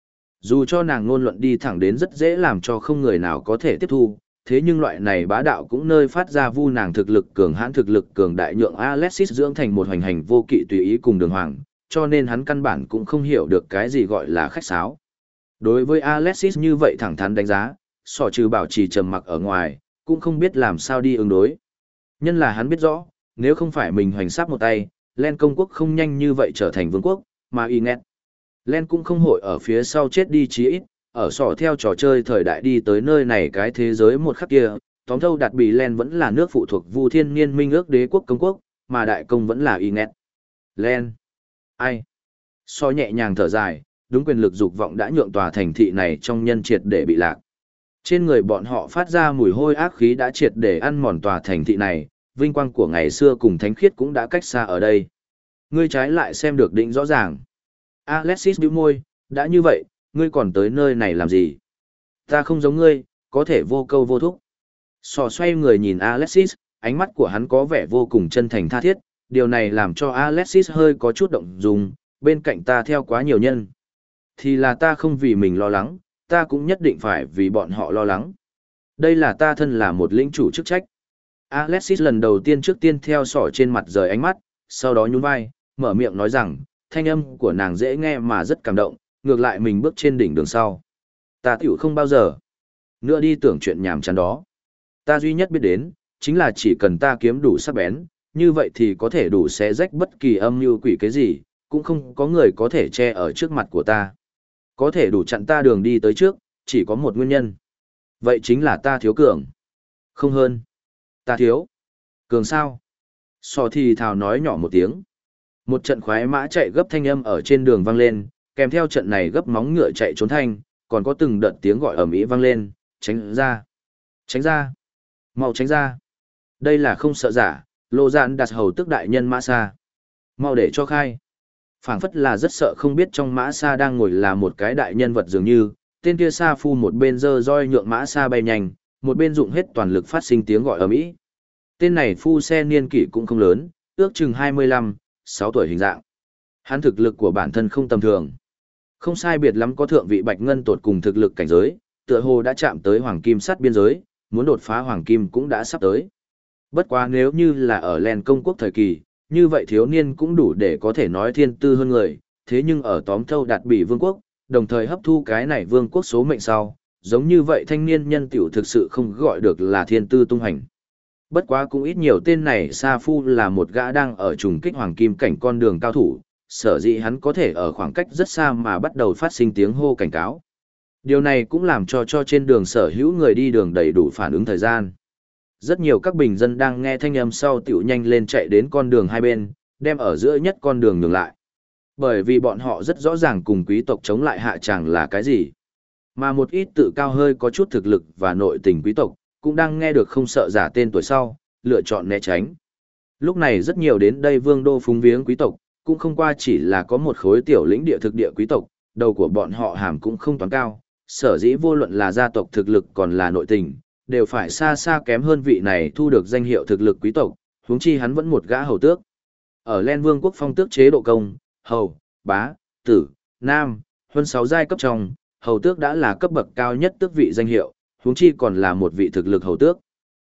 Dù cho nàng ngôn luận đi thẳng đến rất dễ làm cho không người nào có thể tiếp thu, thế nhưng loại này bá đạo cũng nơi phát ra vu nàng thực lực cường hãn thực lực cường đại nhượng Alexis dưỡng thành một hoành hành vô kỵ tùy ý cùng đường hoàng, cho nên hắn căn bản cũng không hiểu được cái gì gọi là khách sáo. Đối với Alexis như vậy thẳng thắn đánh giá, sỏ trừ bảo trì trầm mặc ở ngoài, cũng không biết làm sao đi ứng đối. Nhân là hắn biết rõ, nếu không phải mình hoành sáp một tay, Len công quốc không nhanh như vậy trở thành vương quốc, mà y nghẹt. Len cũng không hội ở phía sau chết đi chí ít, ở sỏ theo trò chơi thời đại đi tới nơi này cái thế giới một khắc kia, tóm thâu đạt bị Len vẫn là nước phụ thuộc Vu Thiên Niên Minh ước đế quốc công quốc, mà đại công vẫn là y nghẹt. Len. Ai? So nhẹ nhàng thở dài, đúng quyền lực dục vọng đã nhượng tòa thành thị này trong nhân triệt để bị lạc. Trên người bọn họ phát ra mùi hôi ác khí đã triệt để ăn mòn tòa thành thị này, vinh quang của ngày xưa cùng thánh khiết cũng đã cách xa ở đây. Ngươi trái lại xem được định rõ ràng. Alexis bĩu môi, đã như vậy, ngươi còn tới nơi này làm gì? Ta không giống ngươi, có thể vô câu vô thúc. Sò xoay người nhìn Alexis, ánh mắt của hắn có vẻ vô cùng chân thành tha thiết, điều này làm cho Alexis hơi có chút động dung, bên cạnh ta theo quá nhiều nhân. Thì là ta không vì mình lo lắng, ta cũng nhất định phải vì bọn họ lo lắng. Đây là ta thân là một lĩnh chủ chức trách. Alexis lần đầu tiên trước tiên theo sỏ trên mặt rời ánh mắt, sau đó nhún vai, mở miệng nói rằng, thanh âm của nàng dễ nghe mà rất cảm động, ngược lại mình bước trên đỉnh đường sau. Ta tiểu không bao giờ nữa đi tưởng chuyện nhảm chán đó. Ta duy nhất biết đến, chính là chỉ cần ta kiếm đủ sắc bén, như vậy thì có thể đủ xé rách bất kỳ âm mưu quỷ cái gì, cũng không có người có thể che ở trước mặt của ta. Có thể đủ chặn ta đường đi tới trước, chỉ có một nguyên nhân. Vậy chính là ta thiếu cường. Không hơn. Ta thiếu. Cường sao? Sò thì thào nói nhỏ một tiếng. Một trận khoái mã chạy gấp thanh âm ở trên đường vang lên, kèm theo trận này gấp móng ngựa chạy trốn thanh, còn có từng đợt tiếng gọi ầm ĩ vang lên, tránh ra. Tránh ra. Mau tránh ra. Đây là không sợ giả, Lô Dạn đặt hầu tức đại nhân Mã Sa. Mau để cho khai. Phảng phất là rất sợ không biết trong Mã Sa đang ngồi là một cái đại nhân vật dường như, tên kia Sa Phu một bên giơ roi nhượng Mã Sa bay nhanh, một bên dụng hết toàn lực phát sinh tiếng gọi ầm ĩ. Tên này phu xe niên kỷ cũng không lớn, ước chừng 25, 6 tuổi hình dạng. Hắn thực lực của bản thân không tầm thường. Không sai biệt lắm có thượng vị bạch ngân tột cùng thực lực cảnh giới, tựa hồ đã chạm tới hoàng kim sắt biên giới, muốn đột phá hoàng kim cũng đã sắp tới. Bất quá nếu như là ở Len công quốc thời kỳ, như vậy thiếu niên cũng đủ để có thể nói thiên tư hơn người, thế nhưng ở tóm thâu đạt bị vương quốc, đồng thời hấp thu cái này vương quốc số mệnh sau, giống như vậy thanh niên nhân tiểu thực sự không gọi được là thiên tư tung hành. Bất quá cũng ít nhiều tên này Sa Phu là một gã đang ở trùng kích hoàng kim cảnh con đường cao thủ, sở dĩ hắn có thể ở khoảng cách rất xa mà bắt đầu phát sinh tiếng hô cảnh cáo. Điều này cũng làm cho trên đường sở hữu người đi đường đầy đủ phản ứng thời gian. Rất nhiều các bình dân đang nghe thanh âm sau tiểu nhanh lên chạy đến con đường hai bên, đem ở giữa nhất con đường nhường lại. Bởi vì bọn họ rất rõ ràng cùng quý tộc chống lại hạ tràng là cái gì. Mà một ít tự cao hơi có chút thực lực và nội tình quý tộc, cũng đang nghe được không sợ giả tên tuổi sau, lựa chọn né tránh. Lúc này rất nhiều đến đây vương đô phúng viếng quý tộc, cũng không qua chỉ là có một khối tiểu lĩnh địa thực địa quý tộc, đầu của bọn họ hàm cũng không toán cao, sở dĩ vô luận là gia tộc thực lực còn là nội tình, đều phải xa xa kém hơn vị này thu được danh hiệu thực lực quý tộc, huống chi hắn vẫn một gã hầu tước. Ở Len Vương quốc phong tước chế độ công, hầu, bá, tử, nam, hơn 6 giai cấp trong, hầu tước đã là cấp bậc cao nhất tước vị danh hiệu, huống chi còn là một vị thực lực hầu tước.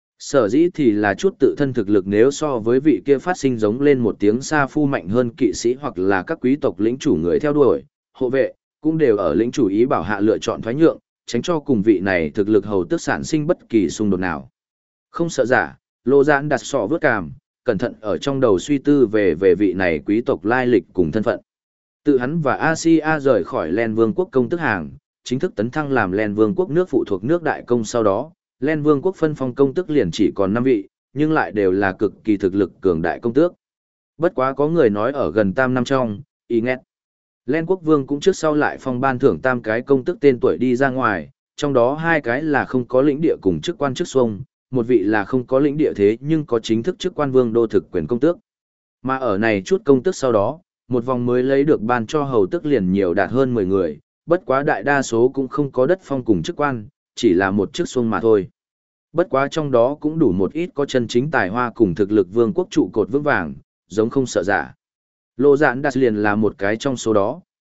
Sở dĩ thì là chút tự thân thực lực nếu so với vị kia phát sinh giống lên một tiếng Sa Phu mạnh hơn kỵ sĩ hoặc là các quý tộc lĩnh chủ người theo đuổi, hộ vệ, cũng đều ở lĩnh chủ ý bảo hạ lựa chọn thoái nhượng, tránh cho cùng vị này thực lực hầu tước sản sinh bất kỳ xung đột nào. Không sợ giả, Lô Giãn đặt sọ vớt cằm, cẩn thận ở trong đầu suy tư về vị này quý tộc lai lịch cùng thân phận. Tự hắn và Asia rời khỏi Len Vương quốc công tước hàng, chính thức tấn thăng làm Len Vương quốc nước phụ thuộc nước đại công sau đó, Len Vương quốc phân phong công tước liền chỉ còn 5 vị, nhưng lại đều là cực kỳ thực lực cường đại công tước. Bất quá có người nói ở gần tam năm trong, ý nghẹt. Len quốc vương cũng trước sau lại phong ban thưởng tam cái công tước tên tuổi đi ra ngoài, trong đó 2 cái là không có lĩnh địa cùng chức quan chức xuông, một vị là không có lĩnh địa thế nhưng có chính thức chức quan vương đô thực quyền công tước. Mà ở này chút công tước sau đó, một vòng mới lấy được ban cho hầu tước liền nhiều đạt hơn 10 người, bất quá đại đa số cũng không có đất phong cùng chức quan, chỉ là một chức xuông mà thôi. Bất quá trong đó cũng đủ một ít có chân chính tài hoa cùng thực lực vương quốc trụ cột vững vàng, giống không sợ giả. Lô Giãn đặt liền là một cái trong số đó,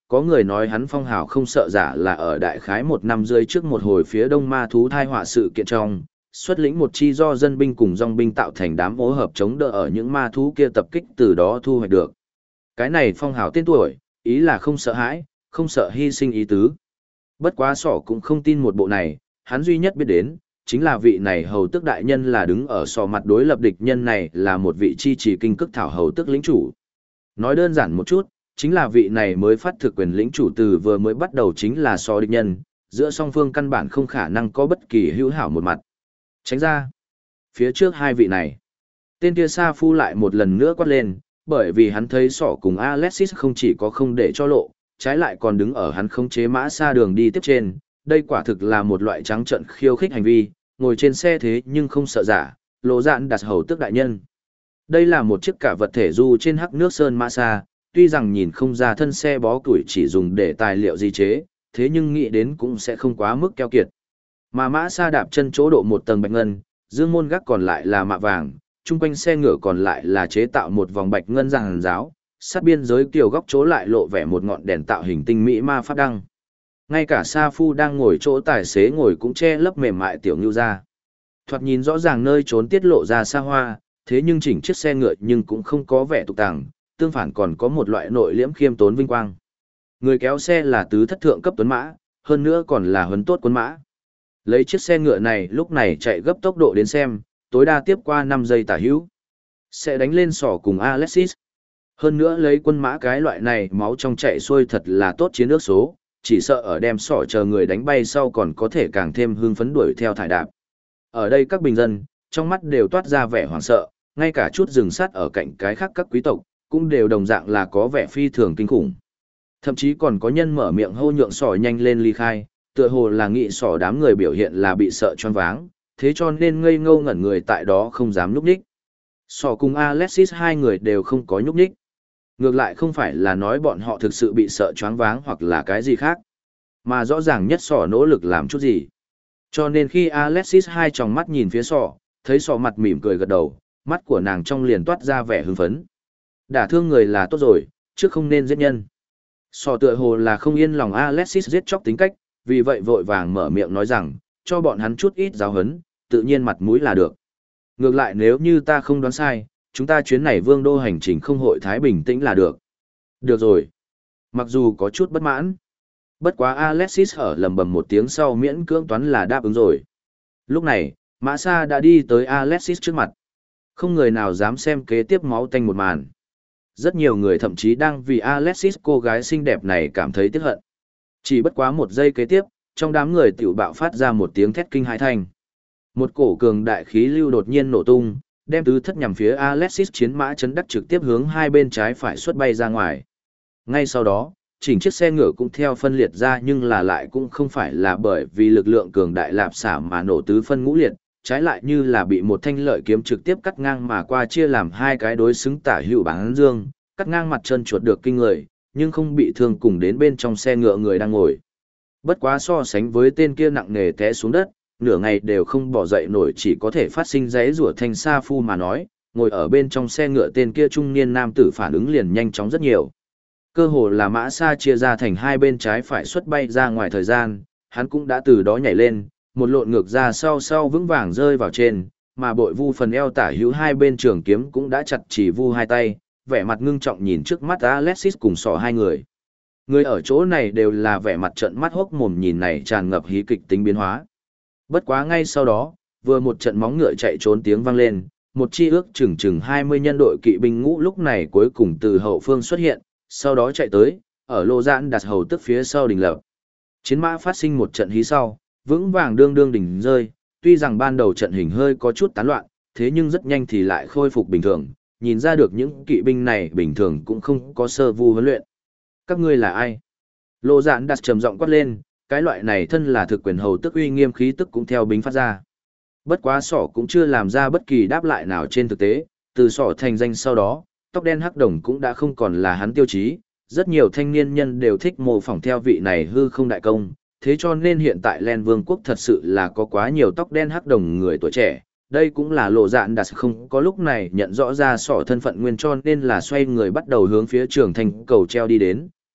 có người nói hắn phong hào không sợ giả là ở đại khái 1 năm rưỡi trước một hồi phía đông ma thú thai họa sự kiện trong, xuất lĩnh một chi do dân binh cùng dòng binh tạo thành đám hỗ hợp chống đỡ ở những ma thú kia tập kích từ đó thu hoạch được. Cái này phong hào tên tuổi, ý là không sợ hãi, không sợ hy sinh ý tứ. Bất quá Sỏ cũng không tin một bộ này, hắn duy nhất biết đến, chính là vị này hầu tước đại nhân là đứng ở Sỏ mặt đối lập địch nhân này là một vị chi trì kinh cức thảo hầu tước lĩnh chủ. Nói đơn giản một chút, chính là vị này mới phát thực quyền lĩnh chủ từ vừa mới bắt đầu chính là Sỏ địch nhân, giữa song phương căn bản không khả năng có bất kỳ hữu hảo một mặt. Tránh ra. Phía trước hai vị này. Tên kia Sa Phu lại một lần nữa quát lên, bởi vì hắn thấy Sỏ cùng Alexis không chỉ có không để cho lộ, trái lại còn đứng ở hắn khống chế mã xa đường đi tiếp trên. Đây quả thực là một loại trắng trợn khiêu khích hành vi, ngồi trên xe thế nhưng không sợ giả, lộ dạn đặt hầu tước đại nhân. Đây là một chiếc cả vật thể du trên hắc nước sơn mã xa, tuy rằng nhìn không ra thân xe bó củi chỉ dùng để tài liệu di chế, thế nhưng nghĩ đến cũng sẽ không quá mức keo kiệt. Mà mã xa đạp chân chỗ độ một tầng bạch ngân, dương môn gác còn lại là mạ vàng, chung quanh xe ngựa còn lại là chế tạo một vòng bạch ngân giàn giáo, sát biên giới kiều góc chỗ lại lộ vẻ một ngọn đèn tạo hình tinh mỹ ma pháp đăng. Ngay cả Sa Phu đang ngồi chỗ tài xế ngồi cũng che lấp mềm mại tiểu ngưu ra. Thoạt nhìn rõ ràng nơi trốn tiết lộ ra xa hoa, thế nhưng chỉnh chiếc xe ngựa nhưng cũng không có vẻ tục tàng, tương phản còn có một loại nội liễm khiêm tốn vinh quang. Người kéo xe là tứ thất thượng cấp tuấn mã, hơn nữa còn là huấn tốt quân mã. Lấy chiếc xe ngựa này lúc này chạy gấp tốc độ đến xem, tối đa tiếp qua 5 giây tả hữu. Sẽ đánh lên Sỏ cùng Alexis. Hơn nữa lấy quân mã cái loại này máu trong chạy xuôi thật là tốt chiến ước số, chỉ sợ ở đem Sỏ chờ người đánh bay sau còn có thể càng thêm hưng phấn đuổi theo thải đạp. Ở đây các bình dân, trong mắt đều toát ra vẻ hoảng sợ, ngay cả chút rừng sắt ở cạnh cái khác các quý tộc, cũng đều đồng dạng là có vẻ phi thường kinh khủng. Thậm chí còn có nhân mở miệng hô nhượng Sỏ nhanh lên ly khai, tựa hồ là nghĩ Sỏ đám người biểu hiện là bị sợ choáng váng, thế cho nên ngây ngô ngẩn người tại đó không dám nhúc nhích. Sỏ cùng Alexis hai người đều không có nhúc nhích. Ngược lại không phải là nói bọn họ thực sự bị sợ choáng váng hoặc là cái gì khác, mà rõ ràng nhất Sỏ nỗ lực làm chút gì. Cho nên khi Alexis hai tròng mắt nhìn phía Sỏ, thấy Sỏ mặt mỉm cười gật đầu, mắt của nàng trong liền toát ra vẻ hưng phấn. Đả thương người là tốt rồi, chứ không nên giết nhân. Sỏ tựa hồ là không yên lòng Alexis giết chóc tính cách, vì vậy vội vàng mở miệng nói rằng, cho bọn hắn chút ít giáo hấn, tự nhiên mặt mũi là được. Ngược lại nếu như ta không đoán sai, chúng ta chuyến này vương đô hành trình không hội thái bình tĩnh là được. Được rồi. Mặc dù có chút bất mãn. Bất quá Alexis ở lầm bầm một tiếng sau miễn cưỡng toán là đáp ứng rồi. Lúc này, Mã Sa đã đi tới Alexis trước mặt. Không người nào dám xem kế tiếp máu tanh một màn. Rất nhiều người thậm chí đang vì Alexis cô gái xinh đẹp này cảm thấy tiếc hận. Chỉ bất quá một giây kế tiếp, trong đám người tiểu bạo phát ra một tiếng thét kinh hãi thanh. Một cổ cường đại khí lưu đột nhiên nổ tung, đem tứ thất nhằm phía Alexis chiến mã chấn đắc trực tiếp hướng hai bên trái phải xuất bay ra ngoài. Ngay sau đó, chỉnh chiếc xe ngựa cũng theo phân liệt ra nhưng là lại cũng không phải là bởi vì lực lượng cường đại lạp xả mà nổ tứ phân ngũ liệt, trái lại như là bị một thanh lợi kiếm trực tiếp cắt ngang mà qua chia làm hai cái đối xứng tả hữu bán dương, cắt ngang mặt chân chuột được kinh người, nhưng không bị thương cùng đến bên trong xe ngựa người đang ngồi. Bất quá so sánh với tên kia nặng nề té xuống đất, nửa ngày đều không bỏ dậy nổi chỉ có thể phát sinh giấy rủa thanh Sa Phu mà nói, ngồi ở bên trong xe ngựa tên kia trung niên nam tử phản ứng liền nhanh chóng rất nhiều. Cơ hồ là mã xa chia ra thành hai bên trái phải xuất bay ra ngoài thời gian, hắn cũng đã từ đó nhảy lên, một lộn ngược ra sau vững vàng rơi vào trên, mà bội vu phần eo tả hữu hai bên trường kiếm cũng đã chặt chỉ vu hai tay, vẻ mặt ngưng trọng nhìn trước mắt Alexis cùng Sỏ hai người. Người ở chỗ này đều là vẻ mặt trợn mắt hốc mồm nhìn này tràn ngập hí kịch tính biến hóa. Bất quá ngay sau đó, vừa một trận móng ngựa chạy trốn tiếng vang lên, một chi ước chừng 20 nhân đội kỵ binh ngũ lúc này cuối cùng từ hậu phương xuất hiện, sau đó chạy tới, ở lô giãn đặt hầu tức phía sau đình lập. Chiến mã phát sinh một trận hí sau, vững vàng đương đỉnh rơi, tuy rằng ban đầu trận hình hơi có chút tán loạn, thế nhưng rất nhanh thì lại khôi phục bình thường, nhìn ra được những kỵ binh này bình thường cũng không có sơ vu huấn luyện. Các ngươi là ai? Lô giãn đặt trầm giọng quát lên, cái loại này thân là thực quyền hầu tức uy nghiêm khí tức cũng theo binh phát ra. Bất quá Sỏ cũng chưa làm ra bất kỳ đáp lại nào trên thực tế, từ Sỏ thành danh sau đó, tóc đen hắc đồng cũng đã không còn là hắn tiêu chí, rất nhiều thanh niên nhân đều thích mô phỏng theo vị này hư không đại công, thế cho nên hiện tại Len Vương quốc thật sự là có quá nhiều tóc đen hắc đồng người tuổi trẻ, đây cũng là lộ dạn đặt không có lúc này nhận rõ ra Sỏ thân phận nguyên cho nên là xoay người bắt đầu hướng phía trường thành cầu treo đi đến,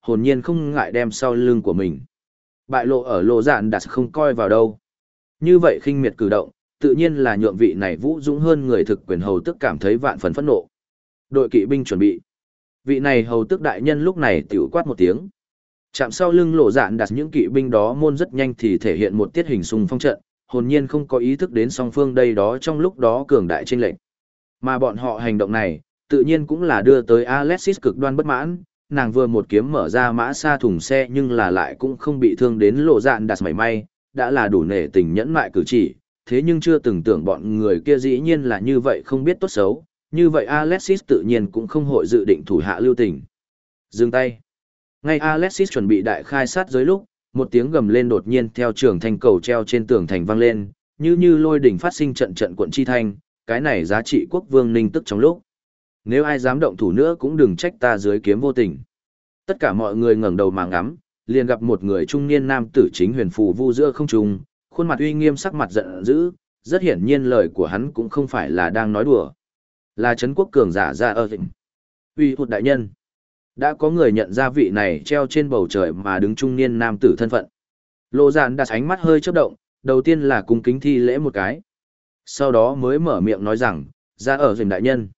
hồn nhiên không ngại đem sau lưng của mình bại lộ ở lộ dạn đặt không coi vào đâu. Như vậy khinh miệt cử động, tự nhiên là nhượng vị này vũ dũng hơn người thực quyền hầu tức cảm thấy vạn phần phẫn nộ. Đội kỵ binh chuẩn bị. Vị này hầu tức đại nhân lúc này tiểu quát một tiếng. Chạm sau lưng lộ dạn đặt những kỵ binh đó môn rất nhanh thì thể hiện một tiết hình xung phong trận, hồn nhiên không có ý thức đến song phương đây đó trong lúc đó cường đại chênh lệch. Mà bọn họ hành động này, tự nhiên cũng là đưa tới Alexis cực đoan bất mãn, nàng vừa một kiếm mở ra mã xa thùng xe nhưng là lại cũng không bị thương đến lộ dạn đặt mảy may, đã là đủ nể tình nhẫn mại cử chỉ, thế nhưng chưa từng tưởng bọn người kia dĩ nhiên là như vậy không biết tốt xấu, như vậy Alexis tự nhiên cũng không hội dự định thủ hạ lưu tình. Dừng tay. Ngay Alexis chuẩn bị đại khai sát giới lúc, một tiếng gầm lên đột nhiên theo trường thành cầu treo trên tường thành vang lên, như lôi đỉnh phát sinh trận trận cuộn chi thanh, cái này giá trị quốc vương ninh tức trong lúc. Nếu ai dám động thủ nữa cũng đừng trách ta dưới kiếm vô tình. Tất cả mọi người ngẩng đầu mà ngắm, liền gặp một người trung niên nam tử chính huyền phù vu giữa không trung, khuôn mặt uy nghiêm sắc mặt giận dữ, rất hiển nhiên lời của hắn cũng không phải là đang nói đùa. Là Trấn Quốc cường giả ra ở thịnh. Uy hụt đại nhân. Đã có người nhận ra vị này treo trên bầu trời mà đứng trung niên nam tử thân phận. Lộ dạn đặt ánh mắt hơi chớp động, đầu tiên là cung kính thi lễ một cái. Sau đó mới mở miệng nói rằng, ra ở thịnh đại nhân.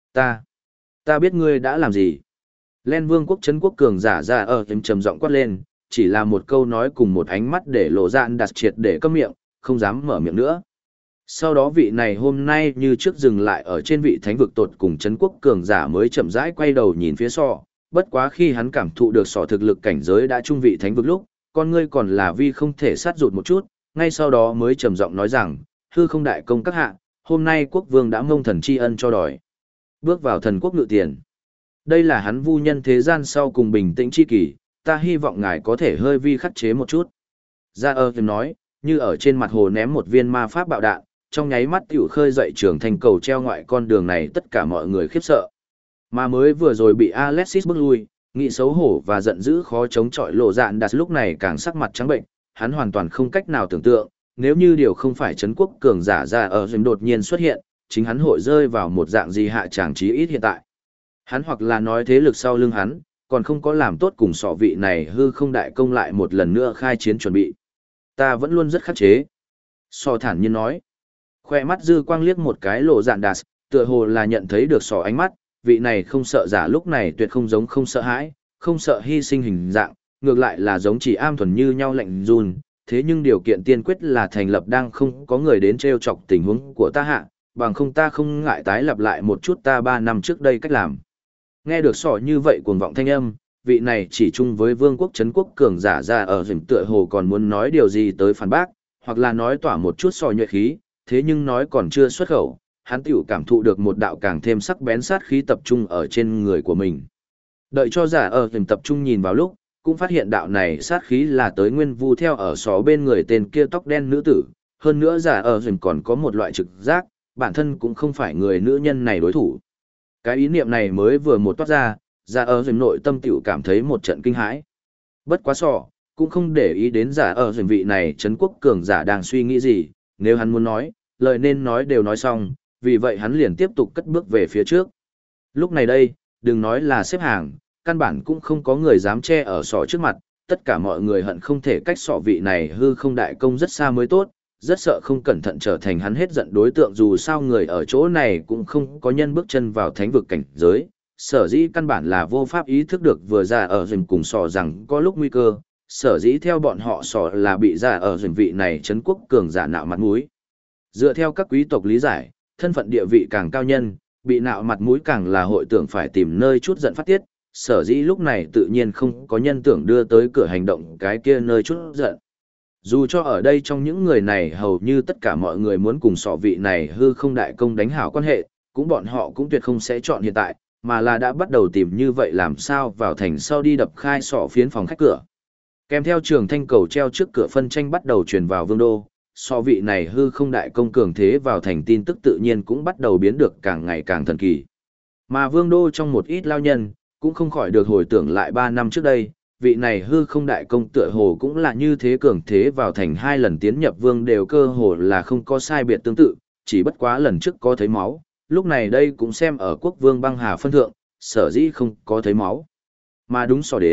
Ta biết ngươi đã làm gì. Len vương quốc Trấn Quốc cường giả ra ở thịnh trầm giọng quát lên, chỉ là một câu nói cùng một ánh mắt để lộ dạn đặt triệt để câm miệng, không dám mở miệng nữa. Sau đó vị này hôm nay như trước dừng lại ở trên vị thánh vực tột cùng Trấn Quốc cường giả mới chậm rãi quay đầu nhìn phía sọ, bất quá khi hắn cảm thụ được sọ thực lực cảnh giới đã trung vị thánh vực lúc, con ngươi còn là vi không thể sát rụt một chút, ngay sau đó mới trầm giọng nói rằng, hư không đại công các hạ, hôm nay quốc vương đã mông thần tri ân cho đòi. Bước vào thần quốc ngự tiền. Đây là hắn vu nhân thế gian sau cùng bình tĩnh chi kỳ, ta hy vọng ngài có thể hơi vi khắc chế một chút. Ra nói, như ở trên mặt hồ ném một viên ma pháp bạo đạn, trong nháy mắt tiểu khơi dậy trường thành cầu treo ngoại con đường này tất cả mọi người khiếp sợ. Mà mới vừa rồi bị Alexis bước lui, nghĩ xấu hổ và giận dữ khó chống chọi lộ dạn đặt lúc này càng sắc mặt trắng bệnh, hắn hoàn toàn không cách nào tưởng tượng, nếu như điều không phải Trấn Quốc cường giả ra ở dình đột nhiên xuất hiện, chính hắn hội rơi vào một dạng gì hạ tràng chí ít hiện tại. Hắn hoặc là nói thế lực sau lưng hắn, còn không có làm tốt cùng sọ vị này hư không đại công lại một lần nữa khai chiến chuẩn bị. Ta vẫn luôn rất khắc chế. Sọ thản nhiên nói. Khoe mắt dư quang liếc một cái lộ dạn đạt, tựa hồ là nhận thấy được sọ ánh mắt, vị này không sợ giả lúc này tuyệt không giống không sợ hãi, không sợ hy sinh hình dạng, ngược lại là giống chỉ am thuần như nhau lạnh run. Thế nhưng điều kiện tiên quyết là thành lập đang không có người đến trêu chọc tình huống của ta hạ, bằng không ta không ngại tái lập lại một chút ta 3 năm trước đây cách làm. Nghe được sọ như vậy cuồng vọng thanh âm, vị này chỉ chung với vương quốc Trấn Quốc cường giả ra ở rừng tựa hồ còn muốn nói điều gì tới phản bác, hoặc là nói tỏa một chút sọ nhuệ khí, thế nhưng nói còn chưa xuất khẩu, hắn tiểu cảm thụ được một đạo càng thêm sắc bén sát khí tập trung ở trên người của mình. Đợi cho giả ở rừng tập trung nhìn vào lúc, cũng phát hiện đạo này sát khí là tới nguyên vu theo ở sọ bên người tên kia tóc đen nữ tử, hơn nữa giả ở rừng còn có một loại trực giác, bản thân cũng không phải người nữ nhân này đối thủ. Cái ý niệm này mới vừa một toát ra, giả ở rừng nội tâm tiểu cảm thấy một trận kinh hãi. Bất quá sọ, cũng không để ý đến giả ở rừng vị này Trấn Quốc cường giả đang suy nghĩ gì, nếu hắn muốn nói, lời nên nói đều nói xong, vì vậy hắn liền tiếp tục cất bước về phía trước. Lúc này đây, đừng nói là xếp hàng, căn bản cũng không có người dám che ở sọ trước mặt, tất cả mọi người hận không thể cách sọ vị này hư không đại công rất xa mới tốt, rất sợ không cẩn thận trở thành hắn hết giận đối tượng dù sao người ở chỗ này cũng không có nhân bước chân vào thánh vực cảnh giới, sở dĩ căn bản là vô pháp ý thức được vừa ra ở rừng cùng sọ rằng có lúc nguy cơ, sở dĩ theo bọn họ sọ là bị ra ở rừng vị này Trấn Quốc cường giả nạo mặt mũi. Dựa theo các quý tộc lý giải, thân phận địa vị càng cao nhân, bị nạo mặt mũi càng là hội tưởng phải tìm nơi chút giận phát tiết, sở dĩ lúc này tự nhiên không có nhân tưởng đưa tới cửa hành động cái kia nơi chút giận. Dù cho ở đây trong những người này hầu như tất cả mọi người muốn cùng sọ vị này hư không đại công đánh hảo quan hệ, cũng bọn họ cũng tuyệt không sẽ chọn hiện tại, mà là đã bắt đầu tìm như vậy làm sao vào thành sau đi đập khai sọ phiến phòng khách cửa. Kèm theo trường thanh cầu treo trước cửa phân tranh bắt đầu truyền vào vương đô, so vị này hư không đại công cường thế vào thành tin tức tự nhiên cũng bắt đầu biến được càng ngày càng thần kỳ. Mà vương đô trong một ít lao nhân, cũng không khỏi được hồi tưởng lại 3 năm trước đây, vị này hư không đại công tựa hồ cũng là như thế cường thế vào thành 2 lần tiến nhập vương đều cơ hồ là không có sai biệt tương tự, chỉ bất quá lần trước có thấy máu, lúc này đây cũng xem ở quốc vương băng hà phân thượng, sở dĩ không có thấy máu. Mà đúng so đến,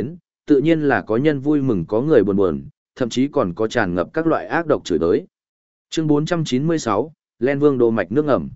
tự nhiên là có nhân vui mừng có người buồn buồn, thậm chí còn có tràn ngập các loại ác độc chửi tới. Chương 496, Len Vương đô mạch nước ngầm.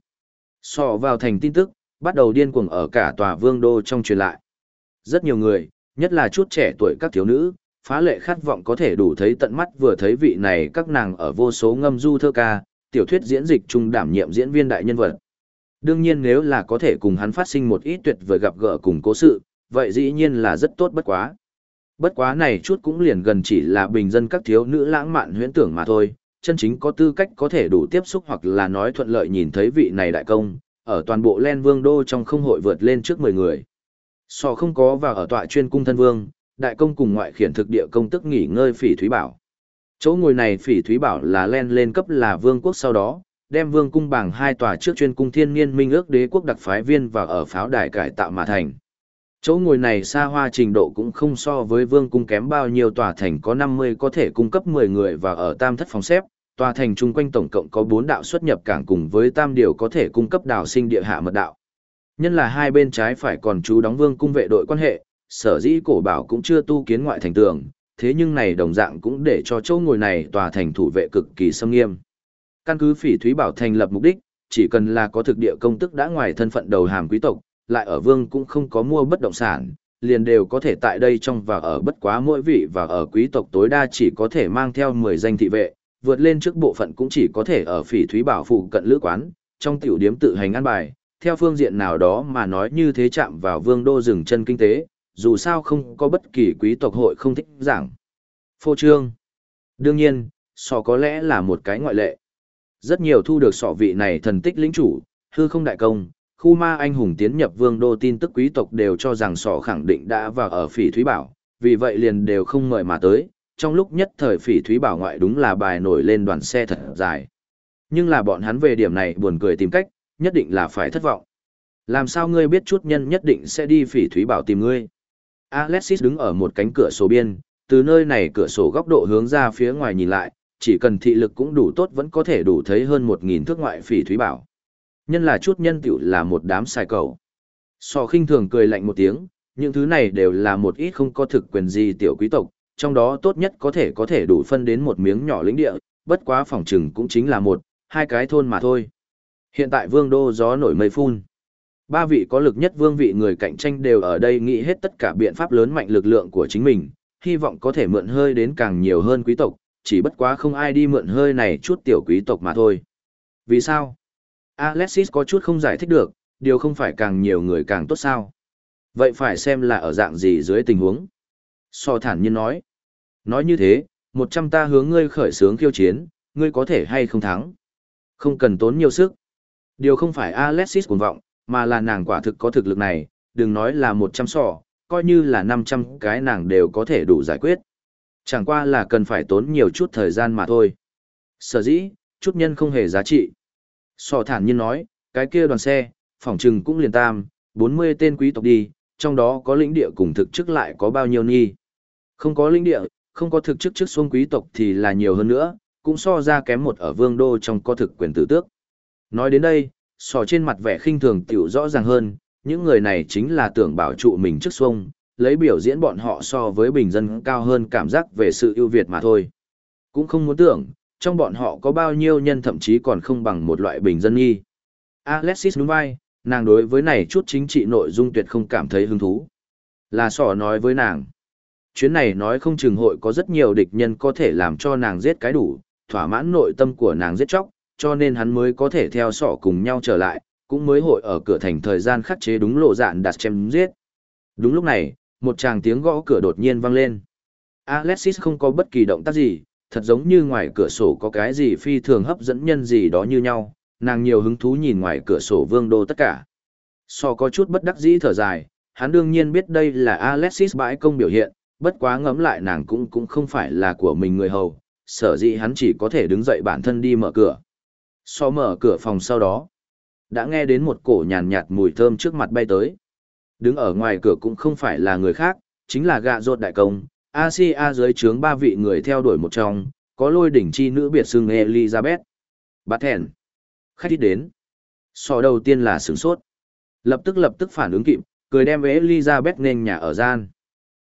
Sọ vào thành tin tức, bắt đầu điên cuồng ở cả tòa vương đô trong truyền lại. Rất nhiều người, nhất là chút trẻ tuổi các thiếu nữ, phá lệ khát vọng có thể đủ thấy tận mắt vừa thấy vị này các nàng ở vô số ngâm du thơ ca, tiểu thuyết diễn dịch trung đảm nhiệm diễn viên đại nhân vật. Đương nhiên nếu là có thể cùng hắn phát sinh một ít tuyệt vời gặp gỡ cùng cố sự, vậy dĩ nhiên là rất tốt bất quá. Bất quá này chút cũng liền gần chỉ là bình dân các thiếu nữ lãng mạn huyễn tưởng mà thôi, chân chính có tư cách có thể đủ tiếp xúc hoặc là nói thuận lợi nhìn thấy vị này đại công, ở toàn bộ Len Vương đô trong không hội vượt lên trước 10 người. Sò không có vào ở tọa chuyên cung thân vương, đại công cùng ngoại khiển thực địa công tức nghỉ ngơi Phỉ Thúy Bảo. Chỗ ngồi này Phỉ Thúy Bảo là Len lên cấp là vương quốc sau đó, đem vương cung bảng hai tòa trước chuyên cung thiên niên minh ước đế quốc đặc phái viên và ở pháo đài cải tạo mà thành. Chỗ ngồi này xa hoa trình độ cũng không so với vương cung kém bao nhiêu, tòa thành có 50 có thể cung cấp 10 người và ở tam thất phòng xếp, tòa thành chung quanh tổng cộng có 4 đạo xuất nhập cảng cùng với tam điều có thể cung cấp đảo sinh địa hạ mật đạo. Nhân là hai bên trái phải còn chú đóng vương cung vệ đội quan hệ, sở dĩ cổ bảo cũng chưa tu kiến ngoại thành tường, thế nhưng này đồng dạng cũng để cho chỗ ngồi này tòa thành thủ vệ cực kỳ xâm nghiêm. Căn cứ Phỉ Thúy Bảo thành lập mục đích, chỉ cần là có thực địa công tức đã ngoài thân phận đầu hàm quý tộc, lại ở vương cũng không có mua bất động sản, liền đều có thể tại đây trong và ở, bất quá mỗi vị và ở quý tộc tối đa chỉ có thể mang theo 10 danh thị vệ, vượt lên trước bộ phận cũng chỉ có thể ở Phỉ Thúy Bảo phụ cận lữ quán, trong tiểu điếm tự hành ăn bài, theo phương diện nào đó mà nói như thế chạm vào vương đô dừng chân kinh tế, dù sao không có bất kỳ quý tộc hội không thích giảng phô trương. Đương nhiên, sọ có lẽ là một cái ngoại lệ. Rất nhiều thu được sọ vị này thần tích lĩnh chủ, hư không đại công, khu ma anh hùng tiến nhập vương đô tin tức quý tộc đều cho rằng sọ khẳng định đã vào ở Phỉ Thúy Bảo, vì vậy liền đều không mời mà tới. Trong lúc nhất thời Phỉ Thúy Bảo ngoại đúng là bài nổi lên đoàn xe thật dài. Nhưng là bọn hắn về điểm này buồn cười tìm cách, nhất định là phải thất vọng. Làm sao ngươi biết chút nhân nhất định sẽ đi Phỉ Thúy Bảo tìm ngươi? Alexis đứng ở một cánh cửa sổ biên, từ nơi này cửa sổ góc độ hướng ra phía ngoài nhìn lại, chỉ cần thị lực cũng đủ tốt vẫn có thể đủ thấy hơn 1000 thước ngoại Phỉ Thúy Bảo. Nhân là chút nhân tiểu là một đám xài cầu. Sò khinh thường cười lạnh một tiếng, những thứ này đều là một ít không có thực quyền gì tiểu quý tộc, trong đó tốt nhất có thể đủ phân đến một miếng nhỏ lĩnh địa, bất quá phòng trừng cũng chính là một, hai cái thôn mà thôi. Hiện tại vương đô gió nổi mây phun. Ba vị có lực nhất vương vị người cạnh tranh đều ở đây nghĩ hết tất cả biện pháp lớn mạnh lực lượng của chính mình, hy vọng có thể mượn hơi đến càng nhiều hơn quý tộc, chỉ bất quá không ai đi mượn hơi này chút tiểu quý tộc mà thôi. Vì sao? Alexis có chút không giải thích được, điều không phải càng nhiều người càng tốt sao? Vậy phải xem là ở dạng gì dưới tình huống. So thản nhiên nói. Nói như thế, 100 ta hướng ngươi khởi xướng khiêu chiến, ngươi có thể hay không thắng. Không cần tốn nhiều sức. Điều không phải Alexis cuồng vọng, mà là nàng quả thực có thực lực này, đừng nói là 100 sọ, coi như là 500 cái nàng đều có thể đủ giải quyết. Chẳng qua là cần phải tốn nhiều chút thời gian mà thôi. Sở dĩ, chút nhân không hề giá trị. Sọ thản nhiên nói, cái kia đoàn xe, phỏng trừng cũng liền 40 tên quý tộc đi, trong đó có lĩnh địa cùng thực chức lại có bao nhiêu nghi. Không có lĩnh địa, không có thực chức trước xuông quý tộc thì là nhiều hơn nữa, cũng so ra kém một ở vương đô trong có thực quyền tử tước. Nói đến đây, sò trên mặt vẻ khinh thường tiểu rõ ràng hơn, những người này chính là tưởng bảo trụ mình trước xuông, lấy biểu diễn bọn họ so với bình dân cao hơn cảm giác về sự ưu việt mà thôi. Cũng không muốn tưởng, trong bọn họ có bao nhiêu nhân thậm chí còn không bằng một loại bình dân nghi. Alexis đúng vai, nàng đối với này chút chính trị nội dung tuyệt không cảm thấy hứng thú. Là sò nói với nàng. Chuyến này nói không chừng hội có rất nhiều địch nhân có thể làm cho nàng giết cái đủ, thỏa mãn nội tâm của nàng giết chóc, cho nên hắn mới có thể theo sỏ cùng nhau trở lại, cũng mới hội ở cửa thành thời gian khắc chế đúng lộ dạn đặt chém giết. Đúng lúc này, một tràng tiếng gõ cửa đột nhiên vang lên. Alexis không có bất kỳ động tác gì, thật giống như ngoài cửa sổ có cái gì phi thường hấp dẫn nhân gì đó như nhau, nàng nhiều hứng thú nhìn ngoài cửa sổ vương đô tất cả. So có chút bất đắc dĩ thở dài, hắn đương nhiên biết đây là Alexis bãi công biểu hiện, bất quá ngẫm lại nàng cũng không phải là của mình người hầu, sở dĩ hắn chỉ có thể đứng dậy bản thân đi mở cửa. So mở cửa phòng sau đó, đã nghe đến một cổ nhàn nhạt mùi thơm trước mặt bay tới. Đứng ở ngoài cửa cũng không phải là người khác, chính là gạ rột đại công, Asia dưới trướng ba vị người theo đuổi một trong, có lôi đỉnh chi nữ biệt xưng Elizabeth. Bát thèn. Khách đi đến. So đầu tiên là sửng sốt. Lập tức phản ứng kịp, cười đem Elizabeth nên nhà ở gian.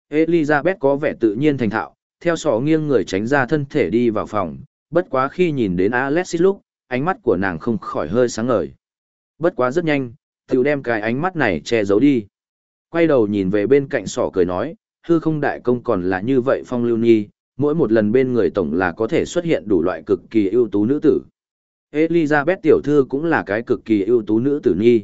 Elizabeth có vẻ tự nhiên thành thạo, theo sọ nghiêng người tránh ra thân thể đi vào phòng, bất quá khi nhìn đến Alexis lúc, ánh mắt của nàng không khỏi hơi sáng ngời. Bất quá rất nhanh, tiểu đem cái ánh mắt này che giấu đi. Quay đầu nhìn về bên cạnh sọ cười nói, hư không đại công còn là như vậy phong lưu nhi, mỗi một lần bên người tổng là có thể xuất hiện đủ loại cực kỳ ưu tú nữ tử. Elizabeth tiểu thư cũng là cái cực kỳ ưu tú nữ tử nhi.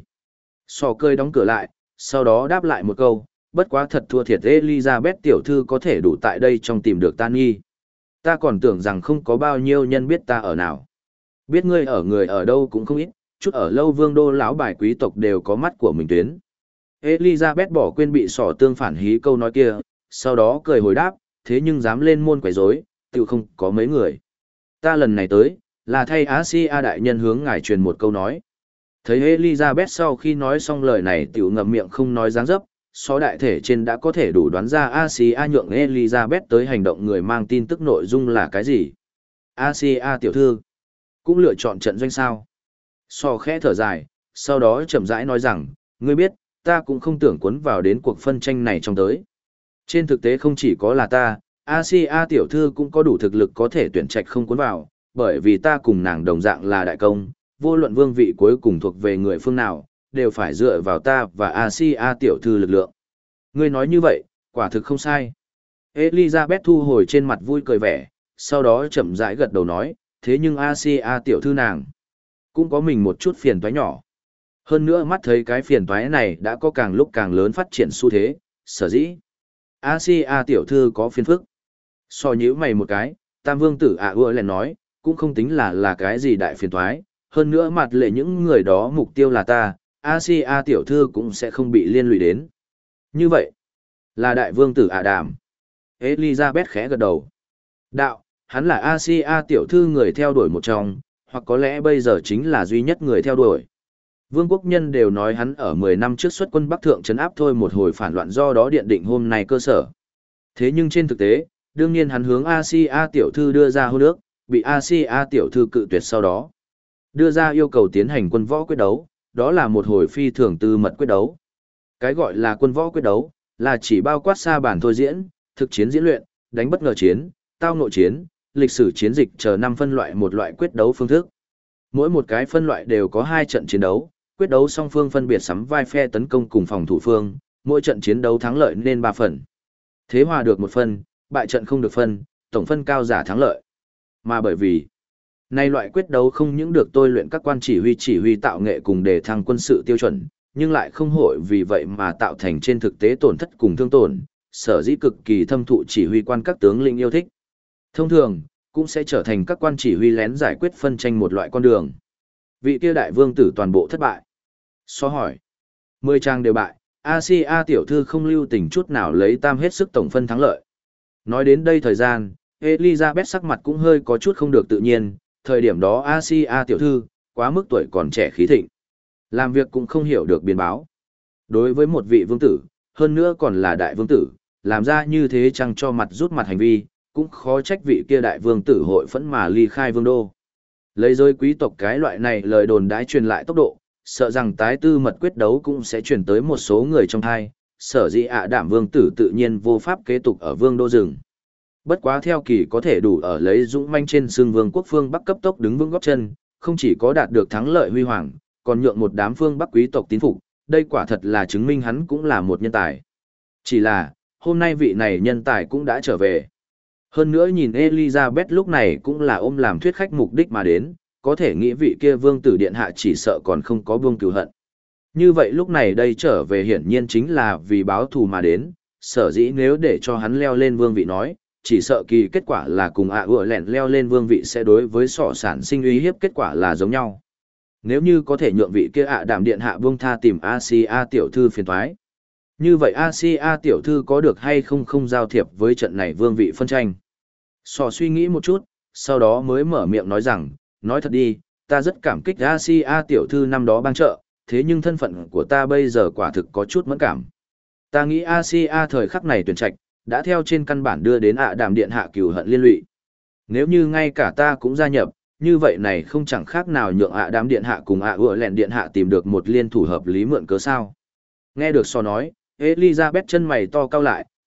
Sọ cười đóng cửa lại, sau đó đáp lại một câu, bất quá thật thua thiệt Elizabeth tiểu thư có thể đủ tại đây trong tìm được ta nhi. Ta còn tưởng rằng không có bao nhiêu nhân biết ta ở nào. Biết ngươi ở người ở đâu cũng không ít, chút ở lâu vương đô lão bài quý tộc đều có mắt của mình tuyến. Elizabeth bỏ quên bị sỏ tương phản hí câu nói kia, sau đó cười hồi đáp, thế nhưng dám lên môn quấy rối, tự không có mấy người. Ta lần này tới, là thay Asia đại nhân hướng ngài truyền một câu nói. Thấy Elizabeth sau khi nói xong lời này tiểu ngậm miệng không nói dáng dấp, so đại thể trên đã có thể đủ đoán ra Asia nhượng Elizabeth tới hành động người mang tin tức nội dung là cái gì. Asia tiểu thư, cũng lựa chọn trận doanh sao. So khẽ thở dài, sau đó chậm rãi nói rằng, ngươi biết, ta cũng không tưởng cuốn vào đến cuộc phân tranh này trong tới. Trên thực tế không chỉ có là ta, Asia tiểu thư cũng có đủ thực lực có thể tuyển trạch không cuốn vào, bởi vì ta cùng nàng đồng dạng là đại công, vô luận vương vị cuối cùng thuộc về người phương nào, đều phải dựa vào ta và Asia tiểu thư lực lượng. Ngươi nói như vậy, quả thực không sai. Elizabeth thu hồi trên mặt vui cười vẻ, sau đó chậm rãi gật đầu nói, thế nhưng Asia tiểu thư nàng cũng có mình một chút phiền toái nhỏ. Hơn nữa mắt thấy cái phiền toái này đã có càng lúc càng lớn phát triển xu thế, sở dĩ Asia tiểu thư có phiền phức. So nhíu mày một cái, Tam Vương tử ưa liền nói, cũng không tính là cái gì đại phiền toái, hơn nữa mặt lệ những người đó mục tiêu là ta, Asia tiểu thư cũng sẽ không bị liên lụy đến. Như vậy, là đại vương tử Đàm. Elizabeth khẽ gật đầu. Đạo, hắn là Asia tiểu thư người theo đuổi một trong, hoặc có lẽ bây giờ chính là duy nhất người theo đuổi. Vương quốc nhân đều nói hắn ở 10 năm trước xuất quân Bắc Thượng trấn áp thôi một hồi phản loạn do đó điện định hôm nay cơ sở. Thế nhưng trên thực tế, đương nhiên hắn hướng Asia tiểu thư đưa ra hôn ước, bị Asia tiểu thư cự tuyệt sau đó. Đưa ra yêu cầu tiến hành quân võ quyết đấu, đó là một hồi phi thường tư mật quyết đấu. Cái gọi là quân võ quyết đấu, là chỉ bao quát xa bản thôi diễn, thực chiến diễn luyện, đánh bất ngờ chiến, tao nội chiến, lịch sử chiến dịch chờ 5 phân loại một loại quyết đấu phương thức. Mỗi một cái phân loại đều có 2 trận chiến đấu, quyết đấu song phương phân biệt sắm vai phe tấn công cùng phòng thủ phương, mỗi trận chiến đấu thắng lợi nên 3 phần. Thế hòa được 1 phân, bại trận không được phân, tổng phân cao giả thắng lợi. Mà bởi vì nay loại quyết đấu không những được tôi luyện các quan chỉ huy tạo nghệ cùng đề thăng quân sự tiêu chuẩn, nhưng lại không hội vì vậy mà tạo thành trên thực tế tổn thất cùng thương tổn, sở dĩ cực kỳ thâm thụ chỉ huy quan các tướng lĩnh yêu thích. Thông thường, cũng sẽ trở thành các quan chỉ huy lén giải quyết phân tranh một loại con đường. Vị kia đại vương tử toàn bộ thất bại. So hỏi. 10 trang đều bại, Asia tiểu thư không lưu tình chút nào lấy tam hết sức tổng phân thắng lợi. Nói đến đây thời gian, Elizabeth sắc mặt cũng hơi có chút không được tự nhiên, thời điểm đó Asia tiểu thư, quá mức tuổi còn trẻ khí thịnh. Làm việc cũng không hiểu được biến báo. Đối với một vị vương tử, hơn nữa còn là đại vương tử, làm ra như thế chẳng cho mặt rút mặt hành vi, cũng khó trách vị kia đại vương tử hội phẫn mà ly khai vương đô. Lấy giới quý tộc cái loại này lời đồn đãi truyền lại tốc độ, sợ rằng tái tư mật quyết đấu cũng sẽ truyền tới một số người trong thai, sở dĩ Đảm vương tử tự nhiên vô pháp kế tục ở vương đô rừng. Bất quá theo kỳ có thể đủ ở lấy dũng manh trên xương vương quốc phương Bắc cấp tốc đứng vững góp chân, không chỉ có đạt được thắng lợi huy hoàng, còn nhượng một đám phương Bắc quý tộc tín phục, đây quả thật là chứng minh hắn cũng là một nhân tài. Chỉ là, hôm nay vị này nhân tài cũng đã trở về. Hơn nữa nhìn Elizabeth lúc này cũng là ôm làm thuyết khách mục đích mà đến, có thể nghĩ vị kia vương tử điện hạ chỉ sợ còn không có buông cừu hận. Như vậy lúc này đây trở về hiển nhiên chính là vì báo thù mà đến, sở dĩ nếu để cho hắn leo lên vương vị nói, chỉ sợ kỳ kết quả là cùng lẹn leo lên vương vị sẽ đối với sọ sản sinh uy hiếp kết quả là giống nhau. Nếu như có thể nhượng vị kia Đảm điện hạ buông tha tìm Asia tiểu thư phiền toái. Như vậy Asia tiểu thư có được hay không giao thiệp với trận này vương vị phân tranh. Sọ suy nghĩ một chút, sau đó mới mở miệng nói rằng, nói thật đi, ta rất cảm kích Asia tiểu thư năm đó ban trợ, thế nhưng thân phận của ta bây giờ quả thực có chút mẫn cảm. Ta nghĩ Asia thời khắc này tuyển trạch, đã theo trên căn bản đưa đến Đảm điện hạ cừu hận liên lụy. Nếu như ngay cả ta cũng gia nhập, như vậy này không chẳng khác nào nhượng Đảm điện hạ cùng lẹn điện hạ tìm được một liên thủ hợp lý mượn cớ sao. Nghe được so nói, Elizabeth chân mày to cau lại,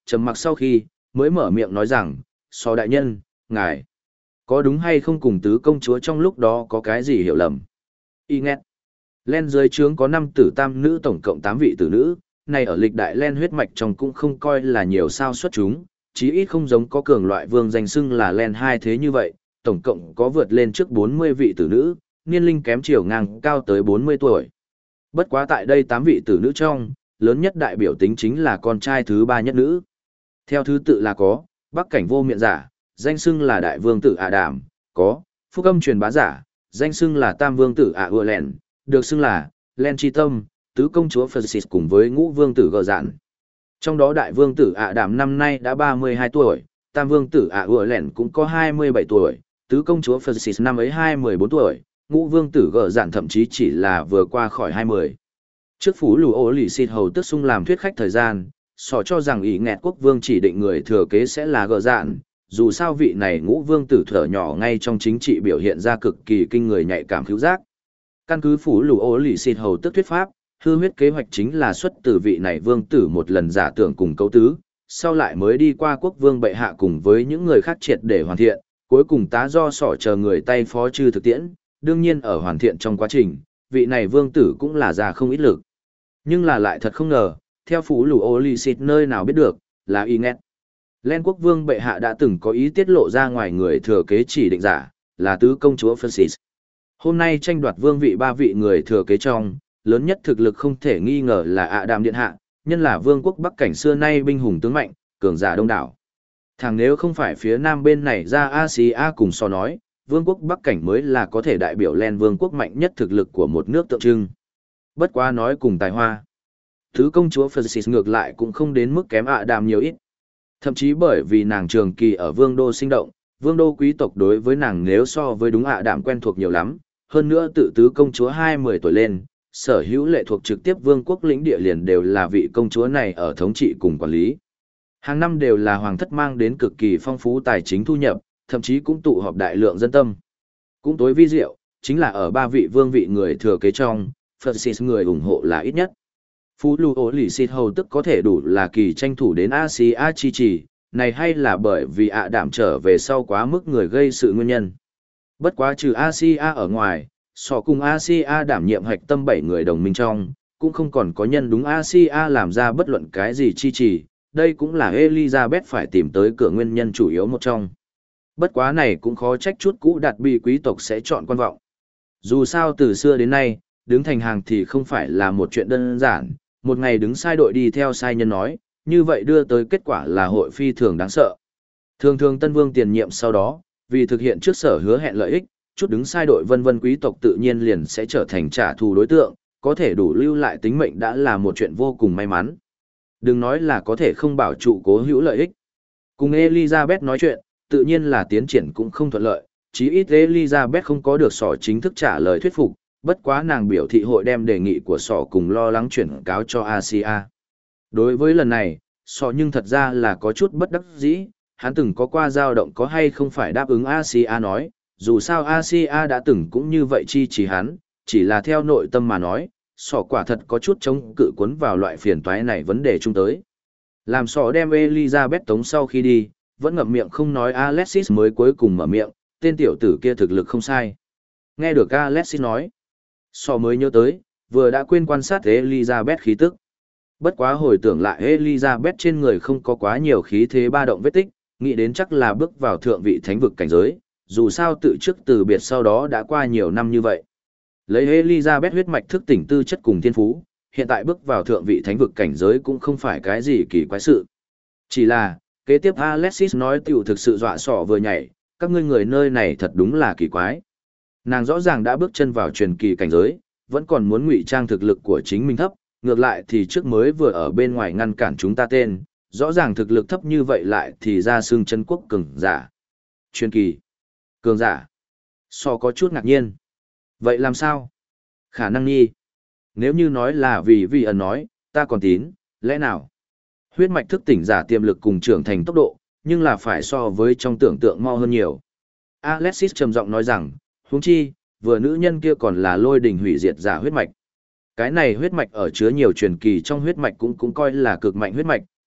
trầm mặc sau khi, mới mở miệng nói rằng, so đại nhân, ngài, có đúng hay không cùng tứ công chúa trong lúc đó có cái gì hiểu lầm? Y nghẹt. Len dưới trướng có 5 tử tam nữ tổng cộng 8 vị tử nữ, này ở lịch đại Len huyết mạch trong cũng không coi là nhiều sao xuất chúng, chí ít không giống có cường loại vương danh xưng là Len 2 thế như vậy, tổng cộng có vượt lên trước 40 vị tử nữ, niên linh kém chiều ngang cao tới 40 tuổi. Bất quá tại đây 8 vị tử nữ trong, lớn nhất đại biểu tính chính là con trai thứ 3 nhất nữ. Theo thứ tự là có, Bắc cảnh vô miệng giả, danh xưng là đại vương tử ạ Đàm, có, Phúc âm truyền bá giả, danh xưng là tam vương tử ạ Ưa Lẹn, được xưng là Len Chi Tâm, tứ công chúa Phật cùng với ngũ vương tử Gờ Dạn. Trong đó đại vương tử ạ Đàm năm nay đã 32 tuổi, tam vương tử ạ Ưa Lẹn cũng có 27 tuổi, tứ công chúa Phật năm ấy 24 tuổi, ngũ vương tử Gờ Dạn thậm chí chỉ là vừa qua khỏi 20. Trước phủ lù ô lì xịt hầu tức sung làm thuyết khách thời gian, sỏ cho rằng ý nghẹt quốc vương chỉ định người thừa kế sẽ là Gờ Dạn, dù sao vị này ngũ vương tử thở nhỏ ngay trong chính trị biểu hiện ra cực kỳ kinh người nhạy cảm khứu giác. Căn cứ phủ lù ô lì xịt hầu tức thuyết pháp, hư huyết kế hoạch chính là xuất từ vị này vương tử một lần giả tưởng cùng cấu tứ, sau lại mới đi qua quốc vương bệ hạ cùng với những người khác triệt để hoàn thiện, cuối cùng tá do sỏ chờ người tay phó chư thực tiễn, đương nhiên ở hoàn thiện trong quá trình, vị này vương tử cũng là ra không ít lực. Nhưng là lại thật không ngờ, theo phủ lù ô lì xịt nơi nào biết được, là y nghẹt. Len quốc vương bệ hạ đã từng có ý tiết lộ ra ngoài người thừa kế chỉ định giả, là tứ công chúa Francis. Hôm nay tranh đoạt vương vị 3 vị người thừa kế trong, lớn nhất thực lực không thể nghi ngờ là ạ Đàm điện hạ, nhân là vương quốc Bắc cảnh xưa nay binh hùng tướng mạnh, cường giả đông đảo. Thằng nếu không phải phía nam bên này ra Asia cùng so nói, vương quốc Bắc cảnh mới là có thể đại biểu Len vương quốc mạnh nhất thực lực của một nước tượng trưng. Bất quá nói cùng tài hoa. Tứ công chúa Francis ngược lại cũng không đến mức kém ạ Đàm nhiều ít. Thậm chí bởi vì nàng trường kỳ ở vương đô sinh động, vương đô quý tộc đối với nàng nếu so với đúng ạ Đàm quen thuộc nhiều lắm, hơn nữa tự tứ công chúa 20 tuổi lên, sở hữu lệ thuộc trực tiếp vương quốc lĩnh địa liền đều là vị công chúa này ở thống trị cùng quản lý. Hàng năm đều là hoàng thất mang đến cực kỳ phong phú tài chính thu nhập, thậm chí cũng tụ họp đại lượng dân tâm. Cũng tối vi diệu, chính là ở 3 vị vương vị người thừa kế trong, Francis người ủng hộ là ít nhất. Phú Lưu Ô Lì Xịt hầu tức có thể đủ là kỳ tranh thủ đến Asia chi trì, này hay là bởi vì ạ Đàm trở về sau quá mức người gây sự nguyên nhân. Bất quá trừ Asia ở ngoài, so cùng Asia đảm nhiệm hạch tâm 7 người đồng minh trong, cũng không còn có nhân đúng Asia làm ra bất luận cái gì chi trì, đây cũng là Elizabeth phải tìm tới cửa nguyên nhân chủ yếu một trong. Bất quá này cũng khó trách chút cũ đạt bị quý tộc sẽ chọn quan vọng. Dù sao từ xưa đến nay, đứng thành hàng thì không phải là một chuyện đơn giản, một ngày đứng sai đội đi theo sai nhân nói, như vậy đưa tới kết quả là hội phi thường đáng sợ. Thường thường Tân Vương tiền nhiệm sau đó, vì thực hiện trước sở hứa hẹn lợi ích, chút đứng sai đội vân vân quý tộc tự nhiên liền sẽ trở thành trả thù đối tượng, có thể đủ lưu lại tính mệnh đã là một chuyện vô cùng may mắn. Đừng nói là có thể không bảo trụ cố hữu lợi ích. Cùng Elizabeth nói chuyện, tự nhiên là tiến triển cũng không thuận lợi, chí ít Elizabeth không có được sỏ chính thức trả lời thuyết phục, bất quá nàng biểu thị hội đem đề nghị của sỏ cùng lo lắng chuyển cáo cho Asia. Đối với lần này, sỏ nhưng thật ra là có chút bất đắc dĩ, hắn từng có qua dao động có hay không phải đáp ứng Asia nói, dù sao Asia đã từng cũng như vậy chi chỉ hắn, chỉ là theo nội tâm mà nói, sỏ quả thật có chút chống cự cuốn vào loại phiền toái này vấn đề chung tới. Làm sỏ đem Elizabeth tống sau khi đi, vẫn ngậm miệng không nói Alexis mới cuối cùng mở miệng, tên tiểu tử kia thực lực không sai. Nghe được Alexis nói, sỏ mới nhớ tới, vừa đã quên quan sát Elizabeth khí tức. Bất quá hồi tưởng lại Elizabeth trên người không có quá nhiều khí thế ba động vết tích, nghĩ đến chắc là bước vào thượng vị thánh vực cảnh giới, dù sao tự trước từ biệt sau đó đã qua nhiều năm như vậy. Lấy Elizabeth huyết mạch thức tỉnh tư chất cùng thiên phú, hiện tại bước vào thượng vị thánh vực cảnh giới cũng không phải cái gì kỳ quái sự. Chỉ là, kế tiếp Alexis nói tiểu thực sự dọa sọ vừa nhảy, các ngươi người nơi này thật đúng là kỳ quái. Nàng rõ ràng đã bước chân vào truyền kỳ cảnh giới, vẫn còn muốn ngụy trang thực lực của chính mình thấp, ngược lại thì trước mới vừa ở bên ngoài ngăn cản chúng ta tên, rõ ràng thực lực thấp như vậy lại thì ra xương chân quốc cường giả. Truyền kỳ. Cường giả. So có chút ngạc nhiên. Vậy làm sao? Khả năng nghi. Nếu như nói là vì ẩn nói, ta còn tín, lẽ nào? Huyết mạch thức tỉnh giả tiềm lực cùng trưởng thành tốc độ, nhưng là phải so với trong tưởng tượng mau hơn nhiều. Alexis trầm giọng nói rằng, huống chi, vừa nữ nhân kia còn là lôi đình hủy diệt giả huyết mạch. Cái này huyết mạch ở chứa nhiều truyền kỳ trong huyết mạch cũng coi là cực mạnh huyết mạch,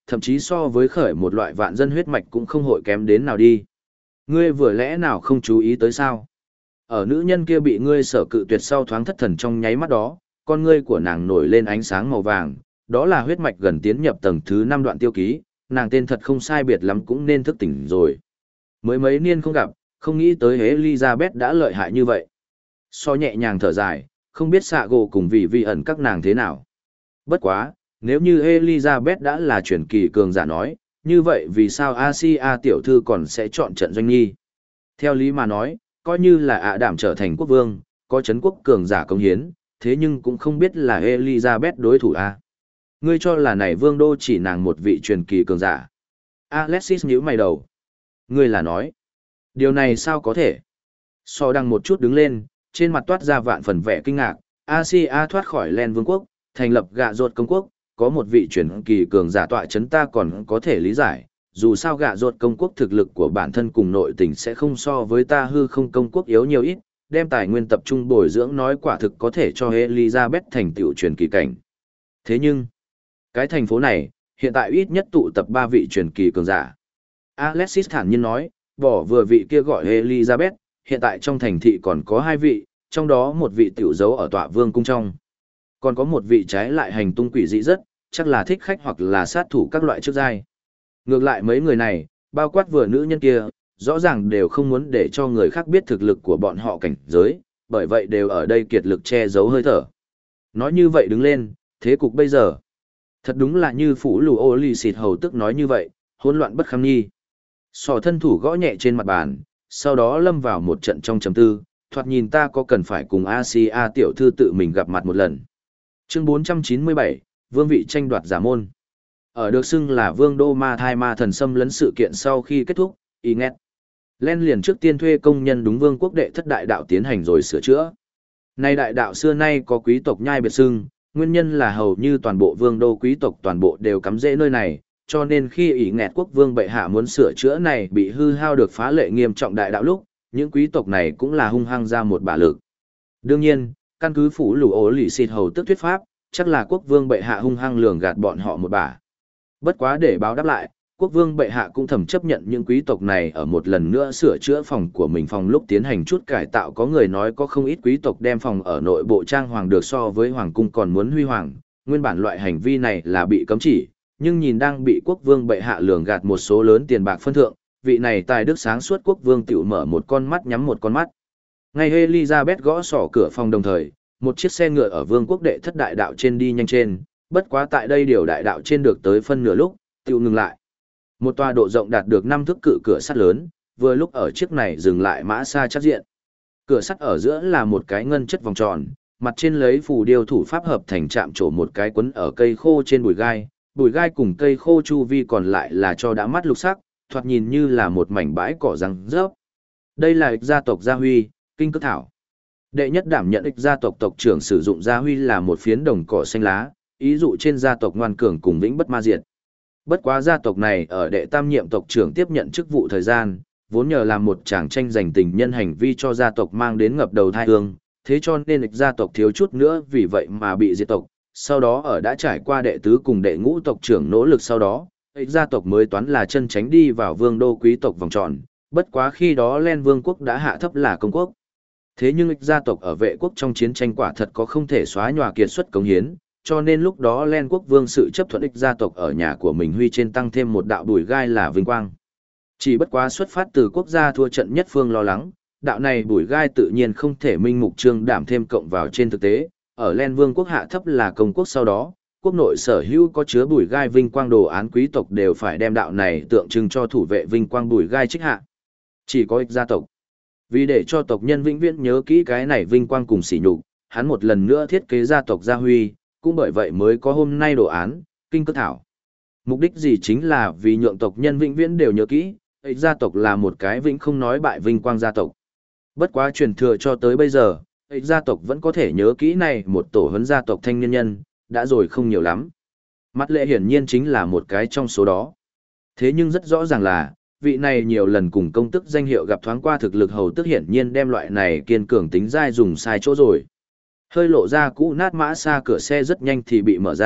thậm chí so với khởi một loại vạn dân huyết mạch cũng không hội kém đến nào đi. Ngươi vừa lẽ nào không chú ý tới sao? Ở nữ nhân kia bị ngươi sở cự tuyệt sau thoáng thất thần trong nháy mắt đó, con ngươi của nàng nổi lên ánh sáng màu vàng, đó là huyết mạch gần tiến nhập tầng thứ 5 đoạn tiêu ký, nàng tên thật không sai biệt lắm cũng nên thức tỉnh rồi. Mới mấy niên không gặp, không nghĩ tới Elizabeth đã lợi hại như vậy. So nhẹ nhàng thở dài, không biết xạ gỗ cùng vị ẩn các nàng thế nào. Bất quá, nếu như Elizabeth đã là truyền kỳ cường giả nói, như vậy vì sao Asia tiểu thư còn sẽ chọn trận doanh nghi? Theo lý mà nói, coi như là ạ đảm trở thành quốc vương, có chấn quốc cường giả công hiến, thế nhưng cũng không biết là Elizabeth đối thủ a. Ngươi cho là này vương đô chỉ nàng một vị truyền kỳ cường giả. Alexis nhíu mày đầu. Ngươi là nói, điều này sao có thể? So đang một chút đứng lên, trên mặt toát ra vạn phần vẻ kinh ngạc, Asia thoát khỏi Len vương quốc, thành lập gạ ruột công quốc, có một vị truyền kỳ cường giả tọa chấn ta còn có thể lý giải, dù sao gạ ruột công quốc thực lực của bản thân cùng nội tình sẽ không so với ta hư không công quốc yếu nhiều ít, đem tài nguyên tập trung bồi dưỡng nói quả thực có thể cho Elizabeth thành tựu truyền kỳ cảnh. Thế nhưng, cái thành phố này, hiện tại ít nhất tụ tập 3 vị truyền kỳ cường giả. Alexis thản nhiên nói, bỏ vừa vị kia gọi Elizabeth, hiện tại trong thành thị còn có 2 vị, trong đó một vị tiểu giấu ở tọa vương cung trong. Còn có một vị trái lại hành tung quỷ dị rất, chắc là thích khách hoặc là sát thủ các loại trước giai. Ngược lại mấy người này, bao quát vừa nữ nhân kia, rõ ràng đều không muốn để cho người khác biết thực lực của bọn họ cảnh giới, bởi vậy đều ở đây kiệt lực che giấu hơi thở. Nói như vậy đứng lên, thế cục bây giờ. Thật đúng là như phủ lù ô lì xịt hầu tức nói như vậy, hỗn loạn bất kham nhi. Sò thân thủ gõ nhẹ trên mặt bàn, sau đó lâm vào một trận trong chấm tư, thoạt nhìn ta có cần phải cùng Asia tiểu thư tự mình gặp mặt một lần. Chương 497, Vương vị tranh đoạt giả môn. Ở được xưng là Vương đô ma thai ma thần xâm lấn sự kiện sau khi kết thúc, Inet Len liền trước tiên thuê công nhân đúng vương quốc đệ thất đại đạo tiến hành rồi sửa chữa. Nay đại đạo xưa nay có quý tộc nhai biệt xưng, nguyên nhân là hầu như toàn bộ vương đô quý tộc toàn bộ đều cắm rễ nơi này, cho nên khi Inet quốc vương bệ hạ muốn sửa chữa này bị hư hao được phá lệ nghiêm trọng đại đạo lúc, những quý tộc này cũng là hung hăng ra một bả lực. Đương nhiên, căn cứ phủ lù ố lì xịt hầu tức thuyết pháp, chắc là quốc vương bệ hạ hung hăng lường gạt bọn họ một bả. Bất quá để báo đáp lại, quốc vương bệ hạ cũng thầm chấp nhận những quý tộc này ở một lần nữa sửa chữa phòng của mình phòng lúc tiến hành chút cải tạo, có người nói có không ít quý tộc đem phòng ở nội bộ trang hoàng được so với hoàng cung còn muốn huy hoàng, nguyên bản loại hành vi này là bị cấm chỉ, nhưng nhìn đang bị quốc vương bệ hạ lường gạt một số lớn tiền bạc phân thượng, vị này tài đức sáng suốt quốc vương tiểu mở một con mắt nhắm một con mắt. Ngay Elizabeth gõ sỏ cửa phòng đồng thời, một chiếc xe ngựa ở vương quốc đệ thất đại đạo trên đi nhanh trên, bất quá tại đây điều đại đạo trên được tới phân nửa lúc, tiểu ngừng lại. Một tòa độ rộng đạt được 5 thước cự cửa sắt lớn, vừa lúc ở chiếc này dừng lại mã xa chắc diện. Cửa sắt ở giữa là một cái ngân chất vòng tròn, mặt trên lấy phù điêu thủ pháp hợp thành chạm trổ một cái quấn ở cây khô trên bụi gai cùng cây khô chu vi còn lại là cho đã mắt lục sắc, thoạt nhìn như là một mảnh bãi cỏ răng rớp. Đây là ích gia tộc Gia Huy, kinh cước thảo. Đệ nhất đảm nhận ích gia tộc tộc trưởng sử dụng Gia Huy là một phiến đồng cỏ xanh lá, ý dụ trên gia tộc ngoan cường cùng vĩnh bất ma diệt. Bất quá gia tộc này ở đệ tam nhiệm tộc trưởng tiếp nhận chức vụ thời gian, vốn nhờ làm một chàng tranh giành tình nhân hành vi cho gia tộc mang đến ngập đầu thai hương, thế cho nên ích gia tộc thiếu chút nữa vì vậy mà bị diệt tộc. Sau đó ở đã trải qua đệ tứ cùng đệ ngũ tộc trưởng nỗ lực sau đó, ích gia tộc mới toán là chân tránh đi vào vương đô quý tộc vòng tròn, bất quá khi đó Len vương quốc đã hạ thấp là công quốc. Thế nhưng ích gia tộc ở vệ quốc trong chiến tranh quả thật có không thể xóa nhòa kiệt xuất cống hiến, cho nên lúc đó Len quốc vương sự chấp thuận ích gia tộc ở nhà của mình huy trên tăng thêm một đạo bùi gai là vinh quang. Chỉ bất quá xuất phát từ quốc gia thua trận nhất phương lo lắng, đạo này bùi gai tự nhiên không thể minh mục trương đảm thêm cộng vào trên thực tế, ở Len vương quốc hạ thấp là công quốc sau đó, quốc nội sở hữu có chứa bùi gai vinh quang đồ án quý tộc đều phải đem đạo này tượng trưng cho thủ vệ vinh quang bùi gai trích hạ. Chỉ có ích gia tộc. Vì để cho tộc nhân vĩnh viễn nhớ kỹ cái này vinh quang cùng sỉ nhục, hắn một lần nữa thiết kế gia tộc Gia Huy, cũng bởi vậy mới có hôm nay đồ án, kinh cước thảo. Mục đích gì chính là vì nhượng tộc nhân vĩnh viễn đều nhớ kỹ, ích gia tộc là một cái vĩnh không nói bại vinh quang gia tộc. Bất quá truyền thừa cho tới bây giờ, ích gia tộc vẫn có thể nhớ kỹ này một tổ huấn gia tộc thanh niên nhân, đã rồi không nhiều lắm. Mắt lệ hiển nhiên chính là một cái trong số đó. Thế nhưng rất rõ ràng là, vị này nhiều lần cùng công tức danh hiệu gặp thoáng qua thực lực hầu tức hiển nhiên đem loại này kiên cường tính dai dùng sai chỗ rồi. Hơi lộ ra cũ nát mã xa cửa xe rất nhanh thì bị mở ra,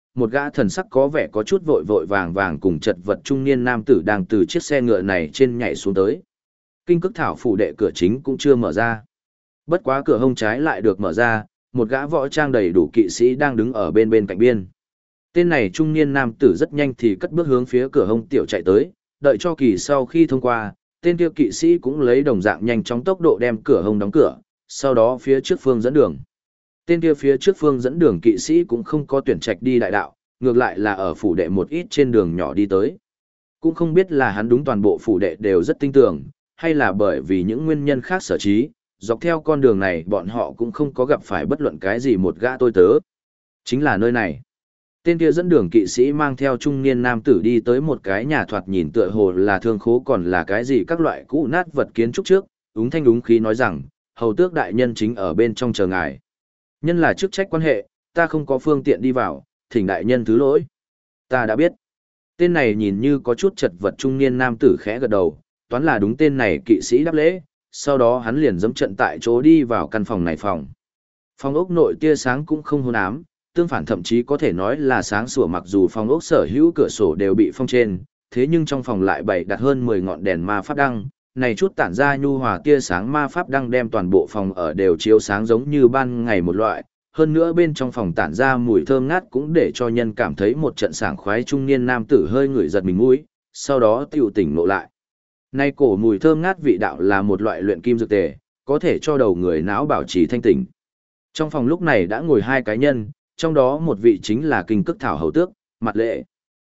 một gã thần sắc có vẻ có chút vội vội vàng vàng cùng chật vật trung niên nam tử đang từ chiếc xe ngựa này trên nhảy xuống tới. Kinh Cức Thảo phủ đệ cửa chính cũng chưa mở ra. Bất quá cửa hông trái lại được mở ra, một gã võ trang đầy đủ kỵ sĩ đang đứng ở bên cạnh biên. Tên này trung niên nam tử rất nhanh thì cất bước hướng phía cửa hông tiểu chạy tới, đợi cho kỳ sau khi thông qua, tên kia kỵ sĩ cũng lấy đồng dạng nhanh chóng tốc độ đem cửa hông đóng cửa, sau đó phía trước phương dẫn đường. Tên kia phía trước phương dẫn đường kỵ sĩ cũng không có tuyển trạch đi đại đạo, ngược lại là ở phủ đệ một ít trên đường nhỏ đi tới. Cũng không biết là hắn đúng toàn bộ phủ đệ đều rất tinh tường, hay là bởi vì những nguyên nhân khác sở trí, dọc theo con đường này bọn họ cũng không có gặp phải bất luận cái gì một gã tôi tớ. Chính là nơi này. Tên kia dẫn đường kỵ sĩ mang theo trung niên nam tử đi tới một cái nhà thoạt nhìn tựa hồ là thương khố còn là cái gì các loại cũ nát vật kiến trúc trước, úng thanh úng khí nói rằng, hầu tước đại nhân chính ở bên trong chờ ngài. Nhân là chức trách quan hệ, ta không có phương tiện đi vào, thỉnh đại nhân thứ lỗi. Ta đã biết. Tên này nhìn như có chút chật vật trung niên nam tử khẽ gật đầu, toán là đúng tên này kỵ sĩ đáp lễ, sau đó hắn liền dẫm trận tại chỗ đi vào căn phòng này phòng. Phòng ốc nội tia sáng cũng không hôn ám, tương phản thậm chí có thể nói là sáng sủa mặc dù phòng ốc sở hữu cửa sổ đều bị phong trên, thế nhưng trong phòng lại bày đặt hơn 10 ngọn đèn ma pháp đăng, này chút tản ra nhu hòa tia sáng ma pháp đăng đem toàn bộ phòng ở đều chiếu sáng giống như ban ngày một loại, hơn nữa bên trong phòng tản ra mùi thơm ngát cũng để cho nhân cảm thấy một trận sảng khoái trung niên nam tử hơi ngửi giật mình mũi, sau đó tiểu tỉnh nộ lại. Nay cổ mùi thơm ngát vị đạo là một loại luyện kim dược tề, có thể cho đầu người não bảo trì thanh tỉnh. Trong phòng lúc này đã ngồi hai cái nhân, trong đó một vị chính là Kinh Cức Thảo hầu tước, Mặt Lệ.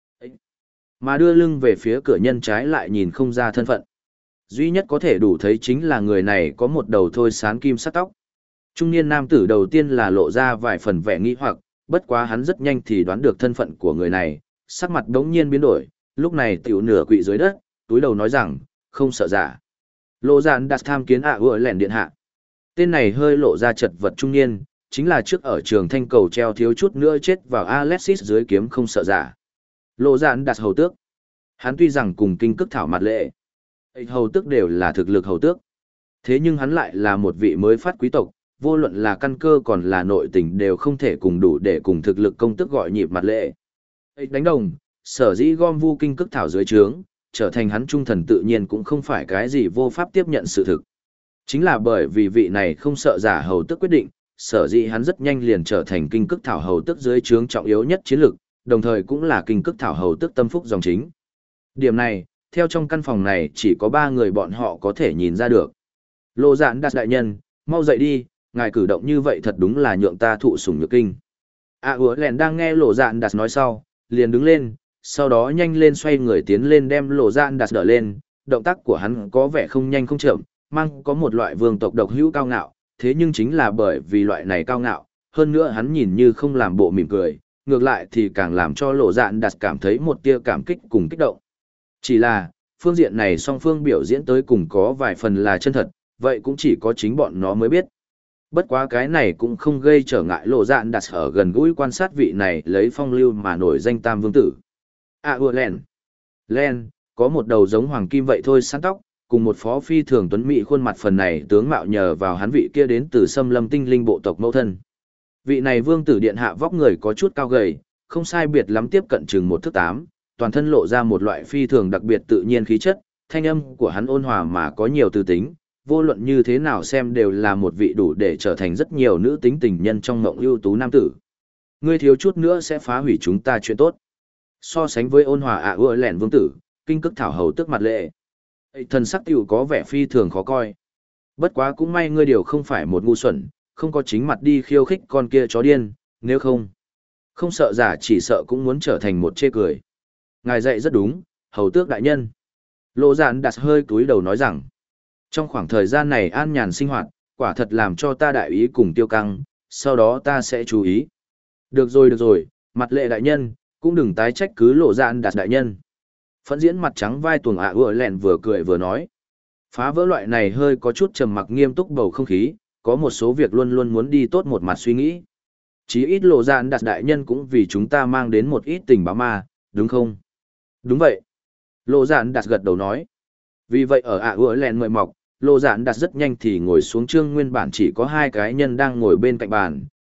Mà đưa lưng về phía cửa nhân trái lại nhìn không ra thân phận. Duy nhất có thể đủ thấy chính là người này có một đầu thôi sán kim sắc tóc. Trung niên nam tử đầu tiên là lộ ra vài phần vẻ nghi hoặc, bất quá hắn rất nhanh thì đoán được thân phận của người này, sắc mặt đống nhiên biến đổi, lúc này tiểu nửa quỵ dưới đất, túi đầu nói rằng, không sợ giả. Lộ dạn đặt tham kiến ủa lẻn điện hạ. Tên này hơi lộ ra chật vật trung niên, chính là trước ở trường thanh cầu treo thiếu chút nữa chết vào Alexis dưới kiếm không sợ giả. Lộ dạn đặt hầu tước. Hắn tuy rằng cùng Kinh Cức Thảo Mặt Lệ, hầu tước đều là thực lực hầu tước. Thế nhưng hắn lại là một vị mới phát quý tộc, vô luận là căn cơ còn là nội tình đều không thể cùng đủ để cùng thực lực công tước gọi nhịp Mặt Lệ. Đánh đồng, sở dĩ gom vu Kinh Cức Thảo dưới trướng, trở thành hắn trung thần tự nhiên cũng không phải cái gì vô pháp tiếp nhận sự thực. Chính là bởi vì vị này không sợ giả hầu tước quyết định, sở dĩ hắn rất nhanh liền trở thành Kinh Cức Thảo hầu tước dưới trướng trọng yếu nhất chiến lực, đồng thời cũng là Kinh Cức Thảo hầu tước tâm phúc dòng chính. Điểm này, theo trong căn phòng này chỉ có 3 người bọn họ có thể nhìn ra được. Lộ dạn đặt đại nhân, mau dậy đi, ngài cử động như vậy thật đúng là nhượng ta thụ sủng nhược kinh. Ủa lèn đang nghe lộ dạn đặt nói sau, liền đứng lên, sau đó nhanh lên xoay người tiến lên đem lộ dạn đặt đỡ lên, động tác của hắn có vẻ không nhanh không chậm, mang có một loại vương tộc độc hữu cao ngạo, thế nhưng chính là bởi vì loại này cao ngạo, hơn nữa hắn nhìn như không làm bộ mỉm cười, ngược lại thì càng làm cho lộ dạn đặt cảm thấy một tia cảm kích cùng kích động. Chỉ là, phương diện này song phương biểu diễn tới cùng có vài phần là chân thật, vậy cũng chỉ có chính bọn nó mới biết. Bất quá cái này cũng không gây trở ngại lộ dạn đặt ở gần gũi quan sát vị này lấy phong lưu mà nổi danh tam vương tử. Len, có một đầu giống hoàng kim vậy thôi sán tóc, cùng một phó phi thường tuấn mỹ khuôn mặt phần này tướng mạo nhờ vào hắn vị kia đến từ xâm lâm tinh linh bộ tộc mẫu thân. Vị này vương tử điện hạ vóc người có chút cao gầy, không sai biệt lắm tiếp cận chừng 1 thước 8, toàn thân lộ ra một loại phi thường đặc biệt tự nhiên khí chất, thanh âm của hắn ôn hòa mà có nhiều tư tính, vô luận như thế nào xem đều là một vị đủ để trở thành rất nhiều nữ tính tình nhân trong ngộng ưu tú nam tử. Ngươi thiếu chút nữa sẽ phá hủy chúng ta chuyện tốt. So sánh với ôn hòa ủa lẻn vương tử, Kinh Cức Thảo hầu tước Mặt Lệ, thần sắc tiểu có vẻ phi thường khó coi. Bất quá cũng may ngươi điều không phải một ngu xuẩn, không có chính mặt đi khiêu khích con kia chó điên, nếu không sợ giả chỉ sợ cũng muốn trở thành một chê cười. Ngài dạy rất đúng, hầu tước đại nhân. Lộ dạn đặt hơi cúi đầu nói rằng, trong khoảng thời gian này an nhàn sinh hoạt, quả thật làm cho ta đại ý cùng tiêu căng, sau đó ta sẽ chú ý. Được rồi, Mặt Lệ đại nhân, cũng đừng tái trách cứ lộ dạn đặt đại nhân. Phẫn diễn mặt trắng vai tuồng ủa lẹn vừa cười vừa nói. Phá vỡ loại này hơi có chút trầm mặc nghiêm túc bầu không khí, có một số việc luôn luôn muốn đi tốt một mặt suy nghĩ. Chí ít lộ dạn đặt đại nhân cũng vì chúng ta mang đến một ít tình báo ma, đúng không? Đúng vậy. Lộ dạn đặt gật đầu nói. Vì vậy ở ủa lẹn mời mọc, lộ dạn đặt rất nhanh thì ngồi xuống trương nguyên bản chỉ có 2 cái nhân đang ngồi bên cạnh bàn,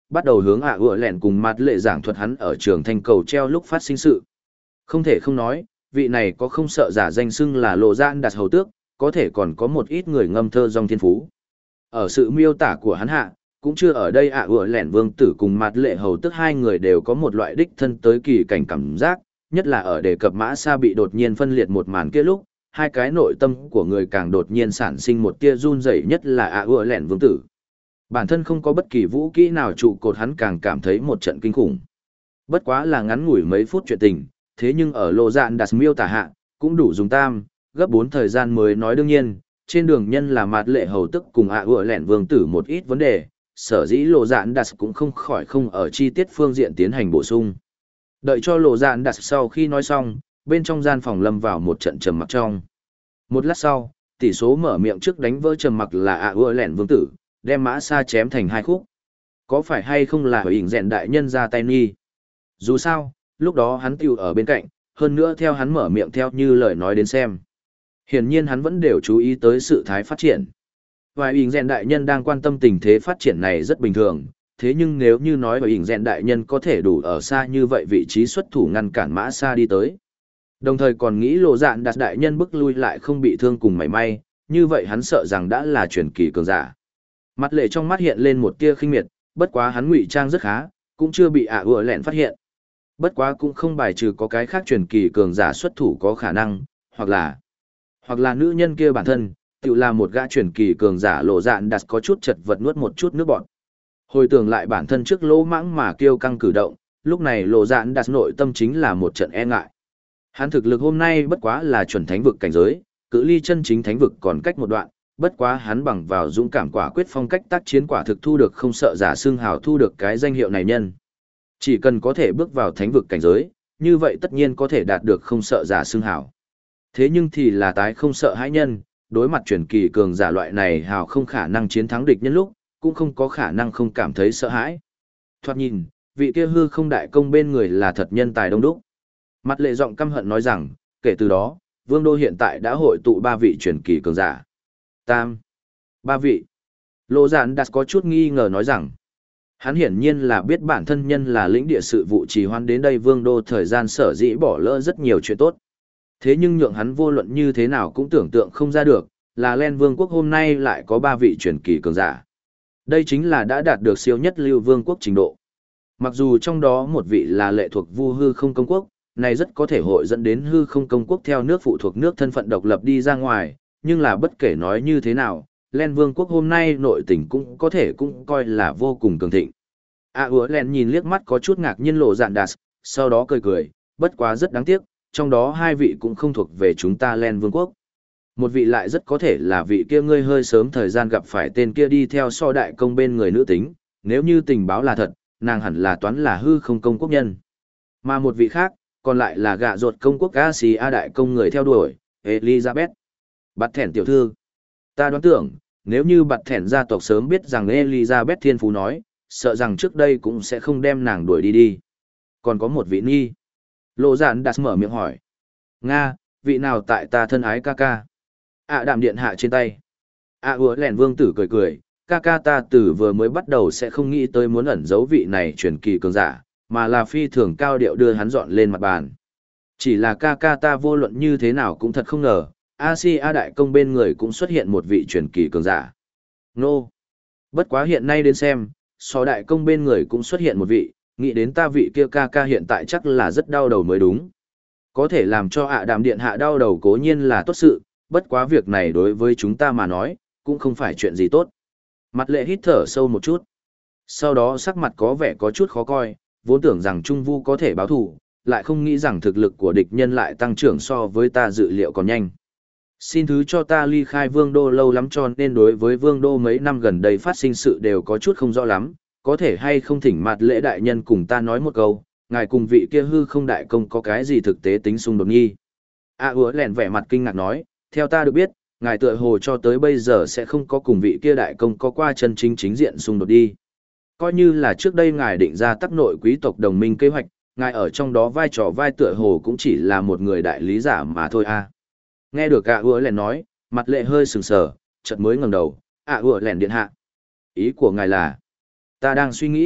bắt đầu hướng ạ ủa lẹn cùng mặt lệ giảng thuật hắn ở trường thanh cầu treo lúc phát sinh sự. Không thể không nói, vị này có không sợ giả danh xưng là lộ gian đặt hầu tước, có thể còn có một ít người ngâm thơ dòng thiên phú. Ở sự miêu tả của hắn hạ, cũng chưa ở đây ạ ủa lẹn vương tử cùng mặt lệ hầu tước hai người đều có một loại đích thân tới kỳ cảnh cảm giác, nhất là ở đề cập mã sa bị đột nhiên phân liệt một màn kia lúc, hai cái nội tâm của người càng đột nhiên sản sinh một tia run rẩy, nhất là ạ ủa lẹn vương tử. Bản thân không có bất kỳ vũ kỹ nào trụ cột, hắn càng cảm thấy một trận kinh khủng. Bất quá là ngắn ngủi mấy phút chuyện tình, thế nhưng ở lộ dạn đặt miêu tả hạ, cũng đủ dùng tam, gấp 4 thời gian mới nói. Đương nhiên, trên đường nhân là mặt lệ hầu tức cùng ạ ủa lẹn vương tử một ít vấn đề, sở dĩ lộ dạn đặt cũng không khỏi không ở chi tiết phương diện tiến hành bổ sung. Đợi cho lộ dạn đặt sau khi nói xong, bên trong gian phòng lâm vào một trận trầm mặc trong. Một lát sau, tỷ số mở miệng trước đánh vỡ trầm mặc là ạ ủa lẹn vương tử, đem mã sa chém thành hai khúc. Có phải hay không là hình rèn đại nhân ra tay nghi? Dù sao, lúc đó hắn tiểu ở bên cạnh, hơn nữa theo hắn mở miệng theo như lời nói đến xem. Hiển nhiên hắn vẫn đều chú ý tới sự thái phát triển. Và hình rèn đại nhân đang quan tâm tình thế phát triển này rất bình thường, thế nhưng nếu như nói và hình rèn đại nhân có thể đủ ở xa như vậy vị trí xuất thủ ngăn cản mã sa đi tới. Đồng thời còn nghĩ lộ dạn đặt đại nhân bức lui lại không bị thương cùng mảy may, như vậy hắn sợ rằng đã là truyền kỳ cường giả. Mặt lệ trong mắt hiện lên một tia khinh miệt, bất quá hắn ngụy trang rất khá, cũng chưa bị ạ ủa lẹn phát hiện. Bất quá cũng không bài trừ có cái khác truyền kỳ cường giả xuất thủ có khả năng, hoặc là nữ nhân kia bản thân, tự là một gã truyền kỳ cường giả. Lộ dạn đặt có chút chật vật nuốt một chút nước bọt. Hồi tưởng lại bản thân trước lỗ mãng mà kiêu căng cử động, lúc này lộ dạn đặt nội tâm chính là một trận e ngại. Hắn thực lực hôm nay bất quá là chuẩn thánh vực cảnh giới, cự ly chân chính thánh vực còn cách một đoạn. Bất quá hắn bằng vào dũng cảm quả quyết phong cách tác chiến quả thực thu được không sợ giả xương hào, thu được cái danh hiệu này nhân. Chỉ cần có thể bước vào thánh vực cảnh giới, như vậy tất nhiên có thể đạt được không sợ giả xương hào. Thế nhưng thì là tái không sợ hãi nhân, đối mặt truyền kỳ cường giả loại này hào không khả năng chiến thắng địch nhân lúc, cũng không có khả năng không cảm thấy sợ hãi. Thoạt nhìn, vị kia hư không đại công bên người là thật nhân tài đông đúc. Mặt lệ giọng căm hận nói rằng, kể từ đó, vương đô hiện tại đã hội tụ 3 vị truyền kỳ cường giả. 3 vị. Lộ dạn đặt có chút nghi ngờ nói rằng, hắn hiển nhiên là biết bản thân nhân là lĩnh địa sự vụ trì hoãn đến đây vương đô thời gian sở dĩ bỏ lỡ rất nhiều chuyện tốt. Thế nhưng nhượng hắn vô luận như thế nào cũng tưởng tượng không ra được, là Len Vương quốc hôm nay lại có 3 vị truyền kỳ cường giả. Đây chính là đã đạt được siêu nhất lưu vương quốc trình độ. Mặc dù trong đó một vị là lệ thuộc Vu hư không công quốc, này rất có thể hội dẫn đến hư không công quốc theo nước phụ thuộc nước thân phận độc lập đi ra ngoài, nhưng là bất kể nói như thế nào, Len Vương quốc hôm nay nội tình cũng có thể cũng coi là vô cùng cường thịnh. Len nhìn liếc mắt có chút ngạc nhiên lộ dạn đạt, sau đó cười cười, bất quá rất đáng tiếc, trong đó 2 vị cũng không thuộc về chúng ta Len Vương quốc. Một vị lại rất có thể là vị kia ngươi hơi sớm thời gian gặp phải tên kia đi theo so đại công bên người nữ tính, nếu như tình báo là thật, nàng hẳn là toán là hư không công quốc nhân. Mà một vị khác, còn lại là gạ ruột công quốc Asia đại công người theo đuổi, Elizabeth. Bạt thẻn tiểu thư. Ta đoán tưởng, nếu như bạt thẻn gia tộc sớm biết rằng Elizabeth thiên phú nói, sợ rằng trước đây cũng sẽ không đem nàng đuổi đi. Còn có một vị nghi. Lộ dạn đặt mở miệng hỏi. Nga, vị nào tại ta thân ái ca ca? Đạm điện hạ trên tay. Lẻn vương tử cười cười, ca ca ta từ vừa mới bắt đầu sẽ không nghĩ tới muốn ẩn giấu vị này truyền kỳ cường giả, mà là phi thường cao điệu đưa hắn dọn lên mặt bàn. Chỉ là ca ca ta vô luận như thế nào cũng thật không ngờ, Asia đại công bên người cũng xuất hiện một vị truyền kỳ cường giả. Nô! Bất quá hiện nay đến xem, so đại công bên người cũng xuất hiện một vị, nghĩ đến ta vị kia ca ca hiện tại chắc là rất đau đầu mới đúng. Có thể làm cho đạm điện hạ đau đầu cố nhiên là tốt sự, bất quá việc này đối với chúng ta mà nói, cũng không phải chuyện gì tốt. Mặt lệ hít thở sâu một chút. Sau đó sắc mặt có vẻ có chút khó coi, vốn tưởng rằng Trung Vu có thể báo thù, lại không nghĩ rằng thực lực của địch nhân lại tăng trưởng so với ta dự liệu còn nhanh. Xin thứ cho ta ly khai vương đô lâu lắm cho nên đối với vương đô mấy năm gần đây phát sinh sự đều có chút không rõ lắm, có thể hay không thỉnh mặt lễ đại nhân cùng ta nói một câu, ngài cùng vị kia hư không đại công có cái gì thực tế tính xung đột nghi. Lẻn vẻ mặt kinh ngạc nói, theo ta được biết, ngài tựa hồ cho tới bây giờ sẽ không có cùng vị kia đại công có qua chân chính chính diện xung đột đi. Coi như là trước đây ngài định ra tác nội quý tộc đồng minh kế hoạch, ngài ở trong đó vai trò vai tựa hồ cũng chỉ là một người đại lý giả mà thôi a. Nghe được lẻn nói, mặt lệ hơi sừng sờ, chợt mới ngẩng đầu, lẻn điện hạ. Ý của ngài là, ta đang suy nghĩ,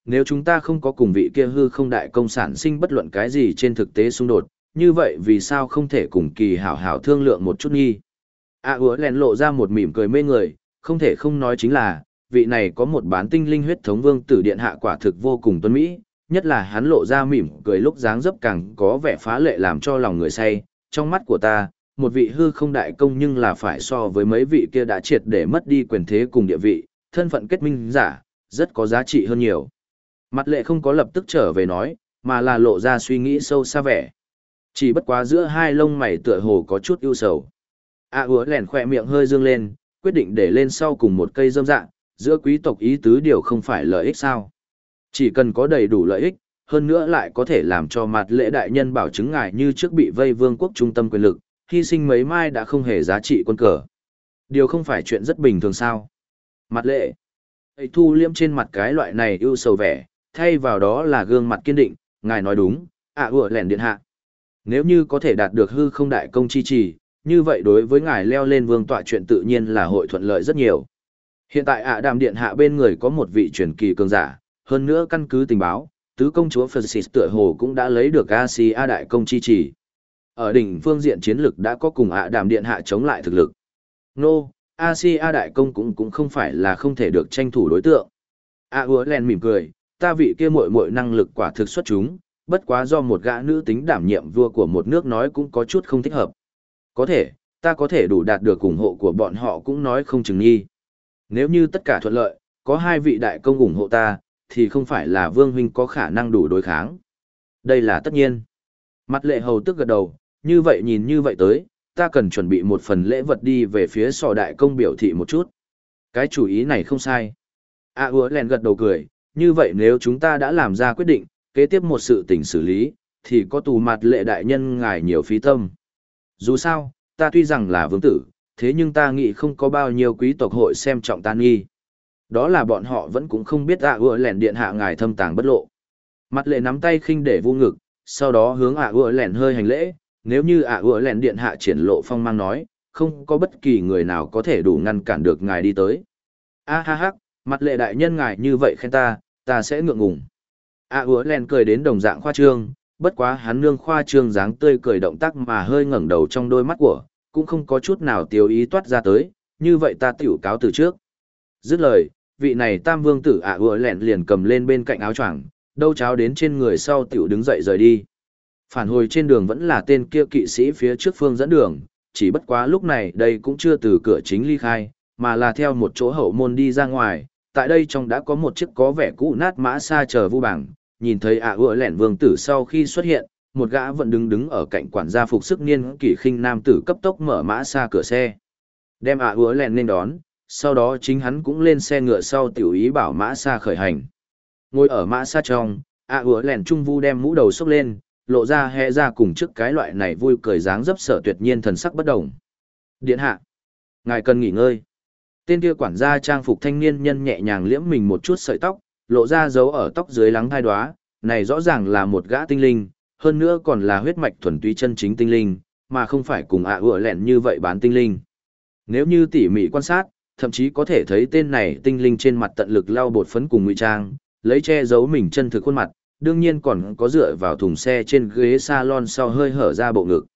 Nếu chúng ta không có cùng vị kia hư không đại công sản sinh bất luận cái gì trên thực tế xung đột, như vậy vì sao không thể cùng kỳ hảo hảo thương lượng một chút nghi? Hứa lén lộ ra một mỉm cười mê người, không thể không nói chính là, vị này có một bán tinh linh huyết thống vương tử điện hạ quả thực vô cùng tuấn mỹ, nhất là hắn lộ ra mỉm cười lúc dáng dấp càng có vẻ phá lệ làm cho lòng người say, trong mắt của ta, một vị hư không đại công nhưng là phải so với mấy vị kia đã triệt để mất đi quyền thế cùng địa vị, thân phận kết minh giả, rất có giá trị hơn nhiều. Mặt lệ không có lập tức trở về nói, mà là lộ ra suy nghĩ sâu xa vẻ. Chỉ bất quá giữa hai lông mày tựa hồ có chút ưu sầu. Hứa lèn khỏe miệng hơi dương lên, quyết định để lên sau cùng một cây dâm dạng, giữa quý tộc ý tứ điều không phải lợi ích sao. Chỉ cần có đầy đủ lợi ích, hơn nữa lại có thể làm cho mặt lệ đại nhân bảo chứng ngài như trước bị vây vương quốc trung tâm quyền lực, hy sinh mấy mai đã không hề giá trị quân cờ. Điều không phải chuyện rất bình thường sao. Mặt lệ, ấy thu liêm trên mặt cái loại này ưu sầu vẻ, thay vào đó là gương mặt kiên định, ngài nói đúng, Hứa lèn điện hạ. Nếu như có thể đạt được hư không đại công chi trì, như vậy đối với ngài leo lên vương tọa chuyện tự nhiên là hội thuận lợi rất nhiều. Hiện tại Đàm điện hạ bên người có một vị truyền kỳ cường giả, hơn nữa căn cứ tình báo, tứ công chúa Francis tựa hồ cũng đã lấy được Asia đại công chi trì. Ở đỉnh phương diện chiến lực đã có cùng Đàm điện hạ chống lại thực lực. Nô, Asia đại công cũng không phải là không thể được tranh thủ đối tượng. Hứa lèn mỉm cười, ta vị kia muội muội năng lực quả thực xuất chúng, bất quá do một gã nữ tính đảm nhiệm vua của một nước nói cũng có chút không thích hợp. Có thể, ta có thể đủ đạt được ủng hộ của bọn họ cũng nói không chừng nghi. Nếu như tất cả thuận lợi, có hai vị đại công ủng hộ ta, thì không phải là vương huynh có khả năng đủ đối kháng. Đây là tất nhiên. Mặt lệ hầu tức gật đầu, như vậy nhìn như vậy tới, ta cần chuẩn bị một phần lễ vật đi về phía sò đại công biểu thị một chút. Cái chủ ý này không sai. Hứa lèn gật đầu cười, như vậy nếu chúng ta đã làm ra quyết định, kế tiếp một sự tình xử lý, thì có tù mặt lệ đại nhân ngài nhiều phí tâm. Dù sao, ta tuy rằng là vương tử, thế nhưng ta nghĩ không có bao nhiêu quý tộc hội xem trọng ta nghi. Đó là bọn họ vẫn cũng không biết Hứa lèn điện hạ ngài thâm tàng bất lộ. Mặt lệ nắm tay khinh để vu ngực, sau đó hướng Hứa lèn hơi hành lễ, nếu như Hứa lèn điện hạ triển lộ phong mang nói, không có bất kỳ người nào có thể đủ ngăn cản được ngài đi tới. Ha ha, mặt lệ đại nhân ngài như vậy khen ta sẽ ngượng ngùng. Hứa lèn cười đến đồng dạng khoa trương, bất quá hắn nương khoa trương dáng tươi cười động tác mà hơi ngẩng đầu trong đôi mắt của, cũng không có chút nào tiêu ý toát ra tới, như vậy ta tiểu cáo từ trước. Dứt lời, vị này tam vương tử Hứa lèn liền cầm lên bên cạnh áo choàng, đâu cháo đến trên người sau tiểu đứng dậy rời đi. Phản hồi trên đường vẫn là tên kia kỵ sĩ phía trước phương dẫn đường, chỉ bất quá lúc này đây cũng chưa từ cửa chính ly khai, mà là theo một chỗ hậu môn đi ra ngoài, tại đây trong đã có một chiếc có vẻ cũ nát mã xa chờ vu bảng, nhìn thấy Hứa lèn vương tử sau khi xuất hiện, một gã vẫn đứng ở cạnh quản gia phục sức niên kỷ khinh nam tử cấp tốc mở mã xa cửa xe. Đem Hứa lèn lên đón, sau đó chính hắn cũng lên xe ngựa sau tiểu ý bảo mã xa khởi hành. Ngồi ở mã xa trong, Hứa lèn trung vu đem mũ đầu xốc lên, lộ ra hé ra cùng trước cái loại này vui cười dáng dấp sở tuyệt nhiên thần sắc bất động. Điện hạ, ngài cần nghỉ ngơi. Tên kia quản gia trang phục thanh niên nhân nhẹ nhàng liễm mình một chút sợi tóc, lộ ra dấu ở tóc dưới lắng thai đoá, này rõ ràng là một gã tinh linh, hơn nữa còn là huyết mạch thuần túy chân chính tinh linh, mà không phải cùng Hứa lèn như vậy bán tinh linh. Nếu như tỉ mỉ quan sát, thậm chí có thể thấy tên này tinh linh trên mặt tận lực lau bột phấn cùng ngụy trang, lấy che giấu mình chân thực khuôn mặt, đương nhiên còn có dựa vào thùng xe trên ghế salon sau hơi hở ra bộ ngực.